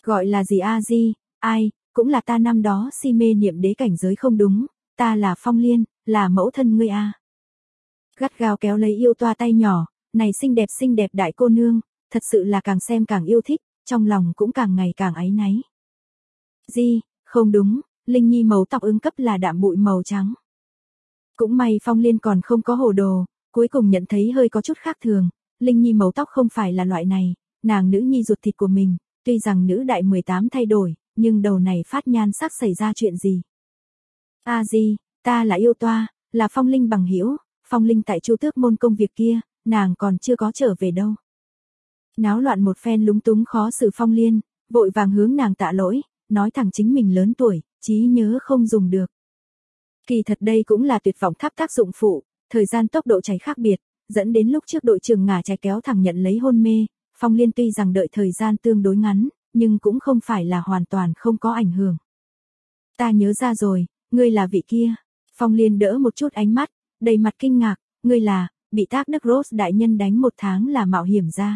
Gọi là gì a di, ai, cũng là ta năm đó si mê niệm đế cảnh giới không đúng, ta là Phong Liên, là mẫu thân ngươi a. Gắt gao kéo lấy yêu toa tay nhỏ, này xinh đẹp đại cô nương, thật sự là càng xem càng yêu thích, trong lòng cũng càng ngày càng áy náy. Di, không đúng, Linh Nhi màu tóc ứng cấp là đạm bụi màu trắng. Cũng may Phong Liên còn không có hồ đồ, cuối cùng nhận thấy hơi có chút khác thường, Linh Nhi màu tóc không phải là loại này, nàng nữ nhi ruột thịt của mình, tuy rằng nữ đại 18 thay đổi, nhưng đầu này phát nhan sắc xảy ra chuyện gì? A di, ta là yêu toa, là Phong Linh bằng hữu, Phong Linh tại Chu Tước môn công việc kia, nàng còn chưa có trở về đâu. Náo loạn một phen lúng túng khó xử Phong Liên, vội vàng hướng nàng tạ lỗi, nói thẳng chính mình lớn tuổi, trí nhớ không dùng được. Kỳ thật đây cũng là tuyệt vọng tháp tác dụng phụ, thời gian tốc độ cháy khác biệt, dẫn đến lúc trước đội trưởng ngả trái kéo thẳng nhận lấy hôn mê, Phong Liên tuy rằng đợi thời gian tương đối ngắn, nhưng cũng không phải là hoàn toàn không có ảnh hưởng. Ta nhớ ra rồi, ngươi là vị kia. Phong Liên đỡ một chút ánh mắt, đầy mặt kinh ngạc, ngươi là, bị Thác Đức Rose đại nhân đánh 1 tháng là mạo hiểm ra.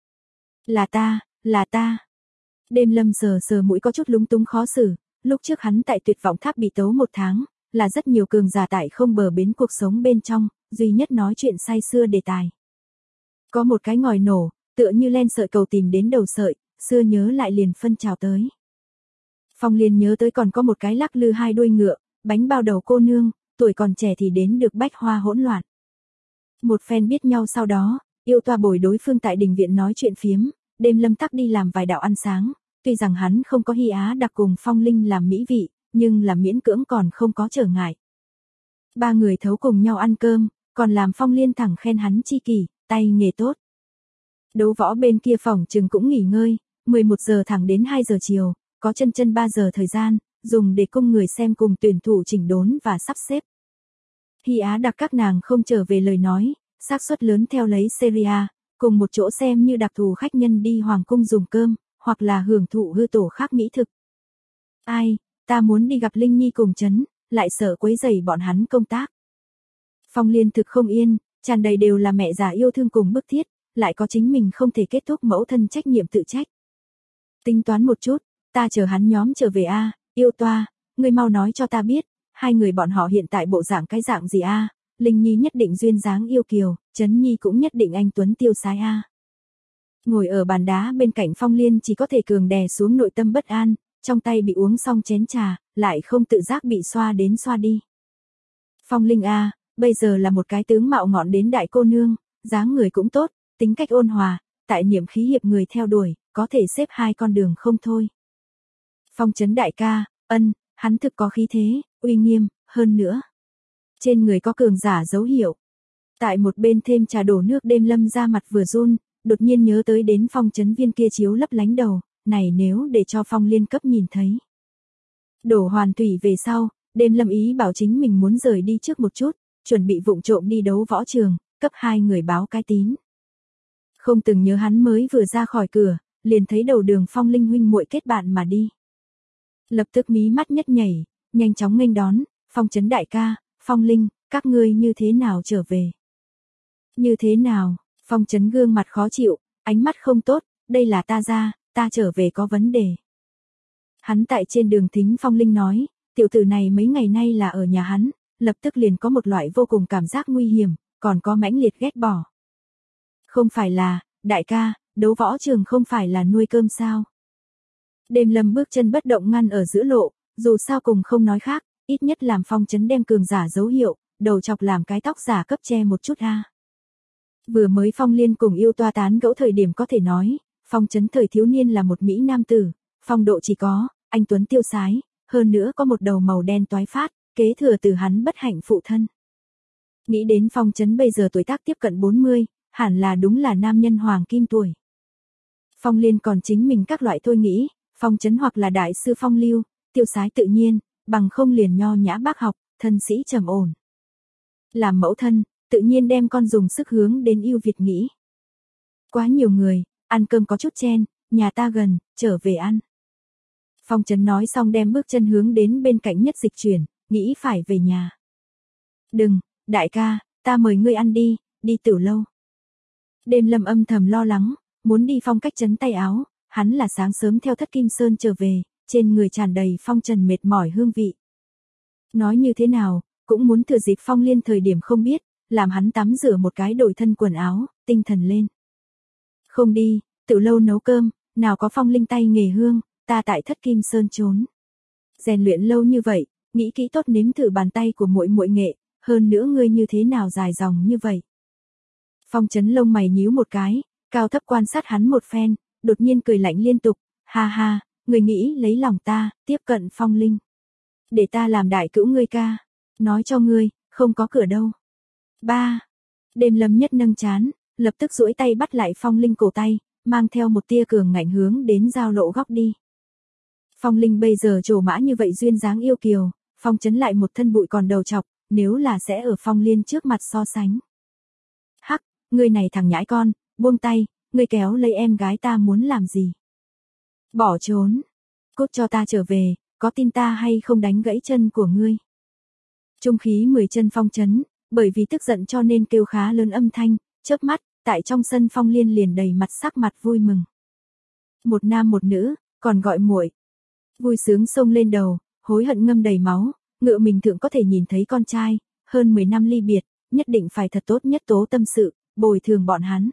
Là ta. Đêm Lâm sờ mũi có chút lúng túng khó xử, lúc trước hắn tại tuyệt vọng tháp bị tấu 1 tháng, là rất nhiều cường giả tại không bờ bến cuộc sống bên trong, duy nhất nói chuyện say xưa đề tài. Có một cái ngòi nổ, tựa như len sợi cầu tìm đến đầu sợi, xưa nhớ lại liền phân trào tới. Phong Liên nhớ tới còn có một cái lắc lư 2 đuôi ngựa, bánh bao đầu cô nương, tuổi còn trẻ thì đến được bách hoa hỗn loạn. Một phen biết nhau sau đó, yêu toa bồi đối phương tại đình viện nói chuyện phiếm, đêm Lâm tắc đi làm vài đạo ăn sáng, tuy rằng hắn không có hy á đặc cùng Phong Linh làm mỹ vị, nhưng là miễn cưỡng còn không có trở ngại. 3 người thấu cùng nhau ăn cơm, còn làm Phong Liên thẳng khen hắn chi kỷ, tay nghề tốt. Đấu võ bên kia phòng chừng cũng nghỉ ngơi, 11 giờ thẳng đến 2 giờ chiều, có chân 3 giờ thời gian, dùng để cung người xem cùng tuyển thủ chỉnh đốn và sắp xếp. Hy á đặc các nàng không trở về lời nói, xác suất lớn theo lấy Seria, cùng một chỗ xem như đặc thù khách nhân đi hoàng cung dùng cơm, hoặc là hưởng thụ hư tổ khác mỹ thực. Ai, ta muốn đi gặp Linh Nhi cùng chấn, lại sợ quấy rầy bọn hắn công tác. Phong Liên thực không yên, tràn đầy đều là mẹ già yêu thương cùng bức thiết, lại có chính mình không thể kết thúc mẫu thân trách nhiệm tự trách. Tính toán một chút, ta chờ hắn nhóm trở về a, yêu toa, ngươi mau nói cho ta biết, 2 người bọn họ hiện tại bộ dạng cái dạng gì a? Linh Nhi nhất định duyên dáng yêu kiều, Trấn Nhi cũng nhất định anh tuấn tiêu sái a. Ngồi ở bàn đá bên cạnh Phong Liên chỉ có thể cường đè xuống nội tâm bất an, trong tay bị uống xong chén trà, lại không tự giác bị xoa đến xoa đi. Phong Linh a, bây giờ là một cái tướng mạo ngọn đến đại cô nương, dáng người cũng tốt, tính cách ôn hòa, tại niệm khí hiệp người theo đuổi, có thể xếp 2 con đường không thôi. Phong Trấn đại ca, hắn thực có khí thế, uy nghiêm, hơn nữa. Trên người có cường giả dấu hiệu. Tại một bên thêm trà đổ nước đêm Lâm ra mặt vừa run, đột nhiên nhớ tới đến Phong Trấn viên kia chiếu lấp lánh đầu, này nếu để cho Phong Liên cấp nhìn thấy. Đổ hoàn thủy về sau, đêm Lâm ý bảo chính mình muốn rời đi trước một chút, chuẩn bị vụng trộm đi đấu võ trường, cấp 2 người báo cái tín. Không từng nhớ hắn mới vừa ra khỏi cửa, liền thấy đầu đường Phong Linh huynh muội kết bạn mà đi. Lập tức mí mắt nhất nhảy, nhanh chóng nghênh đón, Phong Trấn đại ca, Phong Linh, các ngươi như thế nào trở về? Như thế nào? Phong Trấn gương mặt khó chịu, ánh mắt không tốt, đây là ta ra, ta trở về có vấn đề. Hắn tại trên đường thính Phong Linh nói, tiểu tử này mấy ngày nay là ở nhà hắn, lập tức liền có một loại vô cùng cảm giác nguy hiểm, còn có mãnh liệt ghét bỏ. Không phải là, đại ca, đấu võ trường không phải là nuôi cơm sao? Đêm Lâm bước chân bất động ngăn ở giữa lộ, dù sao cùng không nói khác, ít nhất làm Phong Trấn đem cường giả dấu hiệu, đầu chọc làm cái tóc giả cấp che một chút a. Vừa mới Phong Liên cùng yêu toa tán gẫu thời điểm có thể nói, Phong Trấn thời thiếu niên là một mỹ nam tử, phong độ chỉ có, anh tuấn tiêu sái, hơn nữa có một đầu màu đen toái phát, kế thừa từ hắn bất hạnh phụ thân. Nghĩ đến Phong Trấn bây giờ tuổi tác tiếp cận 40, hẳn là đúng là nam nhân hoàng kim tuổi. Phong Liên còn chính mình các loại thôi nghĩ, Phong Trấn hoặc là đại sư Phong Lưu, tiêu sái tự nhiên, bằng không liền nho nhã bác học, thân sĩ trầm ổn. Làm mẫu thân, tự nhiên đem con dùng sức hướng đến yêu Việt nghĩ. Quá nhiều người, ăn cơm có chút chen, nhà ta gần, trở về ăn. Phong Trấn nói xong đem bước chân hướng đến bên cạnh Nhất Dịch chuyển, nghĩ phải về nhà. Đừng, đại ca, ta mời ngươi ăn đi tiểu lâu. Đêm Lâm âm thầm lo lắng, muốn đi Phong Cách Trấn tay áo, hắn là sáng sớm theo Thất Kim Sơn trở về, trên người tràn đầy phong trần mệt mỏi hương vị. Nói như thế nào, cũng muốn thừa dịp Phong Liên thời điểm không biết, làm hắn tắm rửa một cái đổi thân quần áo, tinh thần lên. Không đi, Tiểu Lâu nấu cơm, nào có Phong Linh tay nghề hương, ta tại Thất Kim Sơn trốn. Rèn luyện lâu như vậy, nghĩ kỹ tốt nếm thử bàn tay của muội muội nghệ, hơn nữa ngươi như thế nào dài dòng như vậy. Phong Chấn lông mày nhíu một cái, cao thấp quan sát hắn một phen, đột nhiên cười lạnh liên tục, ha ha, người nghĩ lấy lòng ta, tiếp cận Phong Linh. Để ta làm đại cữu ngươi ca, nói cho ngươi, không có cửa đâu. Ba. Đêm Lâm Nhất nâng chán, lập tức duỗi tay bắt lại Phong Linh cổ tay, mang theo một tia cường ngạnh hướng đến giao lộ góc đi. Phong Linh bây giờ trổ mã như vậy duyên dáng yêu kiều, Phong Chấn lại một thân bụi còn đầu chọc, nếu là sẽ ở Phong Liên trước mặt so sánh. Hắc, ngươi này thằng nhãi con, buông tay, ngươi kéo lấy em gái ta muốn làm gì? Bỏ trốn. Cút cho ta trở về, có tin ta hay không đánh gãy chân của ngươi? Trung khí 10 chân Phong Chấn, bởi vì tức giận cho nên kêu khá lớn âm thanh, chớp mắt, tại trong sân Phong Liên liền đầy mặt sắc mặt vui mừng. Một nam một nữ, còn gọi muội. Vui sướng xông lên đầu, hối hận ngâm đầy máu, ngựa mình thượng có thể nhìn thấy con trai, hơn 10 năm ly biệt, nhất định phải thật tốt nhất tố tâm sự, bồi thường bọn hắn.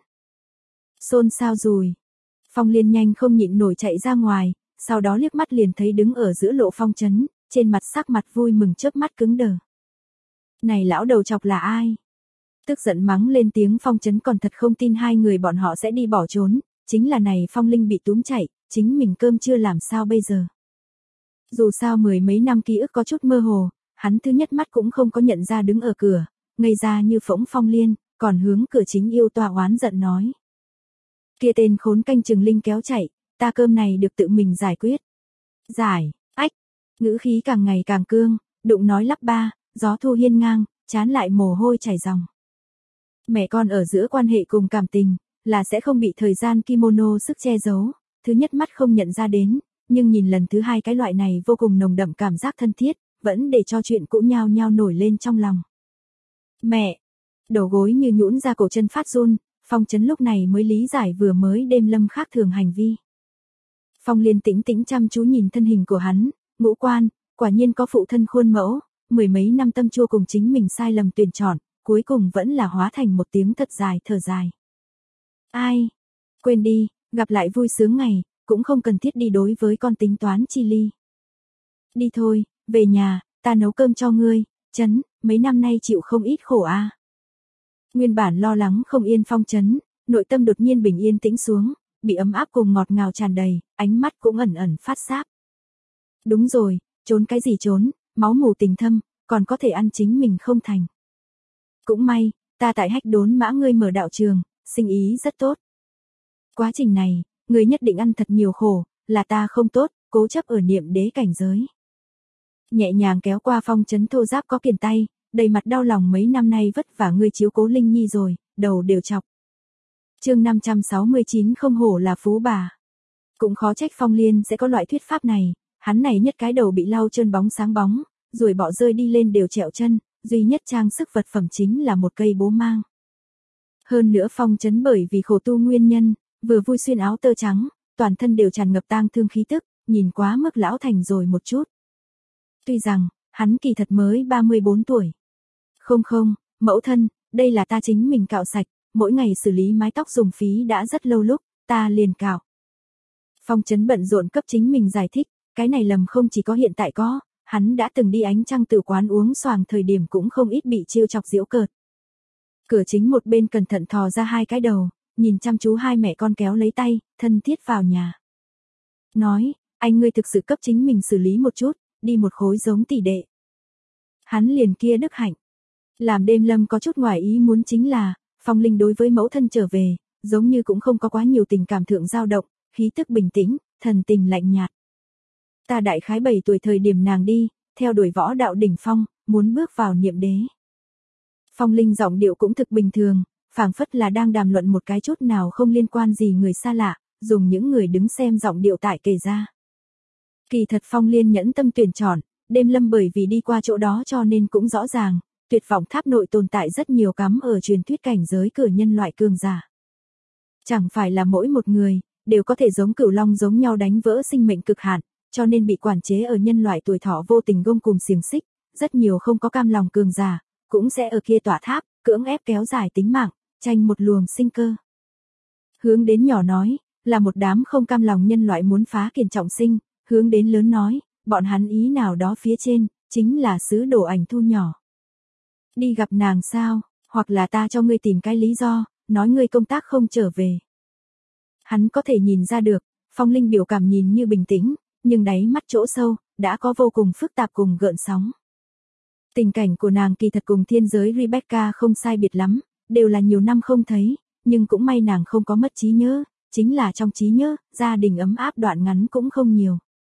Xôn xao rùi. Phong Liên nhanh không nhịn nổi chạy ra ngoài, sau đó liếc mắt liền thấy đứng ở giữa lộ Phong Chấn, trên mặt sắc mặt vui mừng chớp mắt cứng đờ. Này lão đầu chọc là ai? Tức giận mắng lên tiếng Phong Chấn còn thật không tin hai người bọn họ sẽ đi bỏ trốn, chính là này Phong Linh bị túm chạy, chính mình cơm chưa làm sao bây giờ. Dù sao mười mấy năm ký ức có chút mơ hồ, hắn thứ nhất mắt cũng không có nhận ra đứng ở cửa, ngây ra như phỗng Phong Liên, còn hướng cửa chính yêu tòa oán giận nói. Kia tên khốn canh chừng Linh kéo chạy, ta cơm này được tự mình giải quyết. Giải, ách, ngữ khí càng ngày càng cương, đụng nói lắp ba, gió thu hiên ngang, chán lại mồ hôi chảy ròng. Mẹ con ở giữa quan hệ cùng cảm tình, là sẽ không bị thời gian kimono sức che giấu, thứ nhất mắt không nhận ra đến, nhưng nhìn lần thứ hai cái loại này vô cùng nồng đậm cảm giác thân thiết, vẫn để cho chuyện cũ nhao nhao nổi lên trong lòng. Mẹ, đầu gối như nhũn ra cổ chân phát run, Phong Chấn lúc này mới lý giải vừa mới Đêm Lâm khác thường hành vi. Phong Liên tĩnh tĩnh chăm chú nhìn thân hình của hắn, ngũ quan, quả nhiên có phụ thân khuôn mẫu, mười mấy năm tâm chua cùng chính mình sai lầm tuyển chọn, cuối cùng vẫn là hóa thành một tiếng thật dài thở dài. Ai? Quên đi, gặp lại vui sướng ngày, cũng không cần thiết đi đối với con tính toán chi ly. Đi thôi, về nhà, ta nấu cơm cho ngươi, Chấn, mấy năm nay chịu không ít khổ a. Nguyên bản lo lắng không yên Phong Chấn, nội tâm đột nhiên bình yên tĩnh xuống, bị ấm áp cùng ngọt ngào tràn đầy, ánh mắt cũng ẩn ẩn phát sáp. Đúng rồi, trốn cái gì trốn, máu mù tình thâm, còn có thể ăn chính mình không thành. Cũng may, ta tại Hách Đốn Mã ngươi mở đạo trường, sinh ý rất tốt. Quá trình này, ngươi nhất định ăn thật nhiều khổ, là ta không tốt, cố chấp ở niệm đế cảnh giới. Nhẹ nhàng kéo qua Phong Chấn thô ráp có kiền tay, đầy mặt đau lòng mấy năm nay vất vả ngươi chiếu cố Linh Nhi rồi, đầu đều chọc. Chương 569 không hổ là phú bà. Cũng khó trách Phong Liên sẽ có loại thuyết pháp này, hắn này nhất cái đầu bị lau trơn bóng sáng bóng, rồi bỏ rơi đi lên đều trẹo chân, duy nhất trang sức vật phẩm chính là một cây bố mang. Hơn nữa Phong Chấn bởi vì khổ tu nguyên nhân, vừa vui xuyên áo tơ trắng, toàn thân đều tràn ngập tang thương khí tức, nhìn quá mức lão thành rồi một chút. Tuy rằng, hắn kỳ thật mới 34 tuổi. Không, mẫu thân, đây là ta chính mình cạo sạch, mỗi ngày xử lý mái tóc dùng phí đã rất lâu lúc, ta liền cạo. Phong Chấn bận rộn cấp chính mình giải thích, cái này lầm không chỉ có hiện tại có, hắn đã từng đi Ánh Trăng Tử quán uống xoàng thời điểm cũng không ít bị trêu chọc giễu cợt. Cửa chính một bên cẩn thận thò ra hai cái đầu, nhìn chăm chú hai mẹ con kéo lấy tay, thân thiết vào nhà. Nói, anh ngươi thực sự cấp chính mình xử lý một chút, đi một khối giống tỷ đệ. Hắn liền kia đức hạnh. Làm Đêm Lâm có chút ngoài ý muốn chính là, Phong Linh đối với mẫu thân trở về, giống như cũng không có quá nhiều tình cảm thượng dao động, khí tức bình tĩnh, thần tình lạnh nhạt. Ta đại khái 7 tuổi thời điểm nàng đi, theo đuổi võ đạo đỉnh phong, muốn bước vào niệm đế. Phong Linh giọng điệu cũng thực bình thường, phảng phất là đang đàm luận một cái chút nào không liên quan gì người xa lạ, dùng những người đứng xem giọng điệu tại kể ra. Kỳ thật Phong Liên nhẫn tâm tuyển chọn, Đêm Lâm bởi vì đi qua chỗ đó cho nên cũng rõ ràng, tuyệt vọng tháp nội tồn tại rất nhiều cắm ở truyền thuyết cảnh giới cửa nhân loại cường giả. Chẳng phải là mỗi một người, đều có thể giống cửu long giống nhau đánh vỡ sinh mệnh cực hạn, cho nên bị quản chế ở nhân loại tuổi thọ vô tình gông cùm xiềng xích, rất nhiều không có cam lòng cường giả, cũng sẽ ở kia tỏa tháp, cưỡng ép kéo dài tính mạng, tranh một luồng sinh cơ. Hướng đến nhỏ nói, là một đám không cam lòng nhân loại muốn phá kiền trọng sinh, hướng đến lớn nói, bọn hắn ý nào đó phía trên, chính là sứ đồ ảnh thu nhỏ. Đi gặp nàng sao, hoặc là ta cho ngươi tìm cái lý do, nói ngươi công tác không trở về. Hắn có thể nhìn ra được, Phong Linh biểu cảm nhìn như bình tĩnh, nhưng đáy mắt chỗ sâu, đã có vô cùng phức tạp cùng gợn sóng. Tình cảnh của nàng kỳ thật cùng thiên giới Rebecca không sai biệt lắm, đều là nhiều năm không thấy, nhưng cũng may nàng không có mất trí nhớ, chính là trong trí nhớ, gia đình ấm áp đoạn ngắn cũng không nhiều.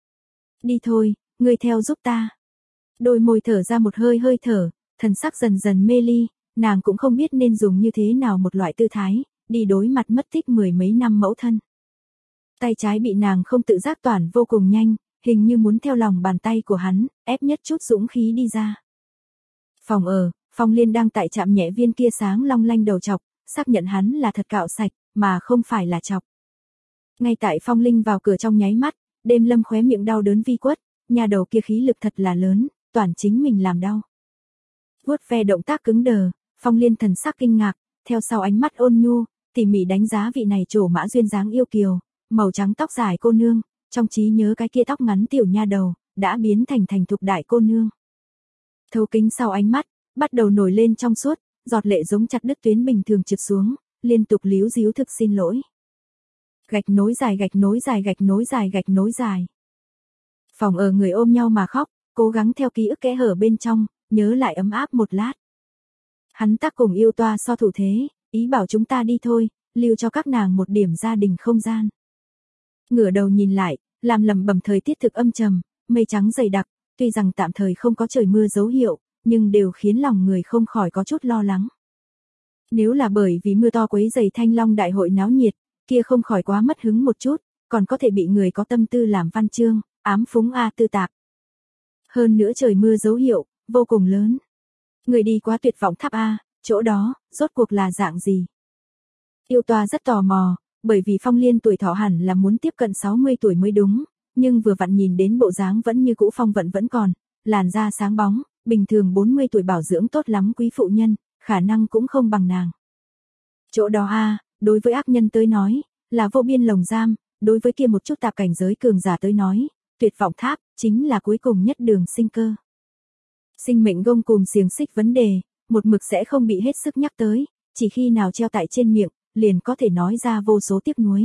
Đi thôi, ngươi theo giúp ta. Đôi môi thở ra một hơi hơi thở, thần sắc dần dần mê ly, nàng cũng không biết nên dùng như thế nào một loại tư thái, đi đối mặt mất tích mười mấy năm mẫu thân. Tay trái bị nàng không tự giác toản vô cùng nhanh, hình như muốn theo lòng bàn tay của hắn, ép nhất chút dũng khí đi ra. Phòng ở, Phong Liên đang tại chạm nhẹ viên kia sáng long lanh đầu chọc, xác nhận hắn là thật cạo sạch, mà không phải là chọc. Ngay tại Phong Linh vào cửa trong nháy mắt, Đêm Lâm khóe miệng đau đớn vi quất, nhà đầu kia khí lực thật là lớn, toàn chính mình làm đau. Vuốt ve động tác cứng đờ, Phong Liên thần sắc kinh ngạc, theo sau ánh mắt ôn nhu, tỉ mỉ đánh giá vị này trổ mã duyên dáng yêu kiều, màu trắng tóc dài cô nương, trong trí nhớ cái kia tóc ngắn tiểu nha đầu, đã biến thành thục đại cô nương. Thấu kính sau ánh mắt, bắt đầu nổi lên trong suốt, giọt lệ giống chặt đứt tuyến bình thường trượt xuống, liên tục líu díu thực xin lỗi. Gạch nối dài gạch nối dài gạch nối dài gạch nối dài. Phòng ở người ôm nhau mà khóc, cố gắng theo ký ức kẽ hở bên trong, nhớ lại ấm áp một lát. Hắn tác cùng yêu toa so thủ thế, ý bảo chúng ta đi thôi, lưu cho các nàng một điểm gia đình không gian. Ngửa đầu nhìn lại, làm lầm bầm thời tiết thực âm trầm, mây trắng dày đặc, tuy rằng tạm thời không có trời mưa dấu hiệu, nhưng đều khiến lòng người không khỏi có chút lo lắng. Nếu là bởi vì mưa to quấy rầy Thanh Long đại hội náo nhiệt, kia không khỏi quá mất hứng một chút, còn có thể bị người có tâm tư làm văn chương, ám phúng tư tạp. Hơn nữa trời mưa dấu hiệu, vô cùng lớn. Người đi qua tuyệt vọng tháp chỗ đó, rốt cuộc là dạng gì? Yêu toa rất tò mò, bởi vì Phong Liên tuổi thọ hẳn là muốn tiếp cận 60 tuổi mới đúng, nhưng vừa vặn nhìn đến bộ dáng vẫn như cũ phong vận vẫn còn, làn da sáng bóng, bình thường 40 tuổi bảo dưỡng tốt lắm quý phụ nhân, khả năng cũng không bằng nàng. Chỗ đó đối với ác nhân tới nói, là vô biên lồng giam, đối với kia một chút tạp cảnh giới cường giả tới nói, tuyệt vọng tháp, chính là cuối cùng nhất đường sinh cơ. Sinh mệnh gông cùm xiềng xích vấn đề, một mực sẽ không bị hết sức nhắc tới, chỉ khi nào treo tại trên miệng, liền có thể nói ra vô số tiếc nuối.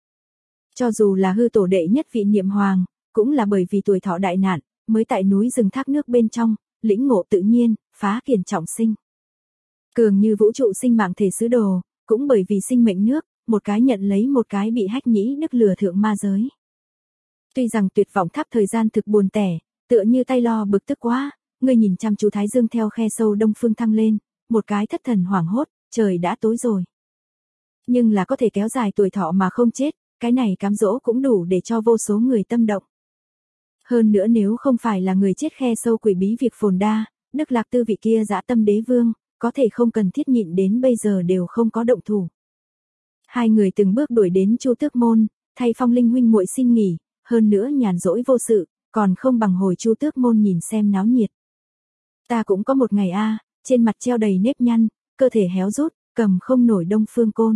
Cho dù là hư tổ đệ nhất vị Niệm Hoàng, cũng là bởi vì tuổi thọ đại nạn, mới tại núi rừng thác nước bên trong, lĩnh ngộ tự nhiên, phá kiền trọng sinh. Cường như vũ trụ sinh mạng thể sứ đồ, cũng bởi vì sinh mệnh nước, một cái nhận lấy một cái bị hách nhĩ đức lừa thượng ma giới. Tuy rằng tuyệt vọng tháp thời gian thực buồn tẻ, tựa như tay lo bực tức quá, người nhìn chăm chú thái dương theo khe sâu đông phương thăng lên, một cái thất thần hoảng hốt, trời đã tối rồi. Nhưng là có thể kéo dài tuổi thọ mà không chết, cái này cám dỗ cũng đủ để cho vô số người tâm động. Hơn nữa nếu không phải là người chết khe sâu quỷ bí việc phồn đa, Đức Lạc Tư vị kia dã tâm đế vương, có thể không cần thiết nhịn đến bây giờ đều không có động thủ. Hai người từng bước đuổi đến Chu Tước Môn, thay Phong Linh huynh muội xin nghỉ, hơn nữa nhàn rỗi vô sự, còn không bằng hồi Chu Tước Môn nhìn xem náo nhiệt. Ta cũng có một ngày trên mặt treo đầy nếp nhăn, cơ thể héo rút, cầm không nổi Đông Phương Côn.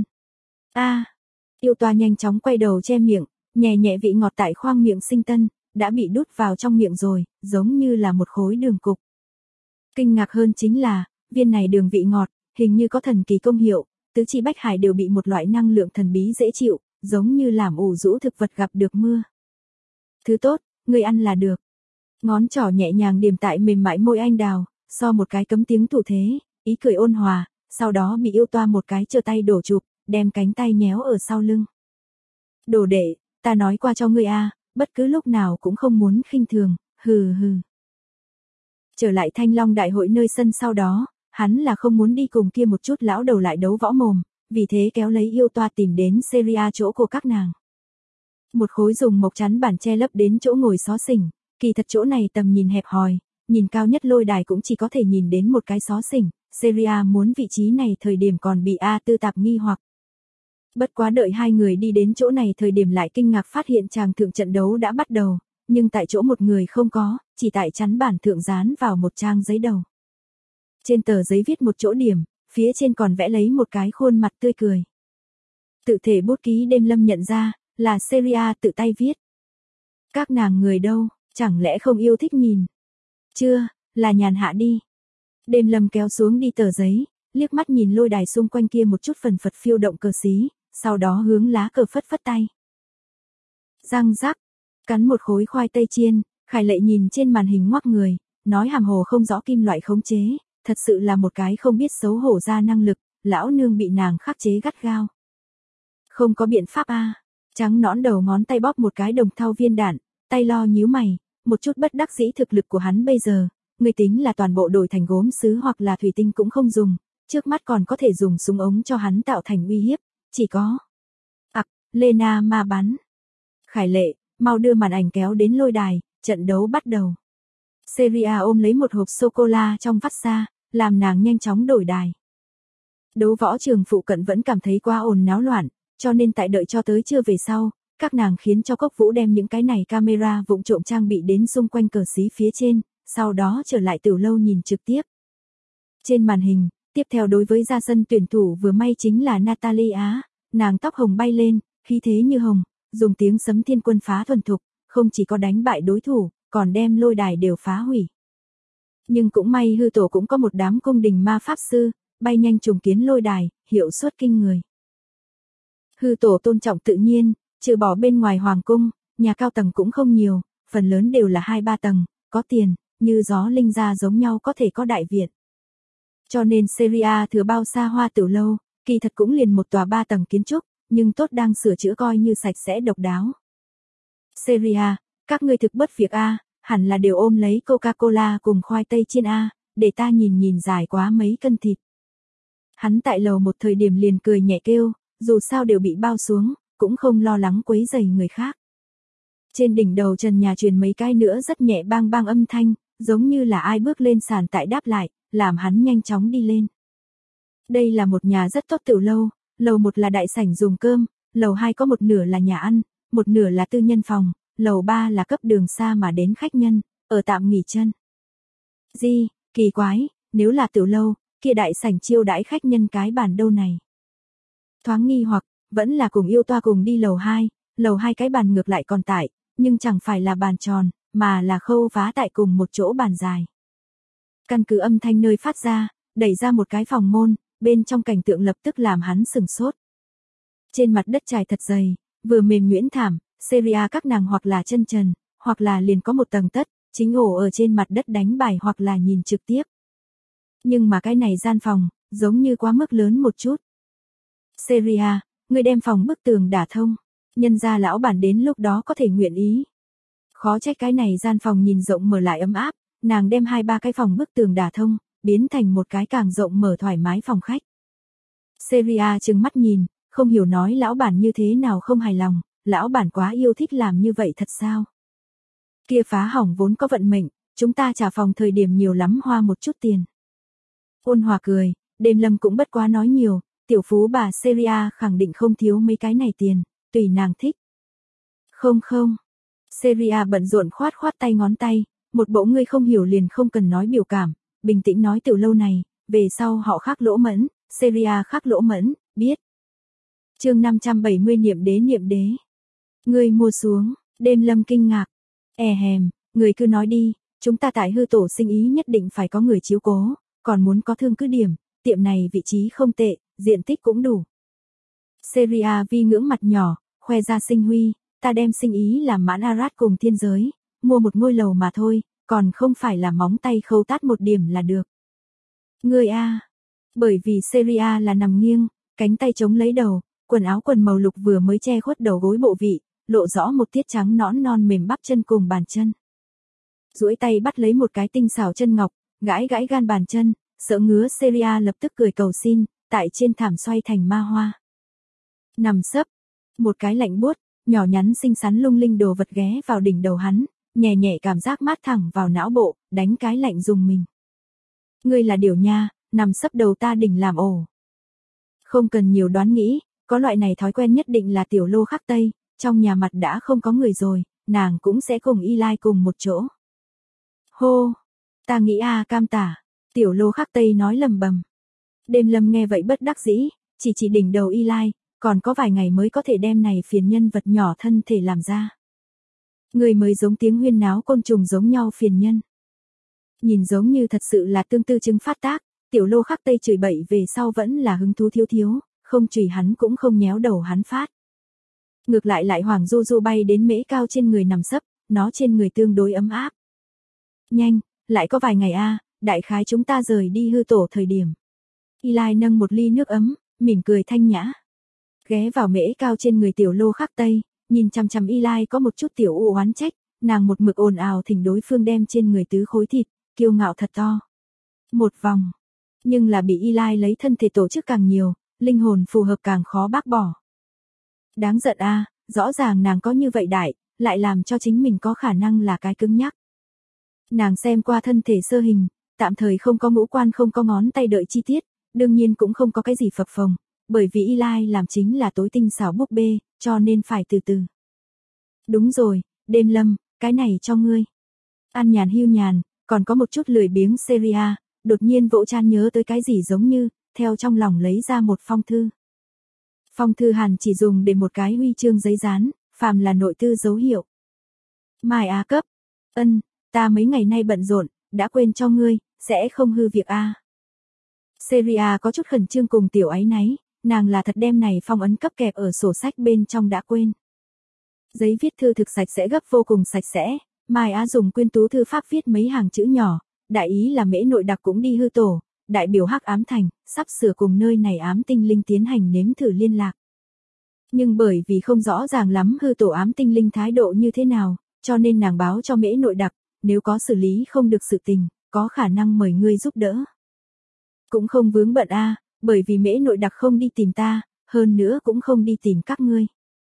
Yêu toa nhanh chóng quay đầu che miệng, nhẹ nhẹ vị ngọt tại khoang miệng sinh tân, đã bị đút vào trong miệng rồi, giống như là một khối đường cục. Kinh ngạc hơn chính là, viên này đường vị ngọt, hình như có thần kỳ công hiệu, tứ chi bách hải đều bị một loại năng lượng thần bí dễ chịu, giống như làm ủ rũ thực vật gặp được mưa. Thứ tốt, người ăn là được. Ngón trỏ nhẹ nhàng điểm tại mềm mại môi anh đào, so một cái cấm tiếng thủ thế, ý cười ôn hòa, sau đó bị yêu toa một cái trở tay đổ chụp, đem cánh tay nhéo ở sau lưng. Đồ đệ, ta nói qua cho ngươi bất cứ lúc nào cũng không muốn khinh thường, hừ hừ. Trở lại Thanh Long đại hội nơi sân sau đó, hắn là không muốn đi cùng kia một chút lão đầu lại đấu võ mồm, vì thế kéo lấy yêu toa tìm đến Seria chỗ của các nàng. Một khối dùng mộc chắn bản che lấp đến chỗ ngồi xó xỉnh, kỳ thật chỗ này tầm nhìn hẹp hòi, nhìn cao nhất lôi đài cũng chỉ có thể nhìn đến một cái xó xỉnh, Seria muốn vị trí này thời điểm còn bị tư tạp nghi hoặc. Bất quá đợi hai người đi đến chỗ này thời điểm lại kinh ngạc phát hiện chàng thượng trận đấu đã bắt đầu, nhưng tại chỗ một người không có, chỉ tại chắn bản thượng dán vào một trang giấy đầu. Trên tờ giấy viết một chỗ điểm, phía trên còn vẽ lấy một cái khuôn mặt tươi cười. Tự thể bút ký Đêm Lâm nhận ra, là Seria tự tay viết. Các nàng người đâu, chẳng lẽ không yêu thích nhìn? Chưa, là nhàn hạ đi. Đêm Lâm kéo xuống đi tờ giấy, liếc mắt nhìn lôi đài xung quanh kia một chút phần phật phiêu động cờ xí, sau đó hướng lá cờ phất phất tay. Răng rắc, cắn một khối khoai tây chiên, Khải Lệ nhìn trên màn hình ngoắc người, nói hàm hồ không rõ kim loại khống chế, thật sự là một cái không biết xấu hổ ra năng lực, lão nương bị nàng khắc chế gắt gao. Không có biện pháp a. Trắng nõn đầu ngón tay bóp một cái đồng thau viên đạn, tay lo nhíu mày, một chút bất đắc dĩ thực lực của hắn bây giờ, người tính là toàn bộ đổi thành gốm sứ hoặc là thủy tinh cũng không dùng, trước mắt còn có thể dùng súng ống cho hắn tạo thành uy hiếp, chỉ có. Lena ma bắn. Khải Lệ, mau đưa màn ảnh kéo đến lôi đài, trận đấu bắt đầu. Seria ôm lấy một hộp sô-cô-la trong vắt xa, làm nàng nhanh chóng đổi đài. Đấu võ trường phụ cận vẫn cảm thấy quá ồn náo loạn, cho nên tại đợi cho tới trưa về sau, các nàng khiến cho Cốc Vũ đem những cái này camera vụng trộm trang bị đến xung quanh cờ xí phía trên, sau đó trở lại tiểu lâu nhìn trực tiếp. Trên màn hình, tiếp theo đối với ra sân tuyển thủ vừa may chính là Natalia, nàng tóc hồng bay lên, khí thế như hồng, dùng tiếng sấm thiên quân phá thuần thục, không chỉ có đánh bại đối thủ, còn đem lôi đài đều phá hủy. Nhưng cũng may hư tổ cũng có một đám cung đình ma pháp sư, bay nhanh trùng kiến lôi đài, hiệu suất kinh người. Hư tổ tôn trọng tự nhiên, trừ bỏ bên ngoài hoàng cung, nhà cao tầng cũng không nhiều, phần lớn đều là 2-3 tầng, có tiền, như gió linh ra giống nhau có thể có đại viện. Cho nên Seria thừa bao xa hoa tiểu lâu, kỳ thật cũng liền một tòa 3 tầng kiến trúc, nhưng tốt đang sửa chữa coi như sạch sẽ độc đáo. Seria, các ngươi thực bất việc a, hẳn là đều ôm lấy Coca-Cola cùng khoai tây chiên a, để ta nhìn nhìn dài quá mấy cân thịt. Hắn tại lầu một thời điểm liền cười nhẹ kêu, dù sao đều bị bao xuống, cũng không lo lắng quấy rầy người khác. Trên đỉnh đầu trần nhà truyền mấy cái nữa rất nhẹ bang bang âm thanh, giống như là ai bước lên sàn tại đáp lại, làm hắn nhanh chóng đi lên. Đây là một nhà rất tốt tiểu lâu, lầu 1 là đại sảnh dùng cơm, lầu 2 có một nửa là nhà ăn, một nửa là tư nhân phòng, lầu 3 là cấp đường xa mà đến khách nhân, ở tạm nghỉ chân. Kỳ quái, nếu là tiểu lâu, kia đại sảnh chiêu đãi khách nhân cái bàn đâu này. Thoáng nghi hoặc, vẫn là cùng yêu toa cùng đi lầu 2 cái bàn ngược lại còn tại, nhưng chẳng phải là bàn tròn, mà là khâu vá tại cùng một chỗ bàn dài. Căn cứ âm thanh nơi phát ra, đẩy ra một cái phòng môn, bên trong cảnh tượng lập tức làm hắn sừng sốt. Trên mặt đất trải thật dày, vừa mềm nhuyễn thảm, Seria các nàng hoặc là chân trần, hoặc là liền có một tầng tất, chính ổ ở trên mặt đất đánh bài hoặc là nhìn trực tiếp. Nhưng mà cái này gian phòng, giống như quá mức lớn một chút. Seria, người đem phòng bức tường đả thông, nhân ra lão bản đến lúc đó có thể nguyện ý. Khó trách cái này gian phòng nhìn rộng mở lại ấm áp, nàng đem 2-3 cái phòng bức tường đả thông, biến thành một cái càng rộng mở thoải mái phòng khách. Seria trừng mắt nhìn, không hiểu nói lão bản như thế nào không hài lòng, lão bản quá yêu thích làm như vậy thật sao? Kia phá hỏng vốn có vận mệnh, chúng ta trả phòng thời điểm nhiều lắm hoa một chút tiền. Ôn hòa cười, Đêm Lâm cũng bất quá nói nhiều, tiểu phú bà Seria khẳng định không thiếu mấy cái này tiền, tùy nàng thích. Không, Seria bận rộn khoát tay ngón tay, một bộ ngươi không hiểu liền không cần nói biểu cảm, bình tĩnh nói tiểu lâu này, về sau họ khác lỗ mẫn, Seria khác lỗ mẫn, biết. Chương 570 niệm đế. Ngươi mua xuống, Đêm Lâm kinh ngạc. Người cứ nói đi, chúng ta tại hư tổ sinh ý nhất định phải có người chiếu cố, còn muốn có thương cứ điểm, tiệm này vị trí không tệ, diện tích cũng đủ. Seria vi ngưỡng mặt nhỏ, khoe ra sinh huy, ta đem sinh ý làm mãn Arad cùng thiên giới, mua một ngôi lầu mà thôi, còn không phải là móng tay khâu tát một điểm là được. Ngươi a, bởi vì Seria là nằm nghiêng, cánh tay chống lấy đầu, quần áo quần màu lục vừa mới che khuất đầu gối bộ vị, lộ rõ một tiết trắng nõn non mềm bắp chân cùng bàn chân. Duỗi tay bắt lấy một cái tinh xảo chân ngọc, gãi gan bàn chân, sợ ngứa Seria lập tức cười cầu xin, tại trên thảm xoay thành ma hoa. Nằm sấp, một cái lạnh buốt, nhỏ nhắn xinh xắn lung linh đồ vật ghé vào đỉnh đầu hắn, nhẹ cảm giác mát thẳng vào não bộ, đánh cái lạnh dùng mình. Ngươi là điểu nha, nằm sấp đầu ta đỉnh làm ổ. Không cần nhiều đoán nghĩ, Có loại này thói quen nhất định là tiểu Lô Khắc Tây, trong nhà mặt đã không có người rồi, nàng cũng sẽ cùng Y Lai cùng một chỗ. Hô, ta nghĩ cam tả, tiểu Lô Khắc Tây nói lầm bầm. Đêm Lâm nghe vậy bất đắc dĩ, chỉ đỉnh đầu Y Lai, còn có vài ngày mới có thể đem này phiền nhân vật nhỏ thân thể làm ra. Người mới giống tiếng huyên náo côn trùng giống nhau phiền nhân. Nhìn giống như thật sự là tương tư chứng phát tác, tiểu Lô Khắc Tây chửi bậy về sau vẫn là hứng thú thiếu, không chửi hắn cũng không nhéo đầu hắn phát. Ngược lại Hoàng Du Du bay đến mễ cao trên người nằm sấp, nó trên người tương đối ấm áp. Nhanh, lại có vài ngày đại khái chúng ta rời đi hư tổ thời điểm. Y Lai nâng một ly nước ấm, mỉm cười thanh nhã. Ghé vào mễ cao trên người tiểu Lô Khắc Tây, nhìn chằm chằm Y Lai có một chút tiểu u oán trách, nàng một mực ồn ào thỉnh đối phương đem trên người tứ khối thịt, kiêu ngạo thật to. Một vòng, nhưng là bị Y Lai lấy thân thể tổ chức càng nhiều, linh hồn phù hợp càng khó bác bỏ. Đáng giận rõ ràng nàng có như vậy đại, lại làm cho chính mình có khả năng là cái cứng nhắc. Nàng xem qua thân thể sơ hình, tạm thời không có ngũ quan không có ngón tay đợi chi tiết, đương nhiên cũng không có cái gì phập phồng, bởi vì Y Lai làm chính là tối tinh xảo búp bê, cho nên phải từ từ. Đúng rồi, Đêm Lâm, cái này cho ngươi. An nhàn hưu nhàn, còn có một chút lười biếng Seria, đột nhiên vỗ chan nhớ tới cái gì giống như, theo trong lòng lấy ra một phong thư. Phong thư hẳn chỉ dùng để một cái huy chương giấy dán, phàm là nội tư dấu hiệu. Mai cấp. Ta mấy ngày nay bận rộn, đã quên cho ngươi, sẽ không hư việc Seria có chút khẩn trương cùng tiểu áy náy, nàng là thật đem này phong ấn cấp kẹp ở sổ sách bên trong đã quên. Giấy viết thư thực sạch sẽ gấp vô cùng sạch sẽ, Mai dùng quyên tú thư pháp viết mấy hàng chữ nhỏ, đại ý là mễ nội đặc cũng đi hư tổ, đại biểu Hắc Ám Thành, sắp sửa cùng nơi này ám tinh linh tiến hành nếm thử liên lạc. Nhưng bởi vì không rõ ràng lắm hư tổ ám tinh linh thái độ như thế nào, cho nên nàng báo cho mễ nội đặc, nếu có xử lý không được sự tình, có khả năng mời ngươi giúp đỡ. Cũng không vướng bận bởi vì mễ nội đặc không đi tìm ta, hơn nữa cũng không đi tìm các ngươi.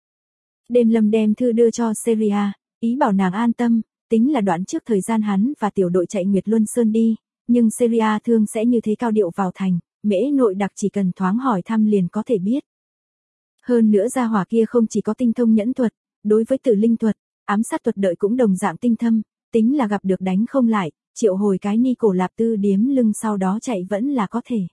Đêm Lâm đem thư đưa cho Seria, ý bảo nàng an tâm, tính là đoạn trước thời gian hắn và tiểu đội chạy Nguyệt Luân Sơn đi, nhưng Seria thương sẽ như thế cao điệu vào thành, mễ nội đặc chỉ cần thoáng hỏi thăm liền có thể biết. Hơn nữa gia hỏa kia không chỉ có tinh thông nhẫn thuật, đối với tử linh thuật, ám sát thuật đợi cũng đồng dạng tinh thâm, tính là gặp được đánh không lại, triệu hồi cái ni cổ lạp tư điếm lưng sau đó chạy vẫn là có thể.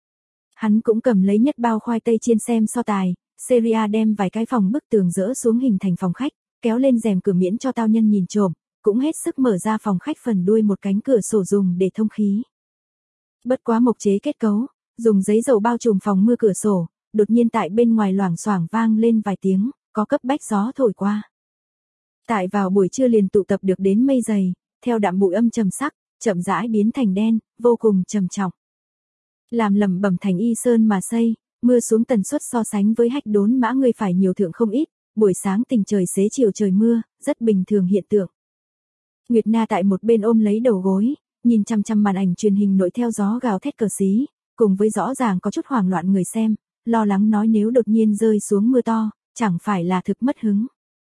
Hắn cũng cầm lấy nhất bao khoai tây chiên xem so tài, Seria đem vài cái phòng bức tường dỡ xuống hình thành phòng khách, kéo lên rèm cửa miễn cho tao nhân nhìn trộm, cũng hết sức mở ra phòng khách phần đuôi một cánh cửa sổ dùng để thông khí. Bất quá mộc chế kết cấu, dùng giấy dầu bao trùm phòng mưa cửa sổ, đột nhiên tại bên ngoài loảng xoảng vang lên vài tiếng, có cấp bách gió thổi qua. Tại vào buổi trưa liền tụ tập được đến mây dày, theo đạm bụi âm trầm sắc, chậm rãi biến thành đen, vô cùng trầm trọng. Làm lẩm bẩm thành y sơn mà xây, mưa xuống tần suất so sánh với hách đốn mã người phải nhiều thượng không ít, buổi sáng tình trời xế chiều trời mưa, rất bình thường hiện tượng. Nguyệt Na tại một bên ôm lấy đầu gối, nhìn chăm chăm màn ảnh truyền hình nội theo gió gào thét cờ xí, cùng với rõ ràng có chút hoảng loạn người xem, lo lắng nói nếu đột nhiên rơi xuống mưa to, chẳng phải là thực mất hứng.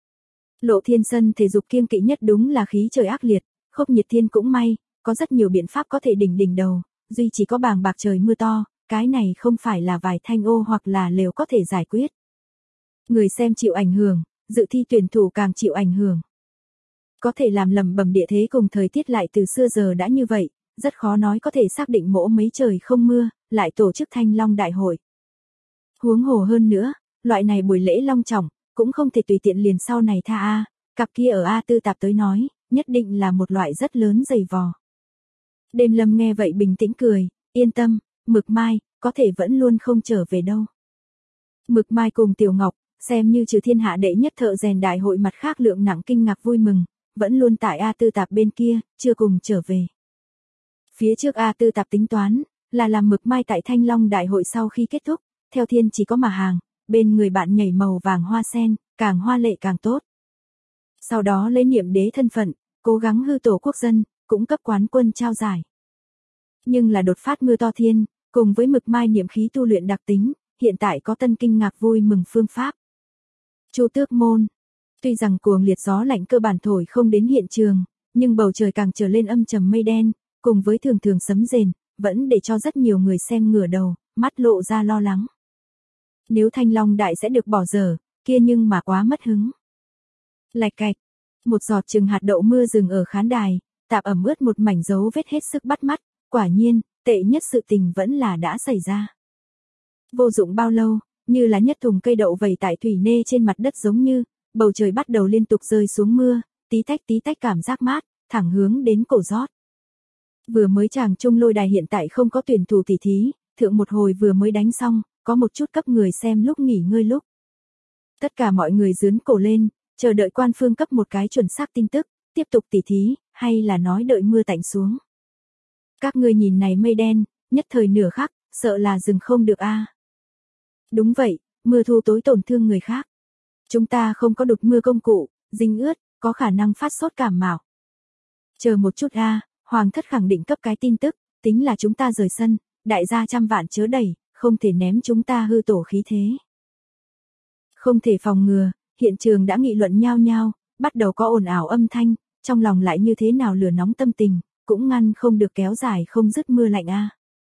Lộ Thiên sân thể dục kiêng kỵ nhất đúng là khí trời ác liệt, Khốc Nhiệt Thiên cũng may, có rất nhiều biện pháp có thể đỉnh đầu, duy chỉ có bàng bạc trời mưa to, cái này không phải là vài thanh ô hoặc là lều có thể giải quyết. Người xem chịu ảnh hưởng, dự thi tuyển thủ càng chịu ảnh hưởng. Có thể làm lầm bầm địa thế cùng thời tiết lại từ xưa giờ đã như vậy, rất khó nói có thể xác định mỗ mấy trời không mưa, lại tổ chức Thanh Long Đại hội. Huống hồ hơn nữa, loại này buổi lễ long trọng, cũng không thể tùy tiện liền sau này tha cặp kia ở tư tạp tới nói, nhất định là một loại rất lớn dày vò. Đêm Lâm nghe vậy bình tĩnh cười, yên tâm, Mực Mai, có thể vẫn luôn không trở về đâu. Mực Mai cùng Tiểu Ngọc, xem như trừ thiên hạ đệ nhất thợ rèn đại hội mặt khác lượng nặng kinh ngạc vui mừng, vẫn luôn tại tư tạp bên kia, chưa cùng trở về. Phía trước tư tạp tính toán, là làm Mực Mai tại Thanh Long đại hội sau khi kết thúc, theo thiên chỉ có mà hàng, bên người bạn nhảy màu vàng hoa sen, càng hoa lệ càng tốt. Sau đó lấy niệm đế thân phận, cố gắng hư tổ quốc dân, cũng cấp quán quân trao giải. Nhưng là đột phát mưa to thiên, cùng với Mực Mai niệm khí tu luyện đặc tính, hiện tại có tân kinh ngạc vui mừng phương pháp. Chu Tước Môn. Tuy rằng cuồng liệt gió lạnh cơ bản thổi không đến hiện trường, nhưng bầu trời càng trở lên âm trầm mây đen, cùng với thường thường sấm rền, vẫn để cho rất nhiều người xem ngửa đầu, mắt lộ ra lo lắng. Nếu Thanh Long Đại sẽ được bỏ dở, kia nhưng mà quá mất hứng. Lạch cạch, một giọt chừng hạt đậu mưa dừng ở khán đài, tạp ẩm ướt một mảnh dấu vết hết sức bắt mắt, quả nhiên, tệ nhất sự tình vẫn là đã xảy ra. Vô dụng bao lâu, như là nhất thùng cây đậu vẩy tại thủy nê trên mặt đất giống như, bầu trời bắt đầu liên tục rơi xuống mưa, tí tách cảm giác mát, thẳng hướng đến cổ rót. Vừa mới chàng trung lôi đài hiện tại không có tuyển thủ tỉ thí, thượng một hồi vừa mới đánh xong, có một chút cấp người xem lúc nghỉ ngơi lúc. Tất cả mọi người dướn cổ lên, chờ đợi quan phương cấp một cái chuẩn xác tin tức, tiếp tục tỉ thí, hay là nói đợi mưa tạnh xuống. Các ngươi nhìn này mây đen, nhất thời nửa khắc, sợ là dừng không được a. Đúng vậy, mưa thu tối tổn thương người khác. Chúng ta không có đục mưa công cụ, dính ướt, có khả năng phát sốt cảm mạo. Chờ một chút a, Hoàng thất khẳng định cấp cái tin tức, tính là chúng ta rời sân, đại gia trăm vạn chớ đẩy, không thể ném chúng ta hư tổ khí thế. Không thể phòng ngừa, hiện trường đã nghị luận nhao nhao, bắt đầu có ồn ào âm thanh, trong lòng lại như thế nào lửa nóng tâm tình, cũng ngăn không được kéo dài không dứt mưa lạnh a.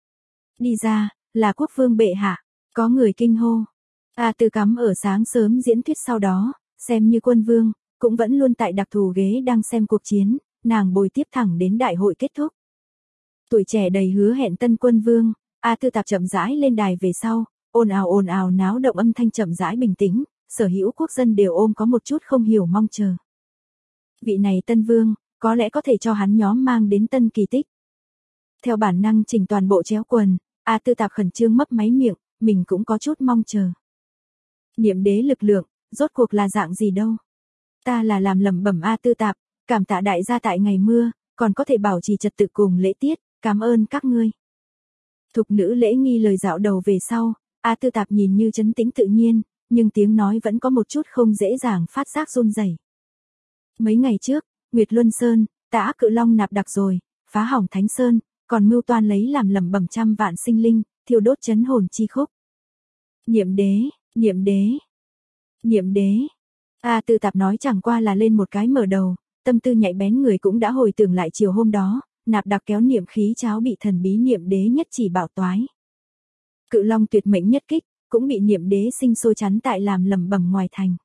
Đi ra, là quốc vương bệ hạ, có người kinh hô. A Tư cắm ở sáng sớm diễn thuyết sau đó, xem như quân vương, cũng vẫn luôn tại đặc thù ghế đang xem cuộc chiến, nàng bồi tiếp thẳng đến đại hội kết thúc. Tuổi trẻ đầy hứa hẹn tân quân vương, A Tư Tạp chậm rãi lên đài về sau, ồn ào náo động âm thanh chậm rãi bình tĩnh, sở hữu quốc dân đều ôm có một chút không hiểu mong chờ. Vị này tân vương, có lẽ có thể cho hắn nhóm mang đến tân kỳ tích. Theo bản năng chỉnh toàn bộ chéo quần, A Tư Tạp khẩn trương mấp máy miệng, mình cũng có chút mong chờ. Niệm đế lực lượng, rốt cuộc là dạng gì đâu. Ta là làm lẩm bẩm A Tư Tạp, cảm tạ đại gia tại ngày mưa, còn có thể bảo trì trật tự cùng lễ tiết, cảm ơn các ngươi. Thục nữ lễ nghi lời dạo đầu về sau, A Tư Tạp nhìn như trấn tĩnh tự nhiên, nhưng tiếng nói vẫn có một chút không dễ dàng phát giác run rẩy. Mấy ngày trước, Nguyệt Luân Sơn, Tả Cự Long nạp đặc rồi, phá hỏng Thánh Sơn, còn mưu toan lấy làm lẩm bẩm trăm vạn sinh linh, thiêu đốt chấn hồn chi khúc. Niệm đế, niệm đế, niệm đế. A Tư Tạp nói chẳng qua là lên một cái mở đầu, tâm tư nhạy bén người cũng đã hồi tưởng lại chiều hôm đó, nạp đặc kéo niệm khí cháo bị thần bí niệm đế nhất chỉ bảo toái. Cự Long tuyệt mệnh nhất kích, cũng bị niệm đế sinh sôi chắn tại làm lẩm bẩm ngoài thành.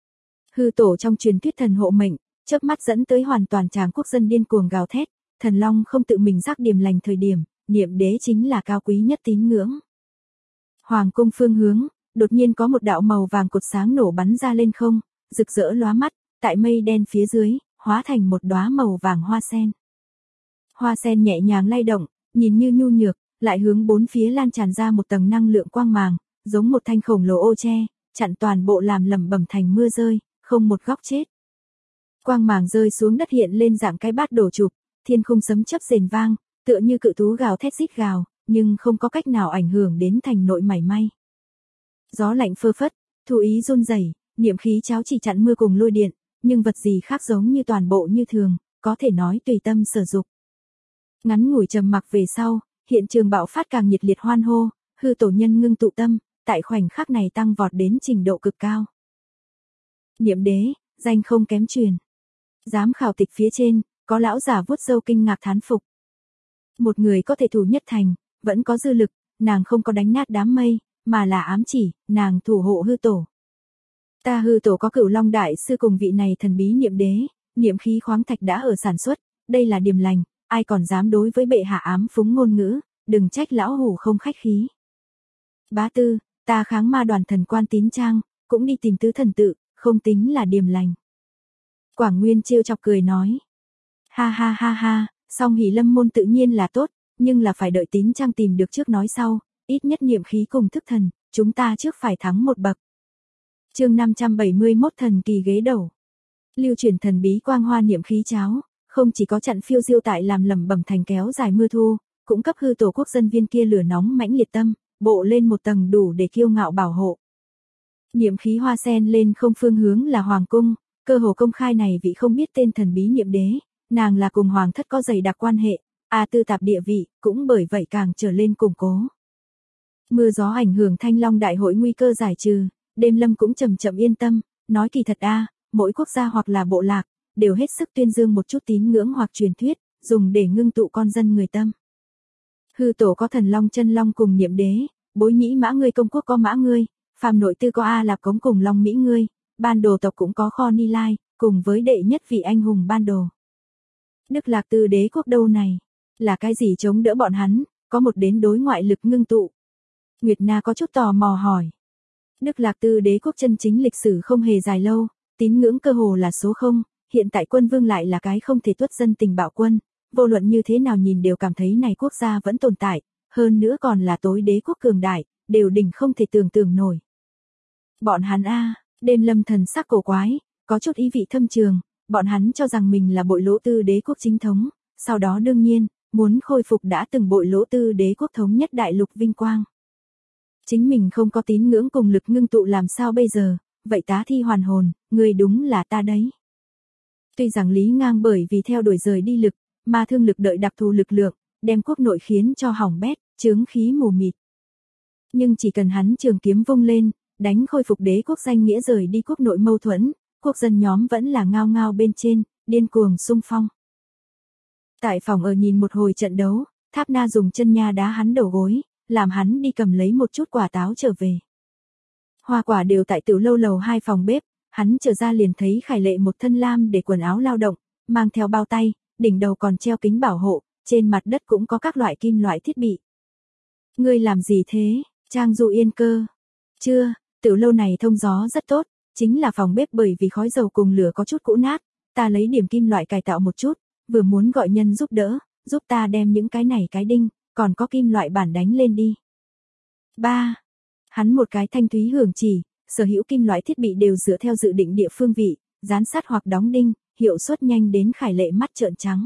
Hư tổ trong truyền thuyết thần hộ mệnh, chớp mắt dẫn tới hoàn toàn tràng quốc dân điên cuồng gào thét, thần long không tự mình giác điểm lành thời điểm, niệm đế chính là cao quý nhất tín ngưỡng. Hoàng cung phương hướng, đột nhiên có một đạo màu vàng cột sáng nổ bắn ra lên không, rực rỡ lóa mắt, tại mây đen phía dưới, hóa thành một đóa màu vàng hoa sen. Hoa sen nhẹ nhàng lay động, nhìn như nhu nhược, lại hướng bốn phía lan tràn ra một tầng năng lượng quang màng, giống một thanh khổng lồ ô che, chặn toàn bộ làm lẩm bẩm thành mưa rơi, không một góc chết. Quang màng rơi xuống đất hiện lên dạng cái bát đổ chụp, thiên khung sấm chớp rền vang, tựa như cự thú gào thét rít gào, nhưng không có cách nào ảnh hưởng đến thành nội mảy may. Gió lạnh phơ phất, thú ý run rẩy, niệm khí cháo chỉ chặn mưa cùng lôi điện, nhưng vật gì khác giống như toàn bộ như thường, có thể nói tùy tâm sử dụng. Ngắn ngủi trầm mặc về sau, hiện trường bạo phát càng nhiệt liệt hoan hô, hư tổ nhân ngưng tụ tâm, tại khoảnh khắc này tăng vọt đến trình độ cực cao. Niệm đế, danh không kém truyền. Giám khảo tịch phía trên, có lão giả vuốt râu kinh ngạc thán phục. Một người có thể thủ nhất thành, vẫn có dư lực, nàng không có đánh nát đám mây, mà là ám chỉ, nàng thủ hộ hư tổ. Ta hư tổ có Cửu Long đại sư cùng vị này thần bí niệm đế, niệm khí khoáng thạch đã ở sản xuất, đây là điềm lành, ai còn dám đối với bệ hạ ám phúng ngôn ngữ, đừng trách lão hủ không khách khí. Bá tư, ta kháng ma đoàn thần quan tín trang, cũng đi tìm tứ thần tự, không tính là điềm lành. Quảng Nguyên trêu chọc cười nói. Ha, song hỷ lâm môn tự nhiên là tốt, nhưng là phải đợi tín trang tìm được trước nói sau, ít nhất niệm khí cùng thức thần, chúng ta trước phải thắng một bậc. Chương 571 thần kỳ ghế đầu. Lưu truyền thần bí quang hoa niệm khí cháo, không chỉ có chặn phiêu diêu tại làm lẩm bẩm thành kéo dài mưa thu, cũng cấp hư tổ quốc dân viên kia lửa nóng mãnh liệt tâm, bộ lên một tầng đủ để kiêu ngạo bảo hộ. Niệm khí hoa sen lên không phương hướng là hoàng cung, cơ hồ công khai này vị không biết tên thần bí niệm đế, nàng là cùng hoàng thất có dày đặc quan hệ, A Tư Tạp địa vị, cũng bởi vậy càng trở lên củng cố. Mưa gió ảnh hưởng Thanh Long đại hội nguy cơ giải trừ, Đêm Lâm cũng chậm chậm yên tâm, nói kỳ thật mỗi quốc gia hoặc là bộ lạc, đều hết sức tuyên dương một chút tín ngưỡng hoặc truyền thuyết, dùng để ngưng tụ con dân người tâm. Hư tổ có thần long chân long cùng niệm đế, bối nhĩ mã ngươi công quốc có mã ngươi, Phạm nội tư có A Lạp Cống cùng Long Mỹ ngươi, Ban Đồ tộc cũng có Kho Ni Lai, cùng với đệ nhất vị anh hùng Ban Đồ. Đức Lạc Tư đế quốc đâu này? Là cái gì chống đỡ bọn hắn, có một đến đối ngoại lực ngưng tụ? Nguyệt Na có chút tò mò hỏi. Đức Lạc Tư đế quốc chân chính lịch sử không hề dài lâu, tín ngưỡng cơ hồ là số 0, hiện tại quân vương lại là cái không thể tuất dân tình bạo quân, vô luận như thế nào nhìn đều cảm thấy này quốc gia vẫn tồn tại, hơn nữa còn là tối đế quốc cường đại, đều đỉnh không thể tưởng tượng nổi. Bọn hắn a, Đêm Lâm thần sắc cổ quái, có chút ý vị thâm trường, bọn hắn cho rằng mình là bội lỗ tư đế quốc chính thống, sau đó đương nhiên, muốn khôi phục đã từng bội lỗ tư đế quốc thống nhất đại lục vinh quang. Chính mình không có tín ngưỡng cùng lực ngưng tụ làm sao bây giờ, vậy tá thi hoàn hồn, người đúng là ta đấy. Tuy rằng Lý Ngang bởi vì theo đuổi rời đi lực, mà thương lực đợi đặc thù lực lượng, đem quốc nội khiến cho hỏng bét, chướng khí mù mịt. Nhưng chỉ cần hắn trường kiếm vung lên, đánh khôi phục đế quốc danh nghĩa rời đi quốc nội mâu thuẫn, quốc dân nhóm vẫn là ngao ngao bên trên, điên cuồng xung phong. Tại phòng ở nhìn một hồi trận đấu, Tháp Na dùng chân nha đá hắn đầu gối, làm hắn đi cầm lấy một chút quả táo trở về. Hoa quả đều tại tiểu lâu lầu 2 phòng bếp, hắn trở ra liền thấy Khải Lệ một thân lam để quần áo lao động, mang theo bao tay, đỉnh đầu còn treo kính bảo hộ, trên mặt đất cũng có các loại kim loại thiết bị. Ngươi làm gì thế, Trang Du Yên cơ? Chưa, tiểu lâu này thông gió rất tốt, chính là phòng bếp bởi vì khói dầu cùng lửa có chút cũ nát, ta lấy điểm kim loại cải tạo một chút, vừa muốn gọi nhân giúp đỡ, giúp ta đem những cái này cái đinh, còn có kim loại bản đánh lên đi. 3. Hắn một cái thanh thúy hưởng chỉ, sở hữu kim loại thiết bị đều dựa theo dự định địa phương vị, dán sát hoặc đóng đinh, hiệu suất nhanh đến Khải Lệ mắt trợn trắng.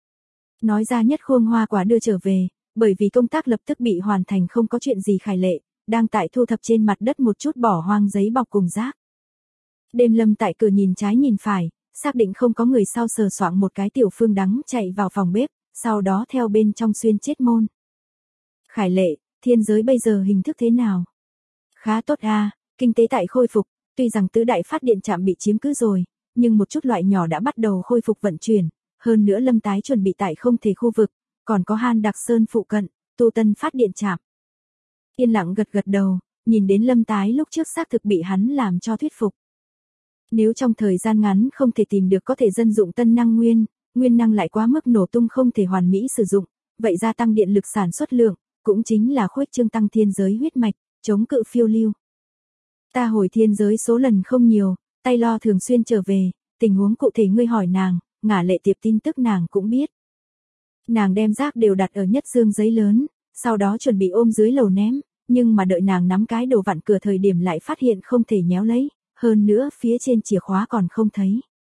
Nói ra nhất khuôn hoa quả đưa trở về, bởi vì công tác lập tức bị hoàn thành không có chuyện gì Khải Lệ, đang tại thu thập trên mặt đất một chút bỏ hoang giấy bọc cùng rác. Đêm Lâm tại cửa nhìn trái nhìn phải, xác định không có người sau sờ soạng một cái tiểu phương đắng chạy vào phòng bếp, sau đó theo bên trong xuyên chết môn. Khải Lệ, thiên giới bây giờ hình thức thế nào? Khá tốt a, kinh tế tại khôi phục, tuy rằng tứ đại phát điện trạm bị chiếm cứ rồi, nhưng một chút loại nhỏ đã bắt đầu khôi phục vận chuyển, hơn nữa Lâm tái chuẩn bị tại không thể khu vực, còn có Han Đặc Sơn phụ cận, tu tân phát điện trạm. Yên lặng gật gật đầu, nhìn đến Lâm tái lúc trước xác thực bị hắn làm cho thuyết phục. Nếu trong thời gian ngắn không thể tìm được có thể dân dụng tân năng nguyên năng lại quá mức nổ tung không thể hoàn mỹ sử dụng, vậy gia tăng điện lực sản xuất lượng, cũng chính là khuếch trương tăng thiên giới huyết mạch, chống cự phiêu lưu. Ta hồi thiên giới số lần không nhiều, tay lo thường xuyên trở về, tình huống cụ thể ngươi hỏi nàng, Ngả Lệ Tiệp tin tức nàng cũng biết. Nàng đem rác đều đặt ở nhất dương giấy lớn, sau đó chuẩn bị ôm dưới lầu ném, nhưng mà đợi nàng nắm cái đồ vặn cửa thời điểm lại phát hiện không thể nhéo lấy, hơn nữa phía trên chìa khóa còn không thấy.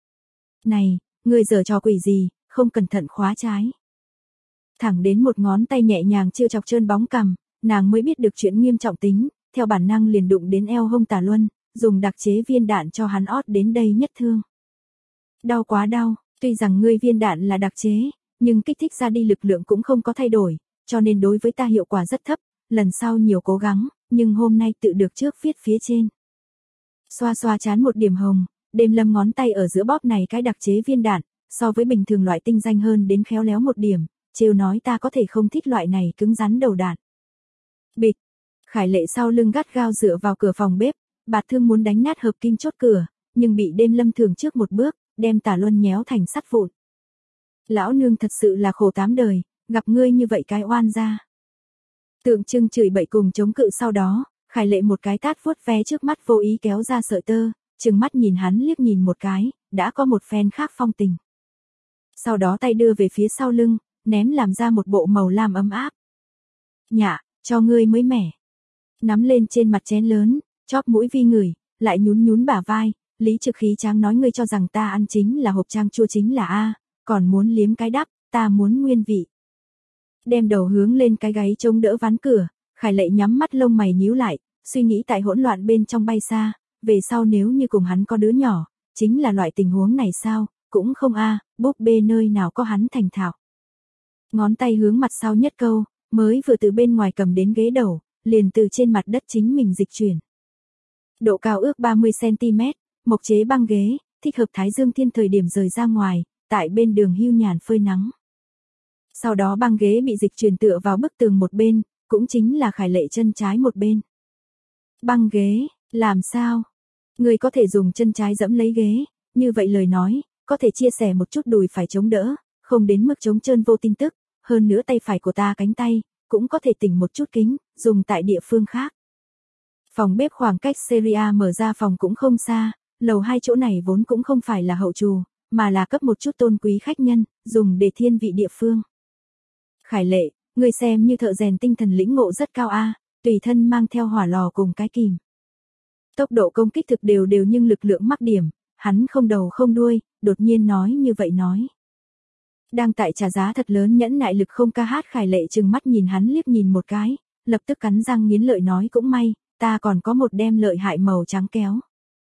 Này, ngươi giở trò quỷ gì, không cẩn thận khóa trái. Thẳng đến một ngón tay nhẹ nhàng trêu chọc trơn bóng cằm, nàng mới biết được chuyện nghiêm trọng tính, theo bản năng liền đụng đến eo hông Tà Luân, dùng đặc chế viên đạn cho hắn ót đến đây nhất thương. Đau quá đau, tuy rằng ngươi viên đạn là đặc chế, nhưng kích thích ra đi lực lượng cũng không có thay đổi, cho nên đối với ta hiệu quả rất thấp, lần sau nhiều cố gắng, nhưng hôm nay tự được trước viết phía trên. Xoa xoa chán một điểm hồng, Đêm Lâm ngón tay ở giữa bóp này cái đặc chế viên đạn, so với bình thường loại tinh danh hơn đến khéo léo một điểm, trêu nói ta có thể không thích loại này cứng rắn đầu đạn. Bịch, Khải Lệ sau lưng gắt gao dựa vào cửa phòng bếp, bạt thương muốn đánh nát hợp kim chốt cửa, nhưng bị Đêm Lâm thường trước một bước, đem Tà Luân nhéo thành sắt vụn. Lão nương thật sự là khổ 8 đời, gặp ngươi như vậy cái oan gia. Tượng trưng chửi bậy cùng chống cự sau đó, Khải Lệ một cái tát vuốt ve trước mắt vô ý kéo ra sợi tơ, trừng mắt nhìn hắn liếc nhìn một cái, đã có một phen khác phong tình. Sau đó tay đưa về phía sau lưng, ném làm ra một bộ màu lam ấm áp. Nhạ, cho ngươi mới mẻ. Nắm lên trên mặt chén lớn, chóp mũi vi ngửi, lại nhún nhún bả vai, Lý Trực Khí Tráng nói ngươi cho rằng ta ăn chính là hộp trang chua chính là A, còn muốn liếm cái đắp, ta muốn nguyên vị. Đem đầu hướng lên cái gáy chống đỡ ván cửa, Khải Lệ nhắm mắt lông mày nhíu lại, suy nghĩ tại hỗn loạn bên trong bay xa, về sau nếu như cùng hắn có đứa nhỏ, chính là loại tình huống này sao, cũng không a, búp bê nơi nào có hắn thành thạo. Ngón tay hướng mặt sau nhất câu, mới vừa từ bên ngoài cầm đến ghế đầu, liền từ trên mặt đất chính mình dịch chuyển. Độ cao ước 30cm, mộc chế băng ghế, thích hợp Thái Dương thiên thời điểm rời ra ngoài, tại bên đường hưu nhàn phơi nắng. Sau đó băng ghế bị dịch chuyển tựa vào bức tường một bên, cũng chính là Khải Lệ chân trái một bên. Băng ghế, làm sao? Ngươi có thể dùng chân trái dẫm lấy ghế, như vậy lời nói, có thể chia sẻ một chút đùi phải chống đỡ, không đến mức trống trơn vô tin tức, hơn nữa tay phải của ta cánh tay, cũng có thể tỉnh một chút kính, dùng tại địa phương khác. Phòng bếp khoảng cách Serie A mở ra phòng cũng không xa, lầu 2 chỗ này vốn cũng không phải là hậu trù, mà là cấp một chút tôn quý khách nhân, dùng để thiên vị địa phương. Khải Lệ, ngươi xem như thợ rèn tinh thần lĩnh ngộ rất cao a, tùy thân mang theo hỏa lò cùng cái kìm. Tốc độ công kích thực đều nhưng lực lượng mắc điểm, hắn không đầu không đuôi, đột nhiên nói như vậy nói. Đang tại trả giá thật lớn nhẫn nại lực không ca hát. Khải Lệ trừng mắt nhìn hắn liếc nhìn một cái, lập tức cắn răng nghiến lợi nói cũng may, ta còn có một đem lợi hại màu trắng kéo.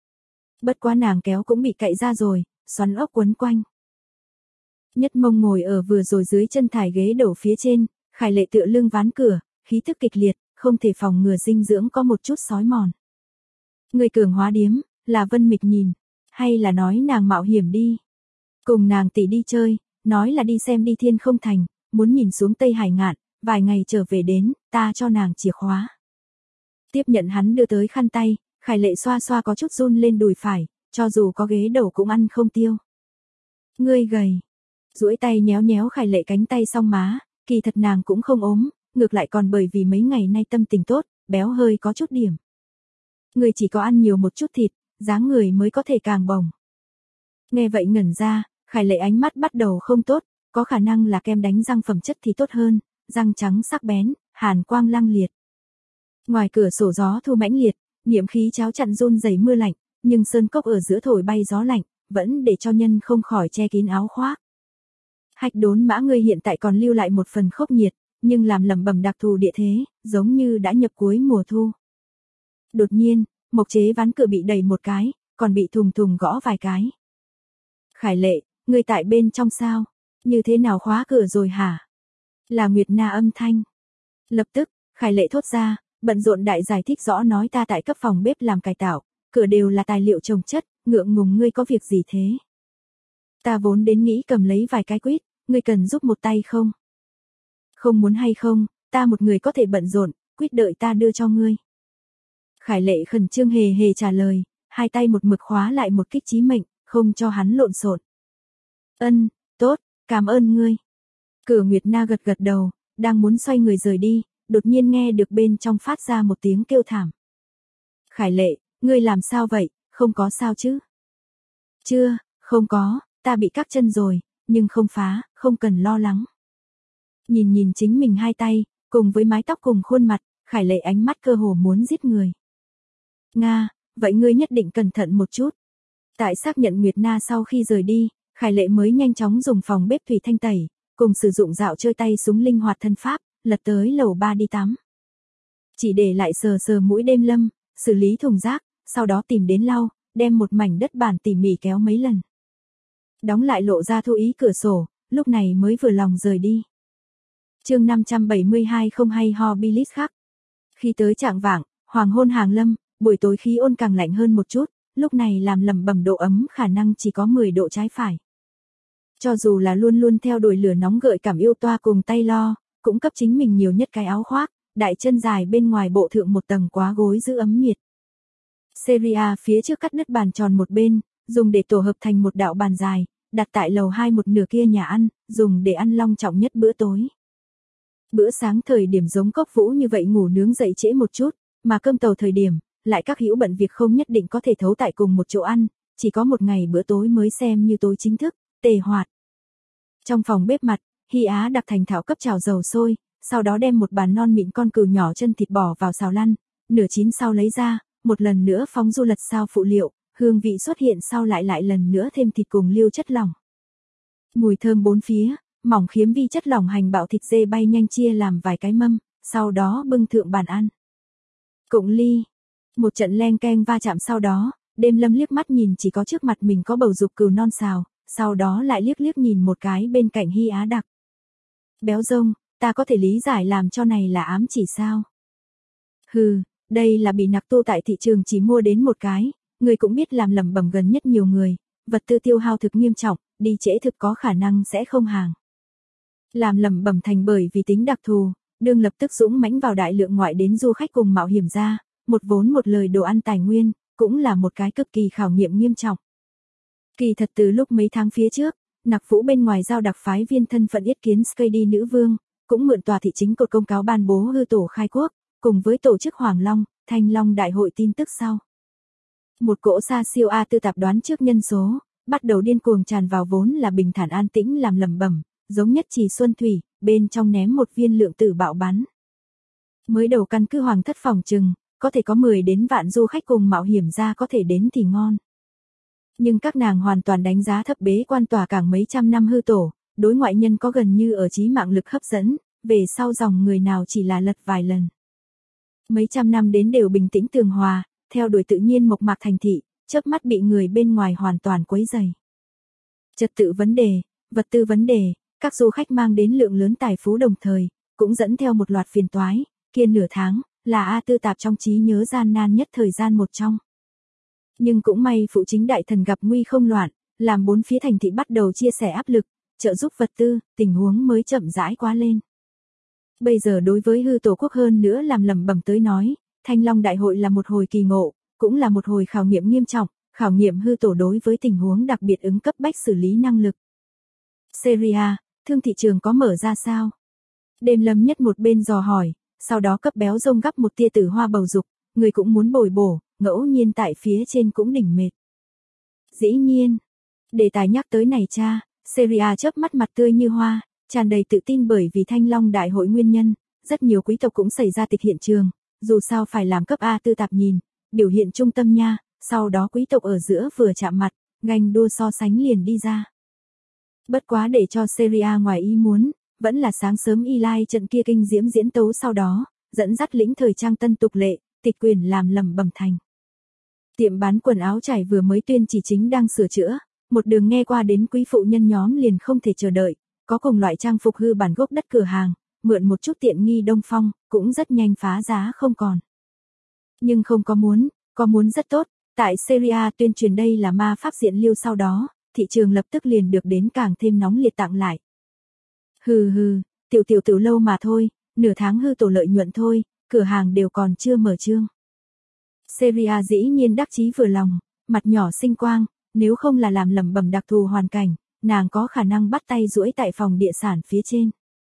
Bất quá nàng kéo cũng bị cạy ra rồi, xoắn ốc quấn quanh. Nhất Mông ngồi ở vừa rồi dưới chân thải ghế đầu phía trên, Khải Lệ tựa lưng ván cửa, khí thức kịch liệt, không thể phòng ngừa dinh dưỡng có một chút sói mòn. Người cường hóa điếm, là Vân Mịch nhìn, hay là nói nàng mạo hiểm đi. Cùng nàng tỷ đi chơi, nói là đi xem đi Thiên Không Thành, muốn nhìn xuống Tây Hải Ngạn, vài ngày trở về đến, ta cho nàng chìa khóa. Tiếp nhận hắn đưa tới khăn tay, Khải Lệ xoa xoa có chút run lên đùi phải, cho dù có ghế đầu cũng ăn không tiêu. Ngươi gầy. Duỗi tay nhéo nhéo Khải Lệ cánh tay song má, kỳ thật nàng cũng không ốm, ngược lại còn bởi vì mấy ngày nay tâm tình tốt, béo hơi có chút điểm. Ngươi chỉ có ăn nhiều một chút thịt, dáng người mới có thể càng bồng. Nghe vậy ngẩn ra, Khải Lệ ánh mắt bắt đầu không tốt, có khả năng là kem đánh răng phẩm chất thì tốt hơn, răng trắng sắc bén, hàn quang lăng liệt. Ngoài cửa sổ gió thu mãnh liệt, niệm khí cháo chặn run rẩy mưa lạnh, nhưng sơn cốc ở giữa thổi bay gió lạnh, vẫn để cho nhân không khỏi che kín áo khoác. Hạch Đốn Mã ngươi hiện tại còn lưu lại một phần khốc nhiệt, nhưng làm lẩm bẩm đặc thù địa thế, giống như đã nhập cuối mùa thu. Đột nhiên, mộc chế ván cửa bị đẩy một cái, còn bị thùng thùng gõ vài cái. Khải Lệ, ngươi tại bên trong sao? Như thế nào khóa cửa rồi hả? Là Nguyệt Na âm thanh. Lập tức, Khải Lệ thốt ra, bận rộn đại giải thích rõ nói ta tại cấp phòng bếp làm cải tạo, cửa đều là tài liệu trồng chất, ngượng ngùng ngươi có việc gì thế? Ta vốn đến nghĩ cầm lấy vài cái quýt, ngươi cần giúp một tay không? Không muốn hay không, ta một người có thể bận rộn, quýt đợi ta đưa cho ngươi. Khải Lệ khẩn trương hề hề trả lời, hai tay một mực khóa lại một kích chí mệnh, không cho hắn lộn xộn. Tốt, cảm ơn ngươi. Cửa Nguyệt Na gật gật đầu, đang muốn xoay người rời đi, đột nhiên nghe được bên trong phát ra một tiếng kêu thảm. Khải Lệ, ngươi làm sao vậy, không có sao chứ? Chưa, không có, ta bị cắt chân rồi, nhưng không phá, không cần lo lắng. Nhìn chính mình hai tay, cùng với mái tóc cùng khuôn mặt, Khải Lệ ánh mắt cơ hồ muốn giết người. Nga, vậy ngươi nhất định cẩn thận một chút. Tại xác nhận Nguyệt Na sau khi rời đi, Khải Lệ mới nhanh chóng dùng phòng bếp thủy thanh tẩy, cùng sử dụng dạo chơi tay súng linh hoạt thân pháp, lật tới lầu 3 đi tắm. Chỉ để lại sờ sờ mũi Đêm Lâm, xử lý thùng rác, sau đó tìm đến lau, đem một mảnh đất bản tỉ mỉ kéo mấy lần. Đóng lại lộ ra thu ý cửa sổ, lúc này mới vừa lòng rời đi. Chương 572 không hay ho bilis khác. Khi tới trạng vạng, hoàng hôn hàng lâm, buổi tối khí ôn càng lạnh hơn một chút, lúc này làm lẩm bẩm độ ấm khả năng chỉ có 10 độ trái phải. Cho dù là luôn luôn theo đuổi lửa nóng gợi cảm yêu toa cùng tay lo, cũng cấp chính mình nhiều nhất cái áo khoác, đại chân dài bên ngoài bộ thượng một tầng quá gối giữ ấm nhiệt. Serie A phía trước cắt đứt bàn tròn một bên, dùng để tổ hợp thành một đạo bàn dài, đặt tại lầu 2 một nửa kia nhà ăn, dùng để ăn long trọng nhất bữa tối. Bữa sáng thời điểm giống Cốc Vũ như vậy ngủ nướng dậy trễ một chút, mà cơm tàu thời điểm, lại các hữu bận việc không nhất định có thể thấu tại cùng một chỗ ăn, chỉ có một ngày bữa tối mới xem như tối chính thức, tề hoạt. Trong phòng bếp mặt, Hy Á đặc thành thạo cấp chảo dầu sôi, sau đó đem một bàn non mịn con cừu nhỏ chân thịt bỏ vào xào lăn, nửa chín sau lấy ra, một lần nữa phóng du lật sao phụ liệu, hương vị xuất hiện sau lại lần nữa thêm thịt cùng liêu chất lỏng. Mùi thơm bốn phía, mỏng khiếm vi chất lỏng hành bạo thịt dê bay nhanh chia làm vài cái mâm, sau đó bưng thượng bàn ăn. Cụng ly. Một trận leng keng va chạm sau đó, Đêm Lâm liếc mắt nhìn chỉ có trước mặt mình có bầu dục cừu non xào, sau đó lại liếc nhìn một cái bên cạnh Hy Á đặc. Béo rông, ta có thể lý giải làm cho này là ám chỉ sao? Hừ, đây là bị nặc tu tại thị trường chỉ mua đến một cái, người cũng biết làm lẩm bẩm gần nhất nhiều người, vật tư tiêu hao thực nghiêm trọng, đi trễ thực có khả năng sẽ không hàng. Làm lẩm bẩm thành bởi vì tính đặc thù, đương lập tức dũng mãnh vào đại lượng ngoại đến du khách cùng mạo hiểm ra, một vốn một lời đồ ăn tài nguyên, cũng là một cái cực kỳ khảo nghiệm nghiêm trọng. Kỳ thật từ lúc mấy tháng phía trước, Nặc Vũ bên ngoài giao đặc phái viên thân phận yết kiến Skady nữ vương, cũng mượn tòa thị chính cột công cáo ban bố hư tổ khai quốc, cùng với tổ chức Hoàng Long, Thanh Long đại hội tin tức sau. Một cỗ xa siêu A tư tạp đoán trước nhân số, bắt đầu điên cuồng tràn vào vốn là bình thản an tĩnh làm lẩm bẩm, giống nhất trì xuân thủy, bên trong ném một viên lượng tử bạo bắn. Mới đầu căn cứ hoàng thất phòng trừng, có thể có 10 đến vạn du khách cùng mạo hiểm ra có thể đến thì ngon. Nhưng các nàng hoàn toàn đánh giá thấp bế quan tòa cảng mấy trăm năm hư tổ, đối ngoại nhân có gần như ở chí mạng lực hấp dẫn, về sau dòng người nào chỉ là lật vài lần. Mấy trăm năm đến đều bình tĩnh tường hòa, theo đuổi tự nhiên mộc mạc thành thị, chớp mắt bị người bên ngoài hoàn toàn quấy rầy. Trật tự vấn đề, vật tư vấn đề, các du khách mang đến lượng lớn tài phú đồng thời, cũng dẫn theo một loạt phiền toái, kia nửa tháng, là A tư tạp trong trí nhớ gian nan nhất thời gian một trong. Nhưng cũng may phụ chính đại thần gặp nguy không loạn, làm bốn phía thành thị bắt đầu chia sẻ áp lực, trợ giúp vật tư, tình huống mới chậm rãi quá lên. Bây giờ đối với hư tổ quốc hơn nữa làm lẩm bẩm tới nói, Thanh Long đại hội là một hồi kỳ ngộ, cũng là một hồi khảo nghiệm nghiêm trọng, khảo nghiệm hư tổ đối với tình huống đặc biệt ứng cấp bách xử lý năng lực. Syria, thương thị trường có mở ra sao? Đêm Lâm Nhất một bên dò hỏi, sau đó cấp béo rông gắp một tia tử hoa bầu dục, người cũng muốn bồi bổ, ngẫu nhiên tại phía trên cũng đỉnh mệt. Dĩ nhiên, đề tài nhắc tới này cha, Syria chớp mắt mặt tươi như hoa, tràn đầy tự tin bởi vì Thanh Long đại hội nguyên nhân, rất nhiều quý tộc cũng xảy ra tịch hiện trường, dù sao phải làm cấp A tư tạp nhìn, biểu hiện trung tâm nha, sau đó quý tộc ở giữa vừa chạm mặt, ganh đua so sánh liền đi ra. Bất quá để cho Syria ngoài ý muốn, vẫn là sáng sớm Eli trận kia kinh diễm diễn tấu sau đó, dẫn dắt lĩnh thời trang tân tục lệ, tịch quyền làm lẩm bẩm thành. Tiệm bán quần áo trải vừa mới tuyên chỉ chính đang sửa chữa, một đường nghe qua đến quý phụ nhân nhóm liền không thể chờ đợi, có cùng loại trang phục hư bản gốc đất cửa hàng, mượn một chút tiện nghi Đông Phong, cũng rất nhanh phá giá không còn. Nhưng không có muốn rất tốt, tại Syria tuyên truyền đây là ma pháp diện lưu sau đó, thị trường lập tức liền được đến càng thêm nóng liệt tặng lại. Hừ, tiểu tử lâu mà thôi, nửa tháng hư tổ lợi nhuận thôi, cửa hàng đều còn chưa mở trương. Syria dĩ nhiên đắc chí vừa lòng, mặt nhỏ xinh quang, nếu không là làm lẩm bẩm đặc thù hoàn cảnh, nàng có khả năng bắt tay duỗi tại phòng địa sản phía trên.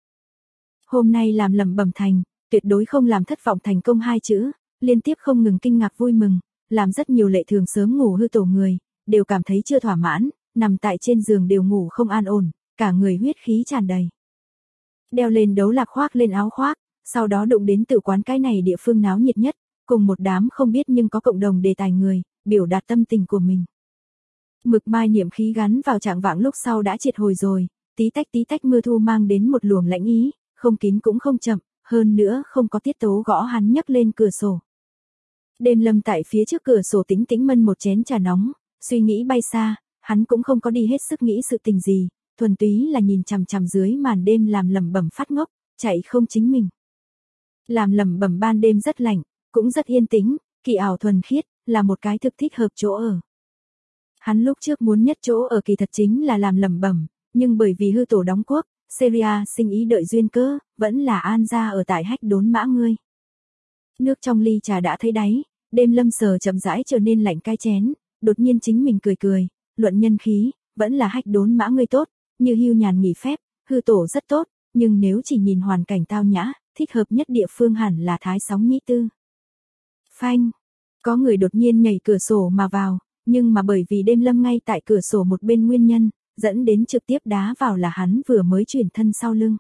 Hôm nay làm lẩm bẩm thành, tuyệt đối không làm thất vọng thành công hai chữ, liên tiếp không ngừng kinh ngạc vui mừng, làm rất nhiều lệ thường sớm ngủ hư tổ người, đều cảm thấy chưa thỏa mãn, nằm tại trên giường đều ngủ không an ổn, cả người huyết khí tràn đầy. Đeo lên đấu lạc khoác lên áo khoác, sau đó đụng đến tử quán cái này địa phương náo nhiệt nhất, cùng một đám không biết nhưng có cộng đồng đề tài người, biểu đạt tâm tình của mình. Mực mai niệm khí gắn vào trạng vạng lúc sau đã triệt hồi rồi, tí tách mưa thu mang đến một luồng lạnh ý, không kín cũng không chậm, hơn nữa không có tiết tấu gõ hắn nhấc lên cửa sổ. Đêm Lâm tại phía trước cửa sổ tĩnh tĩnh mân một chén trà nóng, suy nghĩ bay xa, hắn cũng không có đi hết sức nghĩ sự tình gì, thuần túy là nhìn chằm chằm dưới màn đêm làm lẩm bẩm phát ngốc, chạy không chính mình. Làm lẩm bẩm ban đêm rất lạnh, cũng rất yên tĩnh, kỳ ảo thuần khiết, là một cái thực thích hợp chỗ ở. Hắn lúc trước muốn nhất chỗ ở kỳ thật chính là làm lẩm bẩm, nhưng bởi vì hư tổ đóng quốc, Syria sinh ý đợi duyên cơ, vẫn là an ra ở tại Hách Đốn Mã ngươi. Nước trong ly trà đã thấy đáy, Đêm Lâm sờ chậm rãi trở nên lạnh cai chén, đột nhiên chính mình cười, luận nhân khí, vẫn là Hách Đốn Mã ngươi tốt, như hưu nhàn nghỉ phép, hư tổ rất tốt, nhưng nếu chỉ nhìn hoàn cảnh tao nhã, thích hợp nhất địa phương hẳn là Thái Sóng Nhĩ Tư. Phanh, có người đột nhiên nhảy cửa sổ mà vào, nhưng mà bởi vì Đêm Lâm ngay tại cửa sổ một bên nguyên nhân, dẫn đến trực tiếp đá vào là hắn vừa mới chuyển thân sau lưng.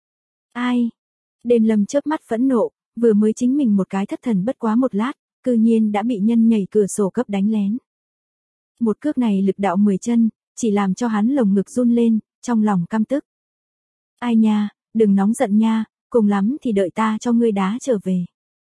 Ai? Đêm Lâm chớp mắt phẫn nộ, vừa mới chính mình một cái thất thần bất quá một lát, cư nhiên đã bị nhân nhảy cửa sổ cấp đánh lén. Một cước này lực đạo 10 chân, chỉ làm cho hắn lồng ngực run lên, trong lòng căm tức. Ai nha, đừng nóng giận nha, cùng lắm thì đợi ta cho ngươi đá trở về.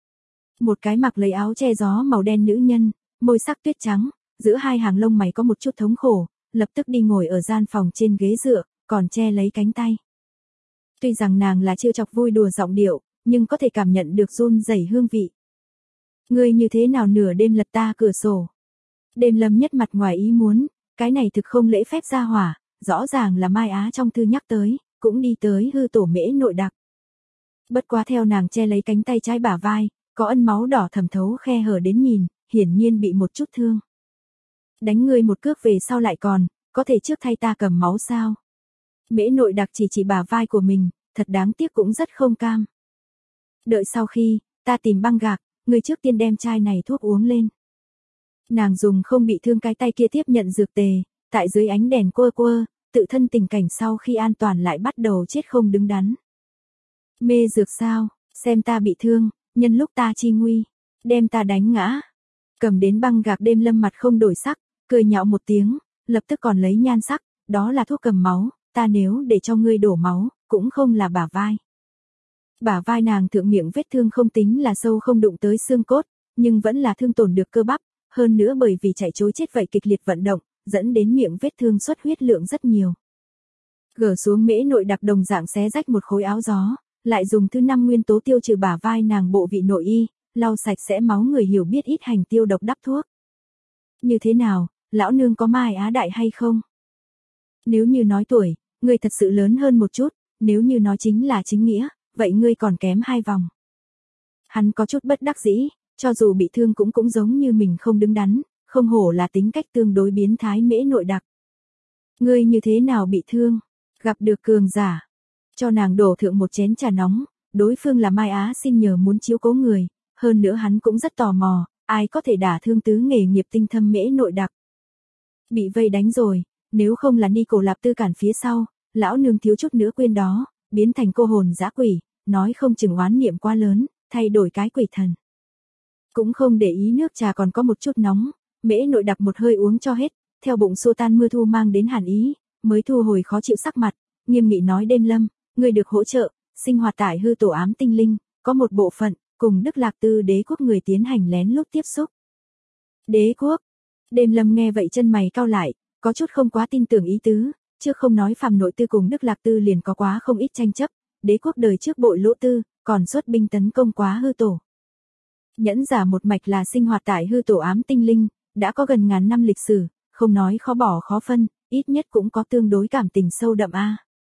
Một cái mặc lấy áo che gió màu đen nữ nhân, môi sắc tuyết trắng, giữa hai hàng lông mày có một chút thống khổ, lập tức đi ngồi ở gian phòng trên ghế dựa, còn che lấy cánh tay. Tuy rằng nàng là trêu chọc vui đùa giọng điệu, nhưng có thể cảm nhận được run rẩy hương vị. Ngươi như thế nào nửa đêm lật ta cửa sổ? Đêm Lâm nhất mặt ngoài ý muốn, cái này thực không lễ phép ra hỏa, rõ ràng là Mai Á trong thư nhắc tới, cũng đi tới hư tổ mễ nội đặc. Bất quá theo nàng che lấy cánh tay trái bả vai, có ân máu đỏ thẩm thấu khe hở đến nhìn, hiển nhiên bị một chút thương. Đánh ngươi một cước về sau lại còn, có thể trước thay ta cầm máu sao? Mễ Nội Đặc chỉ bả vai của mình, thật đáng tiếc cũng rất không cam. Đợi sau khi, ta tìm băng gạc, ngươi trước tiên đem chai này thuốc uống lên. Nàng dùng không bị thương cái tay kia tiếp nhận dược tề, tại dưới ánh đèn quơ quơ, tự thân tình cảnh sau khi an toàn lại bắt đầu chết không đứng đắn. Mê dược sao, xem ta bị thương, nhân lúc ta chi nguy, đem ta đánh ngã. Cầm đến băng gạc Đêm Lâm mặt không đổi sắc, cười nhạo một tiếng, lập tức còn lấy nhan sắc, đó là thuốc cầm máu, ta nếu để cho ngươi đổ máu, cũng không là bả vai. Bả vai nàng thượng miệng vết thương không tính là sâu không đụng tới xương cốt, nhưng vẫn là thương tổn được cơ bắp, hơn nữa bởi vì chạy trối chết vậy kịch liệt vận động, dẫn đến miệng vết thương xuất huyết lượng rất nhiều. Gỡ xuống Mễ Nội Đặc đồng dạng xé rách một khối áo gió, lại dùng thứ 5 nguyên tố tiêu trừ bả vai nàng bộ vị nội y, lau sạch sẽ máu người hiểu biết ít hành tiêu độc đắp thuốc. Như thế nào, lão nương có Mai Á Đại hay không? Nếu như nói tuổi, ngươi thật sự lớn hơn một chút, nếu như nói chính là chính nghĩa, vậy ngươi còn kém 2 vòng. Hắn có chút bất đắc dĩ, cho dù bị thương cũng giống như mình không đứng đắn, không hổ là tính cách tương đối biến thái Mễ Nội Đặc. Ngươi như thế nào bị thương? Gặp được cường giả. Cho nàng đổ thượng một chén trà nóng, đối phương là Mai Á xin nhờ muốn chiếu cố người, hơn nữa hắn cũng rất tò mò, ai có thể đả thương tứ nghề nghiệp tinh thâm Mễ Nội Đặc. Bị vây đánh rồi, nếu không là Ni Cổ Lạp Tư cản phía sau, lão nương thiếu chút nữa quên đó, biến thành cô hồn dã quỷ, nói không chừng oán niệm quá lớn, thay đổi cái quỷ thần. Cũng không để ý nước trà còn có một chút nóng, Mễ Nội Đặc một hơi uống cho hết, theo bụng xô tan mưa thu mang đến hàn ý, mới thu hồi khó chịu sắc mặt, nghiêm nghị nói Đêm Lâm, ngươi được hỗ trợ, sinh hoạt tại hư tổ ám tinh linh, có một bộ phận, cùng Đức Lạc Tư đế quốc người tiến hành lén lút tiếp xúc. Đế quốc. Đêm Lâm nghe vậy chân mày cau lại, có chút không quá tin tưởng ý tứ, trước không nói Phàm Nội Tư cùng Đức Lạc Tư liền có quá không ít tranh chấp, đế quốc đời trước bội Lỗ Tư, còn xuất binh tấn công quá hư tổ. Nhẫn giả một mạch là sinh hoạt tại hư tổ ám tinh linh, đã có gần ngàn năm lịch sử, không nói khó bỏ khó phân, ít nhất cũng có tương đối cảm tình sâu đậm a.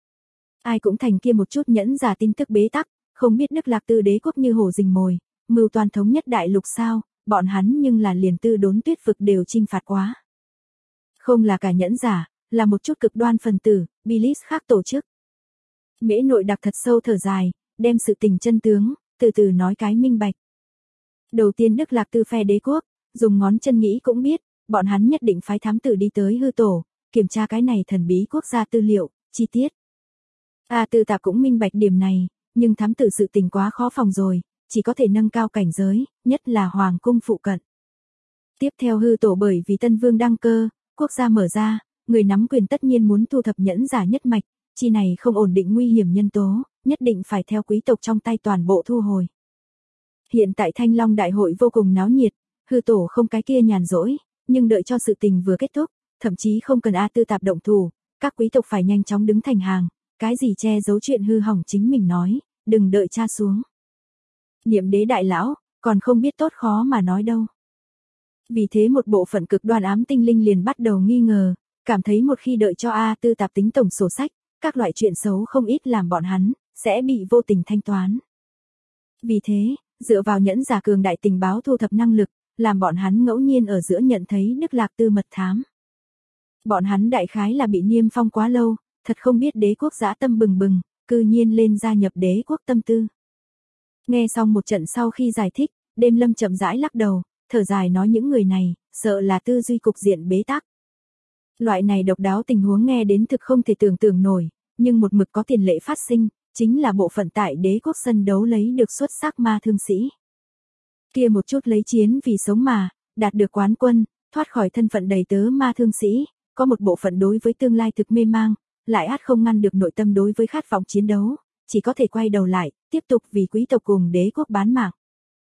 Ai cũng thành kia một chút nhẫn giả tin tức bế tắc, không biết Đức Lạc Tư đế quốc như hổ rình mồi, mưu toàn thống nhất đại lục sao, bọn hắn nhưng là liền Tư Đốn Tuyết vực đều chinh phạt quá. Không là cả nhẫn giả, là một chút cực đoan phần tử, Bilis khác tổ chức. Mễ Nội Đặc thật sâu thở dài, đem sự tình chân tướng, từ từ nói cái minh bạch. Đầu tiên Đức Lạc Tư phe đế quốc, dùng ngón chân nghĩ cũng biết, bọn hắn nhất định phái thám tử đi tới hư tổ, kiểm tra cái này thần bí quốc gia tư liệu, chi tiết. Tư Tạp cũng minh bạch điểm này, nhưng thám tử sự tình quá khó phòng rồi, chỉ có thể nâng cao cảnh giới, nhất là hoàng cung phụ cận. Tiếp theo hư tổ bởi vì Tân Vương đăng cơ, quốc gia mở ra, người nắm quyền tất nhiên muốn thu thập nhẫn giả nhất mạch, chi này không ổn định nguy hiểm nhân tố, nhất định phải theo quý tộc trong tay toàn bộ thu hồi. Hiện tại Thanh Long đại hội vô cùng náo nhiệt, hư tổ không cái kia nhàn rỗi, nhưng đợi cho sự tình vừa kết thúc, thậm chí không cần Tư Tạp động thủ, các quý tộc phải nhanh chóng đứng thành hàng, cái gì che giấu chuyện hư hỏng chính mình nói, đừng đợi tra xuống. Niệm đế đại lão, còn không biết tốt khó mà nói đâu. Vì thế một bộ phận cực đoan ám tinh linh liền bắt đầu nghi ngờ, cảm thấy một khi đợi cho Tư Tạp tính tổng sổ sách, các loại chuyện xấu không ít làm bọn hắn, sẽ bị vô tình thanh toán. Vì thế, dựa vào nhẫn giả cường đại tình báo thu thập năng lực, làm bọn hắn ngẫu nhiên ở giữa nhận thấy Đức Lạc Tư mật thám. Bọn hắn đại khái là bị niêm phong quá lâu, thật không biết đế quốc dã tâm bừng bừng, cư nhiên lên gia nhập đế quốc tâm tư. Nghe xong một trận sau khi giải thích, Đêm Lâm chậm rãi lắc đầu, thở dài nói những người này, sợ là tư duy cục diện bế tắc. Loại này độc đáo tình huống nghe đến thực không thể tưởng tượng nổi, nhưng một mực có tiền lệ phát sinh, chính là bộ phận tại đế quốc sân đấu lấy được xuất sắc ma thương sĩ. Kia một chút lấy chiến vì sống mà, đạt được quán quân, thoát khỏi thân phận đầy tớ ma thương sĩ, có một bộ phận đối với tương lai thực mê mang, lại không ngăn được nội tâm đối với khát vọng chiến đấu, chỉ có thể quay đầu lại, tiếp tục vì quý tộc cùng đế quốc bán mạng.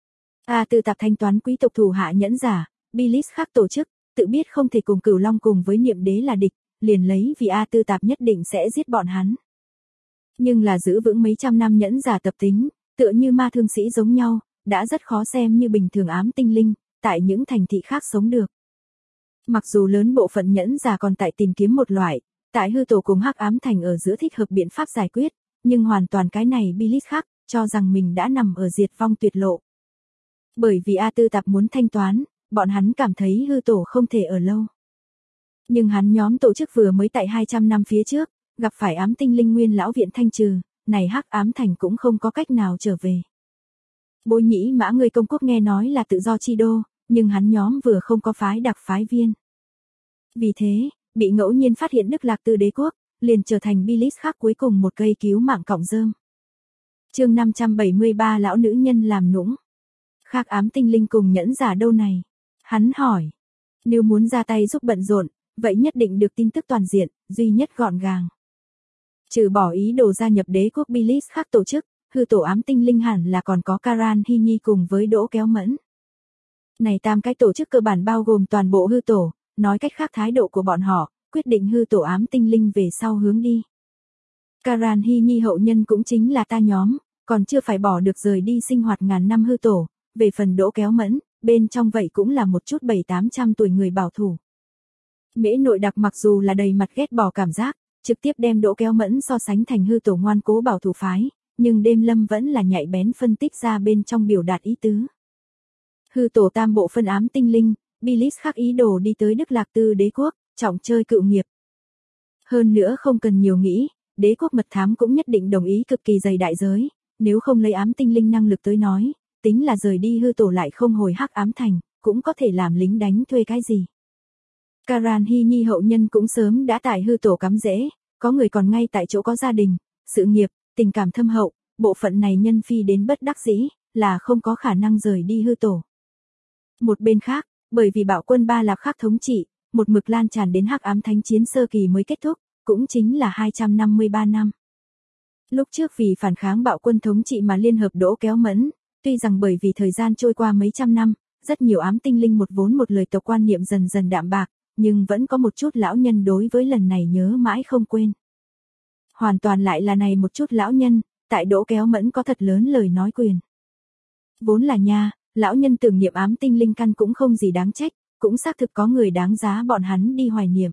Tư Tạp thanh toán quý tộc thủ hạ nhẫn giả, Bilis khác tổ chức, tự biết không thể cùng Cửu Long cùng với Niệm đế là địch, liền lấy vì Tư Tạp nhất định sẽ giết bọn hắn. Nhưng là giữ vững mấy trăm năm nhẫn giả tập tính, tựa như ma thương sĩ giống nhau, đã rất khó xem như bình thường ám tinh linh, tại những thành thị khác sống được. Mặc dù lớn bộ phận nhẫn giả còn tại tìm kiếm một loại, tại hư tổ cùng hắc ám thành ở giữa thích hợp biện pháp giải quyết, nhưng hoàn toàn cái này Bilis khác, cho rằng mình đã nằm ở diệt vong tuyệt lộ. Bởi vì A Tư Tạp muốn thanh toán, bọn hắn cảm thấy hư tổ không thể ở lâu. Nhưng hắn nhóm tổ chức vừa mới tại 200 năm phía trước, gặp phải ám tinh linh nguyên lão viện thanh trừ, này hắc ám thành cũng không có cách nào trở về. Bối Nhĩ Mã người công quốc nghe nói là tự do chi đô, nhưng hắn nhóm vừa không có phái đặc phái viên. Vì thế, bị ngẫu nhiên phát hiện Đức Lạc Tư đế quốc, liền trở thành Bilis khác cuối cùng một cây cứu mạng cọng rơm. Chương 573 lão nữ nhân làm nũng. Khác ám tinh linh cùng nhẫn giả đâu này? Hắn hỏi. Nếu muốn ra tay giúp bận rộn, vậy nhất định được tin tức toàn diện, duy nhất gọn gàng. Trừ bỏ ý đồ gia nhập đế quốc Bilis khác tổ chức, hư tổ ám tinh linh hẳn là còn có Karan Hy Nhi cùng với Đỗ Kéo Mẫn. Này tam cái tổ chức cơ bản bao gồm toàn bộ hư tổ, nói cách khác thái độ của bọn họ, quyết định hư tổ ám tinh linh về sau hướng đi. Karan Hy Nhi hậu nhân cũng chính là ta nhóm, còn chưa phải bỏ được rời đi sinh hoạt ngàn năm hư tổ, về phần Đỗ Kéo Mẫn, bên trong vậy cũng là một chút 700-800 tuổi người bảo thủ. Mễ Nội Đặc mặc dù là đầy mặt ghét bỏ cảm giác, trực tiếp đem Đỗ Kéo Mẫn so sánh thành hư tổ ngoan cố bảo thủ phái, nhưng Đêm Lâm vẫn là nhạy bén phân tích ra bên trong biểu đạt ý tứ. Hư tổ tam bộ phân ám tinh linh, Bilis khác ý đồ đi tới Đức Lạc Tư đế quốc, trọng chơi cựu nghiệp. Hơn nữa không cần nhiều nghĩ, đế quốc mật thám cũng nhất định đồng ý cực kỳ dày đại giới, nếu không lấy ám tinh linh năng lực tới nói, tính là rời đi hư tổ lại không hồi hắc ám thành, cũng có thể làm lính đánh thuê cái gì. Karan Hy Nhi hậu nhân cũng sớm đã tại hư tổ cắm rễ, có người còn ngay tại chỗ có gia đình, sự nghiệp, tình cảm thâm hậu, bộ phận này nhân phi đến bất đắc dĩ, là không có khả năng rời đi hư tổ. Một bên khác, bởi vì bạo quân Ba Lạp khác thống trị, một mực lan tràn đến hắc ám thánh chiến sơ kỳ mới kết thúc, cũng chính là 253 năm. Lúc trước vì phản kháng bạo quân thống trị mà liên hợp Đỗ Kéo Mẫn, tuy rằng bởi vì thời gian trôi qua mấy trăm năm, rất nhiều ám tinh linh một vốn một lời tộc quan niệm dần dần đạm bạc, nhưng vẫn có một chút lão nhân đối với lần này nhớ mãi không quên. Hoàn toàn lại là này một chút lão nhân, tại Đỗ Kéo Mẫn có thật lớn lời nói quyền. Vốn là nha, lão nhân tưởng niệm ám tinh linh căn cũng không gì đáng trách, cũng xác thực có người đáng giá bọn hắn đi hoài niệm.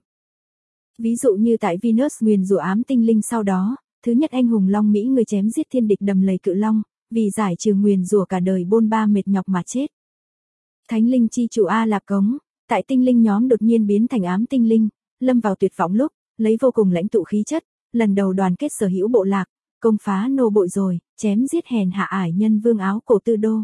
Ví dụ như tại Venus nguyền rủa ám tinh linh sau đó, thứ nhất anh hùng Long Mỹ người chém giết thiên địch đầm lầy cự long, vì giải trừ nguyền rủa cả đời bôn ba mệt nhọc mà chết. Thánh linh chi chủ A Lạp Cống, tại tinh linh nhóm đột nhiên biến thành ám tinh linh, lâm vào tuyệt vọng lúc, lấy vô cùng lãnh tụ khí chất, lần đầu đoàn kết sở hữu bộ lạc, công phá nô bội rồi, chém giết hèn hạ ải nhân vương áo cổ Tư Đô.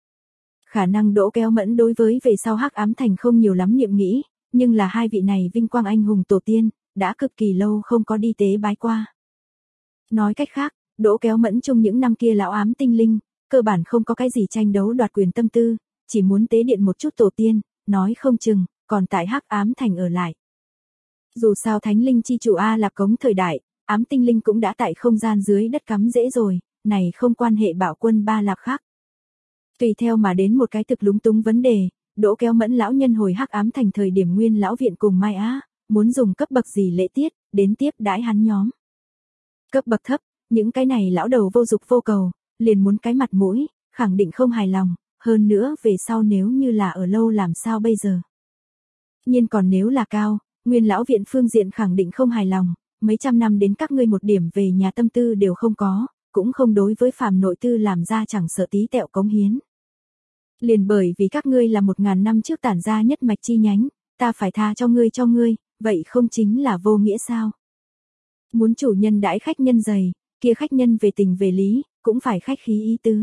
Khả năng Đỗ Kéo Mẫn đối với về sau hắc ám thành không nhiều lắm niệm nghĩ, nhưng là hai vị này vinh quang anh hùng tổ tiên, đã cực kỳ lâu không có đi tế bái qua. Nói cách khác, Đỗ Kéo Mẫn trong những năm kia lão ám tinh linh, cơ bản không có cái gì tranh đấu đoạt quyền tâm tư, chỉ muốn tế điện một chút tổ tiên, nói không chừng, còn tại hắc ám thành ở lại. Dù sao thánh linh chi chủ A Lạp Cống thời đại, ám tinh linh cũng đã tại không gian dưới đất cắm rễ rồi, này không quan hệ bạo quân Ba Lạp khác. Tùy theo mà đến một cái thực lúng túng vấn đề, Đỗ Kéo Mẫn lão nhân hồi hắc ám thành thời điểm nguyên lão viện cùng Mai Á, muốn dùng cấp bậc gì lễ tiết, đến tiếp đãi hắn nhóm. Cấp bậc thấp, những cái này lão đầu vô dục vô cầu, liền muốn cái mặt mũi, khẳng định không hài lòng, hơn nữa về sau nếu như là ở lâu làm sao bây giờ. Nhưng còn nếu là cao, nguyên lão viện phương diện khẳng định không hài lòng, mấy trăm năm đến các ngươi một điểm về nhà tâm tư đều không có, cũng không đối với phàm nội tư làm ra chẳng sợ tí tẹo cống hiến. Liền bởi vì các ngươi là 1000 năm trước tản ra nhất mạch chi nhánh, ta phải tha cho ngươi, vậy không chính là vô nghĩa sao? Muốn chủ nhân đãi khách nhân dày, kia khách nhân về tình về lý, cũng phải khách khí ý tứ.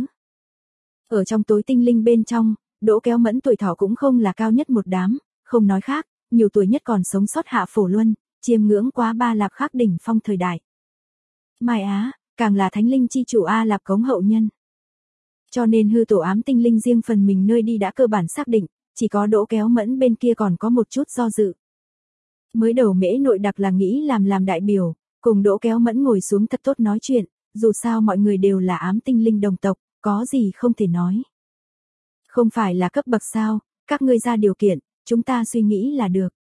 Ở trong tối tinh linh bên trong, Đỗ Kéo Mẫn tuổi thọ cũng không là cao nhất một đám, không nói khác, nhiều tuổi nhất còn sống sót hạ phổ luân, chiêm ngưỡng quá Ba Lạp khác đỉnh phong thời đại. Mai Á, càng là thánh linh chi chủ A Lạp Cống hậu nhân. Cho nên hư tổ ám tinh linh riêng phần mình nơi đi đã cơ bản xác định, chỉ có Đỗ Kéo Mẫn bên kia còn có một chút do dự. Mới đầu Mễ Nội Đặc là nghĩ làm đại biểu, cùng Đỗ Kéo Mẫn ngồi xuống thật tốt nói chuyện, dù sao mọi người đều là ám tinh linh đồng tộc, có gì không thể nói. Không phải là cấp bậc sao, các ngươi ra điều kiện, chúng ta suy nghĩ là được.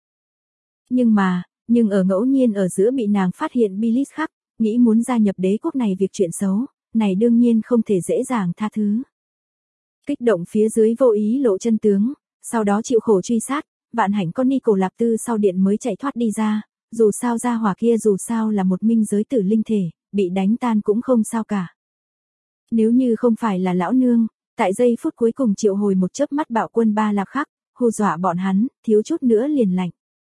Nhưng ở ngẫu nhiên ở giữa bị nàng phát hiện Bilis khắc, nghĩ muốn gia nhập đế quốc này việc chuyện xấu, này đương nhiên không thể dễ dàng tha thứ. Kích động phía dưới vô ý lộ chân tướng, sau đó chịu khổ truy sát, vạn hạnh con Nico Lạp Tư sau điện mới chạy thoát đi ra, dù sao gia hỏa kia dù sao là một minh giới tử linh thể, bị đánh tan cũng không sao cả. Nếu như không phải là lão nương, Tại giây phút cuối cùng triệu hồi một chớp mắt bạo quân Ba Lạp Khắc, hù dọa bọn hắn, thiếu chút nữa liền lạnh.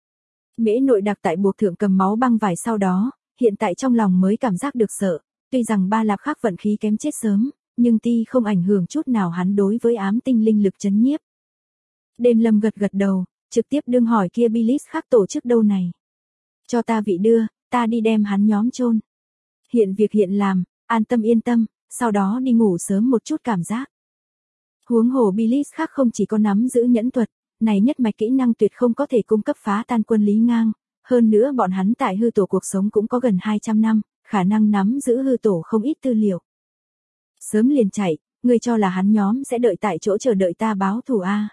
Mễ Nội Đặc tại buộc thượng cầm máu băng vải sau đó, hiện tại trong lòng mới cảm giác được sợ, tuy rằng Ba Lạp Khắc vận khí kém chết sớm, nhưng ti không ảnh hưởng chút nào hắn đối với ám tinh linh lực chấn nhiếp. Đêm Lâm gật gật đầu, trực tiếp đương hỏi kia Bilis khác tổ chức đâu này. Cho ta vị đưa, ta đi đem hắn nhóm chôn. Hiện việc hiện làm, an tâm yên tâm, sau đó đi ngủ sớm một chút cảm giác. Huống hồ Bilis khác không chỉ có nắm giữ nhẫn thuật, này nhất mạch kỹ năng tuyệt không có thể cung cấp phá tan quân Lý Ngang, hơn nữa bọn hắn tại hư tổ cuộc sống cũng có gần 200 năm, khả năng nắm giữ hư tổ không ít tư liệu. Sớm liền chạy, ngươi cho là hắn nhóm sẽ đợi tại chỗ chờ đợi ta báo thù a?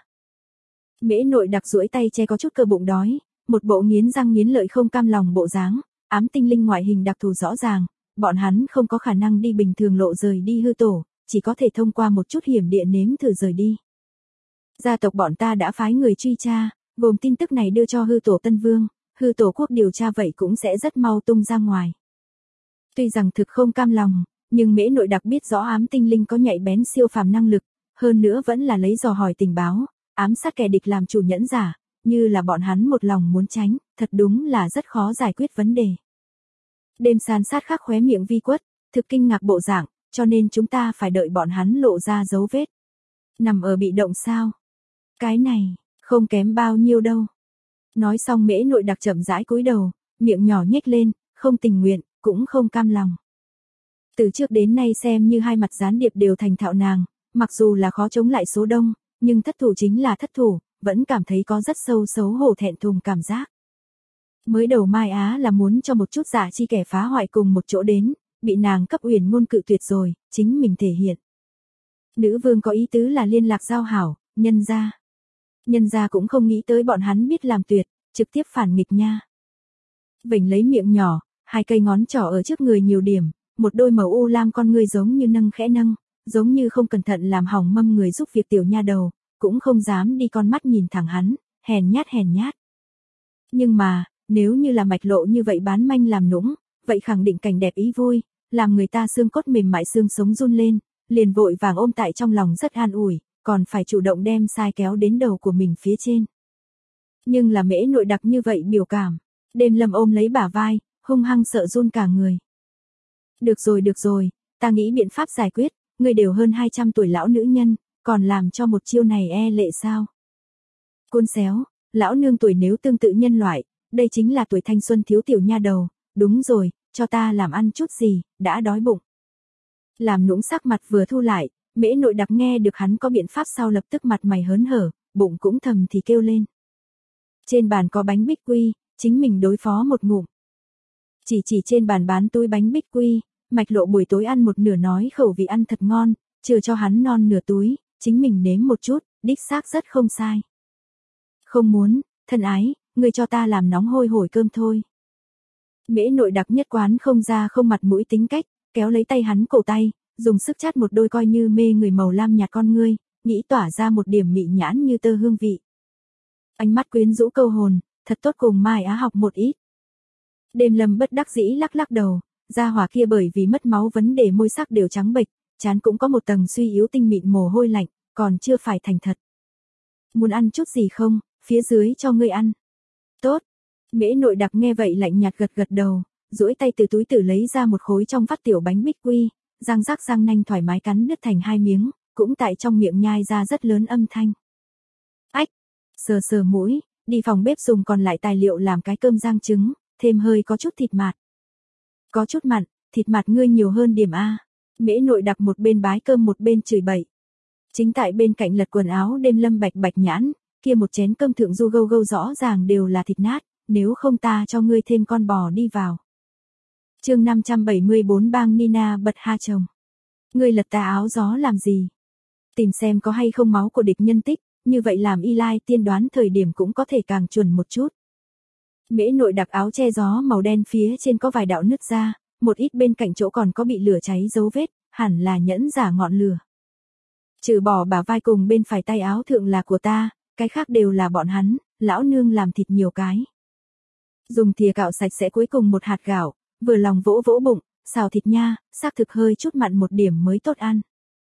Mễ Nội Đặc duỗi tay che có chút cơ bụng đói, một bộ nghiến răng nghiến lợi không cam lòng bộ dáng, ám tinh linh ngoại hình đặc thù rõ ràng, bọn hắn không có khả năng đi bình thường lộ rời đi hư tổ, chỉ có thể thông qua một chút hiểm địa nếm thử rời đi. Gia tộc bọn ta đã phái người truy tra, gồm tin tức này đưa cho hư tổ Tân Vương, hư tổ quốc điều tra vậy cũng sẽ rất mau tung ra ngoài. Tuy rằng thực không cam lòng, nhưng Mễ Nội Đặc biết rõ ám tinh linh có nhạy bén siêu phàm năng lực, hơn nữa vẫn là lấy dò hỏi tình báo, ám sát kẻ địch làm chủ nhẫn giả, như là bọn hắn một lòng muốn tránh, thật đúng là rất khó giải quyết vấn đề. Đêm San sát khắc khóe miệng vi quất, thực kinh ngạc bộ dạng, cho nên chúng ta phải đợi bọn hắn lộ ra dấu vết. Nằm ở bị động sao? Cái này, không kém bao nhiêu đâu. Nói xong Mễ Nội Đặc chậm rãi cúi đầu, miệng nhỏ nhếch lên, không tình nguyện, cũng không cam lòng. Từ trước đến nay xem như hai mặt gián điệp đều thành thạo nàng, mặc dù là khó chống lại số đông, nhưng thất thủ chính là thất thủ, vẫn cảm thấy có rất sâu xấu hổ thẹn thùng cảm giác. Mới đầu Mai Á là muốn cho một chút giả chi kẻ phá hoại cùng một chỗ đến, bị nàng cấp Uyển Ngôn cự tuyệt rồi, chính mình thể hiện. Nữ vương có ý tứ là liên lạc giao hảo, nhân gia cũng không nghĩ tới bọn hắn biết làm tuyệt, trực tiếp phản nghịch nha. Vểnh lấy miệng nhỏ, hai cây ngón trỏ ở trước người nhiều điểm, một đôi màu u lam con ngươi giống như nâng khẽ nâng, giống như không cẩn thận làm hỏng mâm người giúp việc tiểu nha đầu, cũng không dám đi con mắt nhìn thẳng hắn, hèn nhát. Nhưng mà, nếu như là mạch lộ như vậy bán manh làm nũng, vậy khẳng định cảnh đẹp ý vui, làm người ta xương cốt mềm mại xương sống run lên, liền vội vàng ôm tại trong lòng rất an ủi, còn phải chủ động đem sai kéo đến đầu của mình phía trên. Nhưng là Mễ Nội Đặc như vậy biểu cảm, Đêm Lâm ôm lấy bả vai, hung hăng sợ run cả người. Được rồi, ta nghĩ biện pháp giải quyết, người đều hơn 200 tuổi lão nữ nhân, còn làm cho một chiêu này e lệ sao? Côn xéo, lão nương tuổi nếu tương tự nhân loại, đây chính là tuổi thanh xuân thiếu tiểu nha đầu, đúng rồi, cho ta làm ăn chút gì, đã đói bụng. Làm nũng sắc mặt vừa thu lại, Mễ Nội Đặc nghe được hắn có biện pháp sau lập tức mặt mày hớn hở, bụng cũng thầm thì kêu lên. Trên bàn có bánh bích quy, chính mình đối phó một ngụm. Chỉ trên bàn bán túi bánh bích quy, Mạch Lộ buổi tối ăn một nửa nói khẩu vị ăn thật ngon, chừa cho hắn non nửa túi, chính mình nếm một chút, đích xác rất không sai. Không muốn, thân ái, ngươi cho ta làm nóng hôi hổi cơm thôi. Mễ Nội Đặc nhất quán không ra không mặt mũi tính cách, kéo lấy tay hắn cổ tay, dùng sức chát một đôi coi như mê người màu lam nhạt con ngươi, nghĩ tỏa ra một điểm mị nhãn như tơ hương vị. Ánh mắt quyến rũ câu hồn, thật tốt cùng Mai Á học một ít. Đêm Lâm bất đắc dĩ lắc đầu, gia hỏa kia bởi vì mất máu vấn đề môi sắc đều trắng bệch, trán cũng có một tầng suy yếu tinh mịn mồ hôi lạnh, còn chưa phải thành thật. Muốn ăn chút gì không, phía dưới cho ngươi ăn. Tốt. Mễ Nội Đặc nghe vậy lạnh nhạt gật đầu, duỗi tay từ túi tử lấy ra một khối trong vắt tiểu bánh bích quy, răng rắc răng nanh thoải mái cắn đứt thành hai miếng, cũng tại trong miệng nhai ra rất lớn âm thanh. Ách, sờ mũi, đi phòng bếp dùng còn lại tài liệu làm cái cơm rang trứng, thêm hơi có chút thịt mạt. Có chút mặn, thịt mạt ngươi nhiều hơn điểm a. Mễ Nội Đặc một bên bái cơm một bên chửi bậy. Chính tại bên cạnh lật quần áo Đêm Lâm bạch nhãn, kia một chén cơm thượng du gâu rõ ràng đều là thịt nát, nếu không ta cho ngươi thêm con bò đi vào. Chương 574 bang Nina bật ha chồng. Ngươi lật ta áo gió làm gì? Tìm xem có hay không máu của địch nhân tích, như vậy làm Y Lai tiên đoán thời điểm cũng có thể càng chuẩn một chút. Mễ Nội Đặc áo che gió màu đen phía trên có vài đạo nứt ra, một ít bên cạnh chỗ còn có bị lửa cháy dấu vết, hẳn là nhẫn giả ngọn lửa. Trừ bỏ bả vai cùng bên phải tay áo thượng là của ta, cái khác đều là bọn hắn, lão nương làm thịt nhiều cái. Dùng thìa cạo sạch sẽ cuối cùng một hạt gạo, vừa lòng vỗ bụng, xào thịt nha, xác thực hơi chút mặn một điểm mới tốt ăn.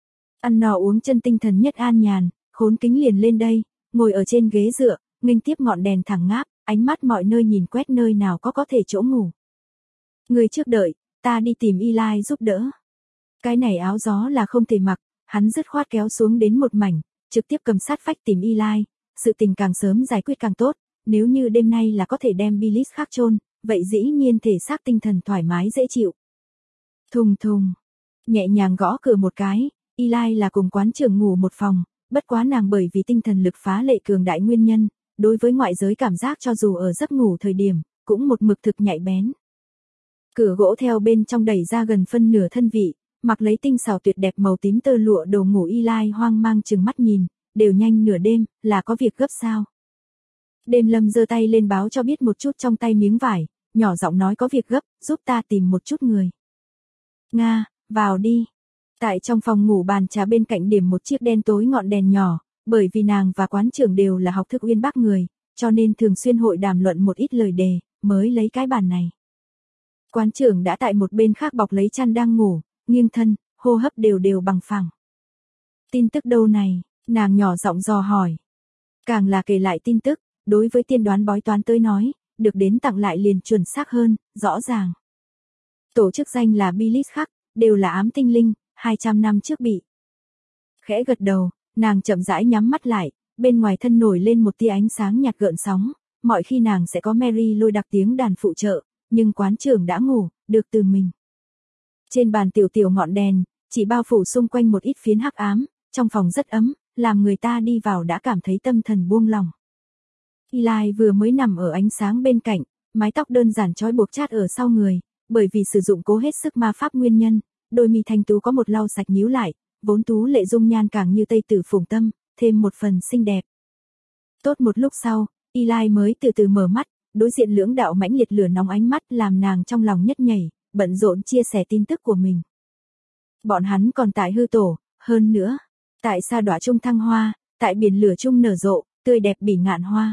Ăn no uống chân tinh thần nhất an nhàn, khốn kính liền lên đây, ngồi ở trên ghế dựa, nghênh tiếp ngọn đèn thẳng ngáp, ánh mắt mọi nơi nhìn quét nơi nào có thể chỗ ngủ. Người trước đợi, ta đi tìm Eli giúp đỡ. Cái này áo gió là không thể mặc, hắn dứt khoát kéo xuống đến một mảnh, trực tiếp cầm sát phách tìm Eli, sự tình càng sớm giải quyết càng tốt, nếu như đêm nay là có thể đem Billis khác chôn, vậy dĩ nhiên thể xác tinh thần thoải mái dễ chịu. Thùng thùng, nhẹ nhàng gõ cửa một cái, Eli là cùng quán trưởng ngủ một phòng, bất quá nàng bởi vì tinh thần lực phá lệ cường đại nguyên nhân, đối với ngoại giới cảm giác cho dù ở giấc ngủ thời điểm, cũng một mực thực nhạy bén. Cửa gỗ theo bên trong đẩy ra gần phân nửa thân vị, mặc lấy tinh xảo tuyệt đẹp màu tím tơ lụa đồ ngủ Eli hoang mang chừng mắt nhìn, đều nhanh nửa đêm, là có việc gấp sao? Đêm Lâm giơ tay lên báo cho biết một chút trong tay miếng vải, nhỏ giọng nói có việc gấp, giúp ta tìm một chút người. Nga, vào đi. Tại trong phòng ngủ bàn trà bên cạnh điểm một chiếc đen tối ngọn đèn nhỏ, bởi vì nàng và quán trưởng đều là học thức uyên bác người, cho nên thường xuyên hội đàm luận một ít lời đề, mới lấy cái bàn này. Quán trưởng đã tại một bên khác bọc lấy chăn đang ngủ, nghiêng thân, hô hấp đều bằng phẳng. Tin tức đâu này, nàng nhỏ giọng dò hỏi. Càng là kể lại tin tức, đối với tiên đoán bói toán tới nói, được đến tặng lại liền chuẩn xác hơn, rõ ràng. Tổ chức danh là Billis khắc, đều là ám tinh linh, 200 năm trước bị. Khẽ gật đầu, nàng chậm rãi nhắm mắt lại, bên ngoài thân nổi lên một tia ánh sáng nhạt gợn sóng, mọi khi nàng sẽ có Mary lôi đặc tiếng đàn phụ trợ, nhưng quán trưởng đã ngủ, được từ mình. Trên bàn tiểu ngọn đèn, chỉ bao phủ xung quanh một ít phiến hắc ám, trong phòng rất ấm, làm người ta đi vào đã cảm thấy tâm thần buông lòng. Eli vừa mới nằm ở ánh sáng bên cạnh, mái tóc đơn giản trói buộc chát ở sau người, bởi vì sử dụng cố hết sức ma pháp nguyên nhân, đôi mi thanh tú có một lau sạch nhíu lại, vốn tú lệ dung nhan càng như tây tử phùng tâm, thêm một phần xinh đẹp. Tốt một lúc sau, Eli mới từ từ mở mắt, đối diện lưỡng đạo mãnh liệt lửa nóng ánh mắt làm nàng trong lòng nhất nhảy, bận rộn chia sẻ tin tức của mình. Bọn hắn còn tại hư tổ, hơn nữa, tại sa đọa trung thăng hoa, tại biển lửa trung nở rộ, tươi đẹp bỉ ngạn hoa.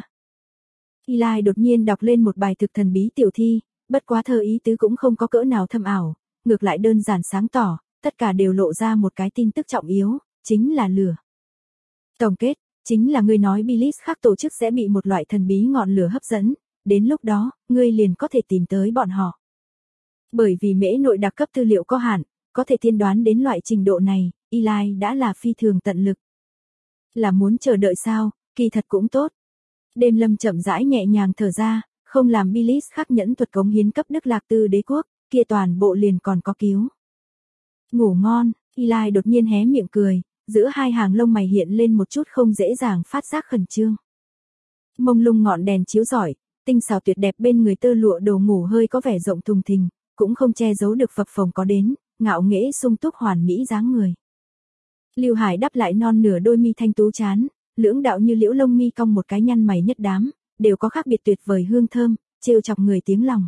Eli đột nhiên đọc lên một bài thực thần bí tiểu thi, bất quá thơ ý tứ cũng không có cỡ nào thâm ảo, ngược lại đơn giản sáng tỏ, tất cả đều lộ ra một cái tin tức trọng yếu, chính là lửa. Tổng kết, chính là ngươi nói Billis khác tổ chức sẽ bị một loại thần bí ngọn lửa hấp dẫn, đến lúc đó, ngươi liền có thể tìm tới bọn họ. Bởi vì mễ nội đặc cấp tư liệu có hạn, có thể tiên đoán đến loại trình độ này, Eli đã là phi thường tận lực. Là muốn chờ đợi sao, kỳ thật cũng tốt. Đêm Lâm chậm rãi nhẹ nhàng thở ra, không làm Billis khắc nhẫn thuật cống hiến cấp Đức Lạc Tư đế quốc, kia toàn bộ liền còn có cứu. Ngủ ngon, Eli đột nhiên hé miệng cười, giữa hai hàng lông mày hiện lên một chút không dễ dàng phát giác khẩn trương. Mông lung ngọn đèn chiếu rọi, tinh xảo tuyệt đẹp bên người tơ lụa đồ ngủ hơi có vẻ rộng thùng thình, cũng không che giấu được phập phồng có đến, ngạo nghễ sung túc hoàn mỹ dáng người. Lưu Hải đắp lại non nửa đôi mi thanh tú chán, lưỡng đạo như liễu lông mi cong một cái nhăn mày nhất đám, đều có khác biệt tuyệt vời hương thơm, trêu chọc người tiếng lòng.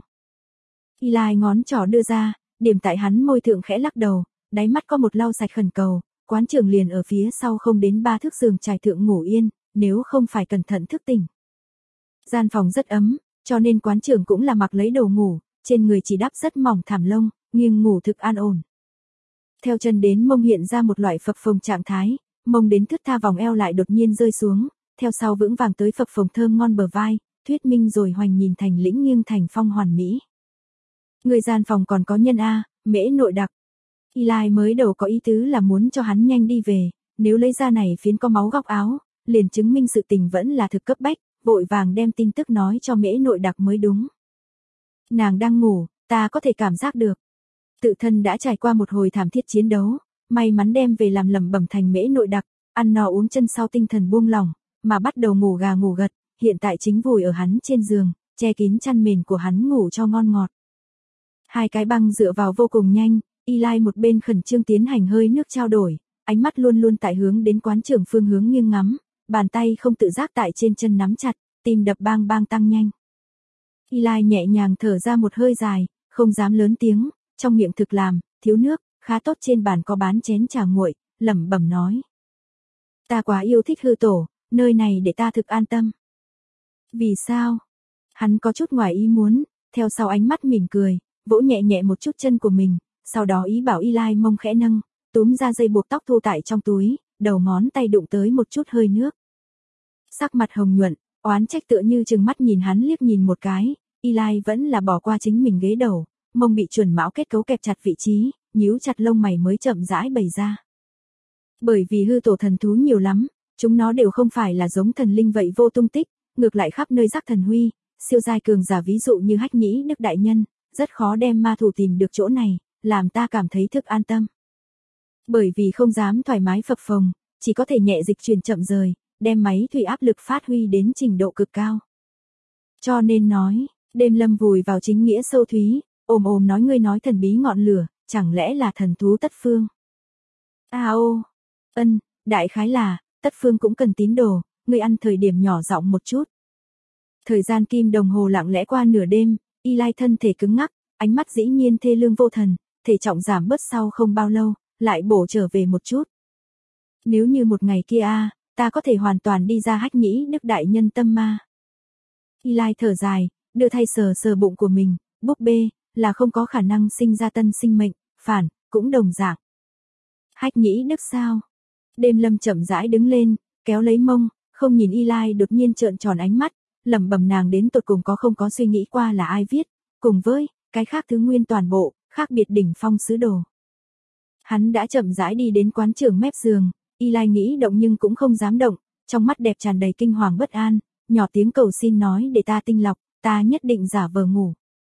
Eli ngón trỏ đưa ra, điểm tại hắn môi thượng khẽ lắc đầu, đáy mắt có một lau sạch khẩn cầu, quán trưởng liền ở phía sau không đến 3 thước giường trải thượng ngủ yên, nếu không phải cẩn thận thức tỉnh. Gian phòng rất ấm, cho nên quán trưởng cũng là mặc lấy đồ ngủ, trên người chỉ đắp rất mỏng thảm lông, nhưng ngủ thực an ổn. Theo chân đến mông hiện ra một loại phập phồng trạng thái, mông đến thướt tha vòng eo lại đột nhiên rơi xuống, theo sau vững vàng tới phập phồng thơm ngon bờ vai, thuyết minh rồi hoành nhìn thành lĩnh nghiêng thành phong hoàn mỹ. Người gian phòng còn có nhân A, mễ nội đặc. Eli mới đầu có ý tứ là muốn cho hắn nhanh đi về, nếu lấy ra này phiến có máu góc áo, liền chứng minh sự tình vẫn là thực cấp bách, vội vàng đem tin tức nói cho mễ nội đặc mới đúng. Nàng đang ngủ, ta có thể cảm giác được. Tự thân đã trải qua một hồi thảm thiết chiến đấu, may mắn đem về làm lẩm bẩm thành mễ nội đặc, ăn no uống chân sau tinh thần buông lỏng, mà bắt đầu ngủ gà ngủ gật, hiện tại chính vùi ở hắn trên giường, che kín chăn mền của hắn ngủ cho ngon ngọt. Hai cái băng dựa vào vô cùng nhanh, Eli một bên khẩn trương tiến hành hơi nước trao đổi, ánh mắt luôn luôn tại hướng đến quán trưởng phương hướng nghiêng ngắm, bàn tay không tự giác tại trên chân nắm chặt, tim đập bang bang tăng nhanh. Eli nhẹ nhàng thở ra một hơi dài, không dám lớn tiếng, trong miệng thực làm, thiếu nước, khá tốt trên bàn có bán chén trà nguội, lẩm bẩm nói. Ta quá yêu thích hư tổ, nơi này để ta thực an tâm. Vì sao? Hắn có chút ngoài ý muốn, theo sau ánh mắt mỉm cười, vỗ nhẹ nhẹ một chút chân của mình, sau đó ý bảo Eli mông khẽ nâng, túm ra dây buộc tóc thu tại trong túi, đầu ngón tay đụng tới một chút hơi nước. Sắc mặt hồng nhuận, oán trách tựa như trừng mắt nhìn hắn liếc nhìn một cái, Eli vẫn là bỏ qua chính mình ghế đầu, mông bị chuẩn mão kết cấu kẹp chặt vị trí, nhíu chặt lông mày mới chậm rãi bày ra. Bởi vì hư tổ thần thú nhiều lắm, chúng nó đều không phải là giống thần linh vậy vô tung tích, ngược lại khắp nơi rắc thần huy, siêu giai cường giả ví dụ như Hách Nhĩ Đức đại nhân, rất khó đem ma thủ tìm được chỗ này, làm ta cảm thấy thức an tâm. Bởi vì không dám thoải mái phập phồng, chỉ có thể nhẹ dịch chuyển chậm rời, đem máy thủy áp lực phát huy đến trình độ cực cao. Cho nên nói, đêm lâm vùi vào chính nghĩa sâu thúy, ồm ồm nói ngươi nói thần bí ngọn lửa, chẳng lẽ là thần thú tất phương? Ô, đại khái là, tất phương cũng cần tín đồ, ngươi ăn thời điểm nhỏ giọng một chút. Thời gian kim đồng hồ lặng lẽ qua nửa đêm, Eli thân thể cứng ngắc, ánh mắt dĩ nhiên thê lương vô thần, thể trọng giảm bớt sau không bao lâu, lại bổ trở về một chút. Nếu như một ngày kia ta có thể hoàn toàn đi ra Hách Nhĩ Đức đại nhân tâm ma. Eli thở dài, đưa tay sờ sờ bụng của mình, búp bê, là không có khả năng sinh ra tân sinh mệnh, phản, cũng đồng dạng. Hách Nhĩ Đức sao? Đêm lâm chậm rãi đứng lên, kéo lấy mông, không nhìn Eli đột nhiên trợn tròn ánh mắt, lẩm bẩm nàng đến tột cùng có không có suy nghĩ qua là ai viết, cùng với cái khác thứ nguyên toàn bộ, khác biệt đỉnh phong sứ đồ. Hắn đã chậm rãi đi đến quán trưởng mép giường, Eli nghĩ động nhưng cũng không dám động, trong mắt đẹp tràn đầy kinh hoàng bất an, nhỏ tiếng cầu xin nói để ta tinh lọc, ta nhất định giả vờ ngủ.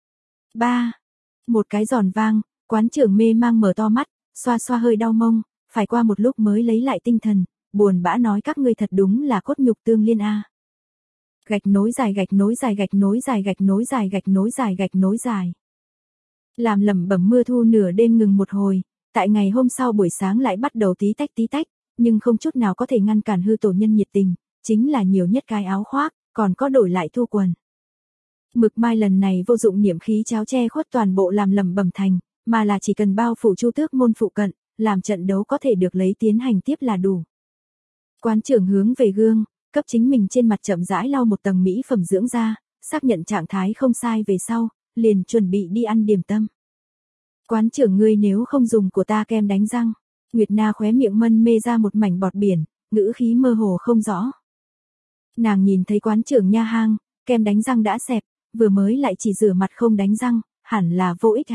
Một cái giòn vang, quán trưởng mê mang mở to mắt, xoa xoa hơi đau mông, phải qua một lúc mới lấy lại tinh thần, buồn bã nói các ngươi thật đúng là cốt nhục tương liên Gạch nối dài gạch nối dài gạch nối dài gạch nối dài gạch nối dài gạch nối dài. Làm lẩm bẩm mưa thu nửa đêm ngừng một hồi, tại ngày hôm sau buổi sáng lại bắt đầu tí tách, nhưng không chút nào có thể ngăn cản hư tổ nhân nhiệt tình, chính là nhiều nhất cái áo khoác, còn có đổi lại thu quần. Mực mai lần này vô dụng niệm khí cháo che khuất toàn bộ làm lẩm bẩm thành, mà là chỉ cần bao phủ Chu Tước môn phụ cận, làm trận đấu có thể được lấy tiến hành tiếp là đủ. Quán trưởng hướng về gương, cấp chính mình trên mặt chậm rãi lau một tầng mỹ phẩm dưỡng da, xác nhận trạng thái không sai về sau, liền chuẩn bị đi ăn điểm tâm. Quán trưởng ngươi nếu không dùng của ta kem đánh răng. Nguyệt Na khóe miệng mân mê ra một mảnh bọt biển, ngữ khí mơ hồ không rõ. Nàng nhìn thấy quán trưởng nha hang, kem đánh răng đã xẹp, vừa mới lại chỉ rửa mặt không đánh răng, hẳn là vô ích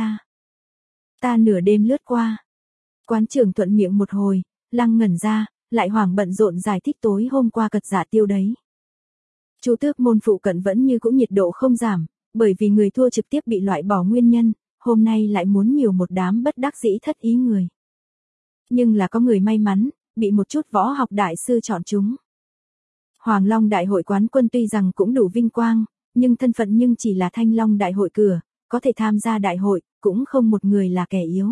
Ta nửa đêm lướt qua. Quán trưởng thuận miệng một hồi, lăng ngẩn ra, lại hoảng bận rộn giải thích tối hôm qua cật giả tiêu đấy. Chu Tước môn phụ cận vẫn như cũ nhiệt độ không giảm, bởi vì người thua trực tiếp bị loại bỏ nguyên nhân, hôm nay lại muốn nhiều một đám bất đắc dĩ thất ý người. Nhưng là có người may mắn, bị một chút võ học đại sư chọn chúng. Hoàng Long Đại hội quán quân tuy rằng cũng đủ vinh quang, nhưng thân phận nhưng chỉ là Thanh Long Đại hội cửa, có thể tham gia đại hội, cũng không một người là kẻ yếu.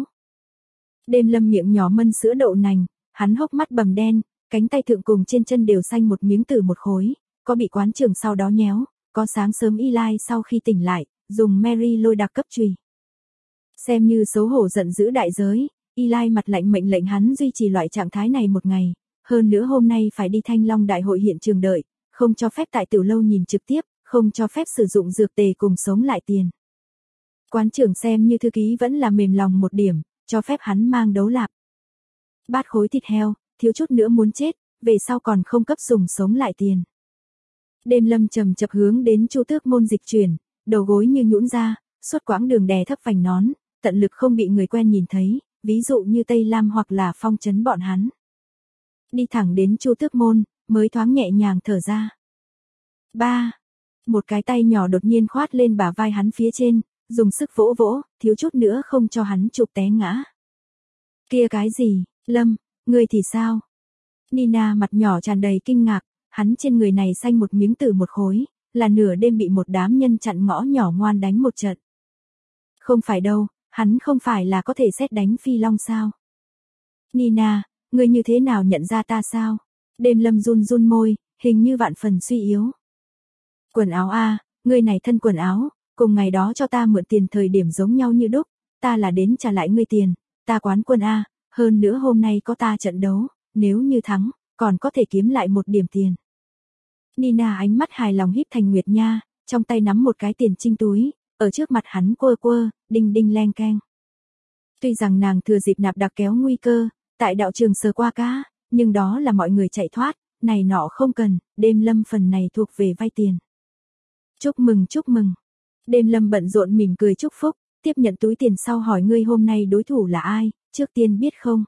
Đêm lâm miệng nhỏ mân sữa đậu nành, hắn hốc mắt bầm đen, cánh tay thượng cùng trên chân đều xanh một miếng từ một khối, có bị quán trưởng sau đó nhéo, có sáng sớm Eli sau khi tỉnh lại, dùng Mary lôi đặc cấp chùy. Xem như xấu hổ giận dữ đại giới, Eli mặt lạnh mệnh lệnh hắn duy trì loại trạng thái này một ngày, hơn nữa hôm nay phải đi Thanh Long Đại hội hiện trường đợi, không cho phép tại tiểu lâu nhìn trực tiếp, không cho phép sử dụng dược tề cùng sống lại tiền. Quán trưởng xem như thư ký vẫn là mềm lòng một điểm, cho phép hắn mang đấu lạp. Bát khối thịt heo, thiếu chút nữa muốn chết, về sau còn không cấp dùng sống lại tiền. Đêm lâm trầm chập hướng đến Chu Tước môn dịch chuyển, đầu gối như nhũn ra, suốt quãng đường đè thấp vành nón, tận lực không bị người quen nhìn thấy, ví dụ như Tây Lam hoặc là Phong Trấn bọn hắn. Đi thẳng đến Chu Tước môn, mới thoáng nhẹ nhàng thở ra. Một cái tay nhỏ đột nhiên khoát lên bả vai hắn phía trên, dùng sức vỗ vỗ, thiếu chút nữa không cho hắn chụp té ngã. Kia cái gì, Lâm, ngươi thì sao? Nina mặt nhỏ tràn đầy kinh ngạc, hắn trên người này xanh một miếng từ một khối, là nửa đêm bị một đám nhân chặn ngõ nhỏ ngoan đánh một trận. Không phải đâu, hắn không phải là có thể xét đánh phi long sao? Nina, ngươi như thế nào nhận ra ta sao? Đêm lâm run run môi, hình như vạn phần suy yếu. Quần áo ngươi này thân quần áo, cùng ngày đó cho ta mượn tiền thời điểm giống nhau như đúc, ta là đến trả lại ngươi tiền, ta quán quân hơn nữa hôm nay có ta trận đấu, nếu như thắng, còn có thể kiếm lại một điểm tiền. Nina ánh mắt hài lòng híp thành nguyệt nha, trong tay nắm một cái tiền trinh túi, ở trước mặt hắn quơ quơ, đinh đinh leng keng. Tuy rằng nàng thừa dịp nạp đặc kéo nguy cơ, Tại đạo trường sờ qua cá, nhưng đó là mọi người chạy thoát, này nọ không cần, đêm lâm phần này thuộc về vay tiền. Chúc mừng chúc mừng. Đêm lâm bận rộn mỉm cười chúc phúc, tiếp nhận túi tiền sau hỏi ngươi hôm nay đối thủ là ai, trước tiên biết không?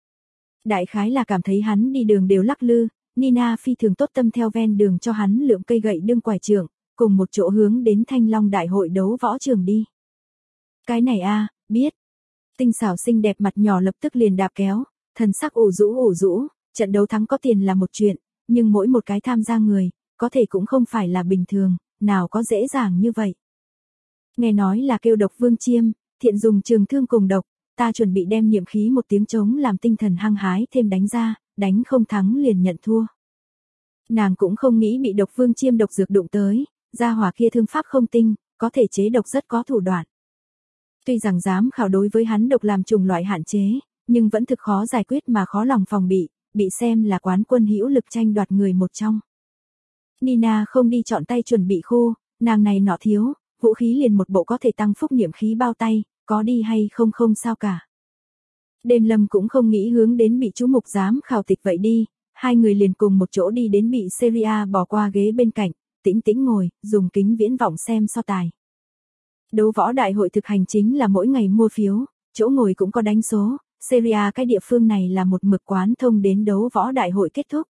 Đại khái là cảm thấy hắn đi đường đều lắc lư, Nina phi thường tốt tâm theo ven đường cho hắn lượm cây gậy đương quải trưởng, cùng một chỗ hướng đến Thanh Long Đại hội đấu võ trường đi. Cái này a, biết. Tinh xảo xinh đẹp mặt nhỏ lập tức liền đạp kéo, thần sắc ủ rũ, trận đấu thắng có tiền là một chuyện, nhưng mỗi một cái tham gia người, có thể cũng không phải là bình thường, nào có dễ dàng như vậy. Nghe nói là kêu độc vương chiêm, thiện dùng trường thương cùng độc, ta chuẩn bị đem niệm khí một tiếng trống làm tinh thần hăng hái thêm đánh ra, đánh không thắng liền nhận thua. Nàng cũng không nghĩ bị độc vương chiêm độc dược đụng tới, gia hỏa kia thương pháp không tinh, có thể chế độc rất có thủ đoạn. Tuy rằng giám khảo đối với hắn độc làm trùng loại hạn chế, nhưng vẫn thực khó giải quyết mà khó lòng phòng bị xem là quán quân hữu lực tranh đoạt người một trong. Nina không đi chọn tay chuẩn bị khu, nàng này nọ thiếu, vũ khí liền một bộ có thể tăng phúc niệm khí bao tay, có đi hay không không sao cả. Đêm lâm cũng không nghĩ hướng đến bị chú mục giám khảo tịch vậy đi, hai người liền cùng một chỗ đi đến bị Seria bỏ qua ghế bên cạnh, tĩnh tĩnh ngồi, dùng kính viễn vọng xem so tài. Đấu võ đại hội thực hành chính là mỗi ngày mua phiếu, chỗ ngồi cũng có đánh số, Seria cái địa phương này là một mực quán thông đến đấu võ đại hội kết thúc.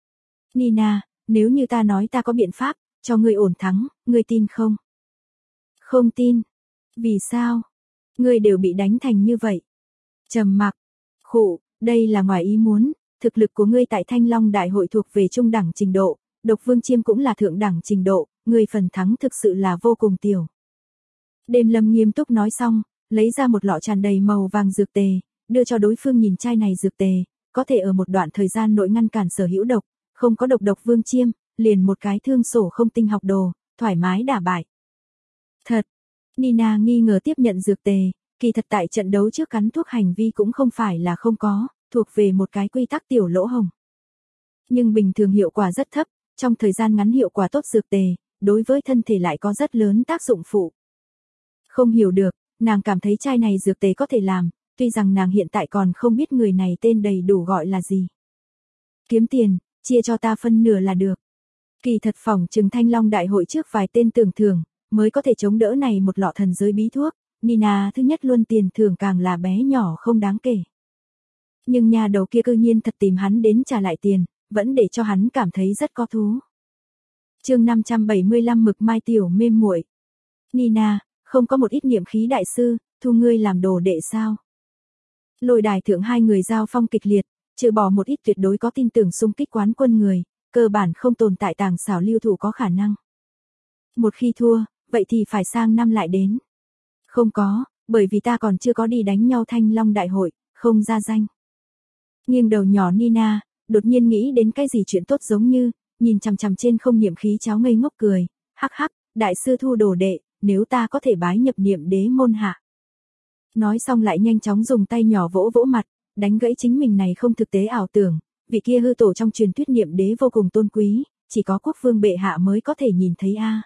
Nina, nếu như ta nói ta có biện pháp, cho ngươi ổn thắng, ngươi tin không? Không tin. Vì sao? Ngươi đều bị đánh thành như vậy. Trầm mặc. Khụ, đây là ngoài ý muốn, thực lực của ngươi tại Thanh Long Đại hội thuộc về trung đẳng trình độ, độc vương chiêm cũng là thượng đẳng trình độ, ngươi phần thắng thực sự là vô cùng tiểu. Đêm lâm nghiêm túc nói xong, lấy ra một lọ tràn đầy màu vàng dược tề, đưa cho đối phương nhìn chai này dược tề, có thể ở một đoạn thời gian nội ngăn cản sở hữu độc, không có độc vương chiêm, liền một cái thương sổ không tinh học đồ, thoải mái đả bại. Thật. Nina nghi ngờ tiếp nhận dược tề, kỳ thật tại trận đấu trước cắn thuốc hành vi cũng không phải là không có, thuộc về một cái quy tắc tiểu lỗ hổng. Nhưng bình thường hiệu quả rất thấp, trong thời gian ngắn hiệu quả tốt dược tề, đối với thân thể lại có rất lớn tác dụng phụ. Không hiểu được, nàng cảm thấy chai này dược tề có thể làm, tuy rằng nàng hiện tại còn không biết người này tên đầy đủ gọi là gì. Kiếm tiền, chia cho ta phân nửa là được. Kỳ thật phỏng chừng Thanh Long Đại hội trước vài tên tưởng thưởng, mới có thể chống đỡ này một lọ thần giới bí thuốc, Nina thứ nhất luôn tiền thưởng càng là bé nhỏ không đáng kể. Nhưng nhà đầu kia cư nhiên thật tìm hắn đến trả lại tiền, vẫn để cho hắn cảm thấy rất có thú. Chương 575 Mực Mai tiểu mê muội. Nina, không có một ít niệm khí đại sư, thu ngươi làm đồ đệ sao? Lôi đài thượng hai người giao phong kịch liệt, trừ bỏ một ít tuyệt đối có tin tưởng xung kích quán quân người, cơ bản không tồn tại tàng xảo lưu thủ có khả năng. Một khi thua, vậy thì phải sang năm lại đến. Không có, bởi vì ta còn chưa có đi đánh nhau Thanh Long Đại hội, không ra danh. Nghiêng đầu nhỏ Nina, đột nhiên nghĩ đến cái gì chuyện tốt giống như, nhìn chằm chằm trên không niệm khí cháo ngây ngốc cười, hắc hắc, đại sư thu đồ đệ, nếu ta có thể bái nhập niệm đế môn hạ. Nói xong lại nhanh chóng dùng tay nhỏ vỗ vỗ mặt, đánh gãy chính mình này không thực tế ảo tưởng, vị kia hư tổ trong truyền thuyết niệm đế vô cùng tôn quý, chỉ có quốc vương bệ hạ mới có thể nhìn thấy a.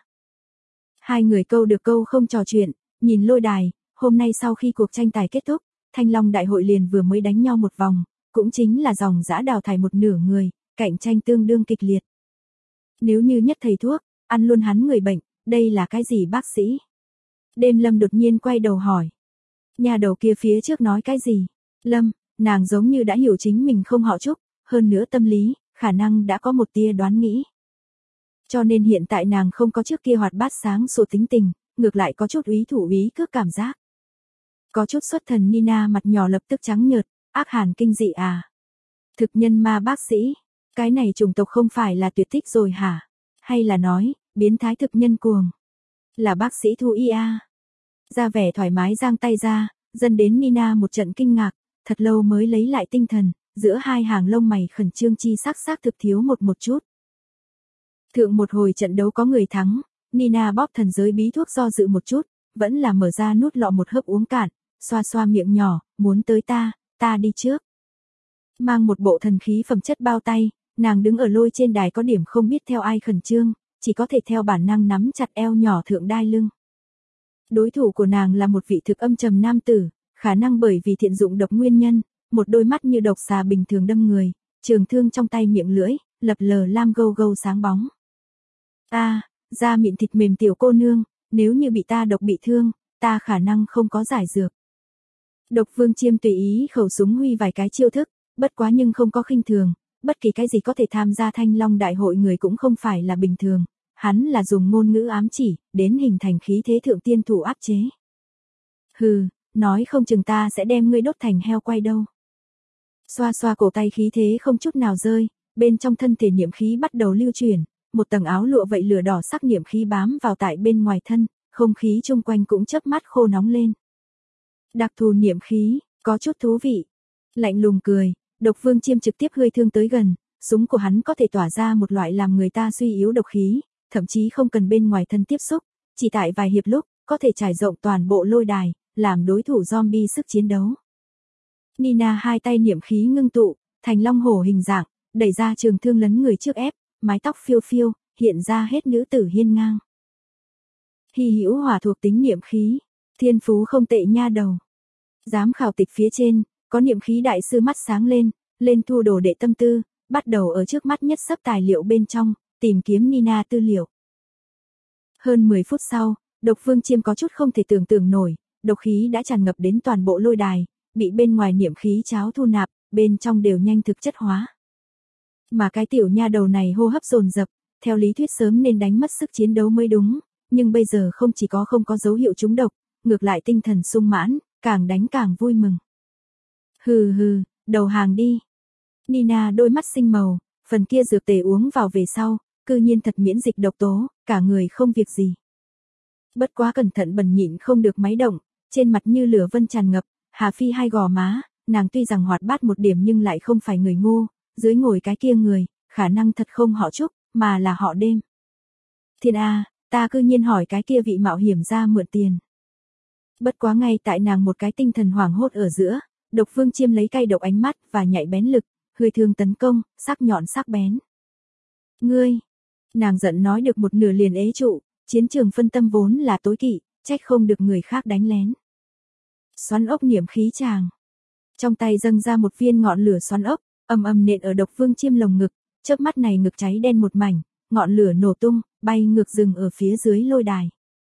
Hai người câu được câu không trò chuyện, nhìn lôi đài, hôm nay sau khi cuộc tranh tài kết thúc, Thanh Long Đại hội liền vừa mới đánh nhau một vòng, cũng chính là dòng dã đào thải một nửa người, cạnh tranh tương đương kịch liệt. Nếu như nhất thầy thuốc, ăn luôn hắn người bệnh, đây là cái gì bác sĩ? Đêm Lâm đột nhiên quay đầu hỏi. Nhà đầu kia phía trước nói cái gì? Lâm, nàng giống như đã hiểu chính mình không họ Trúc, hơn nữa tâm lý, khả năng đã có một tia đoán nghĩ. Cho nên hiện tại nàng không có trước kia hoạt bát sáng sủa tính tình, ngược lại có chút úy thủ úy cước cảm giác. Có chút xuất thần Nina mặt nhỏ lập tức trắng nhợt, ác hàn kinh dị à. Thực nhân ma bác sĩ, cái này chủng tộc không phải là tuyệt tích rồi hả? Hay là nói, biến thái thực nhân cuồng? Là bác sĩ thú y à? Ra vẻ thoải mái giang tay ra, dần đến Nina một trận kinh ngạc, thật lâu mới lấy lại tinh thần, giữa hai hàng lông mày khẩn trương chi sắc thực thiếu một chút. Thượng một hồi trận đấu có người thắng, Nina bóp thần giới bí thuốc do dự một chút, vẫn là mở ra nút lọ một hớp uống cạn, xoa xoa miệng nhỏ, muốn tới ta đi trước. Mang một bộ thần khí phẩm chất bao tay, nàng đứng ở lôi trên đài có điểm không biết theo ai khẩn trương, chỉ có thể theo bản năng nắm chặt eo nhỏ thượng đai lưng. Đối thủ của nàng là một vị thực âm trầm nam tử, khả năng bởi vì thiện dụng độc nguyên nhân, một đôi mắt như độc xà bình thường đâm người, trường thương trong tay miệng lưỡi, lập lờ lam gâu gâu sáng bóng. Da mịn thịt mềm tiểu cô nương, nếu như bị ta độc bị thương, ta khả năng không có giải dược. Độc Vương Chiêm tùy ý khẩu súng huy vài cái chiêu thức, bất quá nhưng không có khinh thường, bất kỳ cái gì có thể tham gia Thanh Long đại hội người cũng không phải là bình thường, hắn là dùng ngôn ngữ ám chỉ, đến hình thành khí thế thượng tiên thủ áp chế. Hừ, nói không chừng ta sẽ đem ngươi đốt thành heo quay đâu. Xoa xoa cổ tay khí thế không chút nào rơi, bên trong thân thể niệm khí bắt đầu lưu chuyển, một tầng áo lụa vậy lửa đỏ sắc niệm khí bám vào tại bên ngoài thân, không khí chung quanh cũng chớp mắt khô nóng lên. Đặc thù niệm khí, có chút thú vị. Lạnh lùng cười, Độc Vương Chiêm trực tiếp hơi thương tới gần, súng của hắn có thể tỏa ra một loại làm người ta suy yếu độc khí, thậm chí không cần bên ngoài thân tiếp xúc, chỉ tại vài hiệp lúc, có thể trải rộng toàn bộ lôi đài, làm đối thủ zombie sức chiến đấu. Nina hai tay niệm khí ngưng tụ, thành long hổ hình dạng, đẩy ra trường thương lấn người trước ép, mái tóc phiêu phiêu, hiện ra hết nữ tử hiên ngang. Hy hữu hỏa thuộc tính niệm khí, thiên phú không tệ nha đầu. Giám khảo tịch phía trên, có niệm khí đại sư mắt sáng lên thu đồ đệ tâm tư, bắt đầu ở trước mắt nhất sấp tài liệu bên trong, tìm kiếm Nina tư liệu. Hơn 10 phút sau, Độc Vương Chiêm có chút không thể tưởng tượng nổi, độc khí đã tràn ngập đến toàn bộ lôi đài, bị bên ngoài niệm khí cháo thu nạp, bên trong đều nhanh thực chất hóa. Mà cái tiểu nha đầu này hô hấp dồn dập, theo lý thuyết sớm nên đánh mất sức chiến đấu mới đúng, nhưng bây giờ không chỉ không có dấu hiệu trúng độc, ngược lại tinh thần sung mãn, càng đánh càng vui mừng. Hừ, đầu hàng đi. Nina đôi mắt sinh màu, phần kia dược tề uống vào về sau, cư nhiên thật miễn dịch độc tố, cả người không việc gì. Bất quá cẩn thận bẩn nhịn không được máy động, trên mặt như lửa vân tràn ngập, Hà Phi hai gò má, nàng tuy rằng hoạt bát một điểm nhưng lại không phải người ngu, dưới ngồi cái kia người, khả năng thật không họ Trúc, mà là họ Đêm. Thiên A, ta cư nhiên hỏi cái kia vị mạo hiểm ra mượn tiền. Bất quá ngay tại nàng một cái tinh thần hoảng hốt ở giữa, Độc Vương Chiêm lấy cay độc ánh mắt và nhạy bén lực, hơi thương tấn công, sắc nhọn sắc bén. Ngươi, nàng giận nói được một nửa liền ế trụ, chiến trường phân tâm vốn là tối kỵ, trách không được người khác đánh lén. Xoắn ốc niệm khí tràng. Trong tay dâng ra một viên ngọn lửa xoắn ốc, ầm nện ở Độc Vương Chiêm lồng ngực, chớp mắt này ngực cháy đen một mảnh, ngọn lửa nổ tung, bay ngược rừng ở phía dưới lôi đài.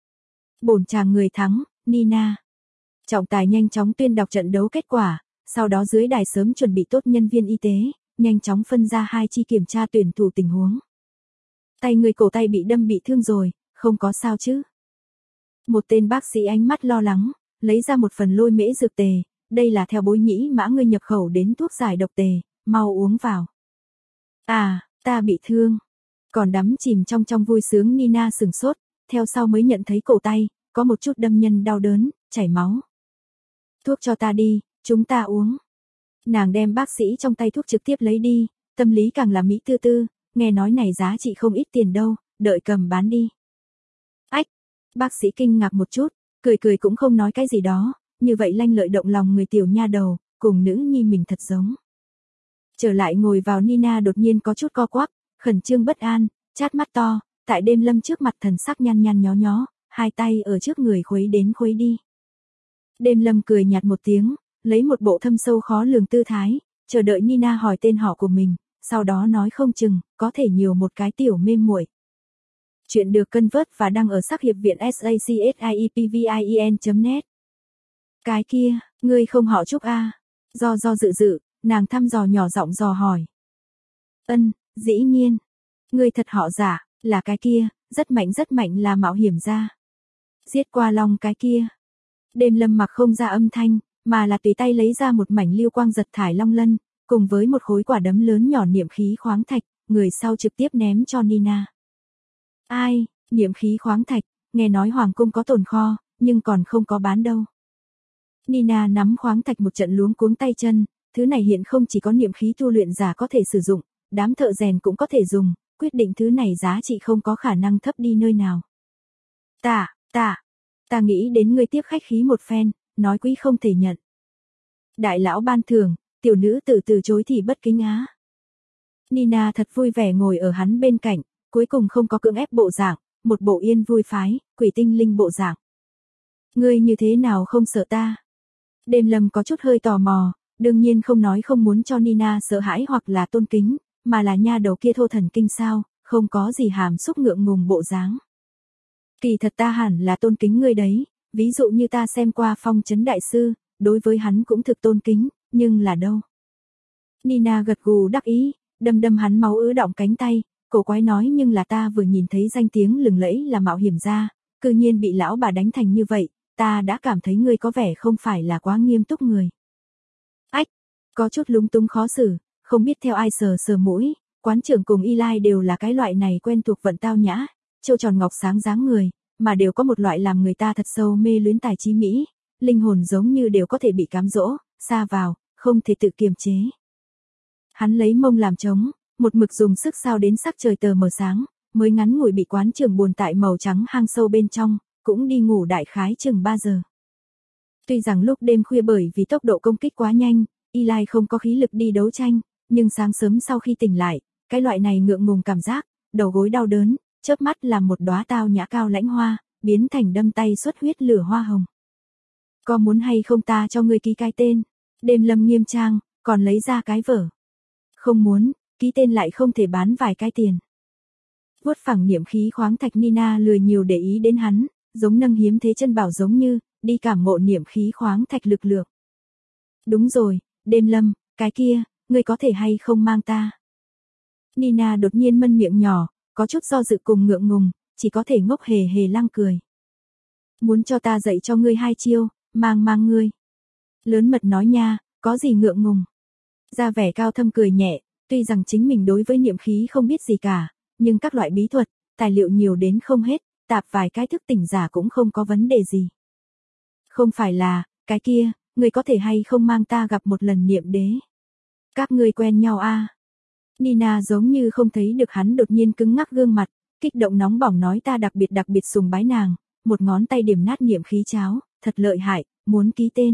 Bổn chàng người thắng, Nina. Trọng tài nhanh chóng tuyên đọc trận đấu kết quả, sau đó dưới đài sớm chuẩn bị tốt nhân viên y tế, nhanh chóng phân ra hai chi kiểm tra tuyển thủ tình huống. Tay người cổ tay bị đâm bị thương rồi, không có sao chứ? Một tên bác sĩ ánh mắt lo lắng, lấy ra một phần lôi mễ dược tề, đây là theo Bối Nhĩ Mã ngươi nhập khẩu đến thuốc giải độc tề, mau uống vào. À, ta bị thương. Còn đắm chìm trong vui sướng Nina sừng sốt, theo sau mới nhận thấy cổ tay, có một chút đâm nhân đau đớn, chảy máu. Thuốc cho ta đi, chúng ta uống. Nàng đem bác sĩ trong tay thuốc trực tiếp lấy đi, tâm lý càng là mỹ tư tư, nghe nói này giá trị không ít tiền đâu, đợi cầm bán đi. Ách, bác sĩ kinh ngạc một chút, cười cũng không nói cái gì đó, như vậy lanh lợi động lòng người tiểu nha đầu, cùng nữ nhi mình thật giống. Trở lại ngồi vào Nina đột nhiên có chút co quắp, khẩn trương bất an, chát mắt to, tại Đêm Lâm trước mặt thần sắc nhăn nhó, hai tay ở trước người khuấy đến khuấy đi. Đêm Lâm cười nhạt một tiếng, lấy một bộ thâm sâu khó lường tư thái, chờ đợi Nina hỏi tên họ của mình, sau đó nói không chừng, có thể nhiều một cái tiểu mê muội. Chuyện được cân vớt và đăng ở sắc hiệp viện sacshiepvien.net. Cái kia, ngươi không họ Trúc a? Do dự, nàng thăm dò nhỏ giọng dò hỏi. Dĩ nhiên. Ngươi thật họ giả, là cái kia, rất mạnh là mạo hiểm ra. Giết qua long cái kia. Đêm Lâm mặc không ra âm thanh, mà là tùy tay lấy ra một mảnh lưu quang giật thải long lân, cùng với một khối quả đấm lớn nhỏ niệm khí khoáng thạch, người sau trực tiếp ném cho Nina. Ai, niệm khí khoáng thạch, nghe nói hoàng cung có tồn kho, nhưng còn không có bán đâu. Nina nắm khoáng thạch một trận luống cuống tay chân, thứ này hiện không chỉ có niệm khí tu luyện giả có thể sử dụng, đám thợ rèn cũng có thể dùng, quyết định thứ này giá trị không có khả năng thấp đi nơi nào. Ta nghĩ đến ngươi tiếp khách khí một phen, nói quý không thể nhận. Đại lão ban thưởng, tiểu nữ từ chối thì bất kính á. Nina thật vui vẻ ngồi ở hắn bên cạnh, cuối cùng không có cưỡng ép bộ dạng, một bộ yên vui phái, quỷ tinh linh bộ dạng. Ngươi như thế nào không sợ ta? Đêm Lâm có chút hơi tò mò, Đương nhiên không nói không muốn cho Nina sợ hãi hoặc là tôn kính, mà là nha đầu kia thô thần kinh sao, không có gì hàm xúc ngượng ngùng bộ dáng. Kỳ thật ta hẳn là tôn kính ngươi đấy, ví dụ như ta xem qua Phong Trấn Đại Sư, đối với hắn cũng thực tôn kính, nhưng là đâu. Nina gật gù đắc ý, đâm đâm hắn máu ứ đọng cánh tay, cổ quái nói nhưng là ta vừa nhìn thấy danh tiếng lừng lẫy là mạo hiểm gia, cư nhiên bị lão bà đánh thành như vậy, ta đã cảm thấy ngươi có vẻ không phải là quá nghiêm túc người. Ách, có chút lúng túng khó xử, không biết theo ai sờ sờ mũi, quán trưởng cùng Eli đều là cái loại này quen thuộc vận tao nhã, trâu tròn ngọc sáng dáng người, mà đều có một loại làm người ta thật sâu mê luyến tài trí mỹ, linh hồn giống như đều có thể bị cám dỗ, sa vào, không thể tự kiềm chế. Hắn lấy mông làm trống, một mực dùng sức sao đến sắc trời tờ mờ sáng, mới ngắn ngủi bị quán trưởng buồn tại màu trắng hang sâu bên trong, cũng đi ngủ đại khái chừng 3 giờ. Tuy rằng lúc đêm khuya bởi vì tốc độ công kích quá nhanh, Eli không có khí lực đi đấu tranh, nhưng sáng sớm sau khi tỉnh lại, cái loại này ngượng ngùng cảm giác, đầu gối đau đớn, chớp mắt làm một đóa tao nhã cao lãnh hoa, biến thành đâm tay xuất huyết lửa hoa hồng. Có muốn hay không ta cho ngươi ký cái tên? Đêm Lâm nghiêm trang, còn lấy ra cái vở. Không muốn, ký tên lại không thể bán vài cái tiền. Vuốt phẳng niệm khí khoáng thạch Nina lười nhiều để ý đến hắn, giống nâng hiếm thế chân bảo giống như, đi cảm ngộ niệm khí khoáng thạch lực lượng. Đúng rồi, Đêm Lâm, cái kia, ngươi có thể hay không mang ta? Nina đột nhiên mân miệng nhỏ, có chút do dự cùng ngượng ngùng, chỉ có thể ngốc hề hề lăng cười. Muốn cho ta dạy cho ngươi 2 chiêu, mang ngươi. Lớn mật nói nha, có gì ngượng ngùng. Ra vẻ cao thâm cười nhẹ, tuy rằng chính mình đối với niệm khí không biết gì cả, nhưng các loại bí thuật, tài liệu nhiều đến không hết, tạp vài cái thức tỉnh giả cũng không có vấn đề gì. Không phải là, cái kia, ngươi có thể hay không mang ta gặp một lần niệm đế. Các ngươi quen nhau a? Nina giống như không thấy được hắn đột nhiên cứng ngắc gương mặt, kích động nóng bỏng nói ta đặc biệt sùng bái nàng, một ngón tay điểm nát niệm khí cháo, thật lợi hại, muốn ký tên.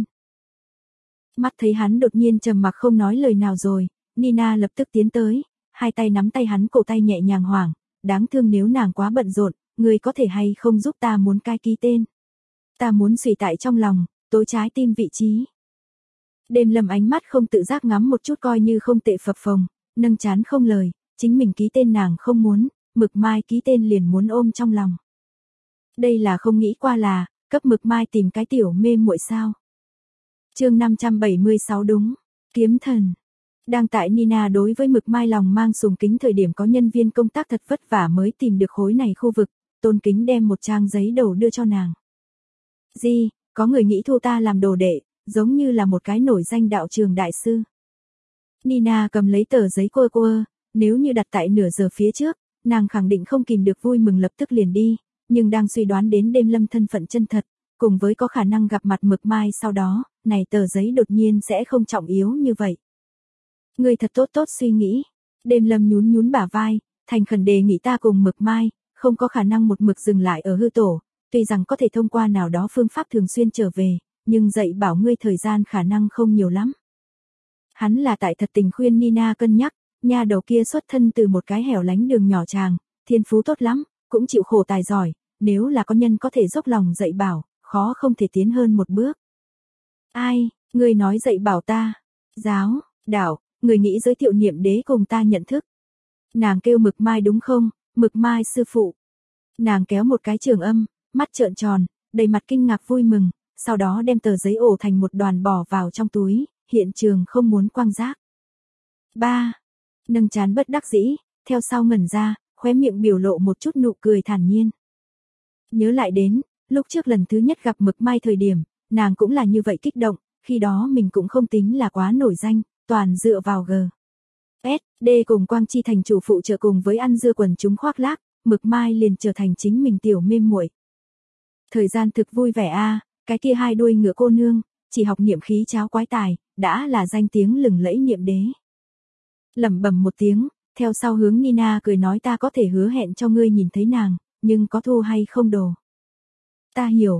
Mắt thấy hắn đột nhiên trầm mặc không nói lời nào rồi, Nina lập tức tiến tới, hai tay nắm tay hắn cổ tay nhẹ nhàng hoảng, đáng thương nếu nàng quá bận rộn, ngươi có thể hay không giúp ta muốn cái ký tên. Ta muốn suy tại trong lòng, tối trái tim vị trí. Đêm Lâm ánh mắt không tự giác ngắm một chút coi như không tệ phập phồng, nâng chán không lời, chính mình ký tên nàng không muốn, Mực Mai ký tên liền muốn ôm trong lòng. Đây là không nghĩ qua là, cấp Mực Mai tìm cái tiểu mê muội sao. Chương 576 đúng, kiếm thần. Đang tại Nina đối với Mực Mai lòng mang sùng kính thời điểm có nhân viên công tác thật vất vả mới tìm được khối này khu vực, tôn kính đem một trang giấy đầu đưa cho nàng. Gì, có người nghĩ thu ta làm đồ đệ, giống như là một cái nổi danh đạo trường đại sư. Nina cầm lấy tờ giấy quơ, nếu như đặt tại nửa giờ phía trước, nàng khẳng định không kìm được vui mừng lập tức liền đi, nhưng đang suy đoán đến Đêm Lâm thân phận chân thật, cùng với có khả năng gặp mặt Mực Mai sau đó, này tờ giấy đột nhiên sẽ không trọng yếu như vậy. Ngươi thật tốt suy nghĩ. Đêm Lâm nhún bả vai, thành khẩn đề nghị ta cùng Mực Mai, không có khả năng một mực dừng lại ở hư tổ, tuy rằng có thể thông qua nào đó phương pháp thường xuyên trở về, nhưng dạy bảo ngươi thời gian khả năng không nhiều lắm. Hắn là tại thật tình khuyên Nina cân nhắc, nha đầu kia xuất thân từ một cái hẻo lánh đường nhỏ tràng, thiên phú tốt lắm, cũng chịu khổ tài giỏi, nếu là có nhân có thể dốc lòng dạy bảo, khó không thể tiến hơn một bước. Ai, ngươi nói dạy bảo ta? Giáo, đạo, người nghĩ giới thiệu niệm đế cùng ta nhận thức. Nàng kêu Mực Mai đúng không? Mực Mai sư phụ. Nàng kéo một cái trường âm, mắt trợn tròn, đầy mặt kinh ngạc vui mừng, sau đó đem tờ giấy ổ thành một đoàn bỏ vào trong túi, hiện trường không muốn quăng rác. 3. Nâng chán bất đắc dĩ, theo sau ngẩn ra, khóe miệng biểu lộ một chút nụ cười thản nhiên. Nhớ lại đến, lúc trước lần thứ nhất gặp Mực Mai thời điểm, nàng cũng là như vậy kích động, khi đó mình cũng không tính là quá nổi danh, toàn dựa vào G. S, D cùng Quang Chi thành chủ phụ trợ cùng với ăn dưa quần chúng khoác lác, Mực Mai liền trở thành chính mình tiểu mê muội. Thời gian thực vui vẻ a, cái kia hai đuôi ngựa cô nương, chỉ học niệm khí cháo quái tài, đã là danh tiếng lừng lẫy niệm đế. Lẩm bẩm một tiếng, theo sau hướng Nina cười nói ta có thể hứa hẹn cho ngươi nhìn thấy nàng, nhưng có thu hay không đồ. Ta hiểu,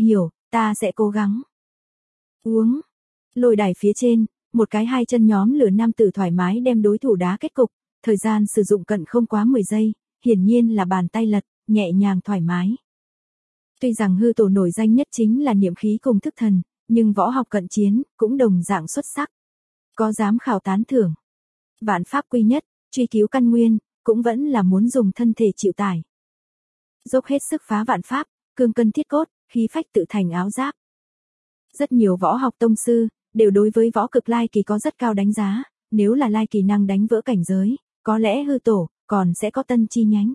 ta sẽ cố gắng. Uống. Lôi đài phía trên, một cái hai chân nhóm lửa nam tử thoải mái đem đối thủ đá kết cục, thời gian sử dụng cận không quá 10 giây, hiển nhiên là bàn tay lật, nhẹ nhàng thoải mái. Tuy rằng hư tổ nổi danh nhất chính là niệm khí cùng thức thần, nhưng võ học cận chiến cũng đồng dạng xuất sắc. Có giám khảo tán thưởng. Vạn pháp quy nhất, truy cứu căn nguyên, cũng vẫn là muốn dùng thân thể chịu tải. Dốc hết sức phá vạn pháp, cương cân thiết cốt, khí phách tự thành áo giáp. Rất nhiều võ học tông sư, đều đối với võ cực Lai Kỳ có rất cao đánh giá, nếu là Lai Kỳ năng đánh vỡ cảnh giới, có lẽ hư tổ, còn sẽ có tân chi nhánh.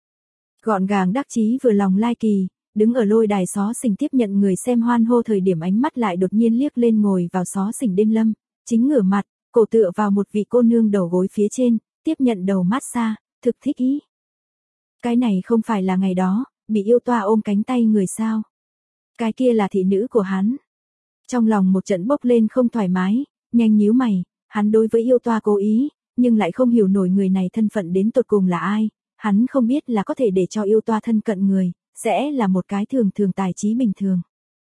Gọn gàng đắc chí vừa lòng Lai Kỳ, đứng ở lôi đài xó xỉnh tiếp nhận người xem hoan hô thời điểm ánh mắt lại đột nhiên liếc lên ngồi vào xó xỉnh Đêm Lâm, chính ngửa mặt, cổ tựa vào một vị cô nương đầu gối phía trên, tiếp nhận đầu massage, thực thích ý. Cái này không phải là ngày đó, bị yêu toa ôm cánh tay người sao. Cái kia là thị nữ của hắn. Trong lòng một trận bốc lên không thoải mái, nhanh nhíu mày, hắn đối với yêu toa cố ý, nhưng lại không hiểu nổi người này thân phận đến tột cùng là ai, hắn không biết là có thể để cho yêu toa thân cận người, sẽ là một cái thường thường tài trí bình thường.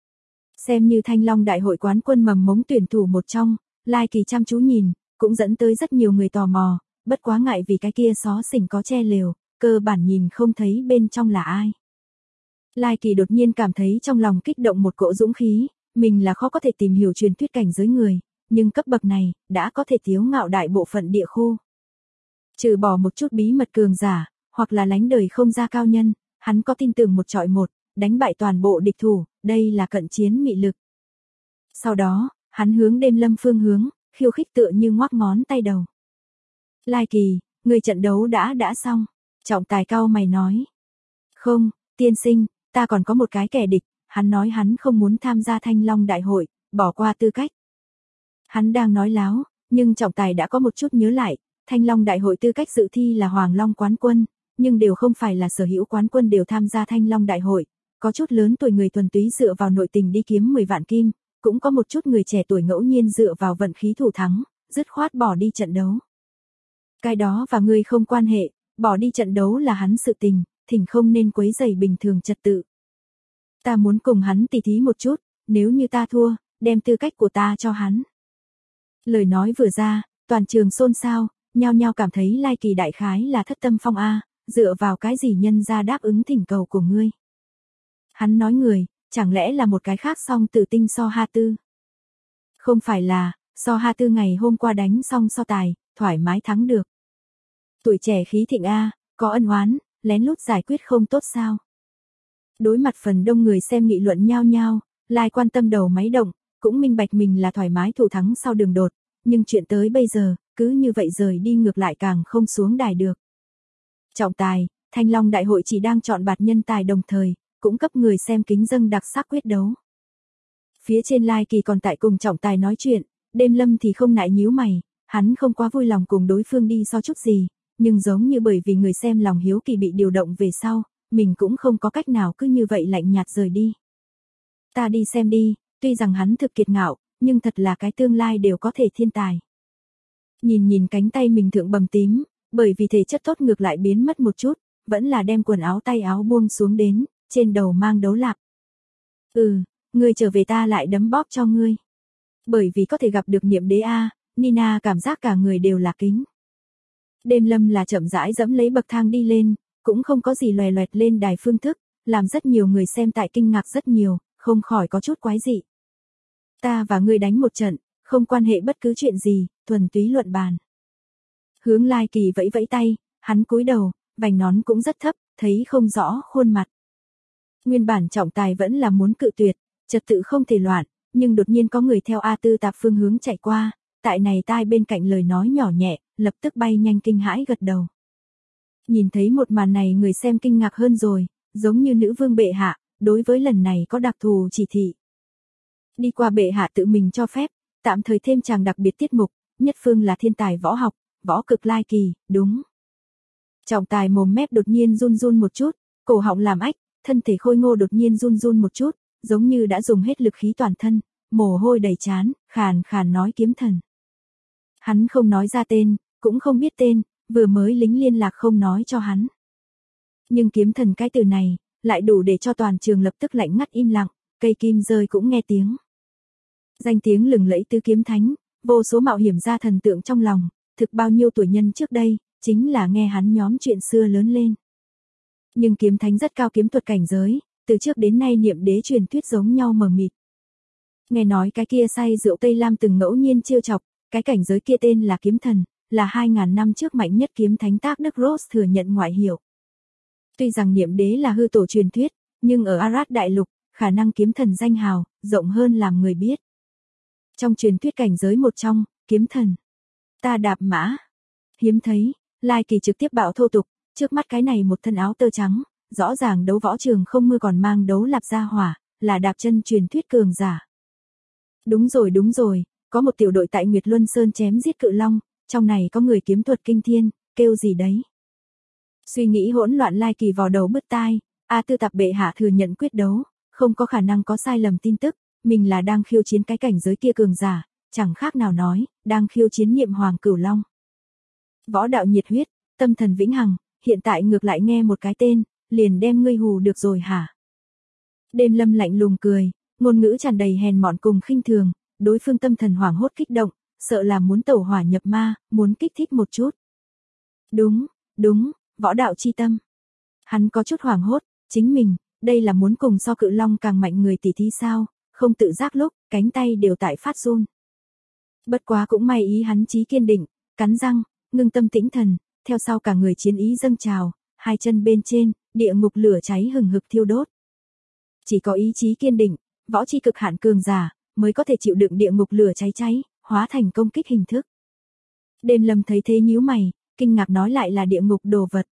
Xem như Thanh Long Đại hội quán quân mầm mống tuyển thủ một trong, Lai Kỳ chăm chú nhìn, cũng dẫn tới rất nhiều người tò mò, bất quá ngại vì cái kia xó xỉnh có che lều, cơ bản nhìn không thấy bên trong là ai. Lai Kỳ đột nhiên cảm thấy trong lòng kích động một cỗ dũng khí, mình là khó có thể tìm hiểu truyền thuyết cảnh giới người, nhưng cấp bậc này, đã có thể tiếu ngạo đại bộ phận địa khu. Trừ bỏ một chút bí mật cường giả, hoặc là lánh đời không ra cao nhân, hắn có tin tưởng một trọi một, đánh bại toàn bộ địch thủ, đây là cận chiến mị lực. Sau đó, hắn hướng Đêm Lâm phương hướng, khiêu khích tựa như ngoắc ngón tay đầu. Lai Kỳ, người trận đấu đã xong. Trọng tài cao mày nói. Không, tiên sinh, ta còn có một cái kẻ địch, hắn nói hắn không muốn tham gia Thanh Long Đại hội, bỏ qua tư cách. Hắn đang nói láo, nhưng trọng tài đã có một chút nhớ lại, Thanh Long Đại hội tư cách dự thi là Hoàng Long quán quân, nhưng đều không phải là sở hữu quán quân đều tham gia Thanh Long Đại hội, có chút lớn tuổi người thuần túy dựa vào nội tình đi kiếm 10 vạn kim, cũng có một chút người trẻ tuổi ngẫu nhiên dựa vào vận khí thủ thắng, dứt khoát bỏ đi trận đấu. Cái đó và ngươi không quan hệ, bỏ đi trận đấu là hắn sự tình, thỉnh không nên quấy rầy bình thường trật tự. Ta muốn cùng hắn tỉ thí một chút, nếu như ta thua, đem tư cách của ta cho hắn. Lời nói vừa ra, toàn trường xôn xao, nhao nhao cảm thấy Lai Kỳ đại khái là thất tâm phong A, dựa vào cái gì nhân ra đáp ứng thỉnh cầu của ngươi. Hắn nói người, chẳng lẽ là một cái khác song tử tinh So Ha Tư. Không phải là, So Ha Tư ngày hôm qua đánh xong so tài, thoải mái thắng được. Tuổi trẻ khí thịnh A, có ân oán, lén lút giải quyết không tốt sao. Đối mặt phần đông người xem nghị luận nhao nhao, Lai quan tâm đầu máy động, cũng minh bạch mình là thoải mái thủ thắng sau đường đột, nhưng chuyện tới bây giờ, cứ như vậy rời đi ngược lại càng không xuống đài được. Trọng tài, Thanh Long Đại hội chỉ đang chọn bạt nhân tài đồng thời, cũng cấp người xem kính dâng đặc sắc quyết đấu. Phía trên Lai Kỳ còn tại cùng trọng tài nói chuyện, Đêm Lâm thì không nại nhíu mày, hắn không quá vui lòng cùng đối phương đi so chút gì, nhưng giống như bởi vì người xem lòng hiếu kỳ bị điều động về sau, mình cũng không có cách nào cứ như vậy lạnh nhạt rời đi. Ta đi xem đi, tuy rằng hắn thực kiệt ngạo, nhưng thật là cái tương lai đều có thể thiên tài. Nhìn cánh tay mình thượng bầm tím, bởi vì thể chất tốt ngược lại biến mất một chút, vẫn là đem quần áo tay áo buông xuống đến, trên đầu mang đấu lạp. Ngươi trở về ta lại đấm bóp cho ngươi. Bởi vì có thể gặp được Niệm Đế A, Nina cảm giác cả người đều là kính. Đêm Lâm là chậm rãi dẫm lấy bậc thang đi lên, cũng không có gì loè loẹt lên đài phương thức, làm rất nhiều người xem tại kinh ngạc rất nhiều, không khỏi có chút quái dị. Ta và ngươi đánh một trận, không quan hệ bất cứ chuyện gì, thuần túy luận bàn. Hướng Lai Kỳ vẫy vẫy tay, hắn cúi đầu, vành nón cũng rất thấp, thấy không rõ khuôn mặt. Nguyên bản trọng tài vẫn là muốn cự tuyệt, trật tự không thể loạn, nhưng đột nhiên có người theo A4 tạp phương hướng chạy qua, tại này tai bên cạnh lời nói nhỏ nhẹ, lập tức bay nhanh kinh hãi gật đầu. Nhìn thấy một màn này người xem kinh ngạc hơn rồi, giống như nữ vương bệ hạ, đối với lần này có đặc thù chỉ thị. Đi qua bệ hạ tự mình cho phép, tạm thời thêm chàng đặc biệt tiết mục, nhất phương là thiên tài võ học, võ cực Lai Kỳ, đúng. Trọng tài mồm mép đột nhiên run run một chút, cổ họng làm ách, thân thể khôi ngô đột nhiên run run một chút, giống như đã dùng hết lực khí toàn thân, mồ hôi đầy trán, khàn khàn nói kiếm thần. Hắn không nói ra tên, cũng không biết tên, vừa mới lính liên lạc không nói cho hắn. Nhưng kiếm thần cái từ này, lại đủ để cho toàn trường lập tức lạnh ngắt im lặng, cây kim rơi cũng nghe tiếng. Danh tiếng lừng lẫy tứ kiếm thánh, vô số mạo hiểm ra thần tượng trong lòng, thực bao nhiêu tuổi nhân trước đây, chính là nghe hắn nhóm chuyện xưa lớn lên. Nhưng kiếm thánh rất cao kiếm thuật cảnh giới, từ trước đến nay Niệm Đế truyền thuyết giống nhau mờ mịt. Nghe nói cái kia say rượu Tây Lam từng ngẫu nhiên trêu chọc, Cái cảnh giới kia tên là kiếm thần, là 2.000 năm trước mạnh nhất kiếm thánh Thác Đức Rose thừa nhận ngoại hiệu. Tuy rằng niệm đế là hư tổ truyền thuyết, nhưng ở Arad đại lục, khả năng kiếm thần danh hào, rộng hơn làm người biết. Trong truyền thuyết cảnh giới một trong, kiếm thần. Ta đạp mã. Hiếm thấy, Lai Kỳ trực tiếp bạo thô tục, trước mắt cái này một thân áo tơ trắng, rõ ràng đấu võ trường không mưa còn mang đấu lạp ra hỏa, là đạp chân truyền thuyết cường giả. Đúng rồi, có một tiểu đội tại Nguyệt Luân Sơn chém giết cự long, trong này có người kiếm thuật kinh thiên, kêu gì đấy. Suy nghĩ hỗn loạn Lai Kỳ vào đầu bứt tai, Tư Tạp bệ hạ thừa nhận quyết đấu, không có khả năng có sai lầm tin tức, mình là đang khiêu chiến cái cảnh giới kia cường giả, chẳng khác nào nói, đang khiêu chiến Niệm Hoàng Cửu Long. Võ đạo nhiệt huyết, tâm thần vĩnh hằng, hiện tại ngược lại nghe một cái tên, liền đem ngươi hù được rồi hả? Đêm Lâm lạnh lùng cười, ngôn ngữ tràn đầy hèn mọn cùng khinh thường, đối phương tâm thần hoảng hốt kích động, sợ là muốn tẩu hỏa nhập ma, muốn kích thích một chút. Đúng, võ đạo chi tâm. Hắn có chút hoảng hốt, chính mình, đây là muốn cùng so cự long càng mạnh người tỉ thí sao, không tự giác lúc, cánh tay đều tại phát run. Bất quá cũng may ý hắn chí kiên định, cắn răng, ngưng tâm tĩnh thần, theo sau cả người chiến ý dâng trào, hai chân bên trên, địa ngục lửa cháy hừng hực thiêu đốt. Chỉ có ý chí kiên định, võ chi cực hạn cường giả, mới có thể chịu đựng địa ngục lửa cháy, hóa thành công kích hình thức. Đêm Lâm thấy thế nhíu mày, kinh ngạc nói lại là địa ngục đồ vật.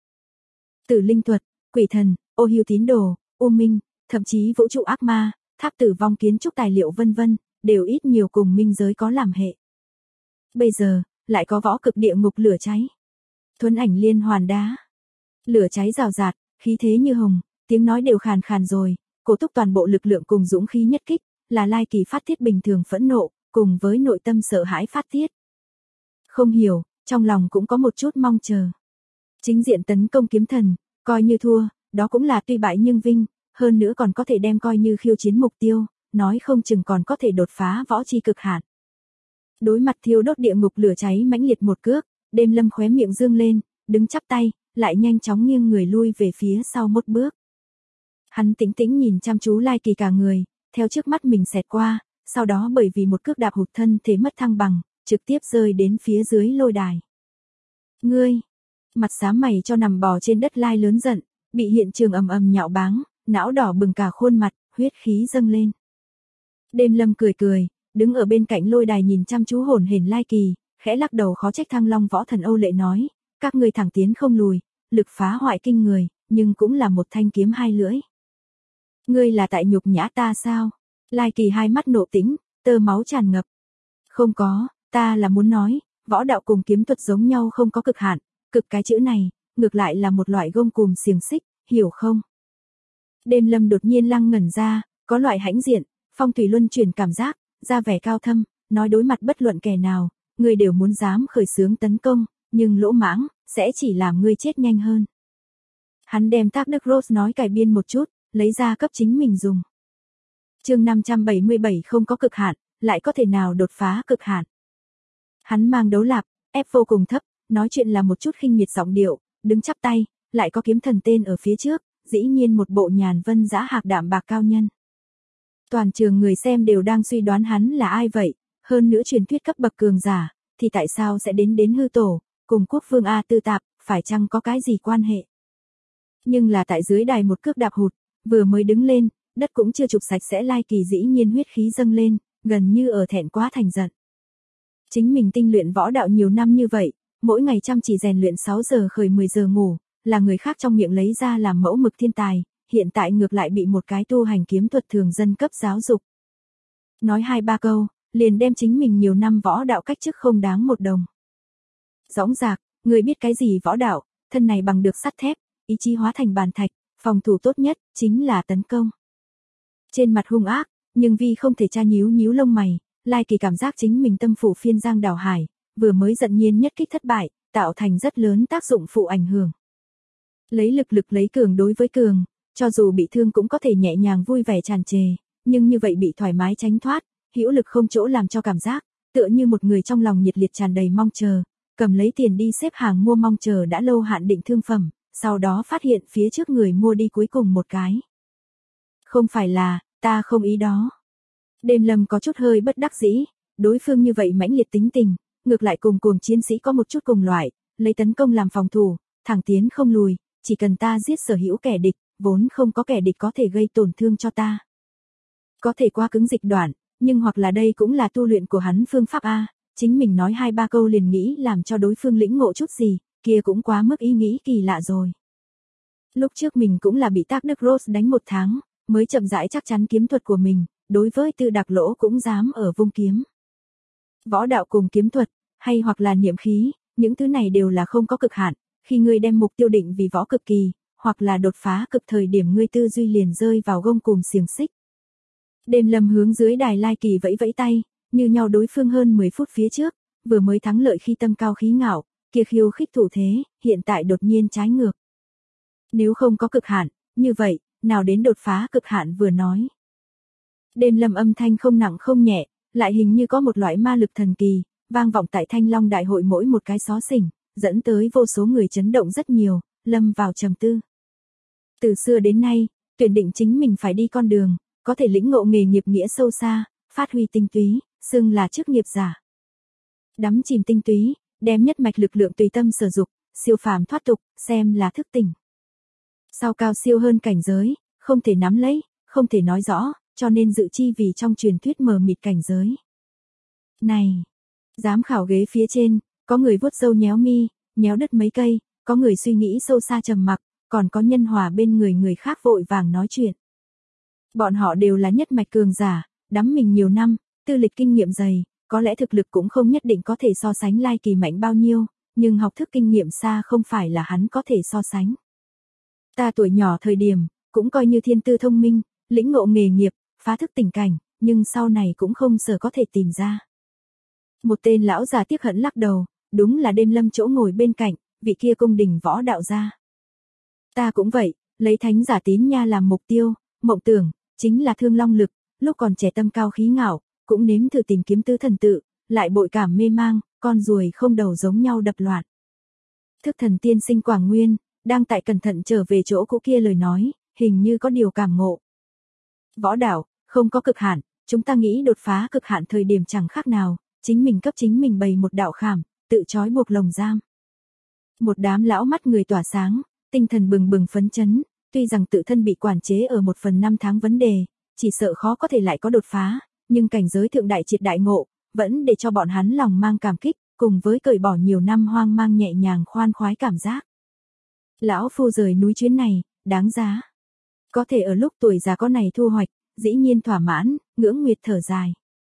Tử linh thuật, quỷ thần, ô hiu tín đồ, u minh, thậm chí vũ trụ ác ma, tháp tử vong kiến trúc tài liệu vân vân, đều ít nhiều cùng minh giới có làm hệ. Bây giờ, lại có võ cực địa ngục lửa cháy. Thuấn ảnh liên hoàn đá. Lửa cháy rào rạt, khí thế như hồng, tiếng nói đều khàn khàn rồi, cổ túc toàn bộ lực lượng cùng dũng khí nhất kích, là Lai Kỳ phát tiết bình thường phẫn nộ, cùng với nội tâm sợ hãi phát tiết. Không hiểu, trong lòng cũng có một chút mong chờ. Chính diện tấn công kiếm thần, coi như thua, đó cũng là tuy bại nhưng vinh, hơn nữa còn có thể đem coi như khiêu chiến mục tiêu, nói không chừng còn có thể đột phá võ chi cực hạn. Đối mặt thiêu đốt địa ngục lửa cháy mãnh liệt một cước, Đêm Lâm khóe miệng dương lên, đứng chắp tay, lại nhanh chóng nghiêng người lui về phía sau một bước. Hắn tĩnh tĩnh nhìn chăm chú Lai Kỳ cả người, theo trước mắt mình xẹt qua, sau đó bởi vì một cước đạp hụt thân thể mất thăng bằng, trực tiếp rơi đến phía dưới lôi đài. Ngươi, mặt xám mày cho nằm bò trên đất Lai lớn giận, bị hiện trường ầm ầm nhạo báng, não đỏ bừng cả khuôn mặt, huyết khí dâng lên. Đêm Lâm cười, đứng ở bên cạnh lôi đài nhìn chăm chú hồn hển Lai Kỳ, khẽ lắc đầu khó trách Thăng Long Võ Thần Âu Lệ nói, các ngươi thẳng tiến không lùi, lực phá hoại kinh người, nhưng cũng là một thanh kiếm hai lưỡi. Ngươi là tại nhục nhã ta sao? Lai Kỳ hai mắt nộ tĩnh, tơ máu tràn ngập. Không có, ta là muốn nói, võ đạo cùng kiếm thuật giống nhau không có cực hạn, cực cái chữ này, ngược lại là một loại gông cùm xiềng xích, hiểu không? Đêm Lâm đột nhiên lăng ngẩn ra, có loại hãnh diện, phong thủy luân chuyển cảm giác, ra vẻ cao thâm, nói đối mặt bất luận kẻ nào, ngươi đều muốn dám khởi xướng tấn công, nhưng lỗ mãng, sẽ chỉ làm ngươi chết nhanh hơn. Hắn đem Thác Đức Rose nói cải biên một chút, lấy ra cấp chính mình dùng. Chương 577 không có cực hạn, lại có thể nào đột phá cực hạn. Hắn mang đấu lạp, ép vô cùng thấp, nói chuyện là một chút khinh miệt giọng điệu, đứng chắp tay, lại có kiếm thần tên ở phía trước, dĩ nhiên một bộ nhàn vân dã hạc đạm bạc cao nhân. Toàn trường người xem đều đang suy đoán hắn là ai vậy, hơn nữa truyền thuyết cấp bậc cường giả, thì tại sao sẽ đến hư tổ, cùng quốc vương Tư Tạp, phải chăng có cái gì quan hệ. Nhưng là tại dưới đài một cước đạp hụt, vừa mới đứng lên, đất cũng chưa chụp sạch sẽ Lai Kỳ dĩ nhiên huyết khí dâng lên, gần như ở thẹn quá thành giận. Chính mình tinh luyện võ đạo nhiều năm như vậy, mỗi ngày chăm chỉ rèn luyện 6 giờ khởi 10 giờ ngủ, là người khác trong miệng lấy ra làm mẫu mực thiên tài, hiện tại ngược lại bị một cái tu hành kiếm thuật thường dân cấp giáo dục. Nói 2-3 câu, liền đem chính mình nhiều năm võ đạo cách chức không đáng một đồng. Dõng dạc, người biết cái gì võ đạo, thân này bằng được sắt thép, ý chí hóa thành bàn thạch, phòng thủ tốt nhất, chính là tấn công. Trên mặt hung ác, nhưng vì không thể tra nhíu lông mày, Lai Kỳ cảm giác chính mình tâm phủ phiên giang đảo hải, vừa mới giận nhiên nhất kích thất bại, tạo thành rất lớn tác dụng phụ ảnh hưởng. Lấy lực lấy cường đối với cường, cho dù bị thương cũng có thể nhẹ nhàng vui vẻ tràn trề, nhưng như vậy bị thoải mái tránh thoát, hữu lực không chỗ làm cho cảm giác, tựa như một người trong lòng nhiệt liệt tràn đầy mong chờ, cầm lấy tiền đi xếp hàng mua mong chờ đã lâu hạn định thương phẩm, sau đó phát hiện phía trước người mua đi cuối cùng một cái. Không phải là, ta không ý đó. Đêm Lâm có chút hơi bất đắc dĩ, đối phương như vậy mãnh liệt tính tình, ngược lại cùng cuồng chiến sĩ có một chút cùng loại, lấy tấn công làm phòng thủ, thẳng tiến không lùi, chỉ cần ta giết sở hữu kẻ địch, vốn không có kẻ địch có thể gây tổn thương cho ta. Có thể quá cứng dịch đoạn, nhưng hoặc là đây cũng là tu luyện của hắn phương pháp A, chính mình nói 2-3 câu liền nghĩ làm cho đối phương lĩnh ngộ chút gì, kia cũng quá mức ý nghĩ kỳ lạ rồi. Lúc trước mình cũng là bị Tác Đức Rose đánh 1 tháng, mới chậm rãi chắc chắn kiếm thuật của mình, đối với Tư Đạc Lỗ cũng dám ở vung kiếm. Võ đạo cùng kiếm thuật, hay hoặc là niệm khí, những thứ này đều là không có cực hạn, khi ngươi đem mục tiêu định vì võ cực kỳ, hoặc là đột phá cực thời điểm ngươi tư duy liền rơi vào gông cùm xiềng xích. Đêm Lâm hướng dưới đài lai kỳ vẫy vẫy tay, như nhau đối phương hơn 10 phút phía trước, vừa mới thắng lợi khi tâm cao khí ngạo, kia khiêu khích thủ thế, hiện tại đột nhiên trái ngược. Nếu không có cực hạn, như vậy, nào đến đột phá cực hạn vừa nói. Đêm Lâm âm thanh không nặng không nhẹ, lại hình như có một loại ma lực thần kỳ, vang vọng tại Thanh Long đại hội mỗi một cái xó xỉnh, dẫn tới vô số người chấn động rất nhiều, lâm vào trầm tư. Từ xưa đến nay, tuyển định chính mình phải đi con đường, có thể lĩnh ngộ nghề nghiệp nghĩa sâu xa, phát huy tinh túy, xưng là chức nghiệp giả. Đắm chìm tinh túy, đem nhất mạch lực lượng tùy tâm sử dụng, siêu phàm thoát tục, xem là thức tỉnh. Sao cao siêu hơn cảnh giới, không thể nắm lấy, không thể nói rõ, cho nên dự chi vì trong truyền thuyết mờ mịt cảnh giới. Này, giám khảo ghế phía trên, có người vuốt râu nhéo mi, nhéo đất mấy cây, có người suy nghĩ sâu xa trầm mặc, còn có nhân hòa bên người khác vội vàng nói chuyện. Bọn họ đều là nhất mạch cường giả, đắm mình nhiều năm, tư lịch kinh nghiệm dày, có lẽ thực lực cũng không nhất định có thể so sánh Lai Kỳ mạnh bao nhiêu, nhưng học thức kinh nghiệm xa không phải là hắn có thể so sánh. Ta tuổi nhỏ thời điểm, cũng coi như thiên tư thông minh, lĩnh ngộ nghề nghiệp, phá thức tình cảnh, nhưng sau này cũng không sở có thể tìm ra. Một tên lão già tiếc hận lắc đầu, đúng là Đêm Lâm chỗ ngồi bên cạnh, vị kia cung đình võ đạo gia. Ta cũng vậy, lấy thánh giả tín nha làm mục tiêu, mộng tưởng, chính là thương long lực, lúc còn trẻ tâm cao khí ngạo, cũng nếm thử tìm kiếm tứ thần tự, lại bội cảm mê mang, con ruồi không đầu giống nhau đập loạn. Thức thần tiên sinh Quảng Nguyên, đang tại cẩn thận trở về chỗ cũ kia lời nói, hình như có điều cảm ngộ. Võ đạo, không có cực hạn, chúng ta nghĩ đột phá cực hạn thời điểm chẳng khác nào, chính mình cấp chính mình bày một đạo khảm, tự trói buộc lồng giam. Một đám lão mắt người tỏa sáng, tinh thần bừng bừng phấn chấn, tuy rằng tự thân bị quản chế ở 1/5 tháng vấn đề, chỉ sợ khó có thể lại có đột phá, nhưng cảnh giới thượng đại triệt đại ngộ, vẫn để cho bọn hắn lòng mang cảm kích, cùng với cởi bỏ nhiều năm hoang mang nhẹ nhàng khoan khoái cảm giác. Lão phu rời núi chuyến này, đáng giá. Có thể ở lúc tuổi già có này thu hoạch, dĩ nhiên thỏa mãn, ngưỡng nguyệt thở dài.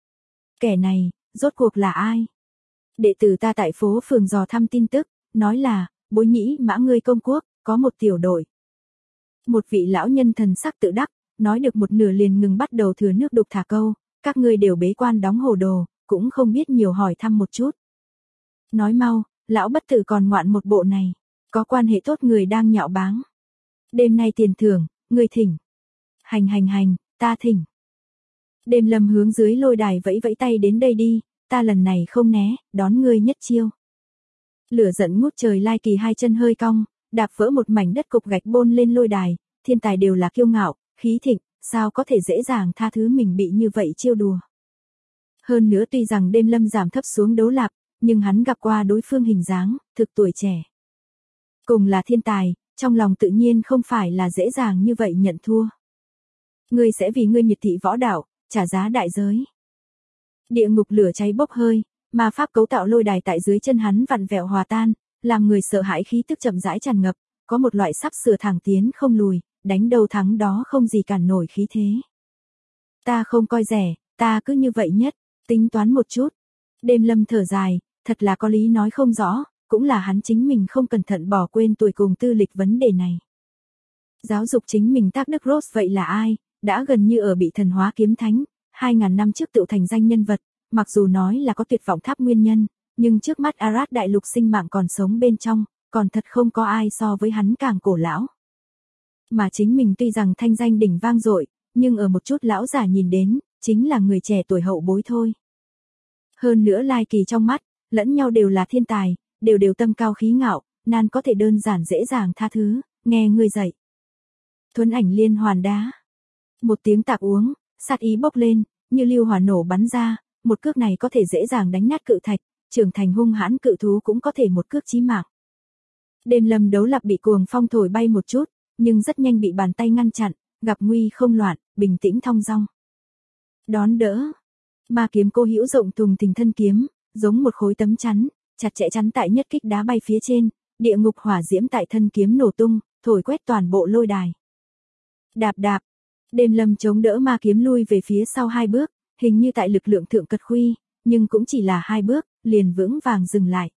Kẻ này, rốt cuộc là ai? Đệ tử ta tại phố phường dò thăm tin tức, nói là, Bối Nhĩ Mã ngươi công quốc, có một tiểu đội. Một vị lão nhân thần sắc tự đắc, nói được một nửa liền ngừng bắt đầu thừa nước đục thả câu, các ngươi đều bế quan đóng hồ đồ, cũng không biết nhiều hỏi thăm một chút. Nói mau, lão bất tử còn ngoạn một bộ này, có quan hệ tốt người đang nhạo báng. Đêm nay tiền thưởng, người thỉnh. Hành, ta thỉnh. Đêm Lâm hướng dưới lôi đài vẫy vẫy tay đến đây đi, ta lần này không né, đón ngươi nhất chiêu. Lửa giận ngút trời Lai Kỳ hai chân hơi cong, đạp vỡ một mảnh đất cục gạch bôn lên lôi đài, thiên tài đều là kiêu ngạo, khí thịnh, sao có thể dễ dàng tha thứ mình bị như vậy chiêu đùa. Hơn nữa tuy rằng Đêm Lâm giảm thấp xuống đấu lạp, nhưng hắn gặp qua đối phương hình dáng, thực tuổi trẻ. Cùng là thiên tài, trong lòng tự nhiên không phải là dễ dàng như vậy nhận thua. Ngươi sẽ vì ngươi miệt thị võ đạo, trả giá đại giới. Địa ngục lửa cháy bốc hơi, ma pháp cấu tạo lôi đài tại dưới chân hắn vặn vẹo hòa tan, làm người sợ hãi khí tức chậm rãi tràn ngập, có một loại sắp sửa thẳng tiến không lùi, đánh đầu thắng đó không gì cản nổi khí thế. Ta không coi rẻ, ta cứ như vậy nhất, tính toán một chút. Đêm Lâm thở dài, thật là có lý nói không rõ, cũng là hắn chính mình không cẩn thận bỏ quên tuổi cùng tư lịch vấn đề này. Giáo dục chính mình Tác Đức Rose vậy là ai, đã gần như ở bị thần hóa kiếm thánh, 2000 năm trước tự thành danh nhân vật, mặc dù nói là có tuyệt vọng tháp nguyên nhân, nhưng trước mắt Arad đại lục sinh mạng còn sống bên trong, còn thật không có ai so với hắn càng cổ lão. Mà chính mình tuy rằng thanh danh đỉnh vang dội, nhưng ở một chút lão giả nhìn đến, chính là người trẻ tuổi hậu bối thôi. Hơn nữa Lai Kỳ trong mắt, lẫn nhau đều là thiên tài, đều tâm cao khí ngạo, nan có thể đơn giản dễ dàng tha thứ, nghe ngươi dạy. Thuấn ảnh liên hoàn đá. Một tiếng tạc uống, sát ý bốc lên, như lưu hỏa nổ bắn ra, một cước này có thể dễ dàng đánh nát cự thạch, trưởng thành hung hãn cự thú cũng có thể một cước chí mạng. Đêm lâm đấu lạp bị cuồng phong thổi bay một chút, nhưng rất nhanh bị bàn tay ngăn chặn, gặp nguy không loạn, bình tĩnh thong dong. Đón đỡ. Ma kiếm cô hữu rộng thùng thình thân kiếm, giống một khối tấm chắn, chặt chẽ chắn tại nhất kích đá bay phía trên, địa ngục hỏa diễm tại thân kiếm nổ tung, thổi quét toàn bộ lôi đài. Đạp đạp, đêm lâm chống đỡ ma kiếm lui về phía sau 2 bước, hình như tại lực lượng thượng cật khuy, nhưng cũng chỉ là 2 bước, liền vững vàng dừng lại.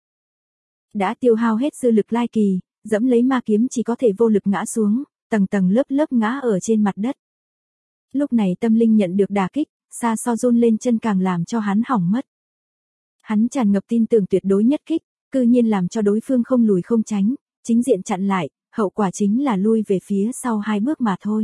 Đã tiêu hao hết dư lực Lai Kỳ, dẫm lấy ma kiếm chỉ có thể vô lực ngã xuống, tầng tầng lớp lớp ngã ở trên mặt đất. Lúc này tâm linh nhận được đả kích, xa so run lên chân càng làm cho hắn hỏng mất. Hắn tràn ngập tin tưởng tuyệt đối nhất kích, cư nhiên làm cho đối phương không lùi không tránh, chính diện chặn lại, hậu quả chính là lui về phía sau 2 bước mà thôi.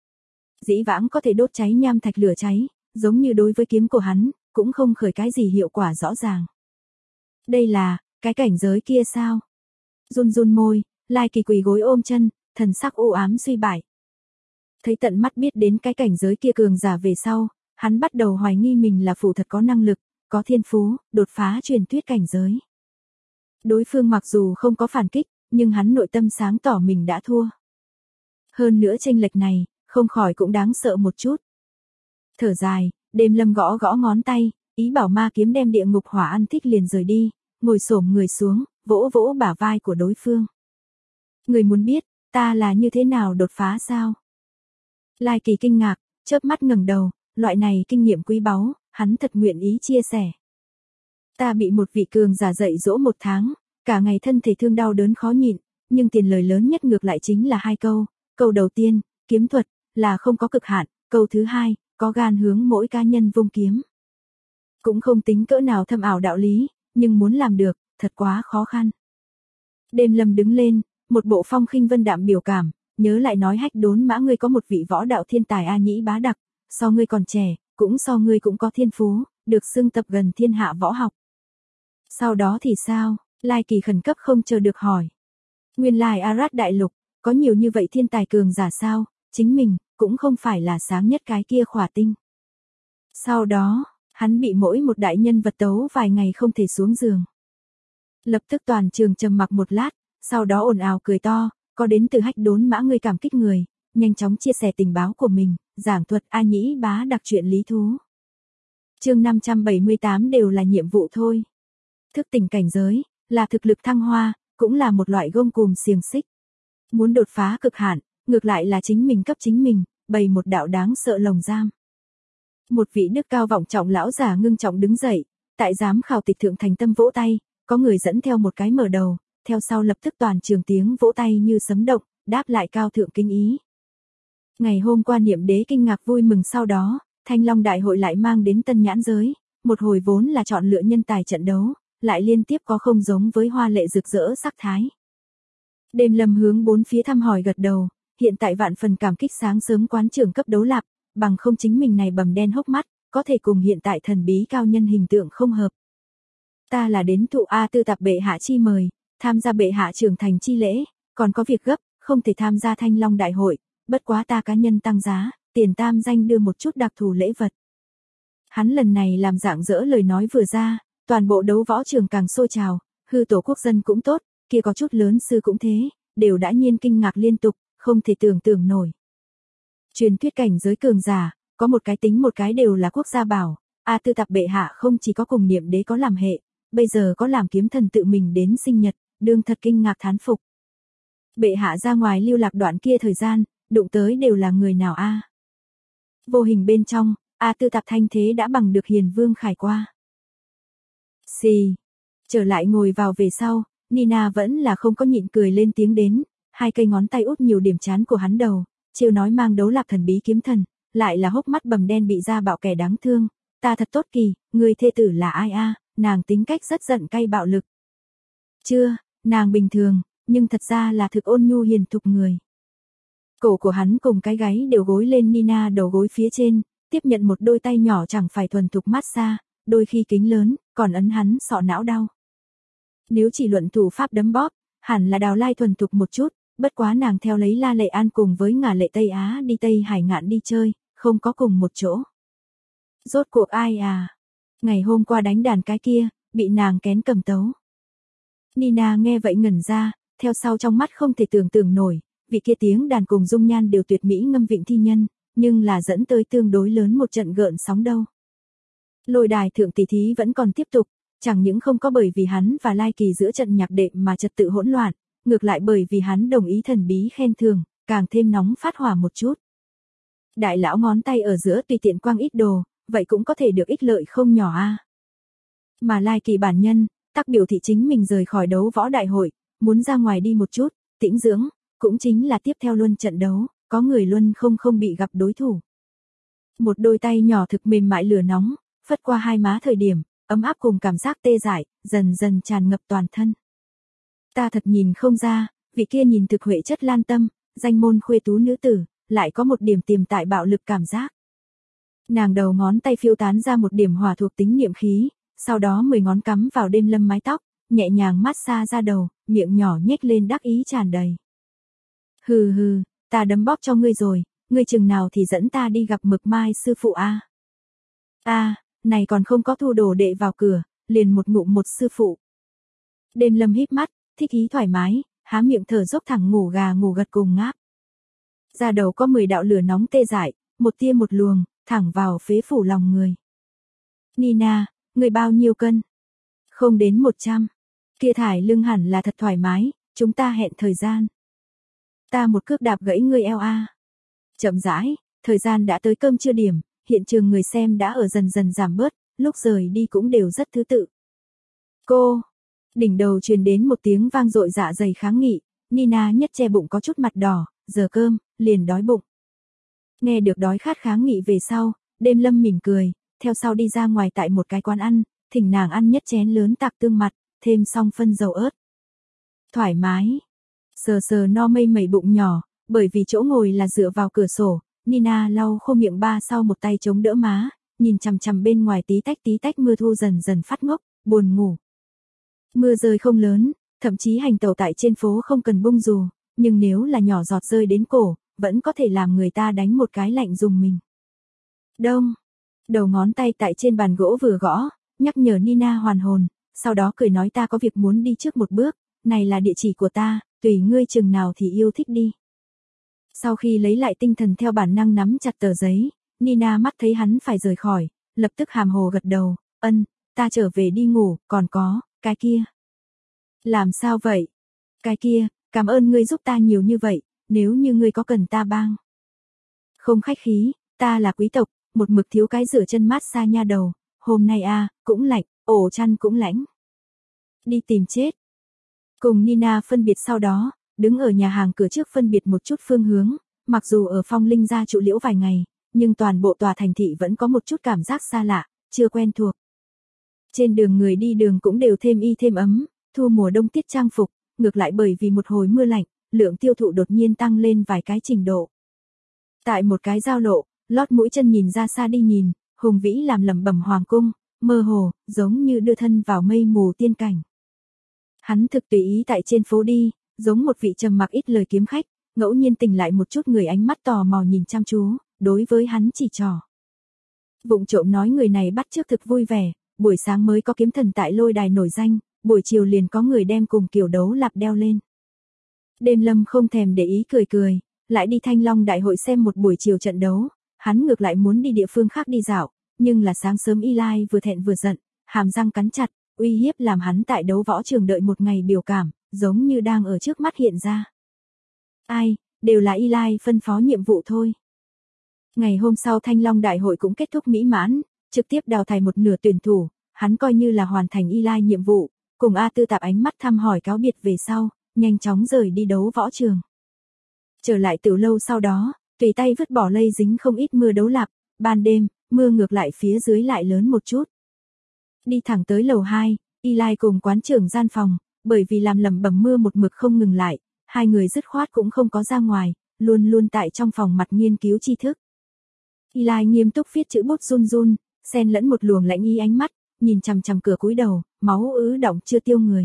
Dĩ vãng có thể đốt cháy nham thạch lửa cháy, giống như đối với kiếm của hắn, cũng không khởi cái gì hiệu quả rõ ràng. Đây là, cái cảnh giới kia sao? Run run môi, Lai Kỳ quỳ gối ôm chân, thần sắc u ám suy bại. Thấy tận mắt biết đến cái cảnh giới kia cường giả về sau, hắn bắt đầu hoài nghi mình là phụ thật có năng lực, có thiên phú, đột phá truyền thuyết cảnh giới. Đối phương mặc dù không có phản kích, nhưng hắn nội tâm sáng tỏ mình đã thua. Hơn nữa chênh lệch này, không khỏi cũng đáng sợ một chút. Thở dài, đêm lâm gõ gõ ngón tay, ý bảo ma kiếm đem địa ngục hỏa ăn thích liền rời đi, ngồi xổm người xuống, vỗ vỗ bả vai của đối phương. Người muốn biết, ta là như thế nào đột phá sao? Lai Kỳ kinh ngạc, chớp mắt ngẩng đầu, loại này kinh nghiệm quý báu, hắn thật nguyện ý chia sẻ. Ta bị một vị cường giả dạy dỗ 1 tháng, cả ngày thân thể thương đau đớn khó nhịn, nhưng tiền lời lớn nhất ngược lại chính là 2 câu. Câu đầu tiên, kiếm thuật, là không có cực hạn, câu thứ 2, có gan hướng mỗi cá nhân vung kiếm. Cũng không tính cỡ nào thâm ảo đạo lý, nhưng muốn làm được, thật quá khó khăn. Đêm lâm đứng lên, một bộ phong khinh vân đạm biểu cảm, nhớ lại nói Hách Đốn Mã ngươi có một vị võ đạo thiên tài A Nhĩ Bá Đặc, so ngươi còn trẻ, cũng so ngươi cũng có thiên phú, được xưng tập gần thiên hạ võ học. Sau đó thì sao? Lai Kỳ khẩn cấp không chờ được hỏi. Nguyên lai Arad đại lục, có nhiều như vậy thiên tài cường giả sao, chính mình, cũng không phải là sáng nhất cái kia khỏa tinh. Sau đó, hắn bị mỗi một đại nhân vật tấu vài ngày không thể xuống giường. Lập tức toàn trường trầm mặc một lát, sau đó ồn ào cười to, có đến từ Hách Đốn Mã ngươi cảm kích người, nhanh chóng chia sẻ tình báo của mình, giảng thuật A Nhĩ Bá Đặc chuyện lý thú. Chương 578 đều là nhiệm vụ thôi. Thức tỉnh cảnh giới, là thực lực thăng hoa, cũng là một loại gông cùm xiềng xích. Muốn đột phá cực hạn, ngược lại là chính mình cấp chính mình, bày một đạo đáng sợ lồng giam. Một vị đức cao vọng trọng lão giả ngưng trọng đứng dậy, tại giám khảo tịch thượng thành tâm vỗ tay, có người dẫn theo một cái mở đầu, theo sau lập tức toàn trường tiếng vỗ tay như sấm động, đáp lại cao thượng kinh ý. Ngày hôm qua Niệm Đế kinh ngạc vui mừng, sau đó, Thanh Long đại hội lại mang đến tân nhãn giới, một hồi vốn là chọn lựa nhân tài trận đấu, lại liên tiếp có không giống với hoa lệ rực rỡ sắc thái. Đêm lâm hướng 4 phía thăm hỏi gật đầu, hiện tại vạn phần cảm kích sáng sớm quán trưởng cấp đấu lạp, bằng không chính mình này bầm đen hốc mắt, có thể cùng hiện tại thần bí cao nhân hình tượng không hợp. Ta là đến thụ A Tư Tạp bệ hạ chi mời, tham gia bệ hạ trưởng thành chi lễ, còn có việc gấp, không thể tham gia Thanh Long đại hội, bất quá ta cá nhân tăng giá, tiền tam danh đưa một chút đặc thù lễ vật. Hắn lần này làm dạng dỡ lời nói vừa ra, toàn bộ đấu võ trường càng sôi trào, hư tổ quốc dân cũng tốt, kia có chút lớn sư cũng thế, đều đã nhiên kinh ngạc liên tục, không thể tưởng tượng nổi. Truyền thuyết cảnh giới cường giả, có một cái tính một cái đều là quốc gia bảo, A Tư Tạp bệ hạ không chỉ có cùng Niệm Đế có làm hệ, bây giờ có làm kiếm thần tự mình đến sinh nhật, đương thật kinh ngạc thán phục. Bệ hạ ra ngoài lưu lạc đoạn kia thời gian, đụng tới đều là người nào a? Vô hình bên trong, A Tư Tạp thanh thế đã bằng được Hiền Vương khải qua. Xì, trở lại ngồi vào về sau, Nina vẫn là không có nhịn cười lên tiếng đến, 2 cây ngón tay út nhiều điểm chán của hắn đầu, chiêu nói mang đấu lạc thần bí kiếm thần, lại là hốc mắt bầm đen bị ra bạo kẻ đáng thương, ta thật tốt kỳ, người thê tử là ai a? Nàng tính cách rất giận cay bạo lực. Chưa, nàng bình thường, nhưng thật ra là thực ôn nhu hiền thục người. Cổ của hắn cùng cái gáy đều gối lên Nina đầu gối phía trên, tiếp nhận một đôi tay nhỏ chẳng phải thuần thục massage, đôi khi kính lớn, còn ấn hắn sọ não đau. Nếu chỉ luận thủ pháp đấm bóp, hẳn là Đào Lai thuần thục một chút, bất quá nàng theo lấy La Lệ An cùng với Ngả Lệ Tây Á đi Tây Hải ngạn đi chơi, không có cùng một chỗ. Rốt cuộc ai à? Ngày hôm qua đánh đàn cái kia, bị nàng kén cầm tấu. Nina nghe vậy ngẩn ra, theo sau trong mắt không thể tưởng tượng nổi, vị kia tiếng đàn cùng dung nhan đều tuyệt mỹ ngâm vịnh thi nhân, nhưng là dẫn tới tương đối lớn một trận gợn sóng đâu. Lôi đài thượng tỷ thí vẫn còn tiếp tục, chẳng những không có bởi vì hắn và Lai Kỳ giữa trận nhạc đệm mà trật tự hỗn loạn, ngược lại bởi vì hắn đồng ý thần bí khen thưởng, càng thêm nóng phát hỏa một chút. Đại lão ngón tay ở giữa tùy tiện quăng ít đồ, vậy cũng có thể được ích lợi không nhỏ a. Mà Lai Kỳ bản nhân, tắc biểu thị chính mình rời khỏi đấu võ đại hội, muốn ra ngoài đi một chút, tĩnh dưỡng, cũng chính là tiếp theo luân trận đấu, có người luân không bị gặp đối thủ. Một đôi tay nhỏ thực mềm mại lửa nóng, phất qua hai má thời điểm, ấm áp cùng cảm giác tê dại, dần dần tràn ngập toàn thân. Ta thật nhìn không ra, vị kia nhìn thực huệ chất lan tâm, danh môn khuê tú nữ tử, lại có một điểm tiềm tại bạo lực cảm giác. Nàng đầu ngón tay phiêu tán ra một điểm hỏa thuộc tính niệm khí, sau đó 10 ngón cắm vào đêm lâm mái tóc, nhẹ nhàng mát xa ra đầu, miệng nhỏ nhếch lên đắc ý tràn đầy. Hừ hừ, ta đấm bóp cho ngươi rồi, ngươi chừng nào thì dẫn ta đi gặp Mực Mai sư phụ a. Này còn không có thu đồ đệ vào cửa, liền một ngụm một sư phụ. Đêm lâm híp mắt, thích ý thoải mái, há miệng thở dốc thẳng ngủ gà ngủ gật cùng ngáp. Da đầu có 10 đạo lửa nóng tê dại, một tia một luồng, thẳng vào phế phủ lòng người. Nina, người bao nhiêu cân? Không đến 100. Kia thải lưng hẳn là thật thoải mái, chúng ta hẹn thời gian. Ta một cước đạp gãy ngươi eo a. Chậm rãi, thời gian đã tới cơm trưa điểm, hiện trường người xem đã ở dần dần giảm bớt, lúc rời đi cũng đều rất thứ tự. Cô, đỉnh đầu truyền đến một tiếng vang dội dạ dày kháng nghị, Nina nhất che bụng có chút mặt đỏ, giờ cơm, liền đói bụng. Nghe được đói khát kháng nghị về sau, đêm lâm mỉm cười, theo sau đi ra ngoài tại một cái quán ăn, thỉnh nàng ăn nhất chén lớn tạc tương mặt, thêm xong phân dầu ớt. Thoải mái, sờ sờ no mây mẩy bụng nhỏ, bởi vì chỗ ngồi là dựa vào cửa sổ, Nina lau khô miệng ba sau một tay chống đỡ má, nhìn chằm chằm bên ngoài tí tách mưa thu dần dần phát ngốc, buồn ngủ. Mưa rơi không lớn, thậm chí hành tẩu tại trên phố không cần bung dù, nhưng nếu là nhỏ giọt rơi đến cổ, vẫn có thể làm người ta đánh một cái lạnh dùng mình. Đông, đầu ngón tay tại trên bàn gỗ vừa gõ, nhắc nhở Nina hoàn hồn, sau đó cười nói ta có việc muốn đi trước một bước, này là địa chỉ của ta, tùy ngươi chừng nào thì yêu thích đi. Sau khi lấy lại tinh thần theo bản năng nắm chặt tờ giấy, Nina mắt thấy hắn phải rời khỏi, lập tức hàm hồ gật đầu, ta trở về đi ngủ, còn có, cái kia. Làm sao vậy? Cái kia, cảm ơn ngươi giúp ta nhiều như vậy, nếu như ngươi có cần ta bang. Không khách khí, ta là quý tộc, một mực thiếu cái rửa chân mát xa nha đầu, hôm nay cũng lạnh, ổ chăn cũng lãnh. Đi tìm chết. Cùng Nina phân biệt sau đó, đứng ở nhà hàng cửa trước phân biệt một chút phương hướng, mặc dù ở Phong Linh gia trụ liễu vài ngày, nhưng toàn bộ tòa thành thị vẫn có một chút cảm giác xa lạ, chưa quen thuộc. Trên đường người đi đường cũng đều thêm y thêm ấm, thu mùa đông tiết trang phục, ngược lại bởi vì một hồi mưa lạnh, lượng tiêu thụ đột nhiên tăng lên vài cái trình độ. Tại một cái giao lộ, lót mũi chân nhìn ra xa đi nhìn, hùng vĩ làm lẩm bẩm hoàng cung, mơ hồ, giống như đưa thân vào mây mù tiên cảnh. Hắn thực tùy ý tại trên phố đi, giống một vị trầm mặc ít lời kiếm khách, ngẫu nhiên tỉnh lại một chút người ánh mắt tò mò nhìn chăm chú, đối với hắn chỉ trỏ. Vụng trộm nói người này bắt chước thực vui vẻ, buổi sáng mới có kiếm thần tại lôi đài nổi danh, buổi chiều liền có người đem cùng kiểu đấu lạp đeo lên. Đêm lâm không thèm để ý cười, lại đi Thanh Long đại hội xem một buổi chiều trận đấu, hắn ngược lại muốn đi địa phương khác đi dạo, nhưng là sáng sớm Eli vừa thẹn vừa giận, hàm răng cắn chặt, uy hiếp làm hắn tại đấu võ trường đợi một ngày biểu cảm, giống như đang ở trước mắt hiện ra. Ai, đều là Eli phân phó nhiệm vụ thôi. Ngày hôm sau Thanh Long đại hội cũng kết thúc mỹ mãn, trực tiếp đào thải một nửa tuyển thủ, hắn coi như là hoàn thành Eli nhiệm vụ, cùng A Tư Tạp ánh mắt thăm hỏi cáo biệt về sau, nhanh chóng rời đi đấu võ trường. Trở lại tiểu lâu sau đó, tùy tay vứt bỏ lây dính không ít mưa đấu lạp, ban đêm, mưa ngược lại phía dưới lại lớn một chút. Đi thẳng tới lầu 2, Eli cùng quán trưởng gian phòng, bởi vì làm lẩm bẩm mưa một mực không ngừng lại, hai người dứt khoát cũng không có ra ngoài, luôn luôn tại trong phòng mặt nghiên cứu tri thức. Eli nghiêm túc viết chữ bút run run, xen lẫn một luồng lạnh ý ánh mắt, nhìn chằm chằm cửa cúi đầu, máu ứ đọng chưa tiêu người.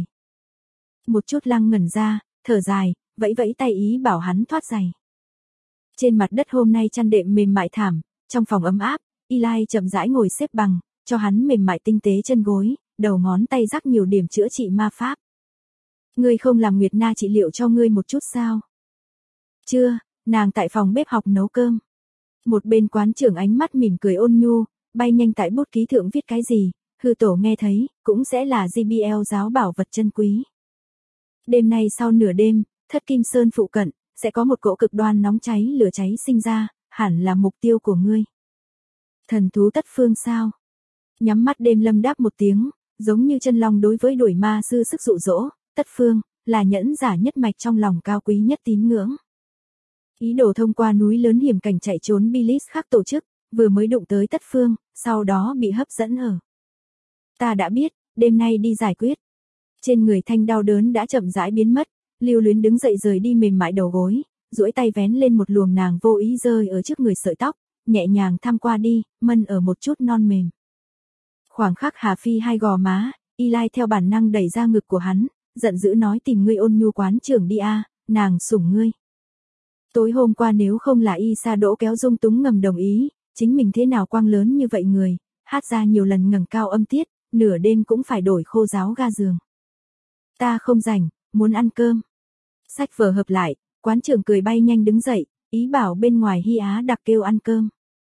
Một chút lăng ngẩn ra, thở dài, vẫy vẫy tay ý bảo hắn thoát giày. Trên mặt đất hôm nay chăn đệm mềm mại thảm, trong phòng ấm áp, Eli chậm rãi ngồi xếp bằng, cho hắn mềm mại tinh tế chân gối, đầu ngón tay rắc nhiều điểm chữa trị ma pháp. Ngươi không làm Nguyệt Na trị liệu cho ngươi một chút sao? Chưa, nàng tại phòng bếp học nấu cơm. Một bên quán trưởng ánh mắt mỉm cười ôn nhu, bay nhanh tại bút ký thượng viết cái gì, hư tổ nghe thấy, cũng sẽ là JBL giáo bảo vật chân quý. Đêm nay sau nửa đêm, Thất Kim Sơn phụ cận, sẽ có một cỗ cực đoan nóng cháy lửa cháy sinh ra, hẳn là mục tiêu của ngươi. Thần thú Tất Phương sao? Nhắm mắt Đêm Lâm đáp một tiếng, giống như chân long đối với đuổi ma sư sức dụ dỗ, Tất Phương, là nhẫn giả nhất mạch trong lòng cao quý nhất tín ngưỡng. Ý đồ thông qua núi lớn hiểm cảnh chạy trốn Bilis khác tổ chức, vừa mới đụng tới Tất Phương, sau đó bị hấp dẫn ở. Ta đã biết, đêm nay đi giải quyết. Trên người Thanh đau đớn đã chậm rãi biến mất, Lưu Luyến đứng dậy rời đi mềm mại đầu gối, duỗi tay vén lên một luồng nàng vô ý rơi ở trước người sợi tóc, nhẹ nhàng thăm qua đi, mân ở một chút non mềm. Khoảng khắc Hà Phi hai gò má, Y Lai theo bản năng đẩy ra ngực của hắn, giận dữ nói tìm ngươi Ôn Nhu quán trưởng đi a, nàng sủng ngươi. Tối hôm qua nếu không là Y Sa Đỗ kéo Dung Túng ngầm đồng ý, chính mình thế nào quang lớn như vậy người, hát ra nhiều lần ngẩng cao âm tiết, nửa đêm cũng phải đổi khô giáo ga giường. Ta không rảnh, muốn ăn cơm. Sách vở hợp lại, quán trưởng cười bay nhanh đứng dậy, ý bảo bên ngoài Hy Á đặc kêu ăn cơm.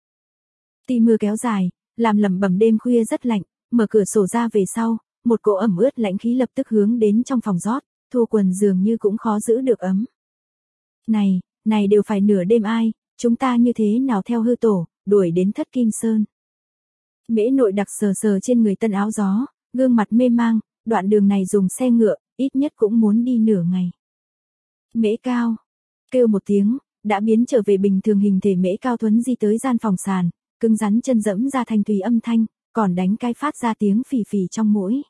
Tì mưa kéo dài, làm lẩm bẩm đêm khuya rất lạnh, mở cửa sổ ra về sau, một cỗ ẩm ướt lãnh khí lập tức hướng đến trong phòng rót, Thu Quần dường như cũng khó giữ được ấm. Này đều phải nửa đêm ai, chúng ta như thế nào theo hư tổ, đuổi đến Thất Kim Sơn. Mễ Nội đặc sờ sờ trên người tân áo gió, gương mặt mê mang, đoạn đường này dùng xe ngựa, ít nhất cũng muốn đi nửa ngày. Mễ Cao, kêu một tiếng, đã biến trở về bình thường hình thể Mễ Cao Thuấn di tới gian phòng sàn, cứng rắn chân dẫm ra thanh thùy âm thanh, còn đánh cái phát ra tiếng phì phì trong mũi.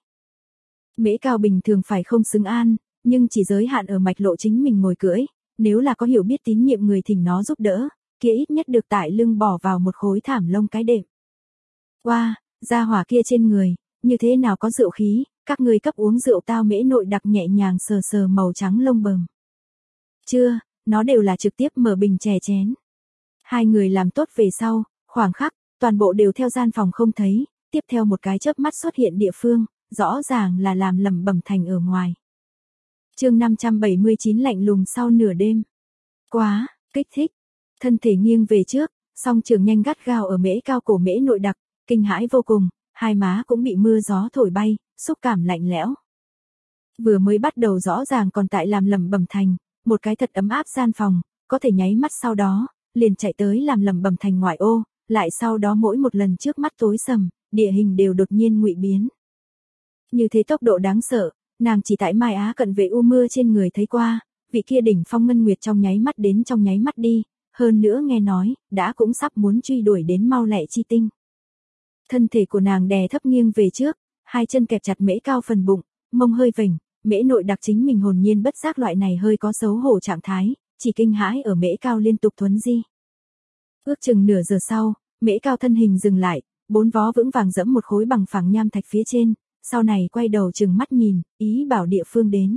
Mễ Cao bình thường phải không xứng an, nhưng chỉ giới hạn ở mạch lộ chính mình ngồi cưỡi, nếu là có hiểu biết tín nhiệm người thỉnh nó giúp đỡ, kia ít nhất được tại lưng bỏ vào một khối thảm lông cái đệm. Qua, gia hỏa kia trên người, như thế nào có rượu khí, các người cấp uống rượu tao Mễ Nội đặc nhẹ nhàng sờ sờ màu trắng lông bờm. Chưa, nó đều là trực tiếp mở bình chè chén. Hai người làm tốt về sau, khoảng khắc, toàn bộ đều theo gian phòng không thấy, tiếp theo một cái chớp mắt xuất hiện địa phương, rõ ràng là làm lẩm bẩm thành ở ngoài. Chương 579 lạnh lùng sau nửa đêm. Quá, kích thích. Thân thể nghiêng về trước, song trường nhanh gắt gao ở Mễ Cao cổ Mễ Nội đặc, kinh hãi vô cùng, hai má cũng bị mưa gió thổi bay, xúc cảm lạnh lẽo. Vừa mới bắt đầu rõ ràng còn tại làm lẩm bẩm thành, một cái thật ấm áp gian phòng, có thể nháy mắt sau đó, liền chạy tới làm lẩm bẩm thành ngoại ô, lại sau đó mỗi một lần trước mắt tối sầm, địa hình đều đột nhiên ngụy biến. Như thế tốc độ đáng sợ, nàng chỉ tại Mai Á cận vệ u mưa trên người thấy qua, vị kia đỉnh phong ngân nguyệt trong nháy mắt đến trong nháy mắt đi, hơn nữa nghe nói, đã cũng sắp muốn truy đuổi đến mau lẹ chi tinh. Thân thể của nàng đè thấp nghiêng về trước, hai chân kẹp chặt Mễ Cao phần bụng, mông hơi vểnh, Mễ Nội đặc chính mình hồn nhiên bất giác loại này hơi có xấu hổ trạng thái, chỉ kinh hãi ở Mễ Cao liên tục thuấn di. Ước chừng nửa giờ sau, Mễ Cao thân hình dừng lại, bốn vó vững vàng dẫm một khối bằng phẳng nham thạch phía trên, sau này quay đầu chừng mắt nhìn, ý bảo địa phương đến.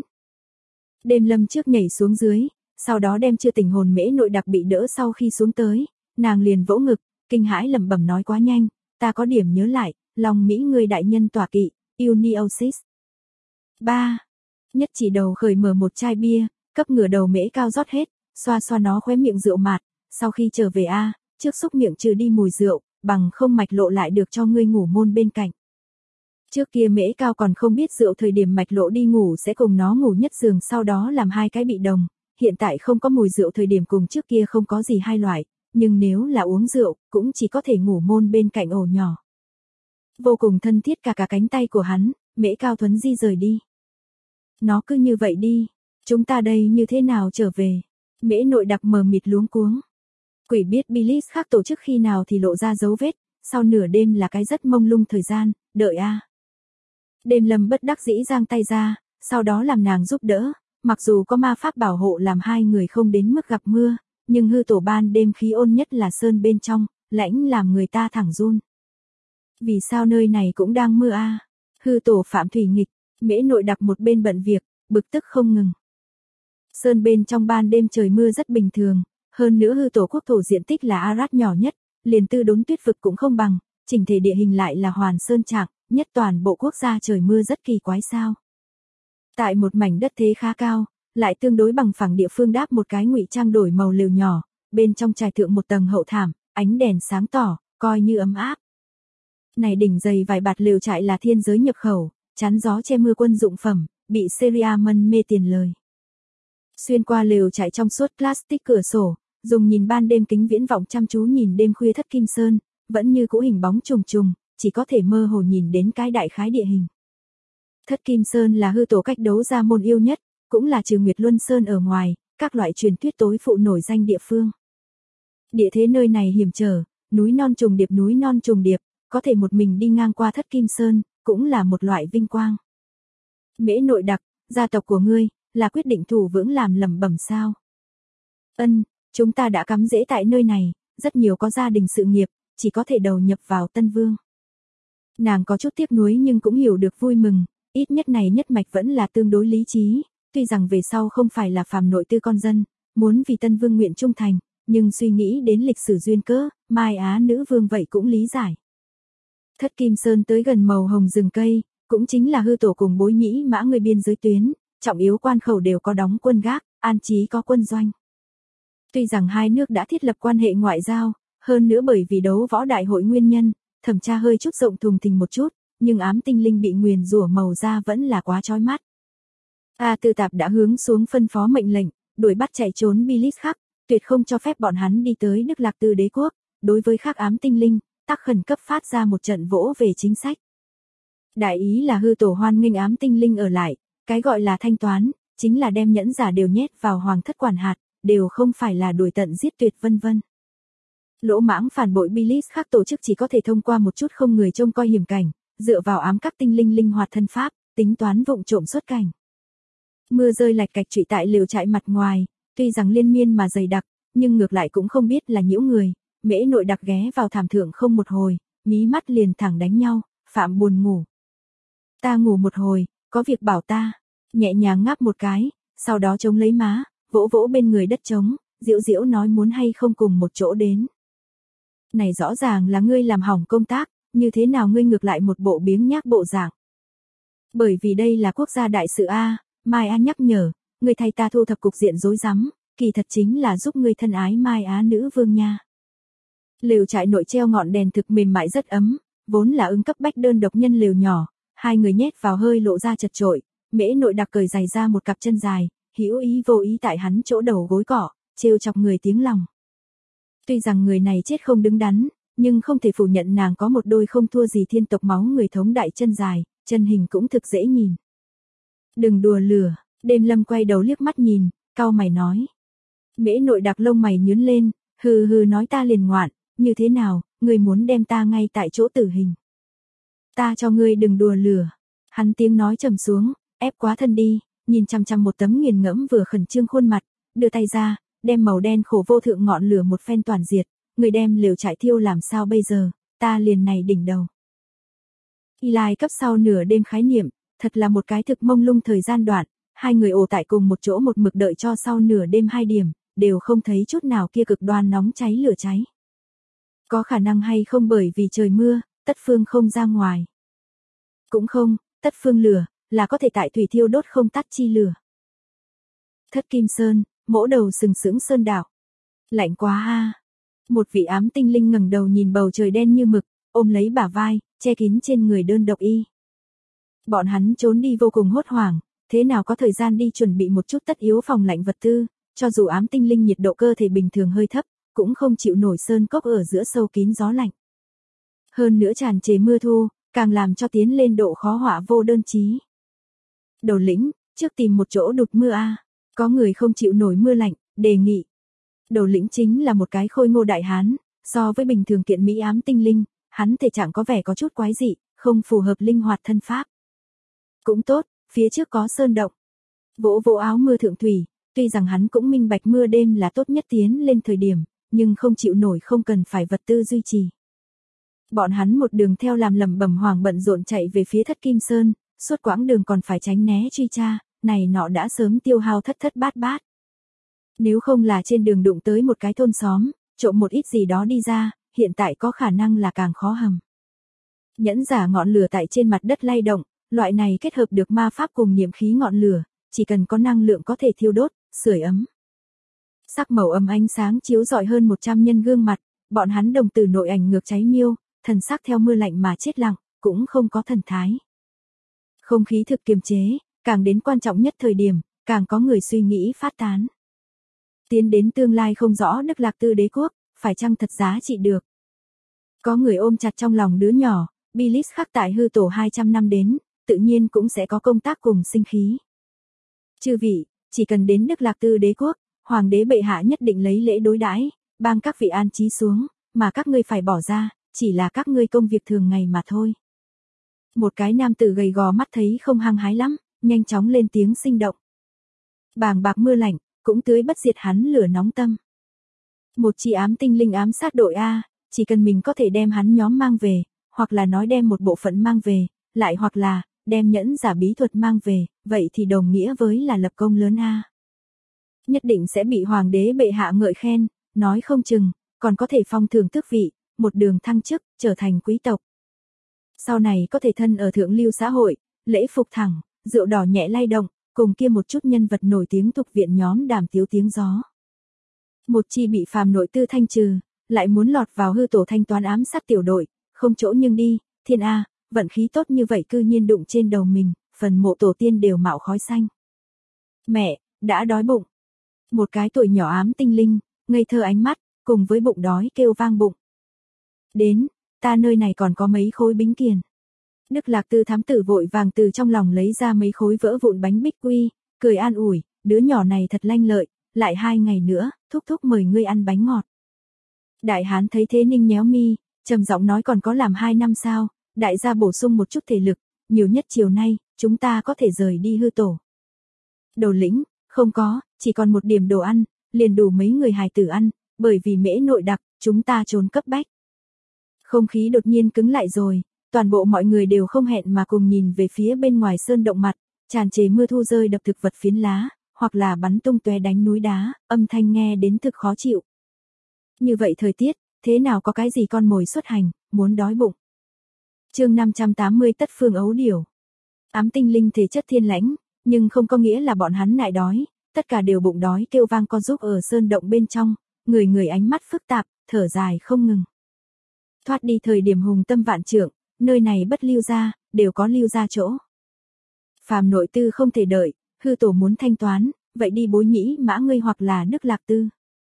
Đêm Lâm trước nhảy xuống dưới, sau đó đem chưa tỉnh hồn Mễ Nội đặc bị đỡ sau khi xuống tới, nàng liền vỗ ngực, kinh hãi lẩm bẩm nói quá nhanh, ta có điểm nhớ lại, lòng Mỹ người đại nhân tỏa kỵ, Uniosis. 3. Nhất chỉ đầu khởi mở một chai bia, cấp ngửa đầu Mễ Cao rót hết, xoa xoa nó khóe miệng rượu mạt, sau khi trở về trước xúc miệng trừ đi mùi rượu, bằng không mạch lộ lại được cho ngươi ngủ môn bên cạnh. Trước kia Mễ Cao còn không biết rượu thời điểm mạch lộ đi ngủ sẽ cùng nó ngủ nhất giường sau đó làm hai cái bị đồng, hiện tại không có mùi rượu thời điểm cùng trước kia không có gì hai loại, nhưng nếu là uống rượu, cũng chỉ có thể ngủ môn bên cạnh ổ nhỏ. Vô cùng thân thiết cả cánh tay của hắn, Mễ Cao thuấn di rời đi. Nó cứ như vậy đi, chúng ta đây như thế nào trở về? Mễ Nội đặc mờ mịt luống cuống. Quỷ biết Bilis khác tổ chức khi nào thì lộ ra dấu vết, sau nửa đêm là cái rất mông lung thời gian, đợi Đêm Lâm bất đắc dĩ giang tay ra, sau đó làm nàng giúp đỡ, mặc dù có ma pháp bảo hộ làm hai người không đến mức gặp mưa, nhưng hư tổ ban đêm khí ôn nhất là sơn bên trong, lãnh làm người ta thẳng run. Vì sao nơi này cũng đang mưa Hư tổ Phạm Thủy nghịch, Mễ Nội đặc một bên bận việc, bực tức không ngừng. Sơn bên trong ban đêm trời mưa rất bình thường, hơn nữa hư tổ quốc thổ diện tích là Arad nhỏ nhất, liền tư đốn tuyết vực cũng không bằng, chỉnh thể địa hình lại là hoàn sơn trạng, nhất toàn bộ quốc gia trời mưa rất kỳ quái sao. Tại một mảnh đất thế khá cao, lại tương đối bằng phẳng địa phương đáp một cái ngụy trang đổi màu lều nhỏ, bên trong trải thượng một tầng hậu thảm, ánh đèn sáng tỏ, coi như ấm áp. Này đỉnh dày vài bạt lều trại là thiên giới nhập khẩu, chắn gió che mưa quân dụng phẩm, bị Syria mân mê tiền lời. Xuyên qua lều trại trong suốt plastic cửa sổ, dùng nhìn ban đêm kính viễn vọng chăm chú nhìn đêm khuya Thất Kim Sơn, vẫn như cũ hình bóng trùng trùng, chỉ có thể mơ hồ nhìn đến cái đại khái địa hình. Thất Kim Sơn là hư tổ cách đấu ra môn yêu nhất, cũng là trừ Nguyệt Luân Sơn ở ngoài, các loại truyền thuyết tối phụ nổi danh địa phương. Địa thế nơi này hiểm trở, núi non trùng điệp, có thể một mình đi ngang qua Thất Kim Sơn, cũng là một loại vinh quang. Mễ Nội Đặc, gia tộc của ngươi, là quyết định thủ vững làm lẩm bẩm sao? Ân, chúng ta đã cắm rễ tại nơi này, rất nhiều có gia đình sự nghiệp, chỉ có thể đầu nhập vào Tân Vương. Nàng có chút tiếc nuối nhưng cũng hiểu được vui mừng, ít nhất này nhất mạch vẫn là tương đối lý trí, tuy rằng về sau không phải là phàm nội tư con dân, muốn vì Tân Vương nguyện trung thành, nhưng suy nghĩ đến lịch sử duyên cớ, Mai Á nữ vương vậy cũng lý giải. Thất Kim Sơn tới gần màu hồng rừng cây, cũng chính là hư tổ cùng Bối Nhĩ Mã người biên giới tuyến, trọng yếu quan khẩu đều có đóng quân gác, an trí có quân doanh. Tuy rằng hai nước đã thiết lập quan hệ ngoại giao, hơn nữa bởi vì đấu võ đại hội nguyên nhân, thẩm tra hơi chút rộng thùng thình một chút, nhưng ám tinh linh bị nguyền rủa màu da vẫn là quá chói mắt. A Tư Tạp đã hướng xuống phân phó mệnh lệnh, đuổi bắt chạy trốn Bilis Khắc, tuyệt không cho phép bọn hắn đi tới Đức Lạc Tư đế quốc, đối với Khắc ám tinh linh, tắc khẩn cấp phát ra một trận vỗ về chính sách. Đại ý là hư tổ hoan nghênh ám tinh linh ở lại, cái gọi là thanh toán, chính là đem nhẫn giả đều nhét vào hoàng thất quản hạt, đều không phải là đuổi tận giết tuyệt vân vân. Lỗ mãng phản bội Bilis Khắc tổ chức chỉ có thể thông qua một chút không người trông coi hiểm cảnh, dựa vào ám các tinh linh linh hoạt thân pháp, tính toán vụng trộm xuất cảnh. Mưa rơi lạch cạch trụy tại lều trại mặt ngoài, tuy rằng liên miên mà dày đặc, nhưng ngược lại cũng không biết là nhiễu người. Mễ Nội Đặc ghé vào thảm thượng không một hồi, mí mắt liền thẳng đánh nhau, Phạm buồn ngủ. Ta ngủ một hồi, có việc bảo ta, nhẹ nhàng ngáp một cái, sau đó chống lấy má, vỗ vỗ bên người đất trống, diễu diễu nói muốn hay không cùng một chỗ đến. Này rõ ràng là ngươi làm hỏng công tác, như thế nào ngươi ngược lại một bộ biếng nhác bộ dạng. Bởi vì đây là quốc gia đại sự A, Mai Á nhắc nhở, ngươi thay ta thu thập cục diện rối rắm, kỳ thật chính là giúp ngươi thân ái Mai Á nữ vương nha. Lều trại nội treo ngọn đèn thực mềm mại rất ấm, vốn là ứng cấp bách đơn độc nhân lều nhỏ, hai người nhét vào hơi lộ ra chật chội, Mễ Nội Đặc cởi giày ra một cặp chân dài, hữu ý vô ý tại hắn chỗ đầu gối cỏ, trêu chọc người tiếng lòng. Tuy rằng người này chết không đứng đắn, nhưng không thể phủ nhận nàng có một đôi không thua gì thiên tộc máu người thống đại chân dài, chân hình cũng thực dễ nhìn. Đừng đùa lửa, Đêm Lâm quay đầu liếc mắt nhìn, cau mày nói. Mễ Nội Đặc lông mày nhướng lên, hừ hừ nói ta liền ngoạn, như thế nào, ngươi muốn đem ta ngay tại chỗ tử hình. Ta cho ngươi đừng đùa lửa. Hắn tiếng nói trầm xuống, ép quá thân đi, nhìn chằm chằm một tấm nghiền ngẫm vừa khẩn trương khuôn mặt, đưa tay ra, đem màu đen khổ vô thượng ngọn lửa một phen toàn diệt, người đem lều trại thiêu làm sao bây giờ, ta liền này đỉnh đầu. Eli cấp sau nửa đêm khái niệm, thật là một cái thực mông lung thời gian đoạn, hai người ổ tại cùng một chỗ một mực đợi cho sau nửa đêm 2 điểm, đều không thấy chút nào kia cực đoan nóng cháy lửa cháy. Có khả năng hay không bởi vì trời mưa, Tất Phương không ra ngoài. Cũng không, Tất Phương lửa, là có thể tại thủy thiêu đốt không tắt chi lửa. Thất Kim Sơn, mỗ đầu sừng sững sơn đảo. Lạnh quá a. Một vị ám tinh linh ngẩng đầu nhìn bầu trời đen như mực, ôm lấy bả vai, che kín trên người đơn độc y. Bọn hắn trốn đi vô cùng hốt hoảng, thế nào có thời gian đi chuẩn bị một chút tất yếu phòng lạnh vật tư, cho dù ám tinh linh nhiệt độ cơ thể bình thường hơi thấp, cũng không chịu nổi sơn cốc ở giữa sâu kín gió lạnh. Hơn nữa tràn trề mưa thu, càng làm cho tiến lên độ khó họa vô đơn chí. Đầu lĩnh, trước tìm một chỗ đụt mưa a. Có người không chịu nổi mưa lạnh, đề nghị. Đầu lĩnh chính là một cái khôi ngô đại hán, so với bình thường kiện mỹ ám tinh linh, hắn thể trạng có vẻ có chút quái dị, không phù hợp linh hoạt thân pháp. Cũng tốt, phía trước có sơn động. Vỗ vỗ áo mưa thượng thủy, tuy rằng hắn cũng minh bạch mưa đêm là tốt nhất tiến lên thời điểm, nhưng không chịu nổi không cần phải vật tư duy trì. Bọn hắn một đường theo làm lầm bầm hoàng bận rộn chạy về phía Thất Kim Sơn, suốt quãng đường còn phải tránh né truy tra, này nọ đã sớm tiêu hao thất thất bát bát. Nếu không là trên đường đụng tới một cái thôn xóm, trộm một ít gì đó đi ra, hiện tại có khả năng là càng khó hầm. Nhẫn giả ngọn lửa tại trên mặt đất lay động, loại này kết hợp được ma pháp cùng niệm khí ngọn lửa, chỉ cần có năng lượng có thể thiêu đốt, sưởi ấm. Sắc màu ấm ánh sáng chiếu rọi hơn 100 nhân gương mặt, bọn hắn đồng tử nội ảnh ngược cháy miêu, thần sắc theo mưa lạnh mà chết lặng, cũng không có thần thái. Không khí thực kiềm chế, càng đến quan trọng nhất thời điểm, càng có người suy nghĩ phát tán. Tiến đến tương lai không rõ Đức Lạc Tư đế quốc, phải chăng thật giá trị được. Có người ôm chặt trong lòng đứa nhỏ, Bilis khắc tại hư tổ 200 năm đến, tự nhiên cũng sẽ có công tác cùng sinh khí. Chư vị, chỉ cần đến Đức Lạc Tư đế quốc, hoàng đế bệ hạ nhất định lấy lễ đối đãi, bang các vị an trí xuống, mà các ngươi phải bỏ ra, chỉ là các ngươi công việc thường ngày mà thôi. Một cái nam tử gầy gò mắt thấy không hăng hái lắm, nhanh chóng lên tiếng sinh động. Bàng bạc mưa lạnh, cũng tưới bất diệt hắn lửa nóng tâm. Một chi ám tinh linh ám sát đội A, chỉ cần mình có thể đem hắn nhóm mang về, hoặc là nói đem một bộ phận mang về, lại hoặc là, đem nhẫn giả bí thuật mang về, vậy thì đồng nghĩa với là lập công lớn A. Nhất định sẽ bị hoàng đế bệ hạ ngợi khen, nói không chừng, còn có thể phong thưởng tước vị, một đường thăng chức, trở thành quý tộc. Sau này có thể thân ở thượng lưu xã hội, lễ phục thẳng, rượu đỏ nhẹ lay động, cùng kia một chút nhân vật nổi tiếng tục viện nhóm đàm tiếu tiếng gió. Một chi bị phàm nội tư thanh trừ, lại muốn lọt vào hư tổ thanh toán ám sát tiểu đội, không chỗ nhưng đi, thiên A, vận khí tốt như vậy cư nhiên đụng trên đầu mình, phần mộ tổ tiên đều mạo khói xanh. Mẹ, đã đói bụng. Một cái tuổi nhỏ ám tinh linh, ngây thơ ánh mắt, cùng với bụng đói kêu vang bụng. Đến, ta nơi này còn có mấy khối bính kiền. Đức Lạc Tư thám tử vội vàng từ trong lòng lấy ra mấy khối vỡ vụn bánh bích quy, cười an ủi, đứa nhỏ này thật lanh lợi, lại 2 ngày nữa, thúc thúc mời ngươi ăn bánh ngọt. Đại hán thấy thế ninh nhéo mi, trầm giọng nói còn có làm 2 năm sao, đại gia bổ sung một chút thể lực, nhiều nhất chiều nay, chúng ta có thể rời đi hư tổ. Đầu lĩnh, không có, chỉ còn một điểm đồ ăn, liền đủ mấy người hài tử ăn, bởi vì mễ nội đặc, chúng ta trốn cấp bách. Không khí đột nhiên cứng lại rồi, toàn bộ mọi người đều không hẹn mà cùng nhìn về phía bên ngoài sơn động mặt, tràn trề mưa thu rơi đập thực vật phiến lá, hoặc là bắn tung tóe đánh núi đá, âm thanh nghe đến thực khó chịu. Như vậy thời tiết, thế nào có cái gì con mồi xuất hành, muốn đói bụng. Chương 580 Tất Phương Ấu Điểu. Ám tinh linh thể chất thiên lãnh, nhưng không có nghĩa là bọn hắn nại đói, tất cả đều bụng đói kêu vang con giúp ở sơn động bên trong, người người ánh mắt phức tạp, thở dài không ngừng. Thoát đi thời điểm hùng tâm vạn trượng, nơi này bất lưu ra, đều có lưu ra chỗ. Phàm nội tư không thể đợi, hư tổ muốn thanh toán, vậy đi Bối Nhĩ Mã ngươi hoặc là Đức Lạc Tư.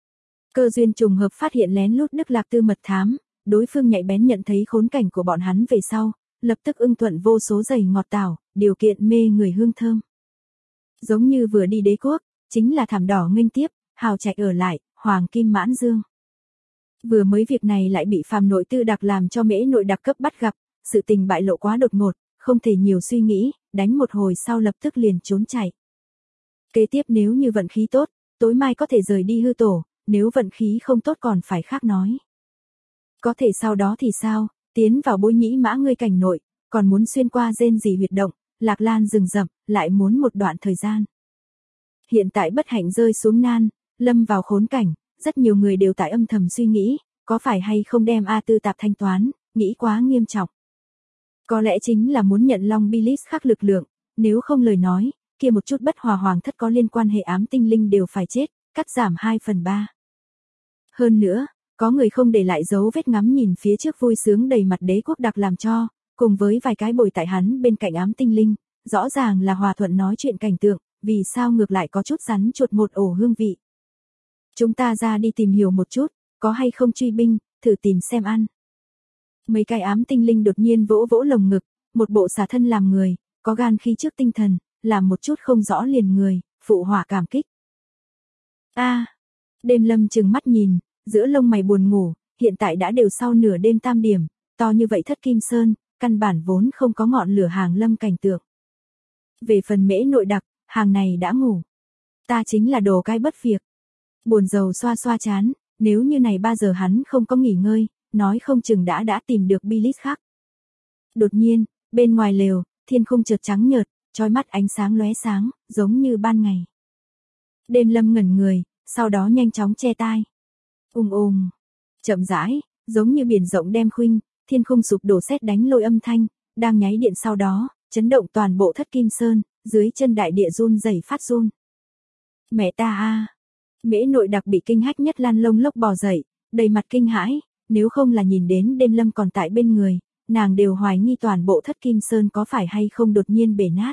Cơ duyên trùng hợp phát hiện lén lút Đức Lạc Tư mật thám, đối phương nhạy bén nhận thấy khốn cảnh của bọn hắn về sau, lập tức ưng thuận vô số giày ngọt tảo, điều kiện mê người hương thơm. Giống như vừa đi đế quốc, chính là thảm đỏ nghênh tiếp, hào trạch ở lại, hoàng kim mãn dương. Vừa mới việc này lại bị phàm nội tư đặc làm cho mễ nội đặc cấp bắt gặp, sự tình bại lộ quá đột ngột, không thể nhiều suy nghĩ, đánh một hồi sau lập tức liền trốn chạy. Kế tiếp nếu như vận khí tốt, tối mai có thể rời đi hư tổ, nếu vận khí không tốt còn phải khác nói. Có thể sau đó thì sao, tiến vào Bối Nhĩ Mã ngươi cảnh nội, còn muốn xuyên qua rên rỉ huyệt động, lạc lan rừng rậm, lại muốn một đoạn thời gian. Hiện tại bất hạnh rơi xuống nan, lâm vào khốn cảnh, rất nhiều người đều tại âm thầm suy nghĩ, có phải hay không đem A Tư Tạp thanh toán, nghĩ quá nghiêm trọng. Có lẽ chính là muốn nhận Long Bilis khắc lực lượng, nếu không lời nói, kia một chút bất hòa hoàng thất có liên quan hệ ám tinh linh đều phải chết, cắt giảm 2/3. Hơn nữa, có người không để lại dấu vết ngắm nhìn phía trước vui sướng đầy mặt đế quốc đặc làm cho, cùng với vài cái bồi tại hắn bên cạnh ám tinh linh, rõ ràng là hòa thuận nói chuyện cảnh tượng, vì sao ngược lại có chút rắn chuột một ổ hương vị. Chúng ta ra đi tìm hiểu một chút, có hay không truy binh, thử tìm xem ăn. Mấy cái ám tinh linh đột nhiên vỗ vỗ lồng ngực, một bộ xả thân làm người, có gan khi trước tinh thần, làm một chút không rõ liền người, phụ hỏa cảm kích. Đêm Lâm trừng mắt nhìn, giữa lông mày buồn ngủ, hiện tại đã đều sau nửa đêm tam điểm, to như vậy Thất Kim Sơn, căn bản vốn không có ngọn lửa hàng lâm cảnh tượng. Về phần mễ nội đặc, hàng này đã ngủ. Ta chính là đồ cái bất việc. Buồn rầu xoa xoa chán, nếu như này 3 giờ hắn không có nghỉ ngơi, nói không chừng đã tìm được Bilis khác. Đột nhiên, bên ngoài lều, thiên không chợt trắng nhợt, trói mắt ánh sáng lóe sáng, giống như ban ngày. Đêm Lâm ngẩn người, sau đó nhanh chóng che tai. Chậm rãi, giống như biển rộng đem khuynh, thiên khung sụp đổ sét đánh lôi âm thanh, đang nháy điện sau đó, chấn động toàn bộ Thất Kim Sơn, dưới chân đại địa run rẩy phát run. Mẹ ta a! Mễ Nội Đặc bị kinh hách nhất lăn lông lốc bò dậy, đầy mặt kinh hãi, nếu không là nhìn đến Đêm Lâm còn tại bên người, nàng đều hoài nghi toàn bộ Thất Kim Sơn có phải hay không đột nhiên bể nát.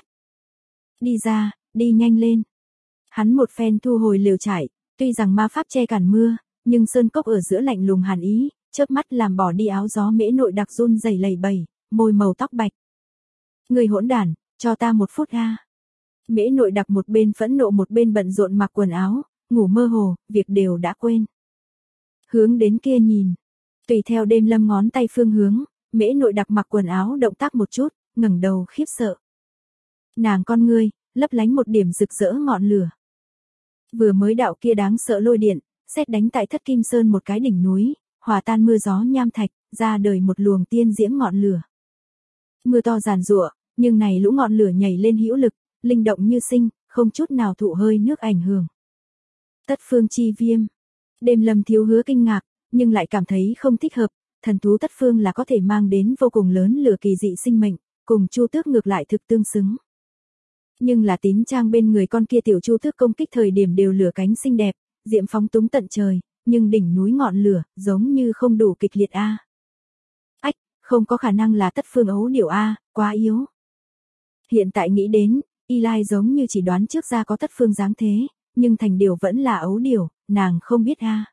Đi ra, đi nhanh lên. Hắn một phen thu hồi lều trại, tuy rằng ma pháp che cản mưa, nhưng sơn cốc ở giữa lạnh lùng hàn ý, chớp mắt làm bỏ đi áo gió Mễ Nội Đặc run rẩy lầy bầy, môi màu tóc bạch. Người hỗn đản, cho ta 1 phút a. Mễ Nội Đặc một bên phẫn nộ một bên bận rộn mặc quần áo, ngủ mơ hồ, việc đều đã quên. Hướng đến kia nhìn, tùy theo Đêm Lâm ngón tay phương hướng, Mễ Nội Đặc mặc quần áo động tác một chút, ngẩng đầu khiếp sợ. Nàng con ngươi lấp lánh một điểm rực rỡ ngọn lửa. Vừa mới đạo kia đáng sợ lôi điện, sét đánh tại Thất Kim Sơn một cái đỉnh núi, hòa tan mưa gió nham thạch, ra đời một luồng tiên diễm ngọn lửa. Mưa to giàn giụa, nhưng này lũ ngọn lửa nhảy lên hữu lực, linh động như sinh, không chút nào thụ hơi nước ảnh hưởng. Tất phương chi viêm. Đêm Lâm thiếu hứa kinh ngạc, nhưng lại cảm thấy không thích hợp, thần thú tất phương là có thể mang đến vô cùng lớn lửa kỳ dị sinh mệnh, cùng Chu Tước ngược lại thực tương xứng. Nhưng là Tín Trang bên người con kia tiểu Chu Tước công kích thời điểm đều lửa cánh xinh đẹp, diệm phóng túng tận trời, nhưng đỉnh núi ngọn lửa giống như không đủ kịch liệt a. Ách, không có khả năng là tất phương ấu điểu a, quá yếu. Hiện tại nghĩ đến, Eli giống như chỉ đoán trước ra có tất phương dáng thế, nhưng thành điều vẫn là ấu điểu, nàng không biết a.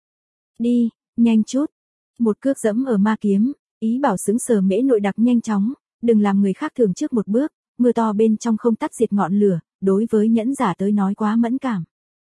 Đi, nhanh chút. Một cước dẫm ở ma kiếm, ý bảo sững sờ Mễ Nội Đặc nhanh chóng, đừng làm người khác thường trước một bước, mưa to bên trong không tắt diệt ngọn lửa, đối với nhẫn giả tới nói quá mẫn cảm.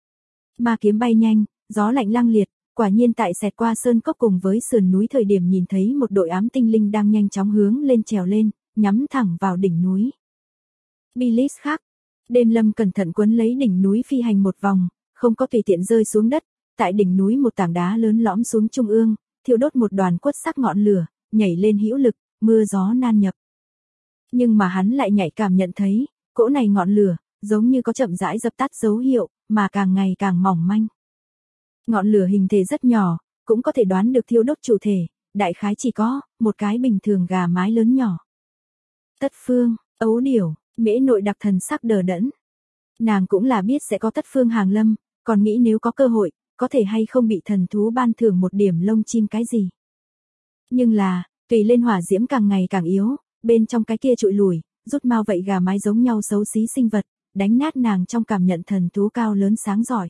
Ma kiếm bay nhanh, gió lạnh lăng liệt, quả nhiên tại xẹt qua sơn cốc cùng với sườn núi thời điểm nhìn thấy một đội ám tinh linh đang nhanh chóng hướng lên trèo lên, nhắm thẳng vào đỉnh núi. Bilis khác. Đêm Lâm cẩn thận quấn lấy đỉnh núi phi hành một vòng, không có tùy tiện rơi xuống đất, tại đỉnh núi một tảng đá lớn lõm xuống trung ương, thiêu đốt một đoàn quất sắc ngọn lửa, nhảy lên hữu lực, mưa gió nan nhập. Nhưng mà hắn lại nhạy cảm nhận thấy, cỗ này ngọn lửa, giống như có chậm rãi dập tắt dấu hiệu, mà càng ngày càng mỏng manh. Ngọn lửa hình thể rất nhỏ, cũng có thể đoán được thiêu đốt chủ thể, đại khái chỉ có một cái bình thường gà mái lớn nhỏ. Tất phương, ấu điểu, Mễ Nội Đặc thần sắc đờ đẫn. Nàng cũng là biết sẽ có tất phương hàng lâm, còn nghĩ nếu có cơ hội, có thể hay không bị thần thú ban thưởng một điểm lông chim cái gì. Nhưng là, tùy lên hỏa diễm càng ngày càng yếu, bên trong cái kia trụi lùi, rút mau vậy gà mái giống nhau xấu xí sinh vật, đánh nát nàng trong cảm nhận thần thú cao lớn sáng giỏi.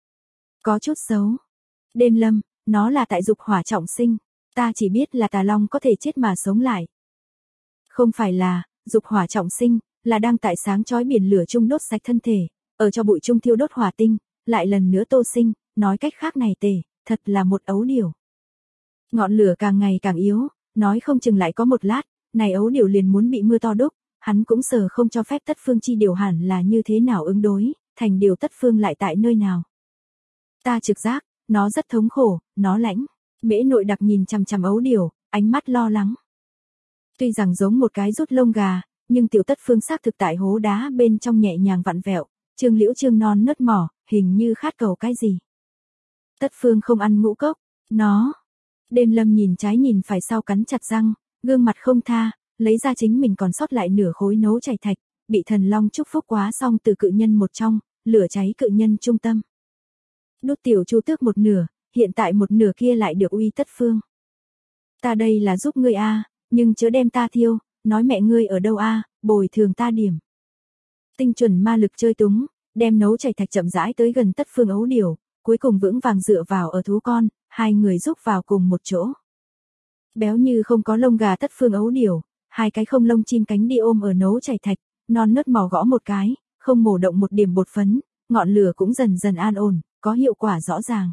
Có chút xấu. Đêm Lâm, nó là tại dục hỏa trọng sinh, ta chỉ biết là tà long có thể chết mà sống lại. Không phải là, dục hỏa trọng sinh, là đang tại sáng chói biển lửa chung đốt sạch thân thể, ở cho bụi chung thiêu đốt hỏa tinh, lại lần nữa tô sinh, nói cách khác này tề, thật là một ấu điểu. Ngọn lửa càng ngày càng yếu, nói không chừng lại có một lát, này ấu điểu liền muốn bị mưa to đúc, hắn cũng sờ không cho phép tất phương chi điều hẳn là như thế nào ứng đối, thành điều tất phương lại tại nơi nào. Ta trực giác, nó rất thống khổ, nó lãnh. Mễ Nội Đặc nhìn chằm chằm ấu điểu, ánh mắt lo lắng. Tuy rằng giống một cái rút lông gà, nhưng tiểu tất phương xác thực tại hố đá bên trong nhẹ nhàng vặn vẹo, Trương Liễu Trương non nớt mỏ, hình như khát cầu cái gì. Tất phương không ăn ngũ cốc, nó. Đêm Lâm nhìn trái nhìn phải sau cắn chặt răng, gương mặt không tha, lấy ra chính mình còn sót lại nửa khối nấu chảy thạch, bị thần long chúc phúc quá xong từ cự nhân một trong, lửa cháy cự nhân trung tâm. Đốt tiểu Chu Tước một nửa, hiện tại một nửa kia lại được uy tất phương. Ta đây là giúp ngươi a, nhưng chớ đem ta thiêu, nói mẹ ngươi ở đâu a, bồi thường ta điểm. Tinh chuẩn ma lực chơi túng, đem nấu chảy thạch chậm rãi tới gần tất phương ấu điểu, cuối cùng vững vàng dựa vào ở thú con, hai người rúc vào cùng một chỗ. Béo như không có lông gà tất phương ấu điểu, hai cái không lông chim cánh đi ôm ở nấu chảy thạch, non nớt màu gõ một cái, không mổ động một điểm bột phấn, ngọn lửa cũng dần dần an ổn, có hiệu quả rõ ràng.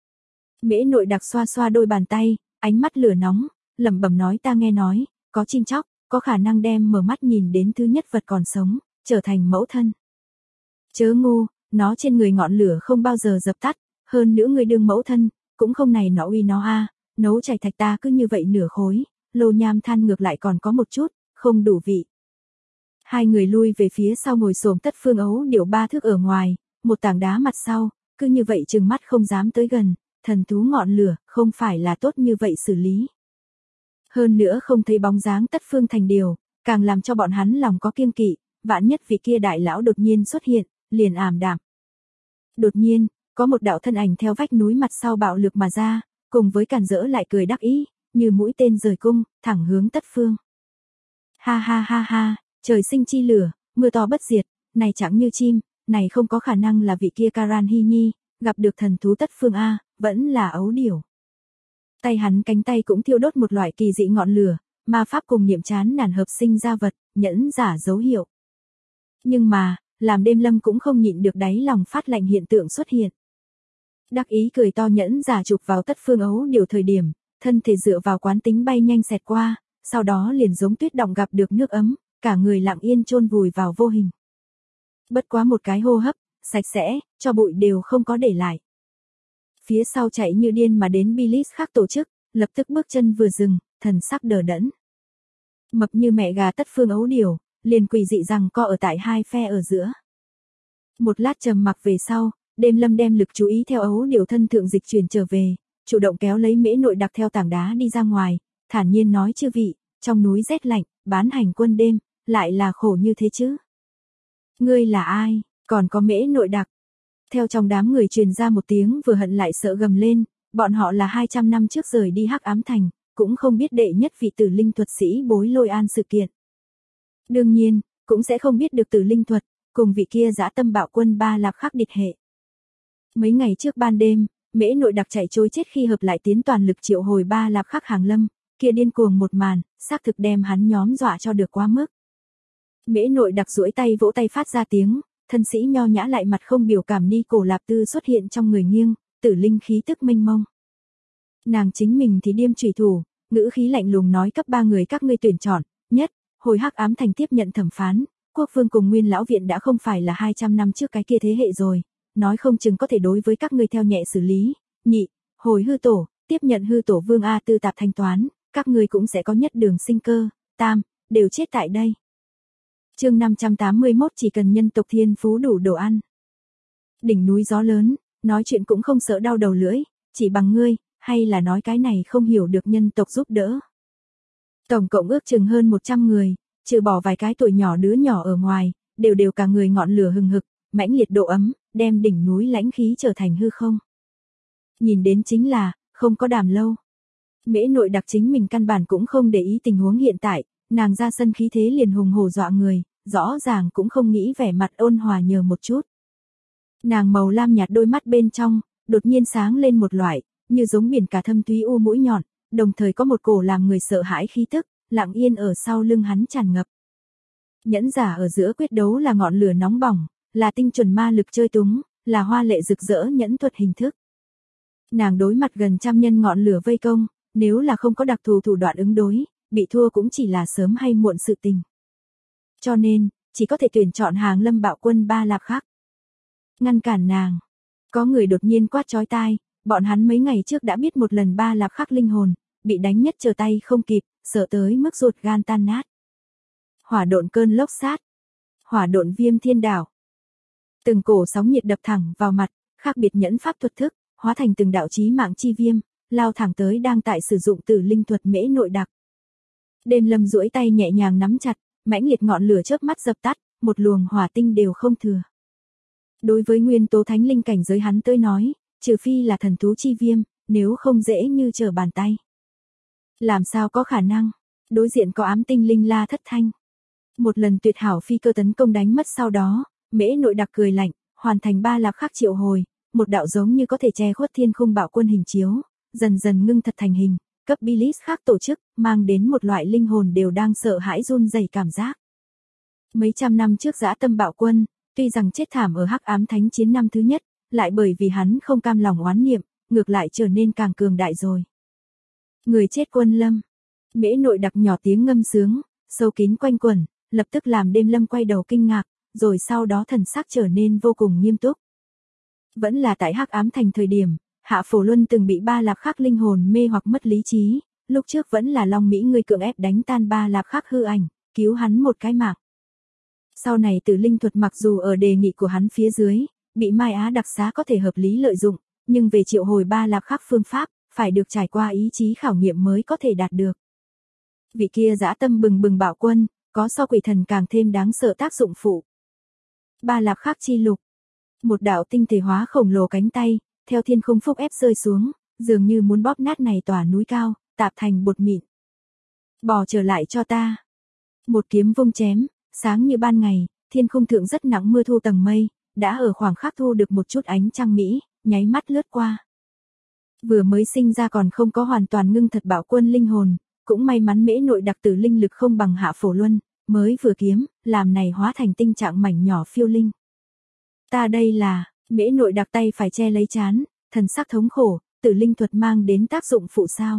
Mễ Nội Đặc xoa xoa đôi bàn tay, ánh mắt lửa nóng, lẩm bẩm nói ta nghe nói, có chim chóc, có khả năng đem mở mắt nhìn đến thứ nhất vật còn sống, trở thành mẫu thân. Chớ ngu, nó trên người ngọn lửa không bao giờ dập tắt, hơn nữa người đương mẫu thân, cũng không này nó uy nó a, nấu chảy thạch ta cứ như vậy nửa khối, lô nham than ngược lại còn có một chút, không đủ vị. Hai người lui về phía sau ngồi xổm tất phương ấu điểu 3 thước ở ngoài, một tảng đá mặt sau, cứ như vậy trừng mắt không dám tới gần, thần thú ngọn lửa, không phải là tốt như vậy xử lý. Hơn nữa không thấy bóng dáng Tất Phương Thành điều, càng làm cho bọn hắn lòng có kiêng kỵ, vạn nhất vị kia đại lão đột nhiên xuất hiện, liền ảm đạm. Đột nhiên, có một đạo thân ảnh theo vách núi mặt sau bạo lực mà ra, cùng với càn rỡ lại cười đắc ý, như mũi tên rời cung, thẳng hướng Tất Phương. Ha ha ha ha, trời sinh chi lửa, mưa to bất diệt, này chẳng như chim, này không có khả năng là vị kia Karan Hy Nhi, gặp được thần thú Tất Phương a, vẫn là ấu điểu. Tay hắn cánh tay cũng thiêu đốt một loại kỳ dị ngọn lửa, ma pháp cùng niệm chán nản hợp sinh ra vật, nhẫn giả dấu hiệu. Nhưng mà, làm Đêm Lâm cũng không nhịn được đáy lòng phát lạnh hiện tượng xuất hiện. Đắc ý cười to nhẫn giả chụp vào Tất Phương ấu điểu thời điểm, thân thể dựa vào quán tính bay nhanh xẹt qua, sau đó liền giống tuyết động gặp được nước ấm, cả người lặng yên chôn vùi vào vô hình. Bất quá một cái hô hấp, sạch sẽ, cho bụi đều không có để lại. Phía sau chạy như điên mà đến Bilis khác tổ chức, lập tức bước chân vừa dừng, thần sắc đờ đẫn. Mập như mẹ gà Tất Phương ấu điểu, liền quỳ dị rằng co ở tại hai phe ở giữa. Một lát trầm mặc về sau, Đêm Lâm đem lực chú ý theo ấu điểu thân thượng dịch chuyển trở về, chủ động kéo lấy Mễ Nội Đặc theo tảng đá đi ra ngoài, thản nhiên nói: chư vị, trong núi rét lạnh, bán hành quân đêm, lại là khổ như thế chứ. Ngươi là ai, còn có Mễ Nội Đặc. Theo trong đám người truyền ra một tiếng vừa hận lại sợ gầm lên, bọn họ là 200 năm trước rời đi Hắc Ám Thành, cũng không biết đệ nhất vị Tử Linh thuật sĩ Bối Lôi An sự kiện. Đương nhiên, cũng sẽ không biết được Tử Linh thuật, cùng vị kia dã tâm bạo quân Ba Lạp Khắc địch hệ. Mấy ngày trước ban đêm, Mễ Nội Đặc chạy trối chết khi hợp lại tiến toàn lực triệu hồi Ba Lạp Khắc hàng lâm, kia điên cuồng một màn, xác thực đem hắn nhóm dọa cho được quá mức. Mễ Nội Đặc duỗi tay vỗ tay phát ra tiếng, thân sĩ nho nhã lại mặt không biểu cảm Ni Cổ Lạp Tư xuất hiện trong người nghiêng, tử linh khí tức mênh mông. Nàng chính mình thì điêm chủy thủ, ngữ khí lạnh lùng nói cấp 3 người các ngươi tuyển chọn, nhất, hồi Hắc Ám Thành tiếp nhận thẩm phán, Quốc Vương cùng Nguyên lão viện đã không phải là 200 năm trước cái kia thế hệ rồi, nói không chừng có thể đối với các ngươi theo nhẹ xử lý, nhị, hồi hư tổ, tiếp nhận hư tổ Vương A Tư tạp thanh toán, các ngươi cũng sẽ có nhất đường sinh cơ, tam, đều chết tại đây. Chương 581 chỉ cần nhân tộc thiên phú đủ đồ ăn. Đỉnh núi gió lớn, nói chuyện cũng không sợ đau đầu lưỡi, chỉ bằng ngươi, hay là nói cái này không hiểu được nhân tộc giúp đỡ. Tổng cộng ước chừng hơn 100 người, trừ bỏ vài cái tuổi nhỏ đứa nhỏ ở ngoài, đều cả người ngọn lửa hừng hực, mãnh liệt độ ấm, đem đỉnh núi lãnh khí trở thành hư không. Nhìn đến chính là, không có đàm lâu. Mễ Nội Đặc chính mình căn bản cũng không để ý tình huống hiện tại, nàng ra sân khí thế liền hùng hổ dọa người, rõ ràng cũng không nghĩ vẻ mặt ôn hòa nhờ một chút. Nàng màu lam nhạt đôi mắt bên trong, đột nhiên sáng lên một loại, như giống biển cả thâm thúy u mũi nhọn, đồng thời có một cổ làm người sợ hãi khí tức, lặng yên ở sau lưng hắn tràn ngập. Nhẫn giả ở giữa quyết đấu là ngọn lửa nóng bỏng, là tinh chuẩn ma lực chơi túng, là hoa lệ rực rỡ nhẫn thuật hình thức. Nàng đối mặt gần trăm nhân ngọn lửa vây công, nếu là không có đặc thù thủ đoạn ứng đối, bị thua cũng chỉ là sớm hay muộn sự tình. Cho nên, chỉ có thể tuyển chọn hàng lâm bạo quân Ba Lạp Khắc. Ngăn cản nàng. Có người đột nhiên quát chói tai, bọn hắn mấy ngày trước đã biết một lần Ba Lạp Khắc linh hồn, bị đánh nhất trở tay không kịp, sợ tới mức ruột gan tan nát. Hỏa độn cơn lốc sát. Hỏa độn viêm thiên đảo. Từng cổ sóng nhiệt đập thẳng vào mặt, khác biệt nhẫn pháp thuật thức, hóa thành từng đạo chí mạng chi viêm, lao thẳng tới đang tại sử dụng Tử Linh thuật Mễ Nội Đặc. Đêm Lâm duỗi tay nhẹ nhàng nắm chặt, mãnh liệt ngọn lửa chớp mắt dập tắt, một luồng hỏa tinh đều không thừa. Đối với nguyên tố thánh linh cảnh giới hắn tới nói, trừ phi là thần thú chi viêm, nếu không dễ như trở bàn tay. Làm sao có khả năng? Đối diện có ám tinh linh La Thất Thanh. Một lần tuyệt hảo phi cơ tấn công đánh mất sau đó, Mễ Nội Đặc cười lạnh, hoàn thành Ba Lạp Khắc triệu hồi, một đạo giống như có thể che khuất thiên khung bạo quân hình chiếu, dần dần ngưng thật thành hình, cấp Bilis khác tổ chức, mang đến một loại linh hồn đều đang sợ hãi run rẩy cảm giác. Mấy trăm năm trước dã tâm bạo quân, tuy rằng chết thảm ở Hắc Ám Thánh chiến năm thứ nhất, lại bởi vì hắn không cam lòng oán niệm, ngược lại trở nên càng cường đại rồi. Người chết quân lâm. Mễ Nội Đặc nhỏ tiếng ngâm sướng, sâu kín quanh quẩn, lập tức làm Đêm Lâm quay đầu kinh ngạc, rồi sau đó thần sắc trở nên vô cùng nghiêm túc. Vẫn là tại Hắc Ám Thành thời điểm, Hạ Phổ Luân từng bị Ba Lạp Khắc linh hồn mê hoặc mất lý trí, lúc trước vẫn là Long Mỹ ngươi cưỡng ép đánh tan Ba Lạp Khắc hư ảnh, cứu hắn một cái mạng. Sau này Tử Linh thuật mặc dù ở đề nghị của hắn phía dưới, bị Mai Á đặc xá có thể hợp lý lợi dụng, nhưng về triệu hồi Ba Lạp Khắc phương pháp, phải được trải qua ý chí khảo nghiệm mới có thể đạt được. Vị kia dã tâm bừng bừng bạo quân, có so quỷ thần càng thêm đáng sợ tác dụng phụ. Ba Lạc Khắc chi lục. Một đạo tinh thể hóa khổng lồ cánh tay, theo thiên không phúc ép rơi xuống, dường như muốn bóp nát này tòa núi cao, tạp thành bột mịn. Bỏ trở lại cho ta. Một kiếm vung chém, sáng như ban ngày, thiên không thượng rất nặng mưa thu tầng mây, đã ở khoảng khắc thu được một chút ánh trăng mỹ, nháy mắt lướt qua. Vừa mới sinh ra còn không có hoàn toàn ngưng thật bạo quân linh hồn, cũng may mắn mễ nội đặc tử linh lực không bằng Hạ Phổ Luân, mới vừa kiếm, làm này hóa thành tinh trạng mảnh nhỏ phiêu linh. Ta đây là, mễ nội đặc tay phải che lấy trán, thần sắc thống khổ, tử linh thuật mang đến tác dụng phụ sao.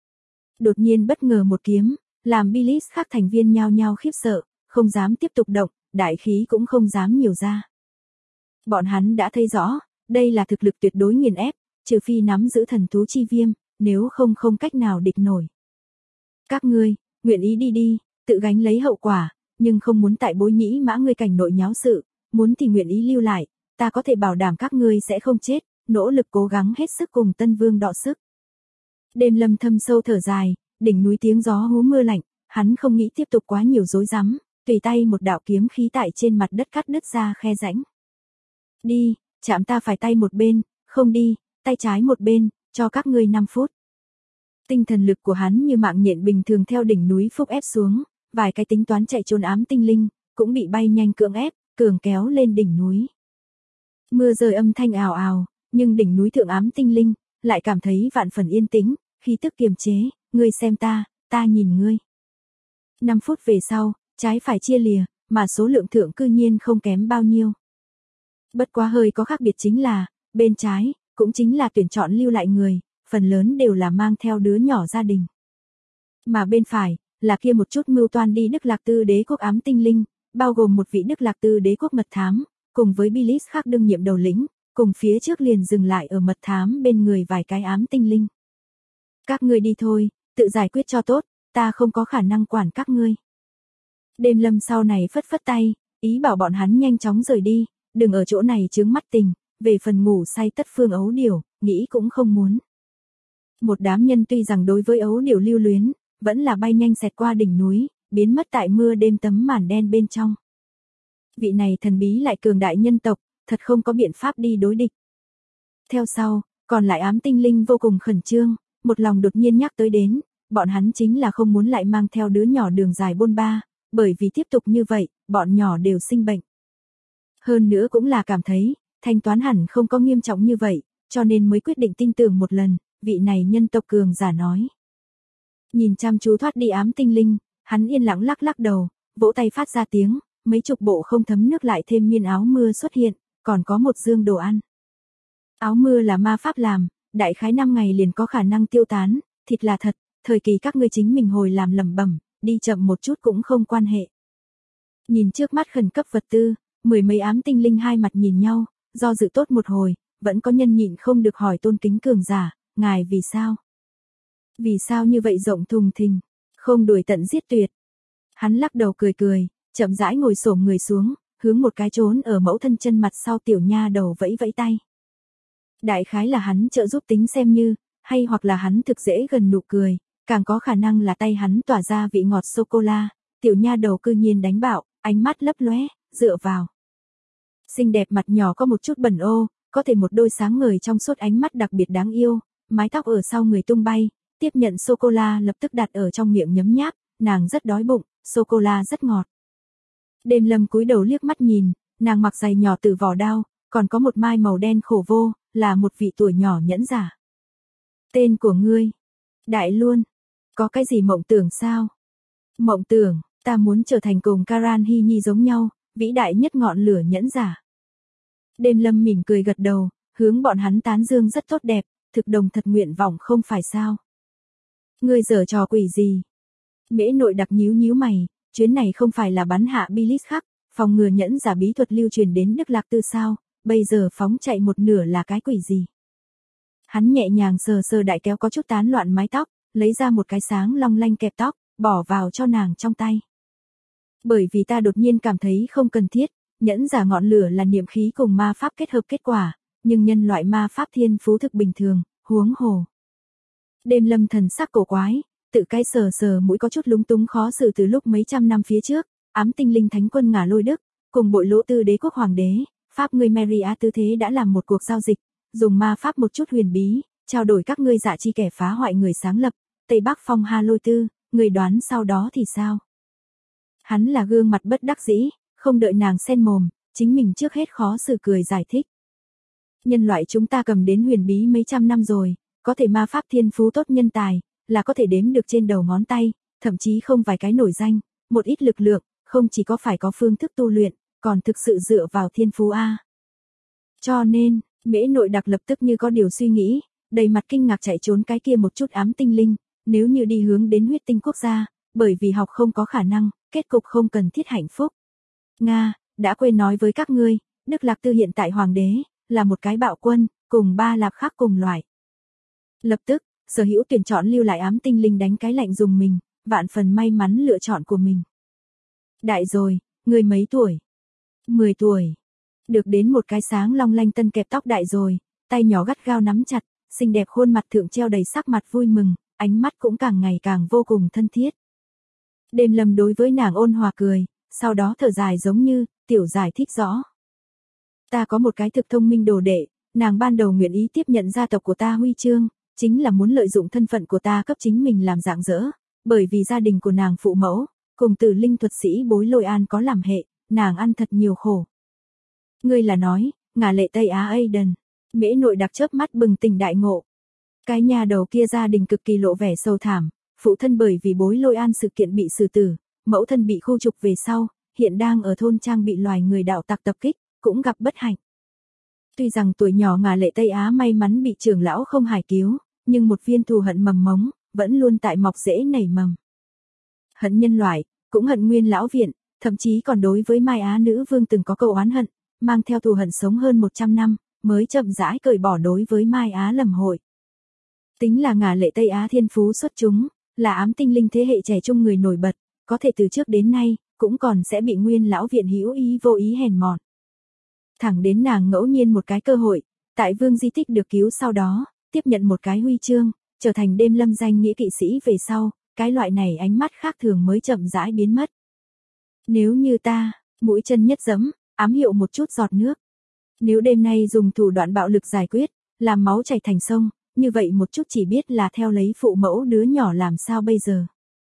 Đột nhiên bất ngờ một kiếm, làm Bilis khác thành viên nhao nhao khiếp sợ, không dám tiếp tục động, đại khí cũng không dám nhiều ra. Bọn hắn đã thấy rõ, đây là thực lực tuyệt đối nghiền ép, trừ phi nắm giữ thần thú chi viêm, nếu không không cách nào địch nổi. Các ngươi, nguyện ý đi đi, tự gánh lấy hậu quả, nhưng không muốn tại Bối Nhĩ Mã ngươi cảnh nội nháo sự, muốn thì nguyện ý lưu lại, ta có thể bảo đảm các ngươi sẽ không chết, nỗ lực cố gắng hết sức cùng Tân Vương đọ sức. Đêm Lâm thâm sâu thở dài, đỉnh núi tiếng gió hú mưa lạnh, hắn không nghĩ tiếp tục quá nhiều rối rắm, tùy tay một đạo kiếm khí tại trên mặt đất cắt đứt ra khe rãnh. Đi, chạm ta phải tay một bên, không đi, tay trái một bên, cho các ngươi 5 phút. Tinh thần lực của hắn như mạng nhện bình thường theo đỉnh núi phúc ép xuống, vài cái tính toán chạy trốn ám tinh linh, cũng bị bay nhanh cưỡng ép, cường kéo lên đỉnh núi. Mưa rơi âm thanh ào ào, nhưng đỉnh núi thượng ám tinh linh, lại cảm thấy vạn phần yên tĩnh, khí tức kiềm chế, ngươi xem ta nhìn ngươi. 5 phút về sau, trái phải chia lìa, mà số lượng thượng cư nhiên không kém bao nhiêu. Bất quá hơi có khác biệt chính là, bên trái, cũng chính là tuyển chọn lưu lại người, phần lớn đều là mang theo đứa nhỏ gia đình. Mà bên phải, là kia một chút mưu toan đi Đức Lạc Tư đế quốc ám tinh linh, bao gồm một vị Đức Lạc Tư đế quốc mật thám, cùng với Bilis khác đương nhiệm đầu lĩnh, cùng phía trước liền dừng lại ở mật thám bên người vài cái ám tinh linh. Các ngươi đi thôi, tự giải quyết cho tốt, ta không có khả năng quản các ngươi. Đêm Lâm sau này phất phất tay, ý bảo bọn hắn nhanh chóng rời đi, đừng ở chỗ này chướng mắt tình, về phần ngủ say tất phương ấu điểu, nghĩ cũng không muốn. Một đám nhân tuy rằng đối với ấu điểu lưu luyến, vẫn là bay nhanh xẹt qua đỉnh núi, biến mất tại mưa đêm tấm màn đen bên trong. Vị này thần bí lại cường đại nhân tộc, thật không có biện pháp đi đối địch. Theo sau, còn lại ám tinh linh vô cùng khẩn trương, một lòng đột nhiên nhắc tới đến, bọn hắn chính là không muốn lại mang theo đứa nhỏ đường dài bôn ba, bởi vì tiếp tục như vậy, bọn nhỏ đều sinh bệnh. Hơn nữa cũng là cảm thấy, thanh toán hẳn không có nghiêm trọng như vậy, cho nên mới quyết định tin tưởng một lần, vị này nhân tộc cường giả nói. Nhìn chăm chú thoát đi ám tinh linh, hắn yên lặng lắc lắc đầu, vỗ tay phát ra tiếng, mấy chục bộ không thấm nước lại thêm miên áo mưa xuất hiện, còn có một dương đồ ăn. Áo mưa là ma pháp làm, đại khái 5 ngày liền có khả năng tiêu tán, thịt là thật, thời kỳ các ngươi chính mình hồi làm lẩm bẩm, đi chậm một chút cũng không quan hệ. Nhìn trước mắt khẩn cấp vật tư, 10 mấy ám tinh linh hai mặt nhìn nhau, do dự tốt một hồi, vẫn có nhân nhịn không được hỏi tôn kính cường giả, ngài vì sao? Vì sao như vậy rộng thùng thình, không đuổi tận giết tuyệt? Hắn lắc đầu cười cười, chậm rãi ngồi xổm người xuống, hướng một cái trốn ở mẫu thân chân mặt sau tiểu nha đầu vẫy vẫy tay. Đại khái là hắn trợ giúp tính xem như, hay hoặc là hắn thực dễ gần nụ cười, càng có khả năng là tay hắn tỏa ra vị ngọt sô-cô-la, tiểu nha đầu cư nhiên đánh bạo, ánh mắt lấp lóe, dựa vào. Xinh đẹp mặt nhỏ có một chút bẩn ô, có thể một đôi sáng ngời trong suốt ánh mắt đặc biệt đáng yêu, mái tóc ở sau người tung bay, tiếp nhận sô-cô-la lập tức đặt ở trong miệng nhấm nháp, nàng rất đói bụng, sô-cô-la rất ngọt. Đêm Lâm cúi đầu liếc mắt nhìn, nàng mặc giày nhỏ từ vỏ đao, còn có một mai màu đen khổ vô, là một vị tuổi nhỏ nhẫn giả. Tên của ngươi? Đại Luân. Có cái gì mộng tưởng sao? Mộng tưởng, ta muốn trở thành cùng Karan Hy Nhi giống nhau, vĩ đại nhất ngọn lửa nhẫn giả. Đêm Lâm mỉm cười gật đầu, hướng bọn hắn tán dương rất tốt đẹp, thực đồng thật nguyện vọng không phải sao? Ngươi giở trò quỷ gì? Mễ nội đặc nhíu nhíu mày, chuyến này không phải là bắn hạ Bilis khắc, phòng ngừa nhẫn giả bí thuật lưu truyền đến Đức Lạc Tư sao, bây giờ phóng chạy một nửa là cái quỷ gì? Hắn nhẹ nhàng sờ sờ đại kéo có chút tán loạn mái tóc, lấy ra một cái sáng long lanh kẹp tóc, bỏ vào cho nàng trong tay. Bởi vì ta đột nhiên cảm thấy không cần thiết, nhẫn giả ngọn lửa là niệm khí cùng ma pháp kết hợp kết quả, nhưng nhân loại ma pháp thiên phú thực bình thường, huống hồ. Đêm Lâm thần sắc cổ quái, tự cái sờ sờ mũi có chút lúng túng khó xử từ lúc mấy trăm năm phía trước, ám tinh linh thánh quân Ngả Lôi Đức, cùng bội lỗ tư đế quốc hoàng đế, pháp ngươi Maria tư thế đã làm một cuộc giao dịch, dùng ma pháp một chút huyền bí, trao đổi các ngươi dạ chi kẻ phá hoại người sáng lập, Tây Bắc phong Ha Lôi Tư, người đoán sau đó thì sao? Hắn là gương mặt bất đắc dĩ, không đợi nàng xen mồm, chính mình trước hết khó xử cười giải thích. Nhân loại chúng ta cầm đến huyền bí mấy trăm năm rồi, có thể ma pháp thiên phú tốt nhân tài, là có thể đếm được trên đầu ngón tay, thậm chí không vài cái nổi danh, một ít lực lượng, không chỉ có phải có phương thức tu luyện, còn thực sự dựa vào thiên phú A. Cho nên, Mễ Nội Đặc lập tức như có điều suy nghĩ, đầy mặt kinh ngạc chạy trốn cái kia một chút ám tinh linh, nếu như đi hướng đến huyết tinh quốc gia, bởi vì học không có khả năng, kết cục không cần thiết hạnh phúc. Nga, đã quên nói với các ngươi, Đức Lạc Tư hiện tại hoàng đế, là một cái bạo quân, cùng ba lạp khác cùng loại. Lập tức, sở hữu tuyển chọn lưu lại ám tinh linh đánh cái lạnh dùng mình, vạn phần may mắn lựa chọn của mình. Đại rồi, người mấy tuổi? 10 tuổi. Được đến một cái sáng long lanh tân kẹp tóc đại rồi, tay nhỏ gắt gao nắm chặt, xinh đẹp khuôn mặt thượng treo đầy sắc mặt vui mừng, ánh mắt cũng càng ngày càng vô cùng thân thiết. Đêm Lâm đối với nàng ôn hòa cười, sau đó thở dài giống như, tiểu giải thích rõ. Ta có một cái thực thông minh đồ đệ, nàng ban đầu nguyện ý tiếp nhận gia tộc của ta huy chương, chính là muốn lợi dụng thân phận của ta cấp chính mình làm rạng rỡ, bởi vì gia đình của nàng phụ mẫu, cùng tử linh thuật sĩ Bối Lôi An có làm hệ, nàng ăn thật nhiều khổ. Ngươi là nói, Ngả Lệ Tây Á Aiden, Mễ Nội Đặc chớp mắt bừng tỉnh đại ngộ. Cái nhà đầu kia gia đình cực kỳ lộ vẻ sâu thảm, phụ thân bởi vì Bối Lôi An sự kiện bị xử tử, mẫu thân bị khu trục về sau, hiện đang ở thôn trang bị loài người đạo tặc tập kích, cũng gặp bất hạnh. Tuy rằng tuổi nhỏ Ngả Lệ Tây Á may mắn bị trưởng lão không hải cứu, nhưng một viên thù hận mầm mống, vẫn luôn tại mọc rễ nảy mầm. Hận nhân loại, cũng hận nguyên lão viện, thậm chí còn đối với Mai Á nữ vương từng có câu oán hận, mang theo thù hận sống hơn 100 năm, mới chậm rãi cởi bỏ đối với Mai Á lầm hội. Tính là Ngả Lệ Tây Á thiên phú xuất chúng, là ám tinh linh thế hệ trẻ trung người nổi bật, có thể từ trước đến nay, cũng còn sẽ bị nguyên lão viện hữu ý vô ý hèn mọn. Thẳng đến nàng ngẫu nhiên một cái cơ hội, tại vương di tích được cứu sau đó, tiếp nhận một cái huy chương, trở thành Đêm Lâm danh nghĩa kỵ sĩ về sau, cái loại này ánh mắt khác thường mới chậm rãi biến mất. Nếu như ta, mũi chân nhất giẫm, ám hiệu một chút giọt nước. Nếu đêm nay dùng thủ đoạn bạo lực giải quyết, làm máu chảy thành sông, như vậy một chút chỉ biết là theo lấy phụ mẫu đứa nhỏ làm sao bây giờ.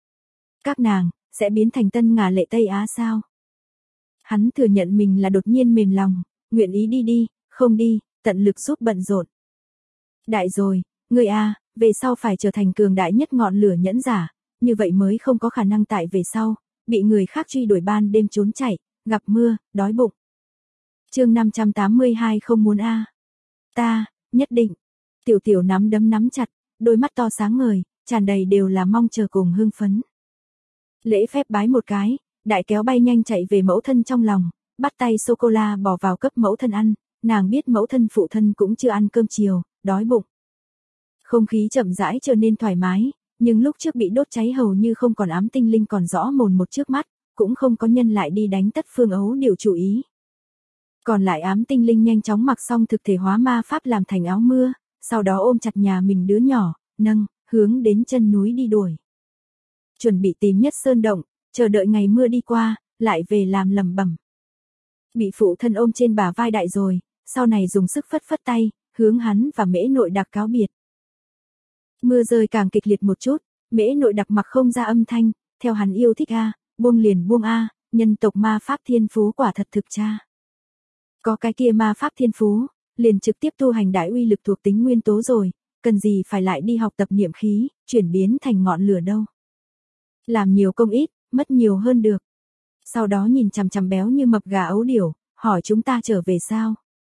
Các nàng, sẽ biến thành tân Ngả Lệ Tây Á sao? Hắn thừa nhận mình là đột nhiên mềm lòng, nguyện ý đi, không đi, tận lực giúp bận rộn. Đại rồi, người a, về sau phải trở thành cường đại nhất ngọn lửa nhẫn giả, như vậy mới không có khả năng tại về sau, bị người khác truy đuổi ban đêm trốn chạy, gặp mưa, đói bụng. Chương 582 không muốn a. Ta, nhất định. Tiểu tiểu nắm đấm nắm chặt, đôi mắt to sáng ngời, tràn đầy đều là mong chờ cùng hưng phấn. Lễ phép bái một cái, đại kéo bay nhanh chạy về mẫu thân trong lòng, bắt tay sô-cô-la bỏ vào cấp mẫu thân ăn, nàng biết mẫu thân phụ thân cũng chưa ăn cơm chiều, đói bụng. Không khí chậm rãi trở nên thoải mái, nhưng lúc trước bị đốt cháy hầu như không còn ám tinh linh còn rõ mồn một trước mắt, cũng không có nhân lại đi đánh tất phương ấu điều chú ý. Còn lại ám tinh linh nhanh chóng mặc xong thực thể hóa ma pháp làm thành áo mưa, sau đó ôm chặt nhà mình đứa nhỏ, nâng, hướng đến chân núi đi đuổi. Chuẩn bị tìm Nhất Sơn Động, chờ đợi ngày mưa đi qua, lại về làm lẩm bẩm. Bị phụ thân ôm trên bả vai đại rồi, sau này dùng sức phất phất tay, hướng hắn và Mễ Nội Đặc cáo biệt. Mưa rơi càng kịch liệt một chút, Mễ Nội Đặc mặc không ra âm thanh, theo hắn yêu thích a, buông liền buông a, nhân tộc ma pháp thiên phú quả thật thực cha. Có cái kia ma pháp thiên phú, liền trực tiếp tu hành đại uy lực thuộc tính nguyên tố rồi, cần gì phải lại đi học tập niệm khí, chuyển biến thành ngọn lửa đâu. Làm nhiều công ít, mất nhiều hơn được. Sau đó nhìn chằm chằm béo như mập gà ấu điểu, hỏi chúng ta trở về sao?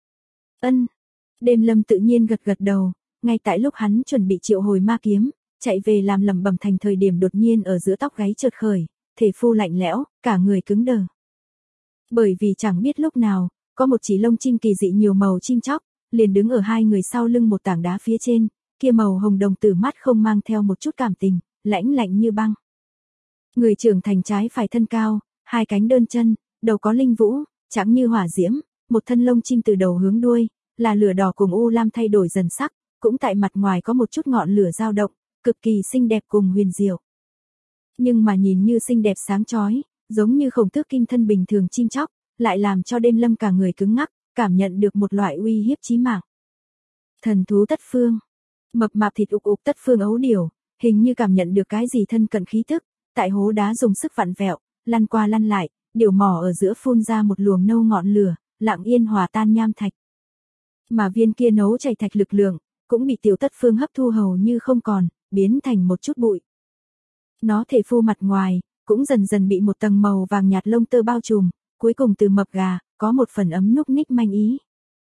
Ân. Đêm Lâm tự nhiên gật gật đầu, ngay tại lúc hắn chuẩn bị triệu hồi ma kiếm, chạy về làm lẩm bẩm thành thời điểm đột nhiên ở giữa tóc gáy chợt khởi, thể phu lạnh lẽo, cả người cứng đờ. Bởi vì chẳng biết lúc nào, có một chỉ lông chim kỳ dị nhiều màu chim chóc, liền đứng ở hai người sau lưng một tảng đá phía trên, kia màu hồng đồng tử mắt không mang theo một chút cảm tình, lãnh lạnh như băng. Người trưởng thành trái phải thân cao, hai cánh đơn chân, đầu có linh vũ, trắng như hỏa diễm, một thân lông chim từ đầu hướng đuôi, là lửa đỏ cùng u lam thay đổi dần sắc, cũng tại mặt ngoài có một chút ngọn lửa dao động, cực kỳ xinh đẹp cùng huyền diệu. Nhưng mà nhìn như xinh đẹp sáng chói, giống như khổng tước kim thân bình thường chim chóc, lại làm cho Đêm Lâm cả người cứng ngắc, cảm nhận được một loại uy hiếp chí mạng. Thần thú Tất Phương. Mập mạp thịt ục ục Tất Phương ấu điểu, hình như cảm nhận được cái gì thân cận khí tức, tại hố đá dùng sức vặn vẹo, lăn qua lăn lại, điểu mỏ ở giữa phun ra một luồng nâu ngọn lửa, lặng yên hòa tan nham thạch. Mà viên kia nấu chảy thạch lực lượng, cũng bị tiểu Tất Phương hấp thu hầu như không còn, biến thành một chút bụi. Nó thể phô mặt ngoài, cũng dần dần bị một tầng màu vàng nhạt lông tơ bao trùm, cuối cùng từ mập gà, có một phần ấm núc ních manh ý.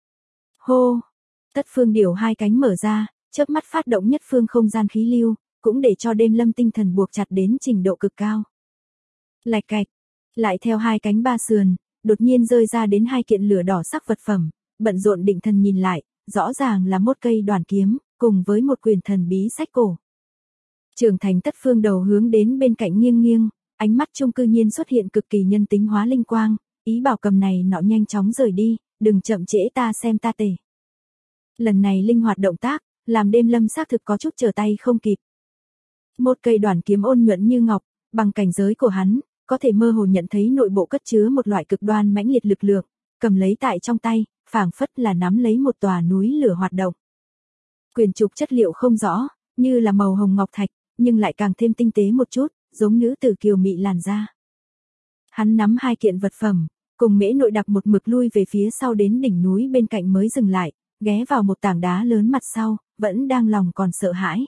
Hô! Tất Phương điểu hai cánh mở ra, chớp mắt phát động nhất phương không gian khí lưu, cũng để cho Đêm Lâm tinh thần buộc chặt đến trình độ cực cao. Lạch cạch, lại theo hai cánh ba sườn, đột nhiên rơi ra đến hai kiện lửa đỏ sắc vật phẩm, bận rộn định thần nhìn lại, rõ ràng là một cây đoàn kiếm, cùng với một quyển thần bí sách cổ. Trưởng thành Tất Phương đầu hướng đến bên cạnh nghiêng nghiêng, ánh mắt trông cư nhiên xuất hiện cực kỳ nhân tính hóa linh quang, ý bảo cầm này nọ nhanh chóng rời đi, đừng chậm trễ ta xem ta tể. Lần này linh hoạt động tác, làm Đêm Lâm xác thực có chút trở tay không kịp. Một cây đoàn kiếm ôn nhuận như ngọc, bằng cảnh giới của hắn, có thể mơ hồ nhận thấy nội bộ cất chứa một loại cực đoan mãnh liệt lực lượng, cầm lấy tại trong tay, phảng phất là nắm lấy một tòa núi lửa hoạt động. Quyền trục chất liệu không rõ, như là màu hồng ngọc thạch, nhưng lại càng thêm tinh tế một chút, giống nữ tử kiều mị làn da. Hắn nắm hai kiện vật phẩm, cùng Mễ Nội Đặc một mực lui về phía sau đến đỉnh núi bên cạnh mới dừng lại, ghé vào một tảng đá lớn mặt sau, vẫn đang lòng còn sợ hãi.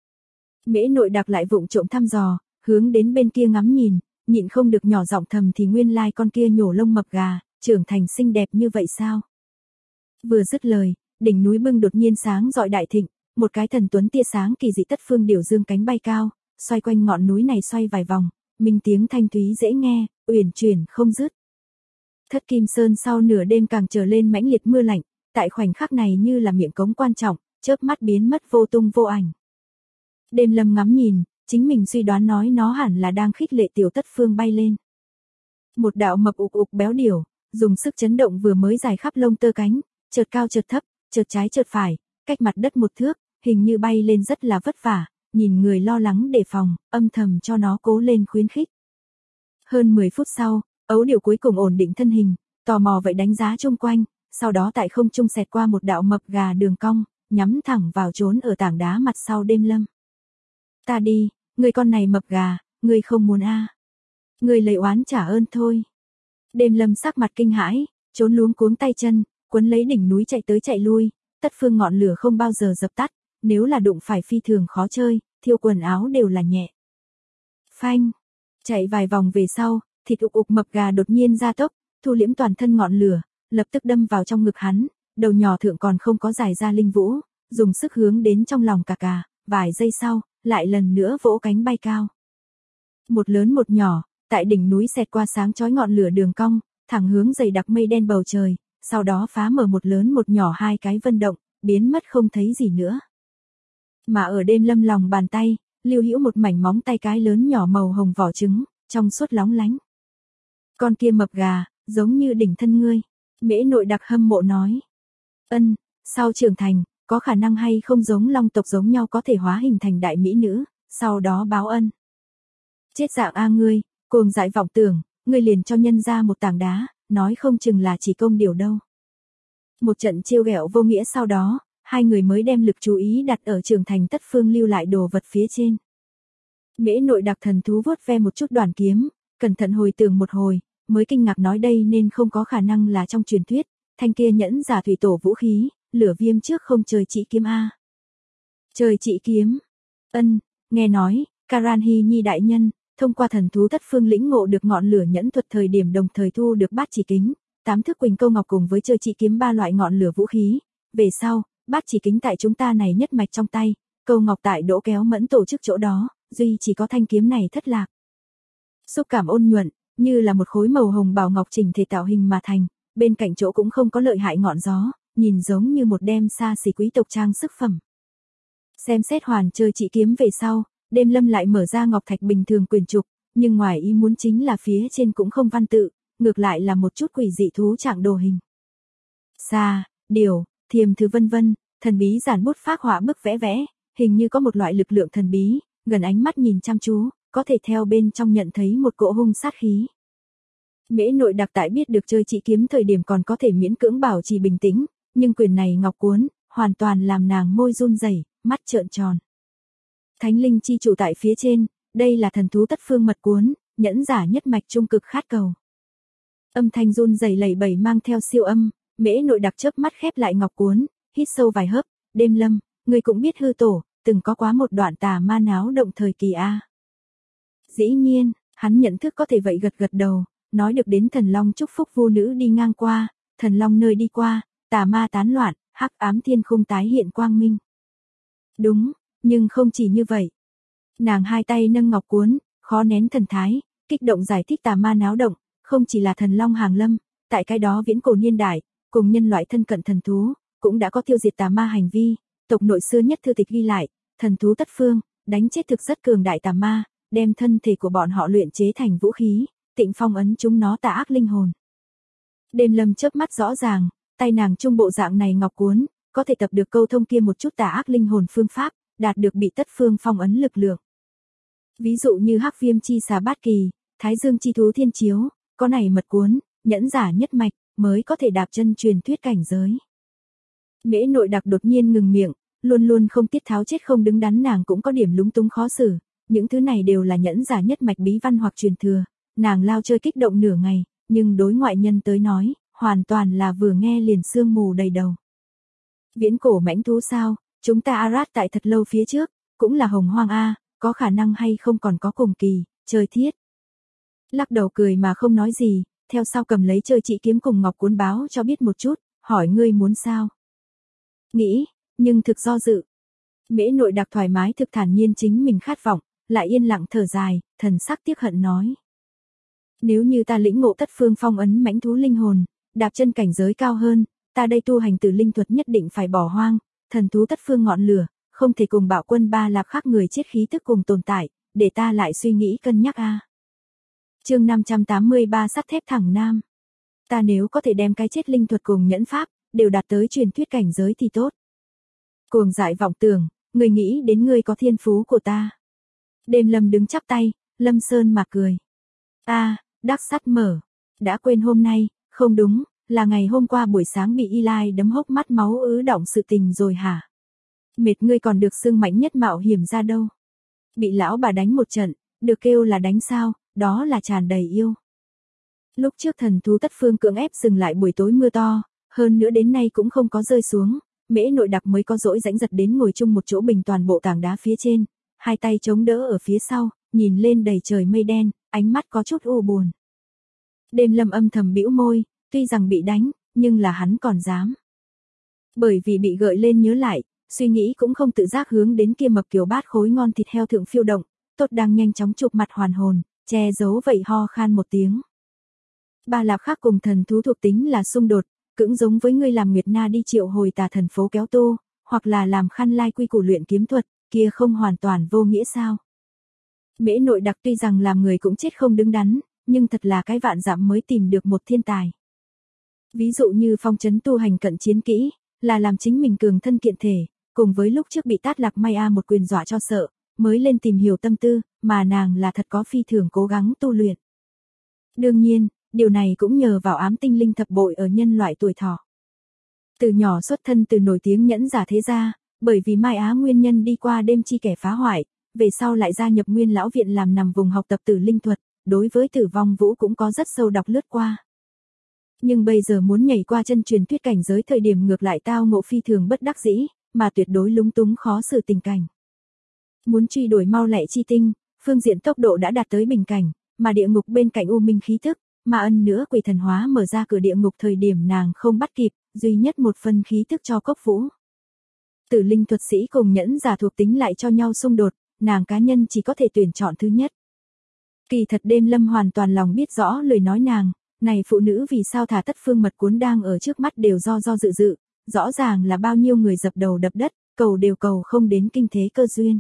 Mễ Nội Đặc lại vụng trộm thăm dò, hướng đến bên kia ngắm nhìn, nhịn không được nhỏ giọng thầm thì nguyên lai con kia nhổ lông mập gà, trưởng thành xinh đẹp như vậy sao? Vừa dứt lời, đỉnh núi bưng đột nhiên sáng rọi đại thịnh, một cái thần tuấn tia sáng kỳ dị Tất Phương điểu dương cánh bay cao, xoay quanh ngọn núi này xoay vài vòng, minh tiếng thanh thúy dễ nghe, uyển chuyển không dứt. Thất Kim Sơn sau nửa đêm càng trở lên mãnh liệt mưa lạnh, tại khoảnh khắc này như là miệng cống quan trọng, chớp mắt biến mất vô tung vô ảnh. Đêm Lâm ngắm nhìn, chính mình suy đoán nói nó hẳn là đang khích lệ tiểu Tất Phương bay lên. Một đạo mập ục ục béo điểu, dùng sức chấn động vừa mới dài khắp lông tơ cánh, chợt cao chợt thấp, chợt trái chợt phải, cách mặt đất một thước, hình như bay lên rất là vất vả, nhìn người lo lắng đề phòng, âm thầm cho nó cố lên khuyến khích. Hơn 10 phút sau, ấu điểu cuối cùng ổn định thân hình, tò mò vậy đánh giá chung quanh, sau đó tại không trung xẹt qua một đạo mập gà đường cong, nhắm thẳng vào trốn ở tảng đá mặt sau Đêm Lâm. Ta đi, người con này mập gà, người không muốn a? Người lấy oán trả ơn thôi. Đêm Lâm sắc mặt kinh hãi, trốn luống cuống tay chân, quấn lấy đỉnh núi chạy tới chạy lui, Tất Phương ngọn lửa không bao giờ dập tắt, nếu là đụng phải phi thường khó chơi, thiêu quần áo đều là nhẹ. Phanh, chạy vài vòng về sau, thịt ục ục mập gà đột nhiên ra tốc, thu liễm toàn thân ngọn lửa, lập tức đâm vào trong ngực hắn, đầu nhỏ thượng còn không có giải ra linh vũ, dùng sức hướng đến trong lòng cà, vài giây sau, lại lần nữa vỗ cánh bay cao. Một lớn một nhỏ, tại đỉnh núi xẹt qua sáng chói ngọn lửa đường cong, thẳng hướng dày đặc mây đen bầu trời, sau đó phá mở một lớn một nhỏ hai cái vân động, biến mất không thấy gì nữa. Mà ở Đêm Lâm lòng bàn tay, lưu hữu một mảnh móng tay cái lớn nhỏ màu hồng vỏ trứng, trong suốt lóng lánh. Con kia mập gà, giống như đỉnh thân ngươi, Mễ Nội Đặc hâm mộ nói. Ân, sau trưởng thành, có khả năng hay không giống long tộc giống nhau có thể hóa hình thành đại mỹ nữ, sau đó báo ân. Chết dạng a ngươi, cuồng dại vọng tưởng, ngươi liền cho nhân ra một tảng đá, nói không chừng là chỉ công điều đâu. Một trận trêu ghẹo vô nghĩa sau đó, hai người mới đem lực chú ý đặt ở trưởng thành Tất Phương lưu lại đồ vật phía trên. Mễ Nội Đặc thần thú vuốt ve một chút đoàn kiếm, cẩn thận hồi tưởng một hồi, mới kinh ngạc nói đây nên không có khả năng là trong truyền thuyết, thanh kia nhẫn giả thủy tổ vũ khí, lửa viêm trước không trời trị kiếm a. Trời trị kiếm. Ân, nghe nói, Karanhi Nhi đại nhân, thông qua thần thú Tất Phương lĩnh ngộ được ngọn lửa nhẫn thuật thời điểm đồng thời thu được bát chỉ kính, 8 thước quỳnh câu ngọc cùng với trời trị kiếm 3 loại ngọn lửa vũ khí. Về sau, bát chỉ kính tại chúng ta này nhất mạch trong tay, câu ngọc tại Đỗ Kéo Mẫn tổ chức chỗ đó, duy chỉ có thanh kiếm này thất lạc. Xúc cảm ôn nhuận, như là một khối màu hồng bảo ngọc chỉnh thể tạo hình mà thành, bên cạnh chỗ cũng không có lợi hại ngọn gió, nhìn giống như một đem xa xỉ quý tộc trang sức phẩm. Xem xét hoàn chơi trị kiếm về sau, Đêm Lâm lại mở ra ngọc thạch bình thường quyền trục, nhưng ngoài ý muốn chính là phía trên cũng không văn tự, ngược lại là một chút quỷ dị thú trạng đồ hình. Sa, điểu, thiềm thứ vân vân, thần bí giản bút phác họa bức vẽ vẽ, hình như có một loại lực lượng thần bí, gần ánh mắt nhìn chăm chú, có thể theo bên trong nhận thấy một cỗ hung sát khí. Mễ Nội Đặc tại biết được chơi chị kiếm thời điểm còn có thể miễn cưỡng bảo trì bình tĩnh, nhưng quyền này ngọc cuốn, hoàn toàn làm nàng môi run rẩy, mắt trợn tròn. Thánh linh chi trụ tại phía trên, đây là thần thú tất phương mật cuốn, nhẫn giả nhất mạch trung cực khát cầu. Âm thanh run rẩy lẩy bẩy mang theo siêu âm, Mễ Nội Đặc chớp mắt khép lại ngọc cuốn, hít sâu vài hớp, Đêm Lâm, người cũng biết hư tổ, từng có quá một đoạn tà ma náo động thời kỳ a. Dĩ nhiên, hắn nhận thức có thể vậy gật gật đầu, nói được đến thần long chúc phúc vu nữ đi ngang qua, thần long nơi đi qua, tà ma tán loạn, hắc ám thiên khung tái hiện quang minh. Đúng, nhưng không chỉ như vậy. Nàng hai tay nâng ngọc cuốn, khó nén thần thái, kích động giải thích tà ma náo động, không chỉ là thần long hàng lâm, tại cái đó viễn cổ niên đại, cùng nhân loại thân cận thần thú, cũng đã có tiêu diệt tà ma hành vi, tộc nội xưa nhất thư tịch ghi lại, thần thú tất phương, đánh chết thực rất cường đại tà ma, đem thân thể của bọn họ luyện chế thành vũ khí, tịnh phong ấn chúng nó tà ác linh hồn. Đêm Lâm chớp mắt rõ ràng, tay nàng trung bộ dạng này ngọc cuốn, có thể tập được câu thông kia một chút tà ác linh hồn phương pháp, đạt được bị tất phương phong ấn lực lượng. Ví dụ như hắc viêm chi xà bát kỳ, thái dương chi thú thiên chiếu, có này mật cuốn, nhẫn giả nhất mạch, mới có thể đạp chân truyền thuyết cảnh giới. Mễ Nội Đặc đột nhiên ngừng miệng, luôn luôn không tiết tháo chết không đứng đắn nàng cũng có điểm lúng túng khó xử, những thứ này đều là nhẫn giả nhất mạch bí văn hoặc truyền thừa, nàng lao chơi kích động nửa ngày, nhưng đối ngoại nhân tới nói, hoàn toàn là vừa nghe liền sương mù đầy đầu. Viễn cổ mãnh thú sao, chúng ta Arad tại thật lâu phía trước, cũng là hồng hoang a, có khả năng hay không còn có cùng kỳ, trời thiết. Lắc đầu cười mà không nói gì, theo sau cầm lấy chơi chị kiếm cùng ngọc cuốn báo cho biết một chút, hỏi ngươi muốn sao. Nghĩ, nhưng thực do dự. Mễ Nội Đặc thoải mái thực thản nhiên chính mình khát vọng, lại yên lặng thở dài, thần sắc tiếc hận nói. Nếu như ta lĩnh ngộ tất phương phong ấn mãnh thú linh hồn, đạp chân cảnh giới cao hơn, ta đây tu hành từ linh thuật nhất định phải bỏ hoang, thần thú tất phương ngọn lửa, không thể cùng bạo quân ba lạp khác người chết khí tức cùng tồn tại, để ta lại suy nghĩ cân nhắc a. Chương 583 sắt thép thẳng nam. Ta nếu có thể đem cái chết linh thuật cùng nhẫn pháp, đều đạt tới truyền thuyết cảnh giới thì tốt. Cuồng dại vọng tưởng, người nghĩ đến ngươi có thiên phú của ta. Đêm Lâm đứng chắp tay, Lâm Sơn mà cười. Đắc sắt mở. Đã quên hôm nay, không đúng, là ngày hôm qua buổi sáng bị Eli đấm hốc mắt máu ứ đọng sự tình rồi hả? Mệt ngươi còn được xưng mạnh nhất mạo hiểm ra đâu. Bị lão bà đánh một trận, được kêu là đánh sao, đó là tràn đầy yêu. Lúc trước thần thú tất phương cưỡng ép dừng lại buổi tối mưa to, hơn nữa đến nay cũng không có rơi xuống, Mễ Nội Đặc mới có dỗi rãnh giật đến ngồi chung một chỗ bình toàn bộ tảng đá phía trên, hai tay chống đỡ ở phía sau, nhìn lên đầy trời mây đen, ánh mắt có chút u buồn. Đêm Lâm âm thầm bĩu môi, tuy rằng bị đánh, nhưng là hắn còn dám. Bởi vì bị gợi lên nhớ lại, suy nghĩ cũng không tự giác hướng đến kia mập kiều bát khối ngon thịt heo thượng phiêu động, tốt đang nhanh chóng chụp mặt hoàn hồn, che giấu vậy ho khan một tiếng. Ba lạp khác cùng thần thú thuộc tính là xung đột, cũng giống với ngươi làm Nguyệt Na đi triệu hồi tà thần phố kéo tu, hoặc là làm khăn lai quy củ luyện kiếm thuật, kia không hoàn toàn vô nghĩa sao. Mễ Nội Đặc tuy rằng làm người cũng chết không đứng đắn, nhưng thật là cái vạn dặm mới tìm được một thiên tài. Ví dụ như phong trấn tu hành cận chiến kỹ, là làm chính mình cường thân kiện thể, cùng với lúc trước bị Tát Lạc Mai A một quyền dọa cho sợ, mới lên tìm hiểu tâm tư, mà nàng là thật có phi thường cố gắng tu luyện. Đương nhiên, điều này cũng nhờ vào ám tinh linh thập bội ở nhân loại tuổi thọ. Từ nhỏ xuất thân từ nổi tiếng nhẫn giả thế gia, bởi vì Mai Á nguyên nhân đi qua đêm chi kẻ phá hoại, về sau lại gia nhập Nguyên Lão Viện làm nằm vùng học tập tử linh thuật, đối với tử vong vũ cũng có rất sâu đọc lướt qua. Nhưng bây giờ muốn nhảy qua chân truyền thuyết cảnh giới thời điểm ngược lại tao ngộ phi thường bất đắc dĩ, mà tuyệt đối lúng túng khó xử tình cảnh. Muốn truy đuổi mau lẹ chi tinh, phương diện tốc độ đã đạt tới bình cảnh, mà địa ngục bên cạnh u minh khí thức, mà ân nữa quỷ thần hóa mở ra cửa địa ngục thời điểm nàng không bắt kịp, duy nhất một phần khí thức cho cốc vũ. Tử linh thuật sĩ cùng nhẫn giả thuộc tính lại cho nhau xung đột, nàng cá nhân chỉ có thể tuyển chọn thứ nhất. Kỳ thật Đêm Lâm hoàn toàn lòng biết rõ lời nói nàng, này phụ nữ vì sao thả tất phương mật cuốn đang ở trước mắt đều do dự, rõ ràng là bao nhiêu người dập đầu đập đất, cầu đều cầu không đến kinh thế cơ duyên.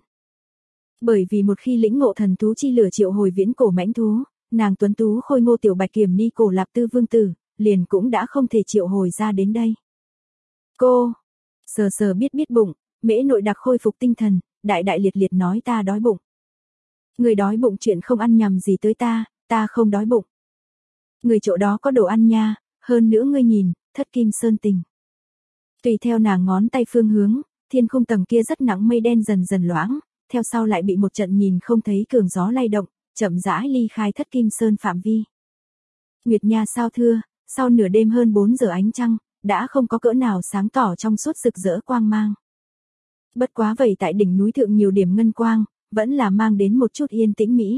Bởi vì một khi lĩnh ngộ thần thú chi lửa triệu hồi viễn cổ mãnh thú, nàng tuấn tú khôi ngô tiểu bạch kiểm ni cổ lạp tư vương tử, liền cũng đã không thể triệu hồi ra đến đây. Cô, sờ biết bụng, Mễ Nội Đặc khôi phục tinh thần, đại đại liệt liệt nói ta đói bụng. Người đói bụng chuyện không ăn nhầm gì tới ta không đói bụng. Người chỗ đó có đồ ăn nha, hơn nữa ngươi nhìn, Thất Kim Sơn Tình. Tùy theo nàng ngón tay phương hướng, thiên khung tầng kia rất nặng mây đen dần dần loãng, theo sau lại bị một trận nhìn không thấy cường gió lay động, chậm rãi ly khai Thất Kim Sơn phạm vi. Nguyệt nha sao thưa, sau nửa đêm hơn 4 giờ ánh trăng, đã không có cỡ nào sáng tỏ trong suốt rực rỡ quang mang. Bất quá vậy tại đỉnh núi thượng nhiều điểm ngân quang, vẫn là mang đến một chút yên tĩnh mỹ.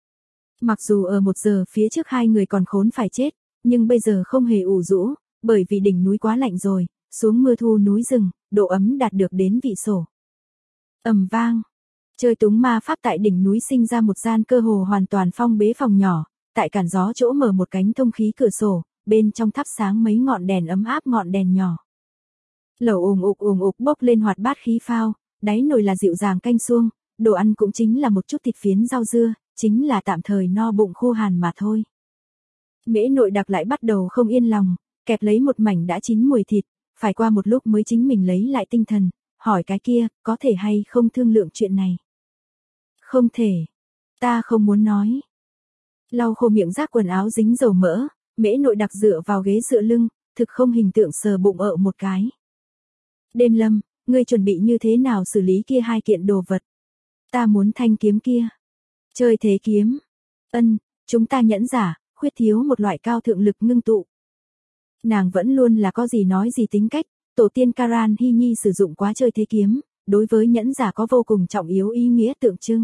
Mặc dù ở 1 giờ phía trước hai người còn khốn phải chết, nhưng bây giờ không hề ủ rũ, bởi vì đỉnh núi quá lạnh rồi, xuống mưa thu núi rừng, độ ấm đạt được đến vị sổ. Ầm vang, chơi túng ma pháp tại đỉnh núi sinh ra một gian cơ hồ hoàn toàn phong bế phòng nhỏ, tại cản gió chỗ mở một cánh thông khí cửa sổ, bên trong thắp sáng mấy ngọn đèn ấm áp ngọn đèn nhỏ. Lẩu ùng ục bốc lên hoạt bát khí phao, đáy nồi là dịu dàng canh suông, đồ ăn cũng chính là một chút thịt phiến rau dưa, chính là tạm thời no bụng khô hàn mà thôi. Mễ Nội Đặc lại bắt đầu không yên lòng, kẹp lấy một mảnh đã chín mùi thịt, phải qua một lúc mới chính mình lấy lại tinh thần, hỏi cái kia, có thể hay không thương lượng chuyện này? Không thể. Ta không muốn nói. Lau khô miệng rác quần áo dính dầu mỡ, Mễ Nội Đặc dựa vào ghế dựa lưng, thực không hình tượng sờ bụng ợ một cái. Đêm Lâm, ngươi chuẩn bị như thế nào xử lý kia hai kiện đồ vật? Ta muốn thanh kiếm kia. Chơi thế kiếm. Chúng ta nhẫn giả, khuyết thiếu một loại cao thượng lực ngưng tụ. Nàng vẫn luôn là có gì nói gì tính cách, tổ tiên Karan Hy Nhi sử dụng quá chơi thế kiếm, đối với nhẫn giả có vô cùng trọng yếu ý nghĩa tượng trưng.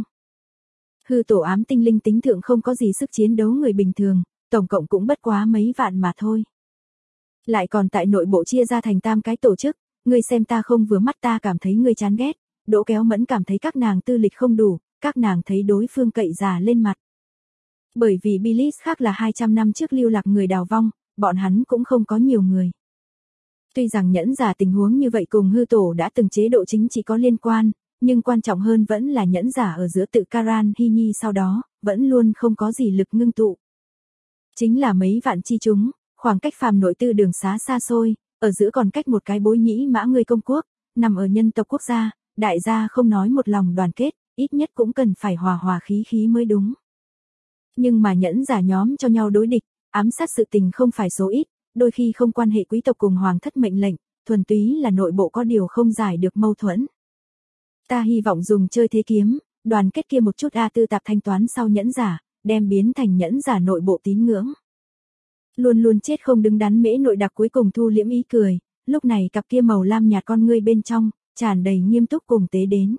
Hư tổ ám tinh linh tính thượng không có gì sức chiến đấu người bình thường, tổng cộng cũng bất quá mấy vạn mà thôi. Lại còn tại nội bộ chia ra thành 3 cái tổ chức, ngươi xem ta không vừa mắt ta cảm thấy ngươi chán ghét, Đỗ Kéo Mẫn cảm thấy các nàng tư lịch không đủ, các nàng thấy đối phương cậy già lên mặt. Bởi vì Bilis khác là 200 năm trước lưu lạc người đào vong, bọn hắn cũng không có nhiều người. Tuy rằng nhẫn giả tình huống như vậy cùng hư tổ đã từng chế độ chính trị có liên quan, nhưng quan trọng hơn vẫn là nhẫn giả ở giữa tự Karan Hy Nhi sau đó, vẫn luôn không có gì lực ngưng tụ. Chính là mấy vạn chi chúng, khoảng cách phàm nội tư đường xá xa xôi, ở giữa còn cách một cái bối nhĩ mã người công quốc, nằm ở nhân tộc quốc gia, đại gia không nói một lòng đoàn kết, ít nhất cũng cần phải hòa hòa khí khí mới đúng. Nhưng mà nhẫn giả nhóm cho nhau đối địch, ám sát sự tình không phải số ít, đôi khi không quan hệ quý tộc cùng hoàng thất mệnh lệnh, thuần túy là nội bộ có điều không giải được mâu thuẫn. Ta hy vọng dùng chơi thế kiếm, đoàn kết kia một chút tư tạp thanh toán sau nhẫn giả, đem biến thành nhẫn giả nội bộ tín ngưỡng. Luôn luôn chết không đứng đắn Mễ Nội Đặc cuối cùng thu liễm ý cười, lúc này cặp kia màu lam nhạt con ngươi bên trong, tràn đầy nghiêm túc cùng tế đến.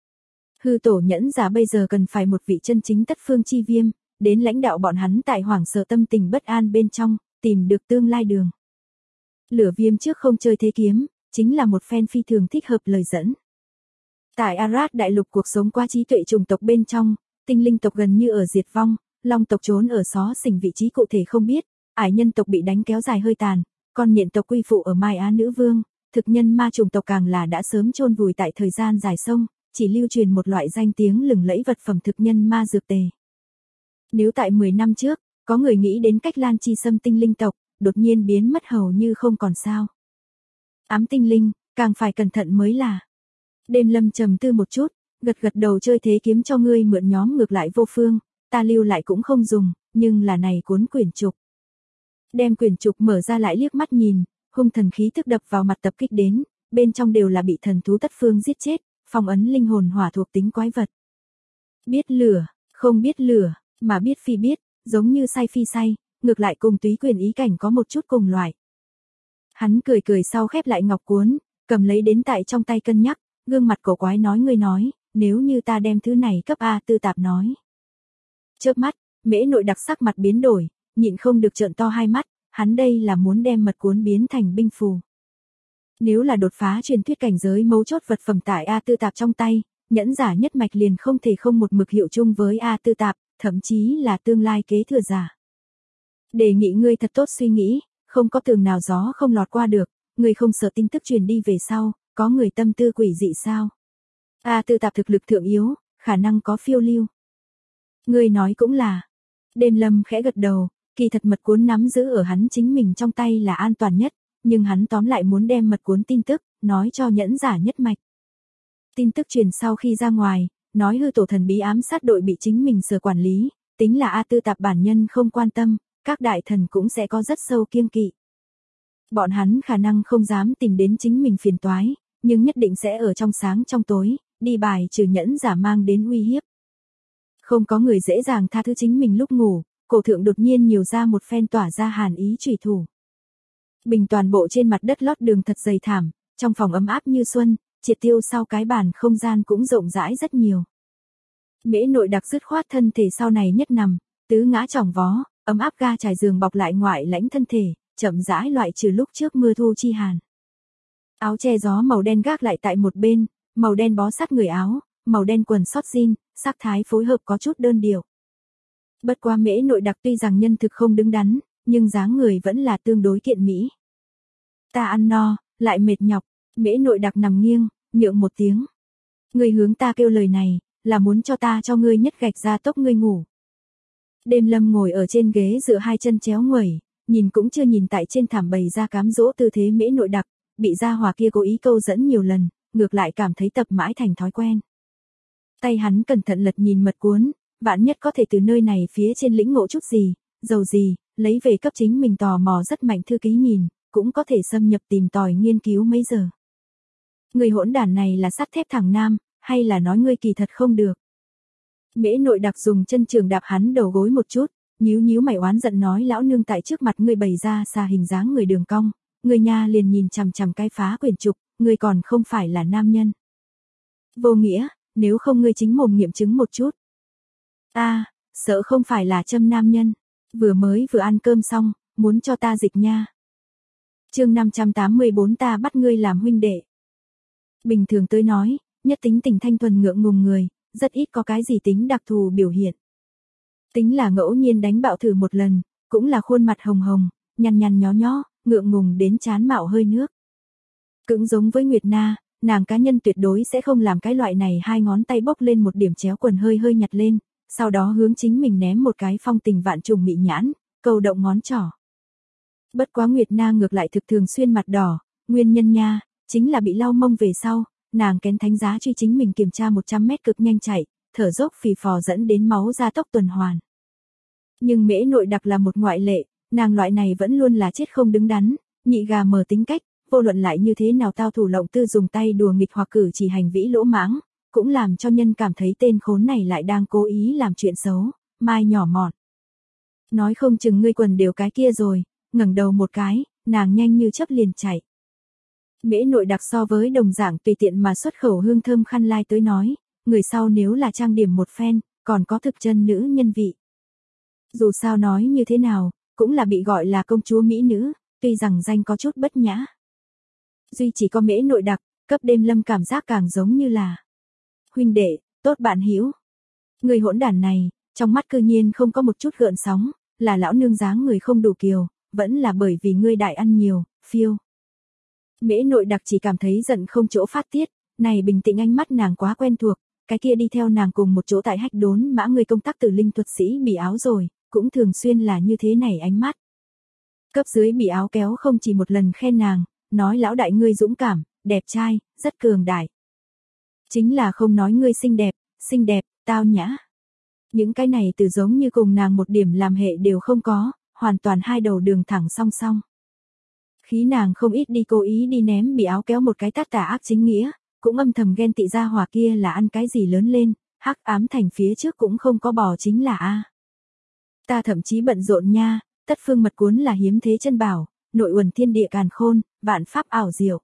Hư tổ nhẫn giả bây giờ cần phải một vị chân chính tất phương chi viêm, đến lãnh đạo bọn hắn tại hoảng sợ tâm tình bất an bên trong, tìm được tương lai đường. Lửa viêm trước không chơi thế kiếm, chính là một phen phi thường thích hợp lời dẫn. Tại Arad đại lục cuộc sống qua trí tuệ chủng tộc bên trong, tinh linh tộc gần như ở diệt vong, long tộc trốn ở xó xỉnh vị trí cụ thể không biết, ải nhân tộc bị đánh kéo dài hơi tàn, con nhện tộc quy phụ ở Mai Á Nữ Vương, thực nhân ma chủng tộc càng là đã sớm chôn vùi tại thời gian dài sông, chỉ lưu truyền một loại danh tiếng lừng lẫy vật phẩm thực nhân ma dược tề. Nếu tại 10 năm trước, có người nghĩ đến cách lan chi xâm tinh linh tộc, đột nhiên biến mất hầu như không còn sao. Ám tinh linh, càng phải cẩn thận mới là. Đêm Lâm trầm tư một chút, gật gật đầu chơi thế kiếm cho ngươi mượn nhóm ngược lại vô phương, ta lưu lại cũng không dùng, nhưng là này cuốn quyển trục. Đem quyển trục mở ra lại liếc mắt nhìn, hung thần khí thức đập vào mặt tập kích đến, bên trong đều là bị thần thú tất phương giết chết, phong ấn linh hồn hỏa thuộc tính quái vật. Biết lửa, không biết lửa, mà biết phi biết, giống như say phi say, ngược lại cùng túy quyền ý cảnh có một chút cùng loại. Hắn cười cười sau khép lại ngọc cuốn, cầm lấy đến tại trong tay cân nhắc, gương mặt cổ quái nói ngươi nói, nếu như ta đem thứ này cấp tư tạp nói. Chớp mắt, Mễ Nội Đặc sắc mặt biến đổi, nhịn không được trợn to hai mắt, hắn đây là muốn đem mật cuốn biến thành binh phù. Nếu là đột phá truyền thuyết cảnh giới mấu chốt vật phẩm tại tư tạp trong tay, nhẫn giả nhất mạch liền không thể không một mực hiệu chung với tư tạp, thậm chí là tương lai kế thừa giả. Đề nghị ngươi thật tốt suy nghĩ, không có tường nào gió không lọt qua được, ngươi không sợ tin tức truyền đi về sau, có người tâm tư quỷ dị sao? Tư tạp thực lực thượng yếu, khả năng có phiêu lưu. Ngươi nói cũng là. Đêm Lâm khẽ gật đầu, kỳ thật mật cuốn nắm giữ ở hắn chính mình trong tay là an toàn nhất, nhưng hắn tóm lại muốn đem mật cuốn tin tức, nói cho nhẫn giả nhất mạch. Tin tức truyền sau khi ra ngoài, nói hư tổ thần bí ám sát đội bị chính mình sở quản lý, tính là A Tư Tạp bản nhân không quan tâm, các đại thần cũng sẽ có rất sâu kiêng kỵ. Bọn hắn khả năng không dám tìm đến chính mình phiền toái, nhưng nhất định sẽ ở trong sáng trong tối, đi bài trừ nhẫn giả mang đến uy hiếp. Không có người dễ dàng tha thứ chính mình lúc ngủ, cổ thượng đột nhiên nhiều ra một phen tỏa ra hàn ý chủy thủ. Bình toàn bộ trên mặt đất lót đường thật dày thảm, trong phòng ấm áp như xuân, triệt tiêu sau cái bàn không gian cũng rộng rãi rất nhiều. Mễ Nội Đặc dứt khoát thân thể sau này nhất nằm, tứ ngã chỏng vó, ấm áp ga trải giường bọc lại ngoại lãnh thân thể, chậm rãi loại trừ lúc trước mưa thu chi hàn. Áo che gió màu đen gác lại tại một bên, màu đen bó sát người áo, màu đen quần sót jean, sắc thái phối hợp có chút đơn điệu. Bất quá Mễ Nội Đặc tuy rằng nhân thực không đứng đắn, nhưng dáng người vẫn là tương đối kiện mỹ. Ta ăn no, lại mệt nhọc, Mễ Nội Đặc nằm nghiêng, nhượng một tiếng. Ngươi hướng ta kêu lời này, là muốn cho ta cho ngươi nhất gạch ra tốc ngươi ngủ. Đêm Lâm ngồi ở trên ghế dựa hai chân chéo nguẩy, nhìn cũng chưa nhìn tại trên thảm bày ra cám dỗ tư thế Mễ Nội Đặc, bị gia hỏa kia cố ý câu dẫn nhiều lần, ngược lại cảm thấy tập mãi thành thói quen. Tay hắn cẩn thận lật nhìn mật cuốn, vạn nhất có thể từ nơi này phía trên lĩnh ngộ chút gì, dầu gì, lấy về cấp chính mình tò mò rất mạnh thư ký nhìn, cũng có thể xâm nhập tìm tòi nghiên cứu mấy giờ. Người hỗn đản này là sắt thép thằng nam, hay là nói ngươi kỳ thật không được. Mễ Nội Đặc dùng chân trường đạp hắn đầu gối một chút, nhíu nhíu mày oán giận nói lão nương tại trước mặt ngươi bày ra xà hình dáng người đường cong, người nha liền nhìn chằm chằm cái phá quyển trục, ngươi còn không phải là nam nhân. Vô nghĩa, nếu không ngươi chính mồm nghiệm chứng một chút. Ta, sợ không phải là châm nam nhân, vừa ăn cơm xong, muốn cho ta dịch nha. Chương 584 ta bắt ngươi làm huynh đệ. Bình thường tới nói, nhất tính tình thanh thuần ngượng ngùng người, rất ít có cái gì tính đặc thù biểu hiện. Tính là ngẫu nhiên đánh bạo thử một lần, cũng là khuôn mặt hồng hồng, nhăn nhăn nhó nhó, ngượng ngùng đến chán mạo hơi nước. Cũng giống với Nguyệt Na, nàng cá nhân tuyệt đối sẽ không làm cái loại này hai ngón tay bốc lên một điểm chéo quần hơi hơi nhặt lên, sau đó hướng chính mình ném một cái phong tình vạn trùng mị nhãn, cầu động ngón trỏ. Bất quá Nguyệt Na ngược lại thực thường xuyên mặt đỏ, nguyên nhân nha, chính là bị lau mông về sau, nàng kén thánh giá truy chính mình kiểm tra 100 mét cực nhanh chạy, thở dốc phì phò dẫn đến máu ra tốc tuần hoàn. Nhưng Mễ Nội Đặc là một ngoại lệ, nàng loại này vẫn luôn là chết không đứng đắn, nhị gà mờ tính cách, vô luận lại như thế nào tao thủ lộng tư dùng tay đùa nghịch hoặc cử chỉ hành vĩ lỗ mãng, cũng làm cho nhân cảm thấy tên khốn này lại đang cố ý làm chuyện xấu, mai nhỏ mọn. Nói không chừng ngươi quần đều cái kia rồi, ngẩng đầu một cái, nàng nhanh như chớp liền chạy. Mễ Nội Đặc so với đồng dạng tùy tiện mà xuất khẩu hương thơm khăn lai tới nói, người sau nếu là trang điểm một phen, còn có thực chân nữ nhân vị. Dù sao nói như thế nào, cũng là bị gọi là công chúa mỹ nữ, tuy rằng danh có chút bất nhã. Duy chỉ có Mễ Nội Đặc, cấp Đêm Lâm cảm giác càng giống như là huynh đệ, tốt bạn hữu. Người hỗn đản này, trong mắt cư nhiên không có một chút gợn sóng, là lão nương dáng người không đủ kiều, vẫn là bởi vì ngươi đại ăn nhiều, phiêu. Mễ Nội Đặc chỉ cảm thấy giận không chỗ phát tiết, này bình tĩnh ánh mắt nàng quá quen thuộc, cái kia đi theo nàng cùng một chỗ tại hách đốn mã người công tác tử linh thuật sĩ bị áo rồi, cũng thường xuyên là như thế này ánh mắt. Cấp dưới bị áo kéo không chỉ một lần khen nàng, nói lão đại ngươi dũng cảm, đẹp trai, rất cường đại. Chính là không nói ngươi xinh đẹp, tao nhã. Những cái này từ giống như cùng nàng một điểm làm hệ đều không có, hoàn toàn hai đầu đường thẳng song song. Khí nàng không ít đi cố ý đi ném bị áo kéo một cái tát tà ác chính nghĩa, cũng âm thầm ghen tị gia hỏa kia là ăn cái gì lớn lên, hắc ám thành phía trước cũng không có bò chính là a. Ta thậm chí bận rộn nha, tất phương mật cuốn là hiếm thế chân bảo, nội uẩn thiên địa càn khôn, vạn pháp ảo diệu.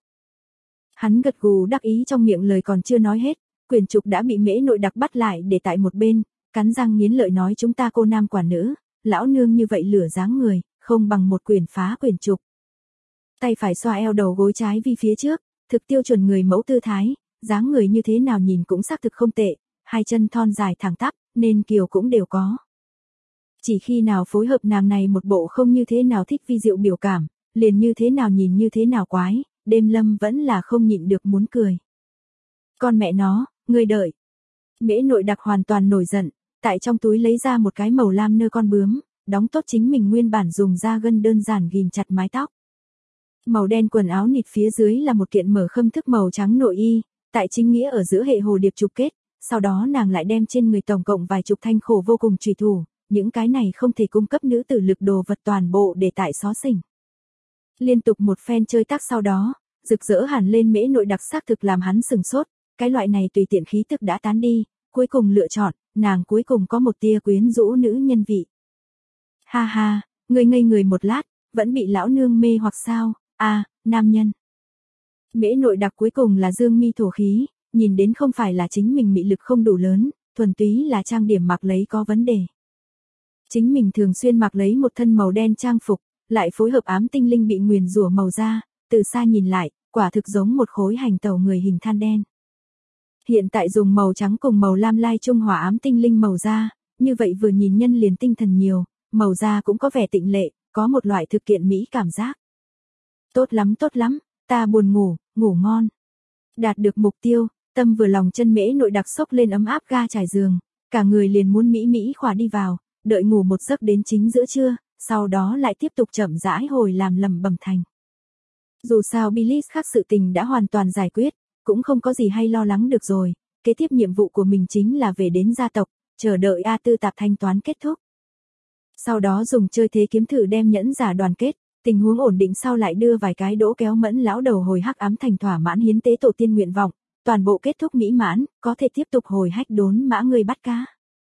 Hắn gật gù đắc ý trong miệng lời còn chưa nói hết, quyển trục đã bị Mễ Nội Đặc bắt lại để tại một bên, cắn răng nghiến lợi nói chúng ta cô nam quả nữ, lão nương như vậy lửa dáng người, không bằng một quyển phá quyển trục. Tay phải xoa eo đầu gối trái vi phía trước, thực tiêu chuẩn người mẫu tư thái, dáng người như thế nào nhìn cũng xác thực không tệ, hai chân thon dài thẳng tắp, nên kiều cũng đều có. Chỉ khi nào phối hợp nàng này một bộ không như thế nào thích vi diệu biểu cảm, liền như thế nào nhìn như thế nào quái, Đêm Lâm vẫn là không nhịn được muốn cười. Con mẹ nó, ngươi đợi. Mễ Nội Đặc hoàn toàn nổi giận, tại trong túi lấy ra một cái màu lam nơ con bướm, đóng tốt chính mình nguyên bản dùng da gân đơn giản ghim chặt mái tóc. Màu đen quần áo nịt phía dưới là một kiện mở khâm thức màu trắng nội y, tại chính nghĩa ở giữa hệ hồ điệp chụp kết, sau đó nàng lại đem trên người tổng cộng vài chục thanh khổ vô cùng chùy thủ, những cái này không thể cung cấp nữ tử lực đồ vật toàn bộ để tại xó xỉnh. Liên tục một phen chơi tác sau đó, rực rỡ hẳn lên Mễ Nội Đặc xác thực làm hắn sừng sốt, cái loại này tùy tiện khí tức đã tán đi, cuối cùng lựa chọn, nàng cuối cùng có một tia quyến rũ nữ nhân vị. Ha ha, ngươi ngây người một lát, vẫn bị lão nương mê hoặc sao, nam nhân. Mễ Nội Đặc cuối cùng là dương mi thổ khí, nhìn đến không phải là chính mình mị lực không đủ lớn, thuần túy là trang điểm mặc lấy có vấn đề. Chính mình thường xuyên mặc lấy một thân màu đen trang phục, lại phối hợp ám tinh linh bị nguyền rủa màu da, từ xa nhìn lại, quả thực giống một khối hành tẩu người hình than đen. Hiện tại dùng màu trắng cùng màu lam lai trung hòa ám tinh linh màu da, như vậy vừa nhìn nhân liền tinh thần nhiều, màu da cũng có vẻ tịnh lệ, có một loại thực kiện mỹ cảm giác. Tốt lắm, ta buồn ngủ, ngủ ngon. Đạt được mục tiêu, tâm vừa lòng chân Mễ Nội Đặc xốc lên ấm áp ga trải giường, cả người liền muốn mỹ khỏa đi vào, đợi ngủ một giấc đến chính giữa trưa, sau đó lại tiếp tục chậm rãi hồi làm lầm bầm thành. Dù sao Billis khác sự tình đã hoàn toàn giải quyết, cũng không có gì hay lo lắng được rồi, kế tiếp nhiệm vụ của mình chính là về đến gia tộc, chờ đợi A Tư Tạp thanh toán kết thúc. Sau đó dùng chơi thế kiếm thử đem nhẫn giả đoàn kết, tình huống ổn định sau lại đưa vài cái đỗ kéo mẫn lão đầu hồi hắc ám thành thỏa mãn hiến tế tổ tiên nguyện vọng, toàn bộ kết thúc mỹ mãn, có thể tiếp tục hồi hách đốn mã người bắt cá.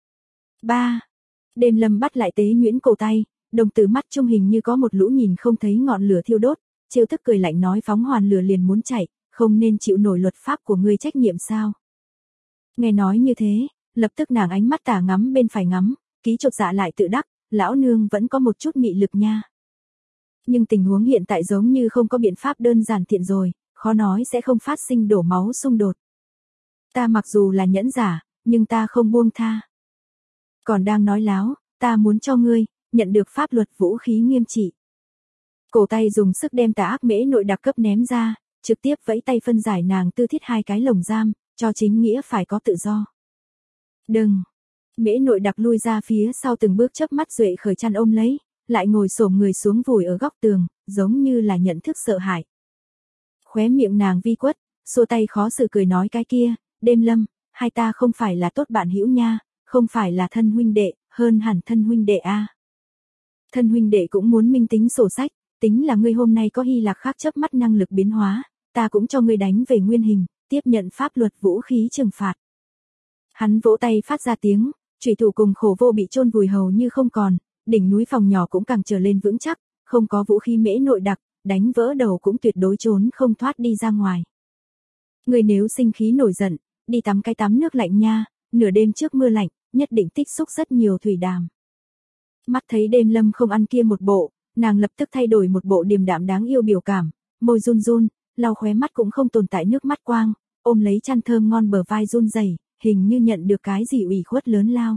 3. Đêm Lâm bắt lại Tế Nhuyễn cổ tay, đồng tử mắt trung hình như có một lũ nhìn không thấy ngọn lửa thiêu đốt, trêu tức cười lạnh nói phóng hoàn lửa liền muốn chạy, không nên chịu nổi luật pháp của ngươi trách nhiệm sao. Nghe nói như thế, lập tức nàng ánh mắt tả ngắm bên phải ngắm, ký chột dạ lại tự đắc, lão nương vẫn có một chút mị lực nha. Nhưng tình huống hiện tại giống như không có biện pháp đơn giản thiện rồi, khó nói sẽ không phát sinh đổ máu xung đột. Ta mặc dù là nhẫn giả, nhưng ta không buông tha. Còn đang nói láo, ta muốn cho ngươi nhận được pháp luật vũ khí nghiêm trị. Cổ tay dùng sức đem Tà Ác Mễ Nội Đặc cấp ném ra, trực tiếp vẫy tay phân giải nàng tư thiết hai cái lồng giam, cho chính nghĩa phải có tự do. Đừng. Mễ Nội Đặc lui ra phía sau từng bước chớp mắt duệ khởi chăn ôm lấy, lại ngồi xổm người xuống vùi ở góc tường, giống như là nhận thức sợ hãi. Khóe miệng nàng vi quất, xua tay khó xử cười nói cái kia, Đêm Lâm, hai ta không phải là tốt bạn hữu nha, không phải là thân huynh đệ, hơn hẳn thân huynh đệ a. Thân huynh đệ cũng muốn minh tính sổ sách, tính là ngươi hôm nay có Hy Lạc khác chớp mắt năng lực biến hóa, ta cũng cho ngươi đánh về nguyên hình, tiếp nhận pháp luật vũ khí trừng phạt. Hắn vỗ tay phát ra tiếng, chủy thủ cùng khổ vô bị chôn vùi hầu như không còn, đỉnh núi phòng nhỏ cũng càng trở lên vững chắc, không có vũ khí Mễ Nội Đặc, đánh vỡ đầu cũng tuyệt đối trốn không thoát đi ra ngoài. Ngươi nếu sinh khí nổi giận, đi tắm cái tắm nước lạnh nha, nửa đêm trước mưa lạnh, nhất định tích xúc rất nhiều thủy đàm. Mắt thấy Đêm Lâm không ăn kia một bộ, nàng lập tức thay đổi một bộ điềm đạm đáng yêu biểu cảm, môi run run, lau khóe mắt cũng không tồn tại nước mắt quang, ôm lấy chăn thơm ngon bờ vai run rẩy, hình như nhận được cái gì ủy khuất lớn lao.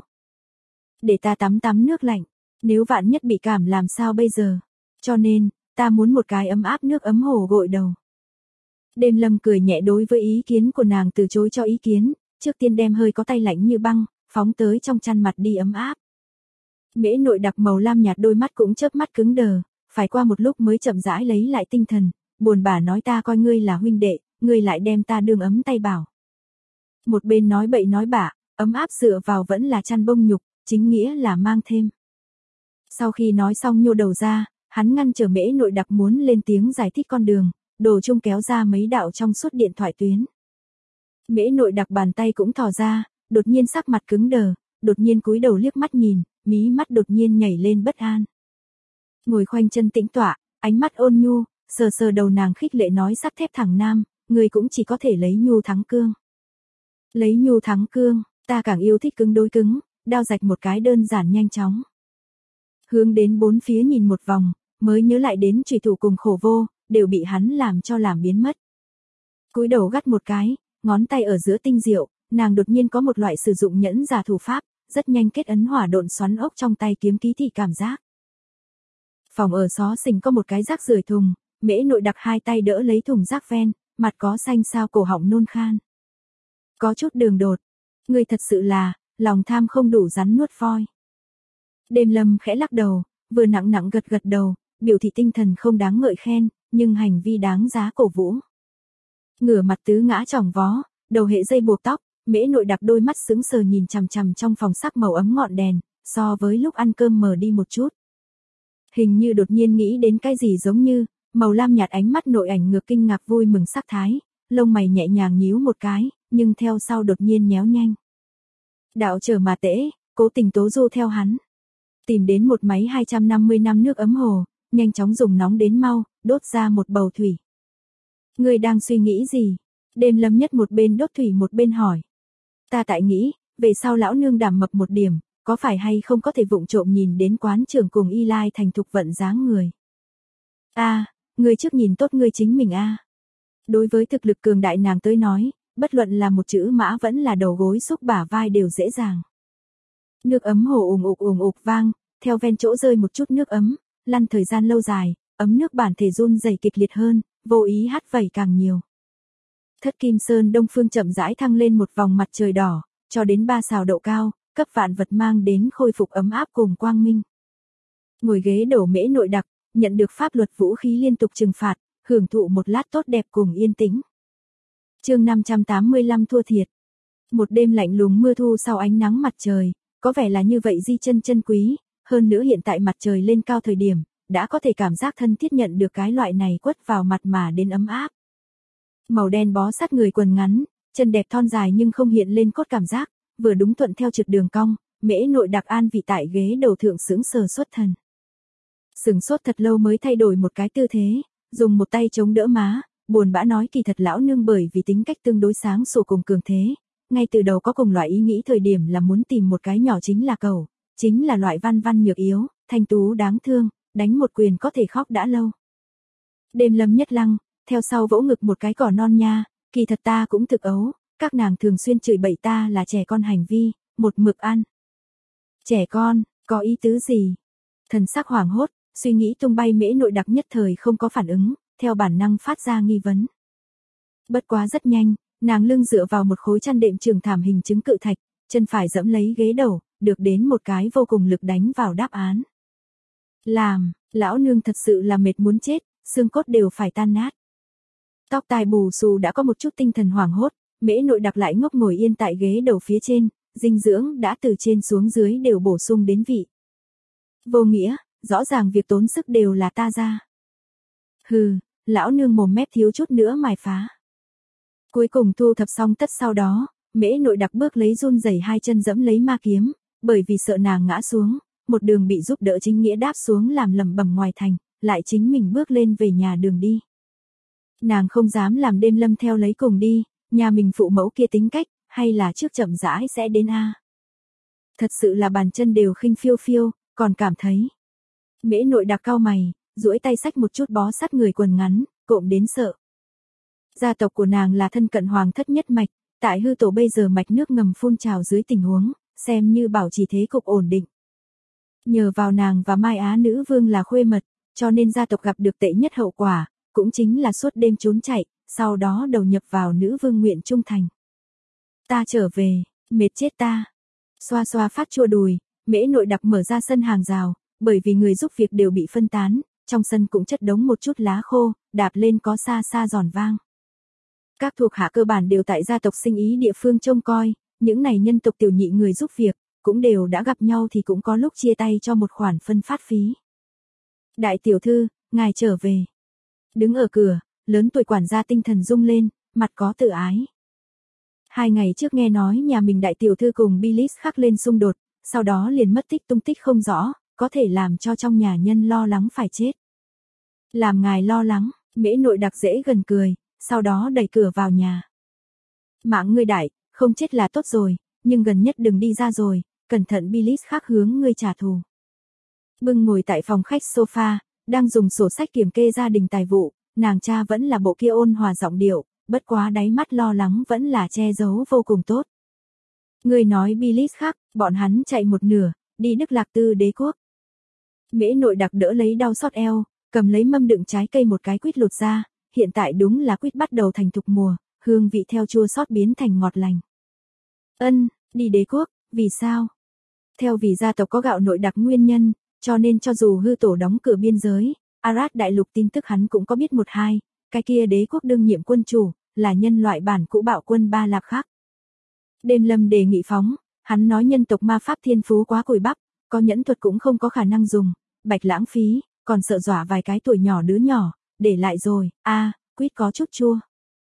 Để ta tắm nước lạnh, nếu vạn nhất bị cảm làm sao bây giờ? Cho nên, ta muốn một cái ấm áp nước ấm hồ gội đầu. Đêm Lâm cười nhẹ đối với ý kiến của nàng từ chối cho ý kiến, trước tiên đem hơi có tay lạnh như băng, phóng tới trong chăn mặt đi ấm áp. Mễ Nội Đặc màu lam nhạt đôi mắt cũng chớp mắt cứng đờ, phải qua một lúc mới chậm rãi lấy lại tinh thần, buồn bã nói ta coi ngươi là huynh đệ, ngươi lại đem ta đương ấm tay bảo. Một bên nói bậy nói bạ, ấm áp dựa vào vẫn là chăn bông nhục, chính nghĩa là mang thêm. Sau khi nói xong nhô đầu ra, hắn ngăn trở Mễ Nội Đặc muốn lên tiếng giải thích con đường, đồ chung kéo ra mấy đạo trong suốt điện thoại tuyến. Mễ Nội Đặc bàn tay cũng thò ra, đột nhiên sắc mặt cứng đờ, đột nhiên cúi đầu liếc mắt nhìn, mí mắt đột nhiên nhảy lên bất an. Ngồi khoanh chân tĩnh tọa, ánh mắt ôn nhu, sờ sờ đầu nàng khích lệ nói sắt thép thẳng nam, người cũng chỉ có thể lấy nhu thắng cương. Lấy nhu thắng cương, ta càng yêu thích cứng đối cứng, đao rạch một cái đơn giản nhanh chóng. Hướng đến bốn phía nhìn một vòng, mới nhớ lại đến chủy thủ cùng khổ vô, đều bị hắn làm biến mất. Cúi đầu gắt một cái, ngón tay ở giữa tinh diệu, nàng đột nhiên có một loại sử dụng nhẫn giả thủ pháp, rất nhanh kết ấn hỏa độn xoắn ốc trong tay kiếm ký thị cảm giác. Phòng ở xó xỉnh có một cái rác rưởi thùng, Mễ Nội Đặc hai tay đỡ lấy thùng rác ven, mặt có xanh xao cổ họng nôn khan. Có chút đường đột, ngươi thật sự là, lòng tham không đủ rắn nuốt voi. Đêm Lâm khẽ lắc đầu, vừa nặng nặng gật gật đầu, biểu thị tinh thần không đáng ngợi khen, nhưng hành vi đáng giá cổ vũ. Ngửa mặt tứ ngã chỏng vó, đầu hệ dây buộc tóc, Mễ Nội Đặc đôi mắt sững sờ nhìn chằm chằm trong phòng sắc màu ấm ngọn đèn, so với lúc ăn cơm mờ đi một chút. Hình như đột nhiên nghĩ đến cái gì giống như, màu lam nhạt ánh mắt nội ảnh ngược kinh ngạc vui mừng sắc thái, lông mày nhẹ nhàng nhíu một cái, nhưng theo sau đột nhiên nhéo nhanh. Đạo trở mà tễ, cố tình tố du theo hắn. Tìm đến một máy 250 năm nước ấm hồ, nhanh chóng dùng nóng đến mau, đốt ra một bầu thủy. Ngươi đang suy nghĩ gì? Đêm Lâm Nhất một bên đốt thủy một bên hỏi. Ta tại nghĩ, về sau lão nương đảm mập một điểm, có phải hay không có thể vụng trộm nhìn đến quán trưởng cùng Y Lai thành thục vận dáng người. Ngươi trước nhìn tốt ngươi chính mình Đối với thực lực cường đại nàng tới nói, bất luận là một chữ mã vẫn là đầu gối xúc bả vai đều dễ dàng. Nước ấm hồ ùng ục vang, theo ven chỗ rơi một chút nước ấm, lăn thời gian lâu dài, ấm nước bản thể run rẩy kịch liệt hơn, vô ý hắt vẩy càng nhiều. Thất Kim Sơn Đông Phương chậm rãi thăng lên một vòng mặt trời đỏ, cho đến 3 sào độ cao, cấp vạn vật mang đến khôi phục ấm áp cùng quang minh. Ngồi ghế đầu Mễ Nội Đặc, nhận được pháp luật vũ khí liên tục trừng phạt, hưởng thụ một lát tốt đẹp cùng yên tĩnh. Chương 585 thua thiệt. Một đêm lạnh lùng mưa thu sau ánh nắng mặt trời, có vẻ là như vậy di chân quý, hơn nữa hiện tại mặt trời lên cao thời điểm, đã có thể cảm giác thân thiết nhận được cái loại này quất vào mặt mà đến ấm áp. Màu đen bó sát người quần ngắn, chân đẹp thon dài nhưng không hiện lên cốt cảm giác, vừa đúng thuận theo trượt đường cong, Mễ Nội Đặc an vị tại ghế đầu thượng sững sờ xuất thần. Sừng sốt thật lâu mới thay đổi một cái tư thế, dùng một tay chống đỡ má, buồn bã nói kỳ thật lão nương bởi vì tính cách tương đối sáng sủa cùng cường thế, ngay từ đầu có cùng loại ý nghĩ thời điểm là muốn tìm một cái nhỏ chính là cẩu, chính là loại văn văn nhược yếu, thanh tú đáng thương, đánh một quyền có thể khóc đã lâu. Đêm Lâm Nhất lăng, theo sau vỗ ngực một cái cỏ non nha, kỳ thật ta cũng thực ấu, các nàng thường xuyên chửi bậy ta là trẻ con hành vi, một mực ăn. Trẻ con, có ý tứ gì? Thần sắc hoảng hốt, suy nghĩ tung bay Mễ Nội Đặc nhất thời không có phản ứng, theo bản năng phát ra nghi vấn. Bất quá rất nhanh, nàng lưng dựa vào một khối chăn đệm trường thảm hình chứng cự thạch, chân phải dẫm lấy ghế đầu, được đến một cái vô cùng lực đánh vào đáp án. Lão nương thật sự là mệt muốn chết, xương cốt đều phải tan nát. Tóc tai bù xù đã có một chút tinh thần hoảng hốt, Mễ Nội Đặc lại ngốc ngồi yên tại ghế đầu phía trên, dinh dưỡng đã từ trên xuống dưới đều bổ sung đến vị. Vô nghĩa, rõ ràng việc tốn sức đều là ta ra. Hừ, lão nương mồm mép thiếu chút nữa mài phá. Cuối cùng thu thập xong tất sau đó, Mễ Nội Đặc bước lấy run rẩy hai chân dẫm lấy ma kiếm, bởi vì sợ nàng ngã xuống, một đường bị giúp đỡ chính nghĩa đáp xuống làm lẩm bẩm ngoài thành, lại chính mình bước lên về nhà đường đi. Nàng không dám làm Đêm Lâm theo lấy cùng đi, nhà mình phụ mẫu kia tính cách, hay là trước chậm rãi sẽ đến Thật sự là bàn chân đều khinh phiêu phiêu, còn cảm thấy. Mễ Nội Đặc cau mày, duỗi tay xách một chút bó sát người quần ngắn, cộm đến sợ. Gia tộc của nàng là thân cận hoàng thất nhất mạch, tại hư tổ bây giờ mạch nước ngầm phun trào dưới tình huống, xem như bảo trì thế cục ổn định. Nhờ vào nàng và Mai Á nữ vương là khuê mật, cho nên gia tộc gặp được tệ nhất hậu quả, cũng chính là suốt đêm trốn chạy, sau đó đầu nhập vào nữ vương nguyện trung thành. Ta trở về, mệt chết ta. Xoa xoa phát chua đùi, Mễ Nội Đặc mở ra sân hàng rào, bởi vì người giúp việc đều bị phân tán, trong sân cũng chất đống một chút lá khô, đạp lên có xa xa giòn vang. Các thuộc hạ cơ bản đều tại gia tộc sinh ý địa phương trông coi, những này nhân tộc tiểu nhị người giúp việc, cũng đều đã gặp nhau thì cũng có lúc chia tay cho một khoản phân phát phí. Đại tiểu thư, ngài trở về. Đứng ở cửa, lớn tuổi quản gia tinh thần rung lên, mặt có tự ái. 2 ngày trước nghe nói nhà mình đại tiểu thư cùng Bilis khắc lên xung đột, sau đó liền mất tích tung tích không rõ, có thể làm cho trong nhà nhân lo lắng phải chết. Làm ngài lo lắng, Mễ Nội Đặc dễ gần cười, sau đó đẩy cửa vào nhà. Mạng ngươi đại, không chết là tốt rồi, nhưng gần nhất đừng đi ra rồi, cẩn thận Bilis khắc hướng ngươi trả thù. Bưng ngồi tại phòng khách sofa, đang dùng sổ sách kiểm kê gia đình tài vụ, nàng cha vẫn là bộ kia ôn hòa giọng điệu, bất quá đáy mắt lo lắng vẫn là che giấu vô cùng tốt. Ngươi nói Bilis khắc, bọn hắn chạy một nửa, đi Đức Lạc Tư đế quốc. Mễ Nội Đặc đỡ lấy đau xót eo, cầm lấy mâm đựng trái cây một cái quýt lột ra, hiện tại đúng là quýt bắt đầu thành thục mùa, hương vị theo chua xót biến thành ngọt lành. Đi đế quốc, vì sao? Theo vì gia tộc có gạo nội đặc nguyên nhân, cho nên cho dù hư tổ đóng cửa biên giới, Arad đại lục tin tức hắn cũng có biết một hai, cái kia đế quốc đương nhiệm quân chủ, là nhân loại bản cũ bạo quân Ba Lạp Khắc. Đêm Lâm đề nghị phóng, hắn nói nhân tộc ma pháp thiên phú quá cùi bắp, có nhẫn thuật cũng không có khả năng dùng, bạch lãng phí, còn sợ dọa vài cái tuổi nhỏ đứa nhỏ, để lại rồi, quýt có chút chua.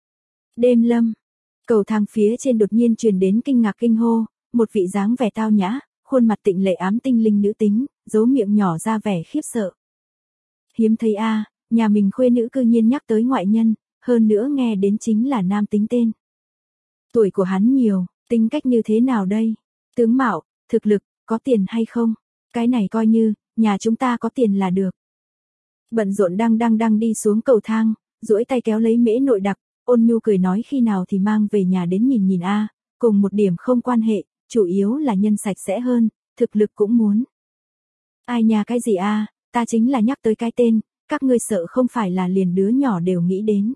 Đêm Lâm, cầu thang phía trên đột nhiên truyền đến kinh ngạc kinh hô, một vị dáng vẻ tao nhã, khuôn mặt tịnh lệ ám tinh linh nữ tính, dấu miệng nhỏ ra vẻ khiếp sợ. Hiếm thấy nhà mình khuê nữ cư nhiên nhắc tới ngoại nhân, hơn nữa nghe đến chính là nam tính tên. Tuổi của hắn nhiều, tính cách như thế nào đây? Tướng mạo, thực lực, có tiền hay không? Cái này coi như, nhà chúng ta có tiền là được. Bận rộn đang đi xuống cầu thang, duỗi tay kéo lấy Mễ Nội Đặc, ôn nhu cười nói khi nào thì mang về nhà đến nhìn cùng một điểm không quan hệ, chủ yếu là nhân sạch sẽ hơn, thực lực cũng muốn. Ai nhà cái gì ta chính là nhắc tới cái tên, các ngươi sợ không phải là liền đứa nhỏ đều nghĩ đến.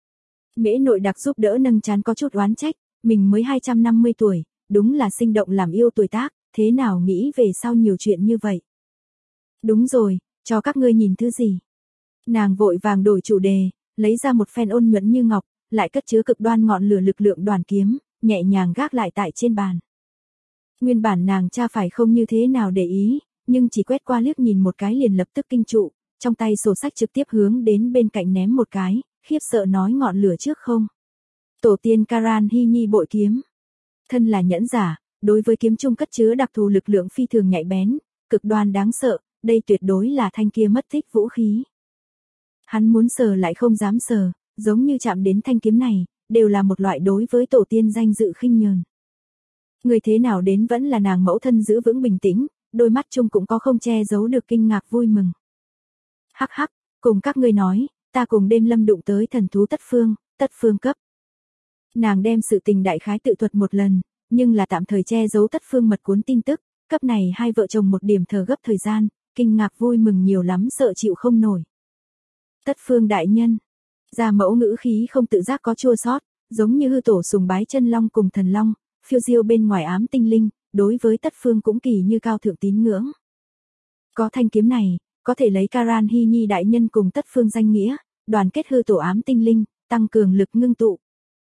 Mễ Nội Đặc giúp đỡ nâng trán có chút oán trách, mình mới 250 tuổi, đúng là sinh động làm yêu tuổi tác, thế nào nghĩ về sau nhiều chuyện như vậy. Đúng rồi, cho các ngươi nhìn thứ gì. Nàng vội vàng đổi chủ đề, lấy ra một phen ôn nhuận như ngọc, lại cất chứa cực đoan ngọn lửa lực lượng đoàn kiếm, nhẹ nhàng gác lại tại trên bàn. Nguyên bản nàng cha phải không như thế nào để ý, nhưng chỉ quét qua liếc nhìn một cái liền lập tức kinh trụ, trong tay sổ sách trực tiếp hướng đến bên cạnh ném một cái, khiếp sợ nói ngọn lửa trước không. Tổ tiên Karan Hy Nhi bội kiếm. Thân là nhẫn giả, đối với kiếm trung cất chứa đặc thù lực lượng phi thường nhạy bén, cực đoan đáng sợ, đây tuyệt đối là thanh kia mất tích vũ khí. Hắn muốn sờ lại không dám sờ, giống như chạm đến thanh kiếm này, đều là một loại đối với tổ tiên danh dự khinh nhờn. Người thế nào đến vẫn là nàng mẫu thân giữ vững bình tĩnh, đôi mắt chung cũng có không che giấu được kinh ngạc vui mừng. Hắc hắc, cùng các ngươi nói, ta cùng Đêm Lâm đụng tới thần thú tất phương cấp. Nàng đem sự tình đại khái tự thuật một lần, nhưng là tạm thời che giấu tất phương mật cuốn tin tức, cấp này hai vợ chồng một điểm thờ gấp thời gian, kinh ngạc vui mừng nhiều lắm sợ chịu không nổi. Tất phương đại nhân, gia mẫu ngữ khí không tự giác có chua xót, giống như hư tổ sùng bái chân long cùng thần long, phiêu diêu bên ngoài ám tinh linh, đối với tất phương cũng kỳ như cao thượng tín ngưỡng. Có thanh kiếm này, có thể lấy Karan Hy Nhi đại nhân cùng tất phương danh nghĩa, đoàn kết hư tổ ám tinh linh, tăng cường lực ngưng tụ.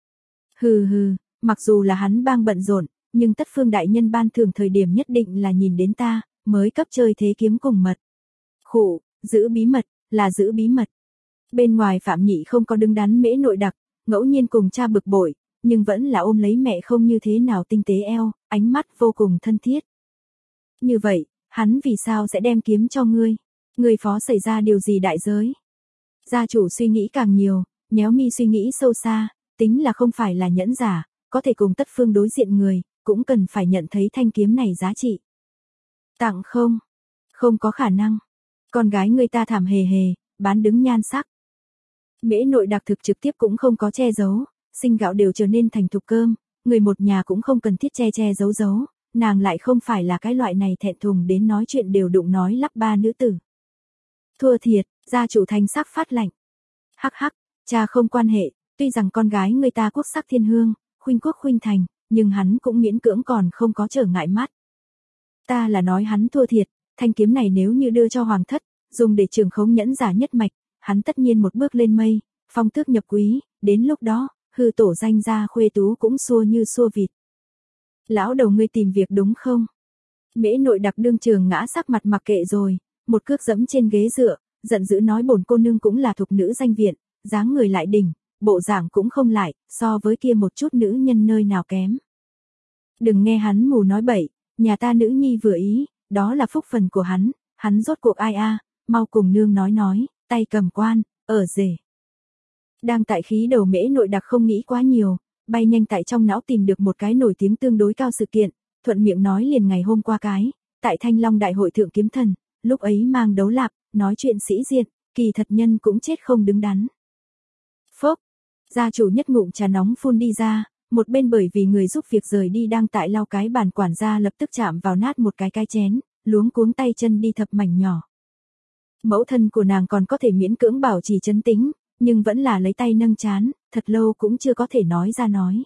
Hừ, mặc dù là hắn bang bận rộn, nhưng tất phương đại nhân ban thưởng thời điểm nhất định là nhìn đến ta, mới cấp chơi thế kiếm cùng mật. Khụ, giữ bí mật, là giữ bí mật. Bên ngoài Phạm Nhị không có đứng đắn Mễ Nội Đặc, ngẫu nhiên cùng cha bực bội, nhưng vẫn là ôm lấy mẹ không như thế nào tinh tế eo, ánh mắt vô cùng thân thiết. Như vậy, hắn vì sao sẽ đem kiếm cho ngươi? Ngươi phó xảy ra điều gì đại giới? Gia chủ suy nghĩ càng nhiều, nhéo mi suy nghĩ sâu xa, tính là không phải là nhẫn giả, có thể cùng tất phương đối diện người, cũng cần phải nhận thấy thanh kiếm này giá trị. Tặng không? Không có khả năng. Con gái người ta thảm hề hề, bán đứng nhan sắc. Mễ Nội Đặc thực trực tiếp cũng không có che giấu, sinh gạo đều trở nên thành thục cơm, người một nhà cũng không cần thiết che giấu, nàng lại không phải là cái loại này thẹn thùng đến nói chuyện đều đụng nói lắp ba nữ tử. Thua thiệt, gia chủ thanh sắc phát lạnh. Hắc hắc, cha không quan hệ, tuy rằng con gái người ta quốc sắc thiên hương, khuynh quốc khuynh thành, nhưng hắn cũng miễn cưỡng còn không có trở ngại mắt. Ta là nói hắn thua thiệt, thanh kiếm này nếu như đưa cho hoàng thất, dùng để trường khống nhẫn giả nhất mạch, hắn tất nhiên một bước lên mây, phong tước nhập quý, đến lúc đó, hư tổ danh gia khuê tú cũng xua như xua vịt. Lão đầu ngươi tìm việc đúng không? Mễ Nội Đặc đương trường ngã sắc mặt mặc kệ rồi, một cước dẫm trên ghế dựa, giận dữ nói bổn cô nương cũng là thục nữ danh viện, dáng người lại đỉnh, bộ dạng cũng không lại, so với kia một chút nữ nhân nơi nào kém. Đừng nghe hắn mù nói bậy, nhà ta nữ nhi vừa ý, đó là phúc phần của hắn rốt cuộc ai mau cùng nương nói, tay cầm quan, ở rể. Đang tại khí đầu Mễ Nội Đặc không nghĩ quá nhiều, bay nhanh tại trong não tìm được một cái nổi tiếng tương đối cao sự kiện, thuận miệng nói liền ngày hôm qua tại Thanh Long Đại hội thượng kiếm thần, lúc ấy mang đấu lạp, nói chuyện sĩ diện, kỳ thật nhân cũng chết không đứng đắn. Phốc, gia chủ nhất ngụm trà nóng phun đi ra, một bên bởi vì người giúp việc rời đi đang tại lau cái bàn quản gia lập tức chạm vào nát một cái chén, luống cuống tay chân đi thập mảnh nhỏ. Mẫu thân của nàng còn có thể miễn cưỡng bảo trì trấn tĩnh, nhưng vẫn là lấy tay nâng trán, thật lâu cũng chưa có thể nói ra nói.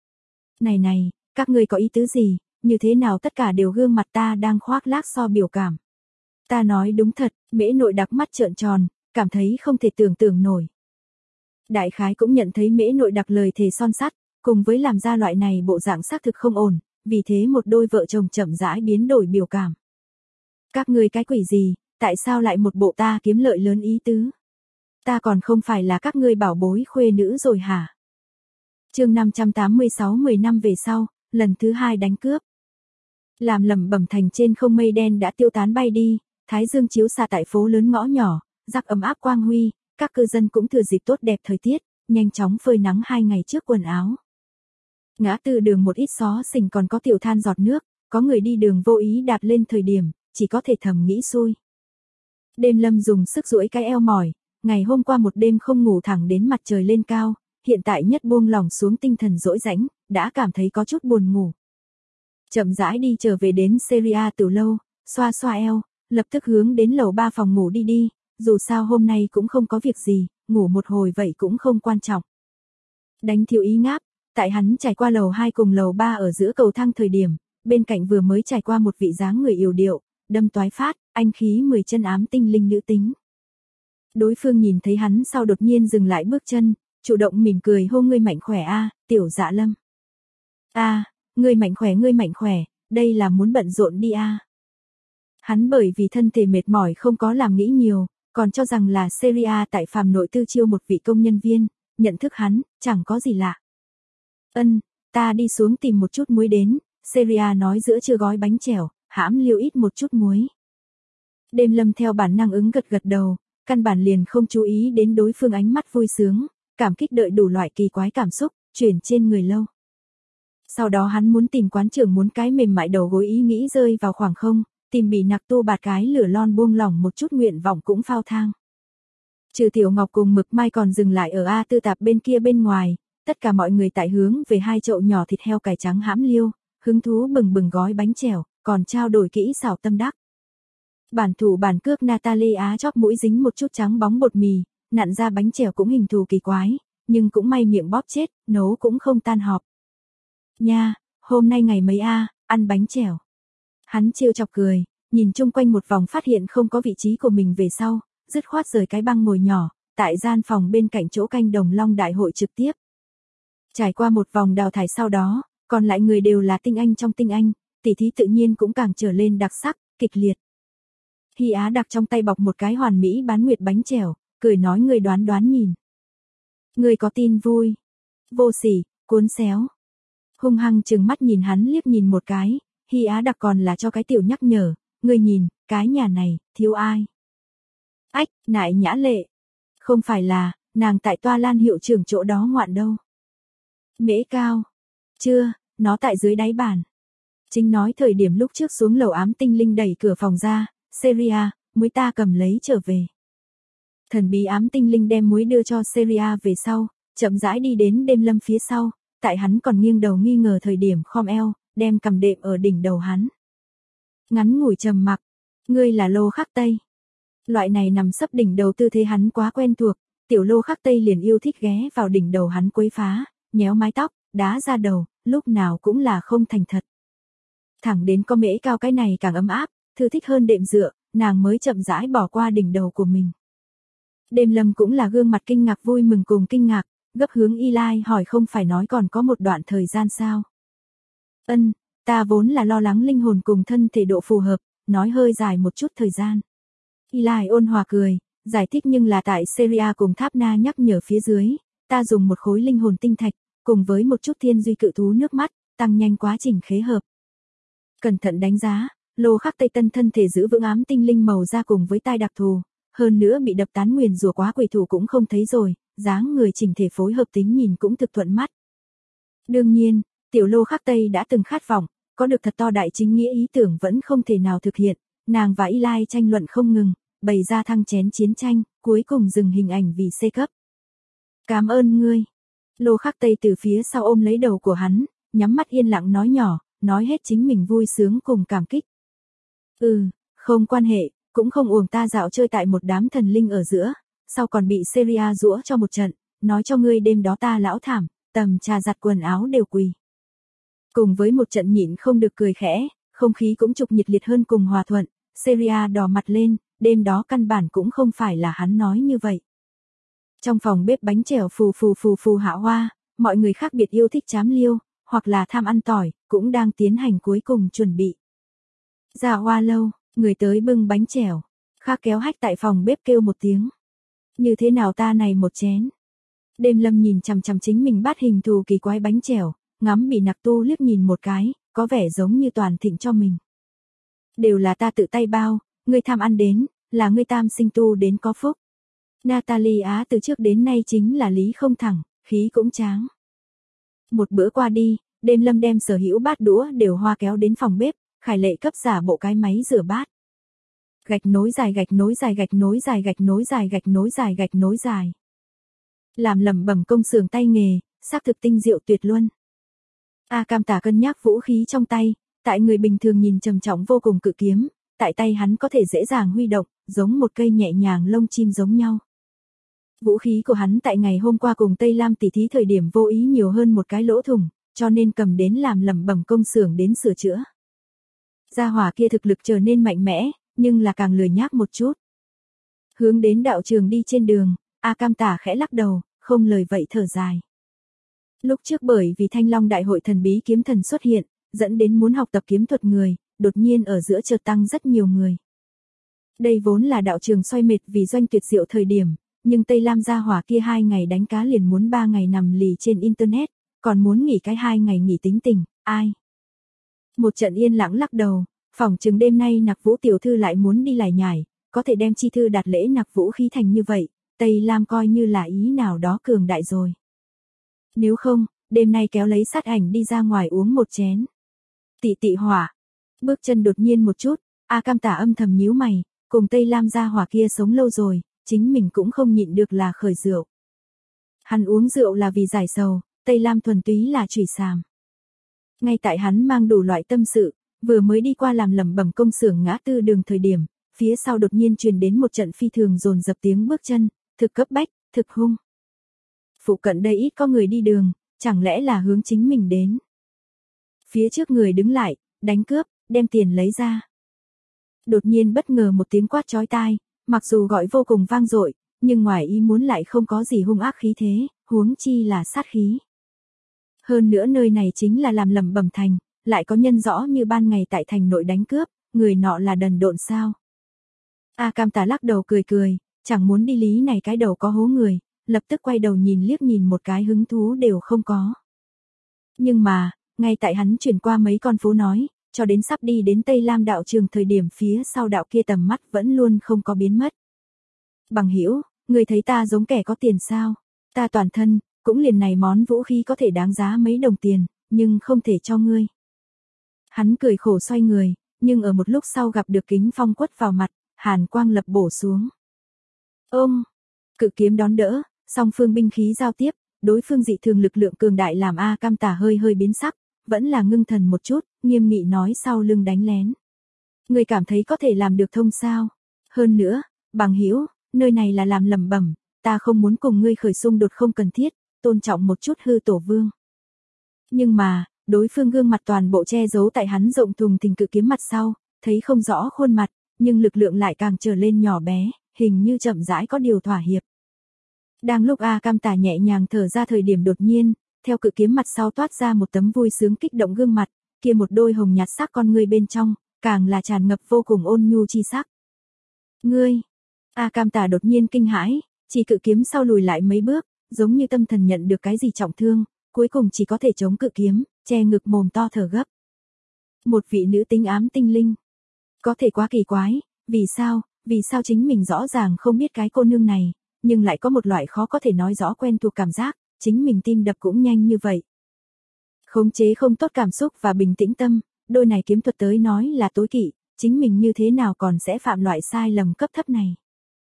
Này, các ngươi có ý tứ gì, như thế nào tất cả đều gương mặt ta đang khoác lác so biểu cảm. Ta nói đúng thật, Mễ Nội Đặc mắt trợn tròn, cảm thấy không thể tưởng tượng nổi. Đại khái cũng nhận thấy mễ nội đặc lời thề son sắt, cùng với làm ra loại này bộ dạng xác thực không ổn, vì thế một đôi vợ chồng chậm rãi biến đổi biểu cảm. Các ngươi cái quỷ gì, tại sao lại một bộ ta kiếm lợi lớn ý tứ? Ta còn không phải là các ngươi bảo bối khuê nữ rồi hả? Chương 586 10 năm về sau, lần thứ 2 đánh cướp. Làm lẩm bẩm thành trên không mây đen đã tiêu tán bay đi, thái dương chiếu xạ tại phố lớn ngõ nhỏ, rắc ấm áp quang huy, các cư dân cũng thừa dịp tốt đẹp thời tiết, nhanh chóng phơi nắng 2 ngày trước quần áo. Ngã tư đường một ít xó xỉnh còn có tiểu than giọt nước, có người đi đường vô ý đạp lên thời điểm, chỉ có thể thầm nghĩ xui. Đêm Lâm dùng sức duỗi cái eo mỏi, ngày hôm qua một đêm không ngủ thẳng đến mặt trời lên cao, hiện tại nhất buông lỏng xuống tinh thần dỗi rãnh, đã cảm thấy có chút buồn ngủ. Chậm rãi đi trở về đến Seria từ lâu, xoa xoa eo, lập tức hướng đến lầu 3 phòng ngủ đi, dù sao hôm nay cũng không có việc gì, ngủ một hồi vậy cũng không quan trọng. Đánh thiếu ý ngáp, tại hắn trải qua lầu 2 cùng lầu 3 ở giữa cầu thang thời điểm, bên cạnh vừa mới trải qua một vị dáng người yểu điệu, đâm toái phát, anh khí 10 chân ám tinh linh nữ tính. Đối phương nhìn thấy hắn sau đột nhiên dừng lại bước chân, chủ động mỉm cười hô ngươi mạnh khỏe a, tiểu Dạ Lâm. A, ngươi mạnh khỏe, đây là muốn bận rộn đi a. Hắn bởi vì thân thể mệt mỏi không có làm nghĩ nhiều, còn cho rằng là Seria tại phàm nội tư chiêu một vị công nhân viên, nhận thức hắn, chẳng có gì lạ. Ta đi xuống tìm một chút muối đến, Seria nói giữa trưa gói bánh chèo, hãm liêu ít một chút muối. Đêm Lâm theo bản năng ứng gật đầu, căn bản liền không chú ý đến đối phương ánh mắt vui sướng, cảm kích đợi đủ loại kỳ quái cảm xúc, chuyển trên người lâu. Sau đó hắn muốn tìm quán trưởng muốn cái mềm mại đầu gối ý nghĩ rơi vào khoảng không, tìm bị nặc tu bạt cái lửa lon buông lỏng một chút nguyện vọng cũng phao thang. Trừ Tiểu Ngọc cùng Mực Mai còn dừng lại ở A Tư Tạp bên kia bên ngoài, tất cả mọi người tại hướng về 2 chậu nhỏ thịt heo cải trắng hãm liêu, hứng thú bừng gói bánh chèo, còn trao đổi kỹ xảo tâm đắc. Bản thủ bản cước Natalie Á chóp mũi dính một chút trắng bóng bột mì, nặn ra bánh chèo cũng hình thù kỳ quái, nhưng cũng may miệng bóp chết, nấu cũng không tan họp. Nha, hôm nay ngày mấy a, ăn bánh chèo. Hắn trêu chọc cười, nhìn chung quanh một vòng phát hiện không có vị trí của mình về sau, dứt khoát rời cái băng ngồi nhỏ, tại gian phòng bên cạnh chỗ canh Đồng Long đại hội trực tiếp. Trải qua một vòng đào thải sau đó, còn lại người đều là tinh anh trong tinh anh, tỉ thí tự nhiên cũng càng trở lên đặc sắc, kịch liệt. Hy Á đặc trong tay bọc một cái hoàn mỹ bán nguyệt bánh chèo, cười nói người đoán nhìn. Người có tin vui, vô sỉ, cuốn xéo. Hung hăng trừng mắt nhìn hắn liếc nhìn một cái, Hy Á đặc còn là cho cái tiểu nhắc nhở, người nhìn, cái nhà này, thiếu ai. Ách, nại Nhã Lệ. Không phải là, nàng tại Toa Lan hiệu trưởng chỗ đó ngoạn đâu. Mễ Cao. Chưa, nó tại dưới đáy bàn. Chính nói thời điểm lúc trước xuống lầu ám tinh linh đẩy cửa phòng ra, Seria, muối ta cầm lấy trở về. Thần bí ám tinh linh đem muối đưa cho Seria về sau, chậm rãi đi đến Đêm Lâm phía sau, tại hắn còn nghiêng đầu nghi ngờ thời điểm khom eo, đem cầm đệm ở đỉnh đầu hắn. Ngắn ngủi trầm mặc, ngươi là Lô Khắc Tây. Loại này nằm sấp đỉnh đầu tư thế hắn quá quen thuộc, tiểu Lô Khắc Tây liền yêu thích ghé vào đỉnh đầu hắn quấy phá, nhéo mái tóc, đá ra đầu, lúc nào cũng là không thành thật. Thẳng đến có Mễ Cao cái này càng ấm áp, thư thích hơn đệm dựa, nàng mới chậm rãi bỏ qua đỉnh đầu của mình. Đêm Lâm cũng là gương mặt kinh ngạc vui mừng cùng kinh ngạc, gấp hướng Eli hỏi không phải nói còn có một đoạn thời gian sao. Ta vốn là lo lắng linh hồn cùng thân thể độ phù hợp, nói hơi dài một chút thời gian. Eli ôn hòa cười, giải thích nhưng là tại Seria cùng Tháp Na nhắc nhở phía dưới, ta dùng một khối linh hồn tinh thạch, cùng với một chút thiên duy cự thú nước mắt, tăng nhanh quá trình khế hợp. Cẩn thận đánh giá, Lô Khắc Tây Tân thân thể giữ vững ám tinh linh màu da cùng với tai đặc thù, hơn nữa bị đập tán nguyền rủa quá quỷ thủ cũng không thấy rồi, dáng người chỉnh thể phối hợp tính nhìn cũng thực thuận mắt. Đương nhiên, tiểu Lô Khắc Tây đã từng khát vọng, có được thật to đại chính nghĩa ý tưởng vẫn không thể nào thực hiện, nàng và Eli tranh luận không ngừng, bày ra thăng chén chiến tranh, cuối cùng dừng hình ảnh vì C cấp. Cảm ơn ngươi. Lô Khắc Tây từ phía sau ôm lấy đầu của hắn, nhắm mắt yên lặng nói nhỏ, nói hết chính mình vui sướng cùng cảm kích. Không quan hệ, cũng không uổng ta dạo chơi tại một đám thần linh ở giữa, sau còn bị Seria giũa cho một trận, nói cho ngươi đêm đó ta lão thảm, tầm trà giặt quần áo đều quỳ. Cùng với một trận nhịn không được cười khẽ, không khí cũng trục nhiệt liệt hơn cùng hòa thuận, Seria đỏ mặt lên, đêm đó căn bản cũng không phải là hắn nói như vậy. Trong phòng bếp bánh chèo phù phù phù phù hạ hoa, mọi người khác biệt yêu thích chám liêu, hoặc là tham ăn tỏi, cũng đang tiến hành cuối cùng chuẩn bị. Ra hoa lâu, người tới bưng bánh chèo, khác kéo hách tại phòng bếp kêu một tiếng. Như thế nào ta này một chén. Đêm Lâm nhìn chằm chằm chính mình bát hình thù kỳ quái bánh chèo, ngắm bị nặc tu liếc nhìn một cái, có vẻ giống như toàn thịnh cho mình. Đều là ta tự tay bao, ngươi tham ăn đến, là ngươi tam sinh tu đến có phúc. Natalie Á từ trước đến nay chính là lý không thẳng, khí cũng tráng. Một bữa qua đi, Đêm Lâm đem sở hữu bát đũa đều hoa kéo đến phòng bếp, Khải Lệ cấp giả bộ cái máy rửa bát. Gạch nối dài gạch nối dài gạch nối dài gạch nối dài gạch nối dài gạch nối dài. Làm lẩm bẩm công xưởng tay nghề, xác thực tinh diệu tuyệt luân. A Cam Tả cân nhắc vũ khí trong tay, tại người bình thường nhìn trầm trọng vô cùng cự kiếm, tại tay hắn có thể dễ dàng huy động, giống một cây nhẹ nhàng lông chim giống nhau. Vũ khí của hắn tại ngày hôm qua cùng Tây Lam tỉ thí thời điểm vô ý nhiều hơn một cái lỗ thủng, cho nên cầm đến làm lẩm bẩm công xưởng đến sửa chữa. Gia hỏa kia thực lực trở nên mạnh mẽ, nhưng là càng lười nhác một chút. Hướng đến đạo trường đi trên đường, A Cam Tả khẽ lắc đầu, không lời vậy thở dài. Lúc trước bởi vì Thanh Long Đại hội thần bí kiếm thần xuất hiện, dẫn đến muốn học tập kiếm thuật người, đột nhiên ở giữa chợt tăng rất nhiều người. Đây vốn là đạo trường xoay mệt vì doanh tuyệt diệu thời điểm, nhưng Tây Lam gia hỏa kia 2 ngày đánh cá liền muốn 3 ngày nằm lì trên internet, còn muốn nghỉ cái 2 ngày nghỉ tính tình, ai? Một trận yên lặng lắc đầu, phỏng chừng đêm nay Nặc Vũ tiểu thư lại muốn đi lải nhải, có thể đem chi thư đạt lễ Nặc Vũ khí thành như vậy, Tây Lam coi như là ý nào đó cường đại rồi. Nếu không, đêm nay kéo lấy sát ảnh đi ra ngoài uống một chén. Tị tị hỏa. Bước chân đột nhiên một chút, A Cam Tả âm thầm nhíu mày, cùng Tây Lam gia hỏa kia sống lâu rồi, chính mình cũng không nhịn được là khởi rượu. Hắn uống rượu là vì giải sầu, Tây Lam thuần túy là chửi xàm. Ngay tại hắn mang đủ loại tâm sự, vừa mới đi qua làm lẩm bẩm công xưởng ngã tư đường thời điểm, phía sau đột nhiên truyền đến một trận phi thường dồn dập tiếng bước chân, thực cấp bách, thực hung. Phụ cận đây ít có người đi đường, chẳng lẽ là hướng chính mình đến. Phía trước người đứng lại, đánh cướp, đem tiền lấy ra. Đột nhiên bất ngờ một tiếng quát chói tai, mặc dù gọi vô cùng vang dội, nhưng ngoài ý muốn lại không có gì hung ác khí thế, huống chi là sát khí. Hơn nữa nơi này chính là làm lẩm bẩm thành, lại có nhân rõ như ban ngày tại thành nội đánh cướp, người nọ là đần độn sao. A Cam Tả lắc đầu cười cười, chẳng muốn đi lý này cái đầu có hố người, lập tức quay đầu nhìn liếc nhìn một cái hứng thú đều không có. Nhưng mà, ngay tại hắn chuyển qua mấy con phố nói, cho đến sắp đi đến Tây Lam đạo trường thời điểm phía sau đạo kia tầm mắt vẫn luôn không có biến mất. Bằng hữu, người thấy ta giống kẻ có tiền sao? Ta toàn thân, cũng liền này món vũ khí có thể đáng giá mấy đồng tiền, nhưng không thể cho ngươi. Hắn cười khổ xoay người, nhưng ở một lúc sau gặp được kính phong quất vào mặt, hàn quang lập bổ xuống. Ông, cự kiếm đón đỡ, song phương binh khí giao tiếp, đối phương dị thường lực lượng cường đại làm A Cam Tả hơi hơi biến sắc, vẫn là ngưng thần một chút, nghiêm nghị nói sau lưng đánh lén. Người cảm thấy có thể làm được thông sao? Hơn nữa, bằng hữu, nơi này là làm lẩm bẩm, ta không muốn cùng ngươi khởi xung đột không cần thiết, tôn trọng một chút hư tổ vương. Nhưng mà, đối phương gương mặt toàn bộ che giấu tại hắn rộng thùng thình cự kiếm mặt sau, thấy không rõ khuôn mặt, nhưng lực lượng lại càng trở lên nhỏ bé, hình như chậm rãi có điều thỏa hiệp. Đang lúc A Cam Tả nhẹ nhàng thở ra thời điểm đột nhiên, theo cự kiếm mặt sau toát ra một tấm vui sướng kích động gương mặt, kia một đôi hồng nhạt sắc con ngươi bên trong, càng là tràn ngập vô cùng ôn nhu chi sắc. Ngươi! A Cam Tả đột nhiên kinh hãi, chỉ cự kiếm sau lùi lại mấy bước, giống như tâm thần nhận được cái gì trọng thương, cuối cùng chỉ có thể chống cự kiếm, che ngực mồm to thở gấp. Một vị nữ tính ám tinh linh. Có thể quá kỳ quái, vì sao chính mình rõ ràng không biết cái cô nương này, nhưng lại có một loại khó có thể nói rõ quen thuộc cảm giác, chính mình tim đập cũng nhanh như vậy. Khống chế không tốt cảm xúc và bình tĩnh tâm, đôi này kiếm thuật tới nói là tối kỵ, chính mình như thế nào còn sẽ phạm loại sai lầm cấp thấp này.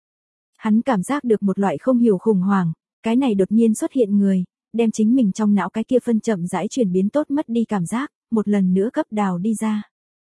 Hắn cảm giác được một loại không hiểu khủng hoảng, cái này đột nhiên xuất hiện người, đem chính mình trong não cái kia phân chậm rãi chuyển biến tốt mất đi cảm giác, một lần nữa cấp đào đi ra.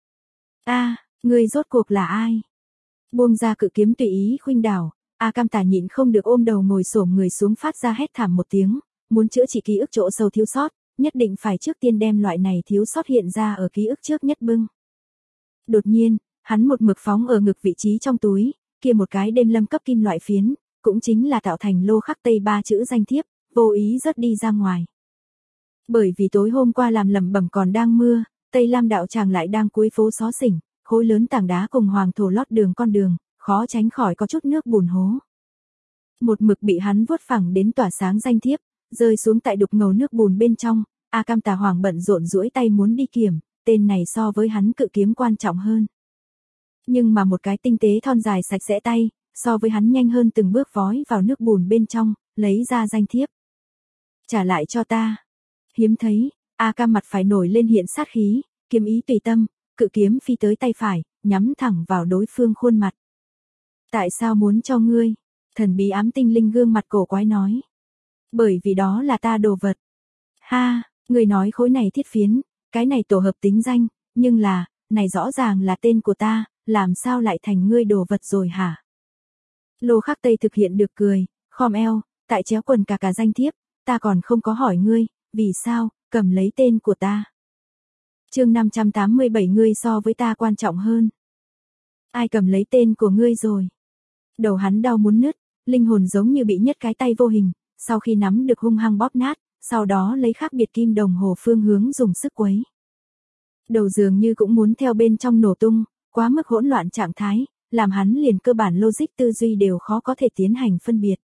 Ngươi rốt cuộc là ai? Buông ra cự kiếm tùy ý khuynh đảo, A Cam Tả nhịn không được ôm đầu ngồi xổm người xuống phát ra hét thảm một tiếng, muốn chữa trị ký ức chỗ sâu thiếu sót, nhất định phải trước tiên đem loại này thiếu sót hiện ra ở ký ức trước nhất bưng. Đột nhiên, hắn một mực phóng ở ngực vị trí trong túi, kia một cái đêm lâm cấp kim loại phiến, cũng chính là tạo thành Lô Khắc Tây 3 chữ danh thiếp, vô ý rớt đi ra ngoài. Bởi vì tối hôm qua làm lẩm bẩm còn đang mưa, Tây Lam đạo tràng lại đang cuối phố xó xỉnh, khối lớn tảng đá cùng hoàng thổ lót đường con đường, khó tránh khỏi có chút nước bùn hố. Một mực bị hắn vuốt phẳng đến tỏa sáng danh thiếp, rơi xuống tại đục ngầu nước bùn bên trong, A Cam Tà Hoàng bận rộn duỗi tay muốn đi kiểm, tên này so với hắn cự kiếm quan trọng hơn. Nhưng mà một cái tinh tế thon dài sạch sẽ tay, so với hắn nhanh hơn từng bước vói vào nước bùn bên trong, lấy ra danh thiếp. Trả lại cho ta. Hiếm thấy, A Cam mặt phải nổi lên hiện sát khí, kiếm ý tùy tâm, cự kiếm phi tới tay phải, nhắm thẳng vào đối phương khuôn mặt. Tại sao muốn cho ngươi? Thần bí ám tinh linh gương mặt cổ quái nói. Bởi vì đó là ta đồ vật. Ha, người nói khối này thiết phiến, cái này tổ hợp tính danh, nhưng là, này rõ ràng là tên của ta, làm sao lại thành ngươi đồ vật rồi hả? Lô Khắc Tây thực hiện được cười, khom eo, tại chéo quần cả danh thiếp, ta còn không có hỏi ngươi, vì sao, cầm lấy tên của ta. Chương 587 ngươi so với ta quan trọng hơn. Ai cầm lấy tên của ngươi rồi? Đầu hắn đau muốn nứt, linh hồn giống như bị nhất cái tay vô hình, sau khi nắm được hung hăng bóp nát, sau đó lấy khác biệt kim đồng hồ phương hướng dùng sức quấy. Đầu dường như cũng muốn theo bên trong nổ tung, quá mức hỗn loạn trạng thái, làm hắn liền cơ bản logic tư duy đều khó có thể tiến hành phân biệt.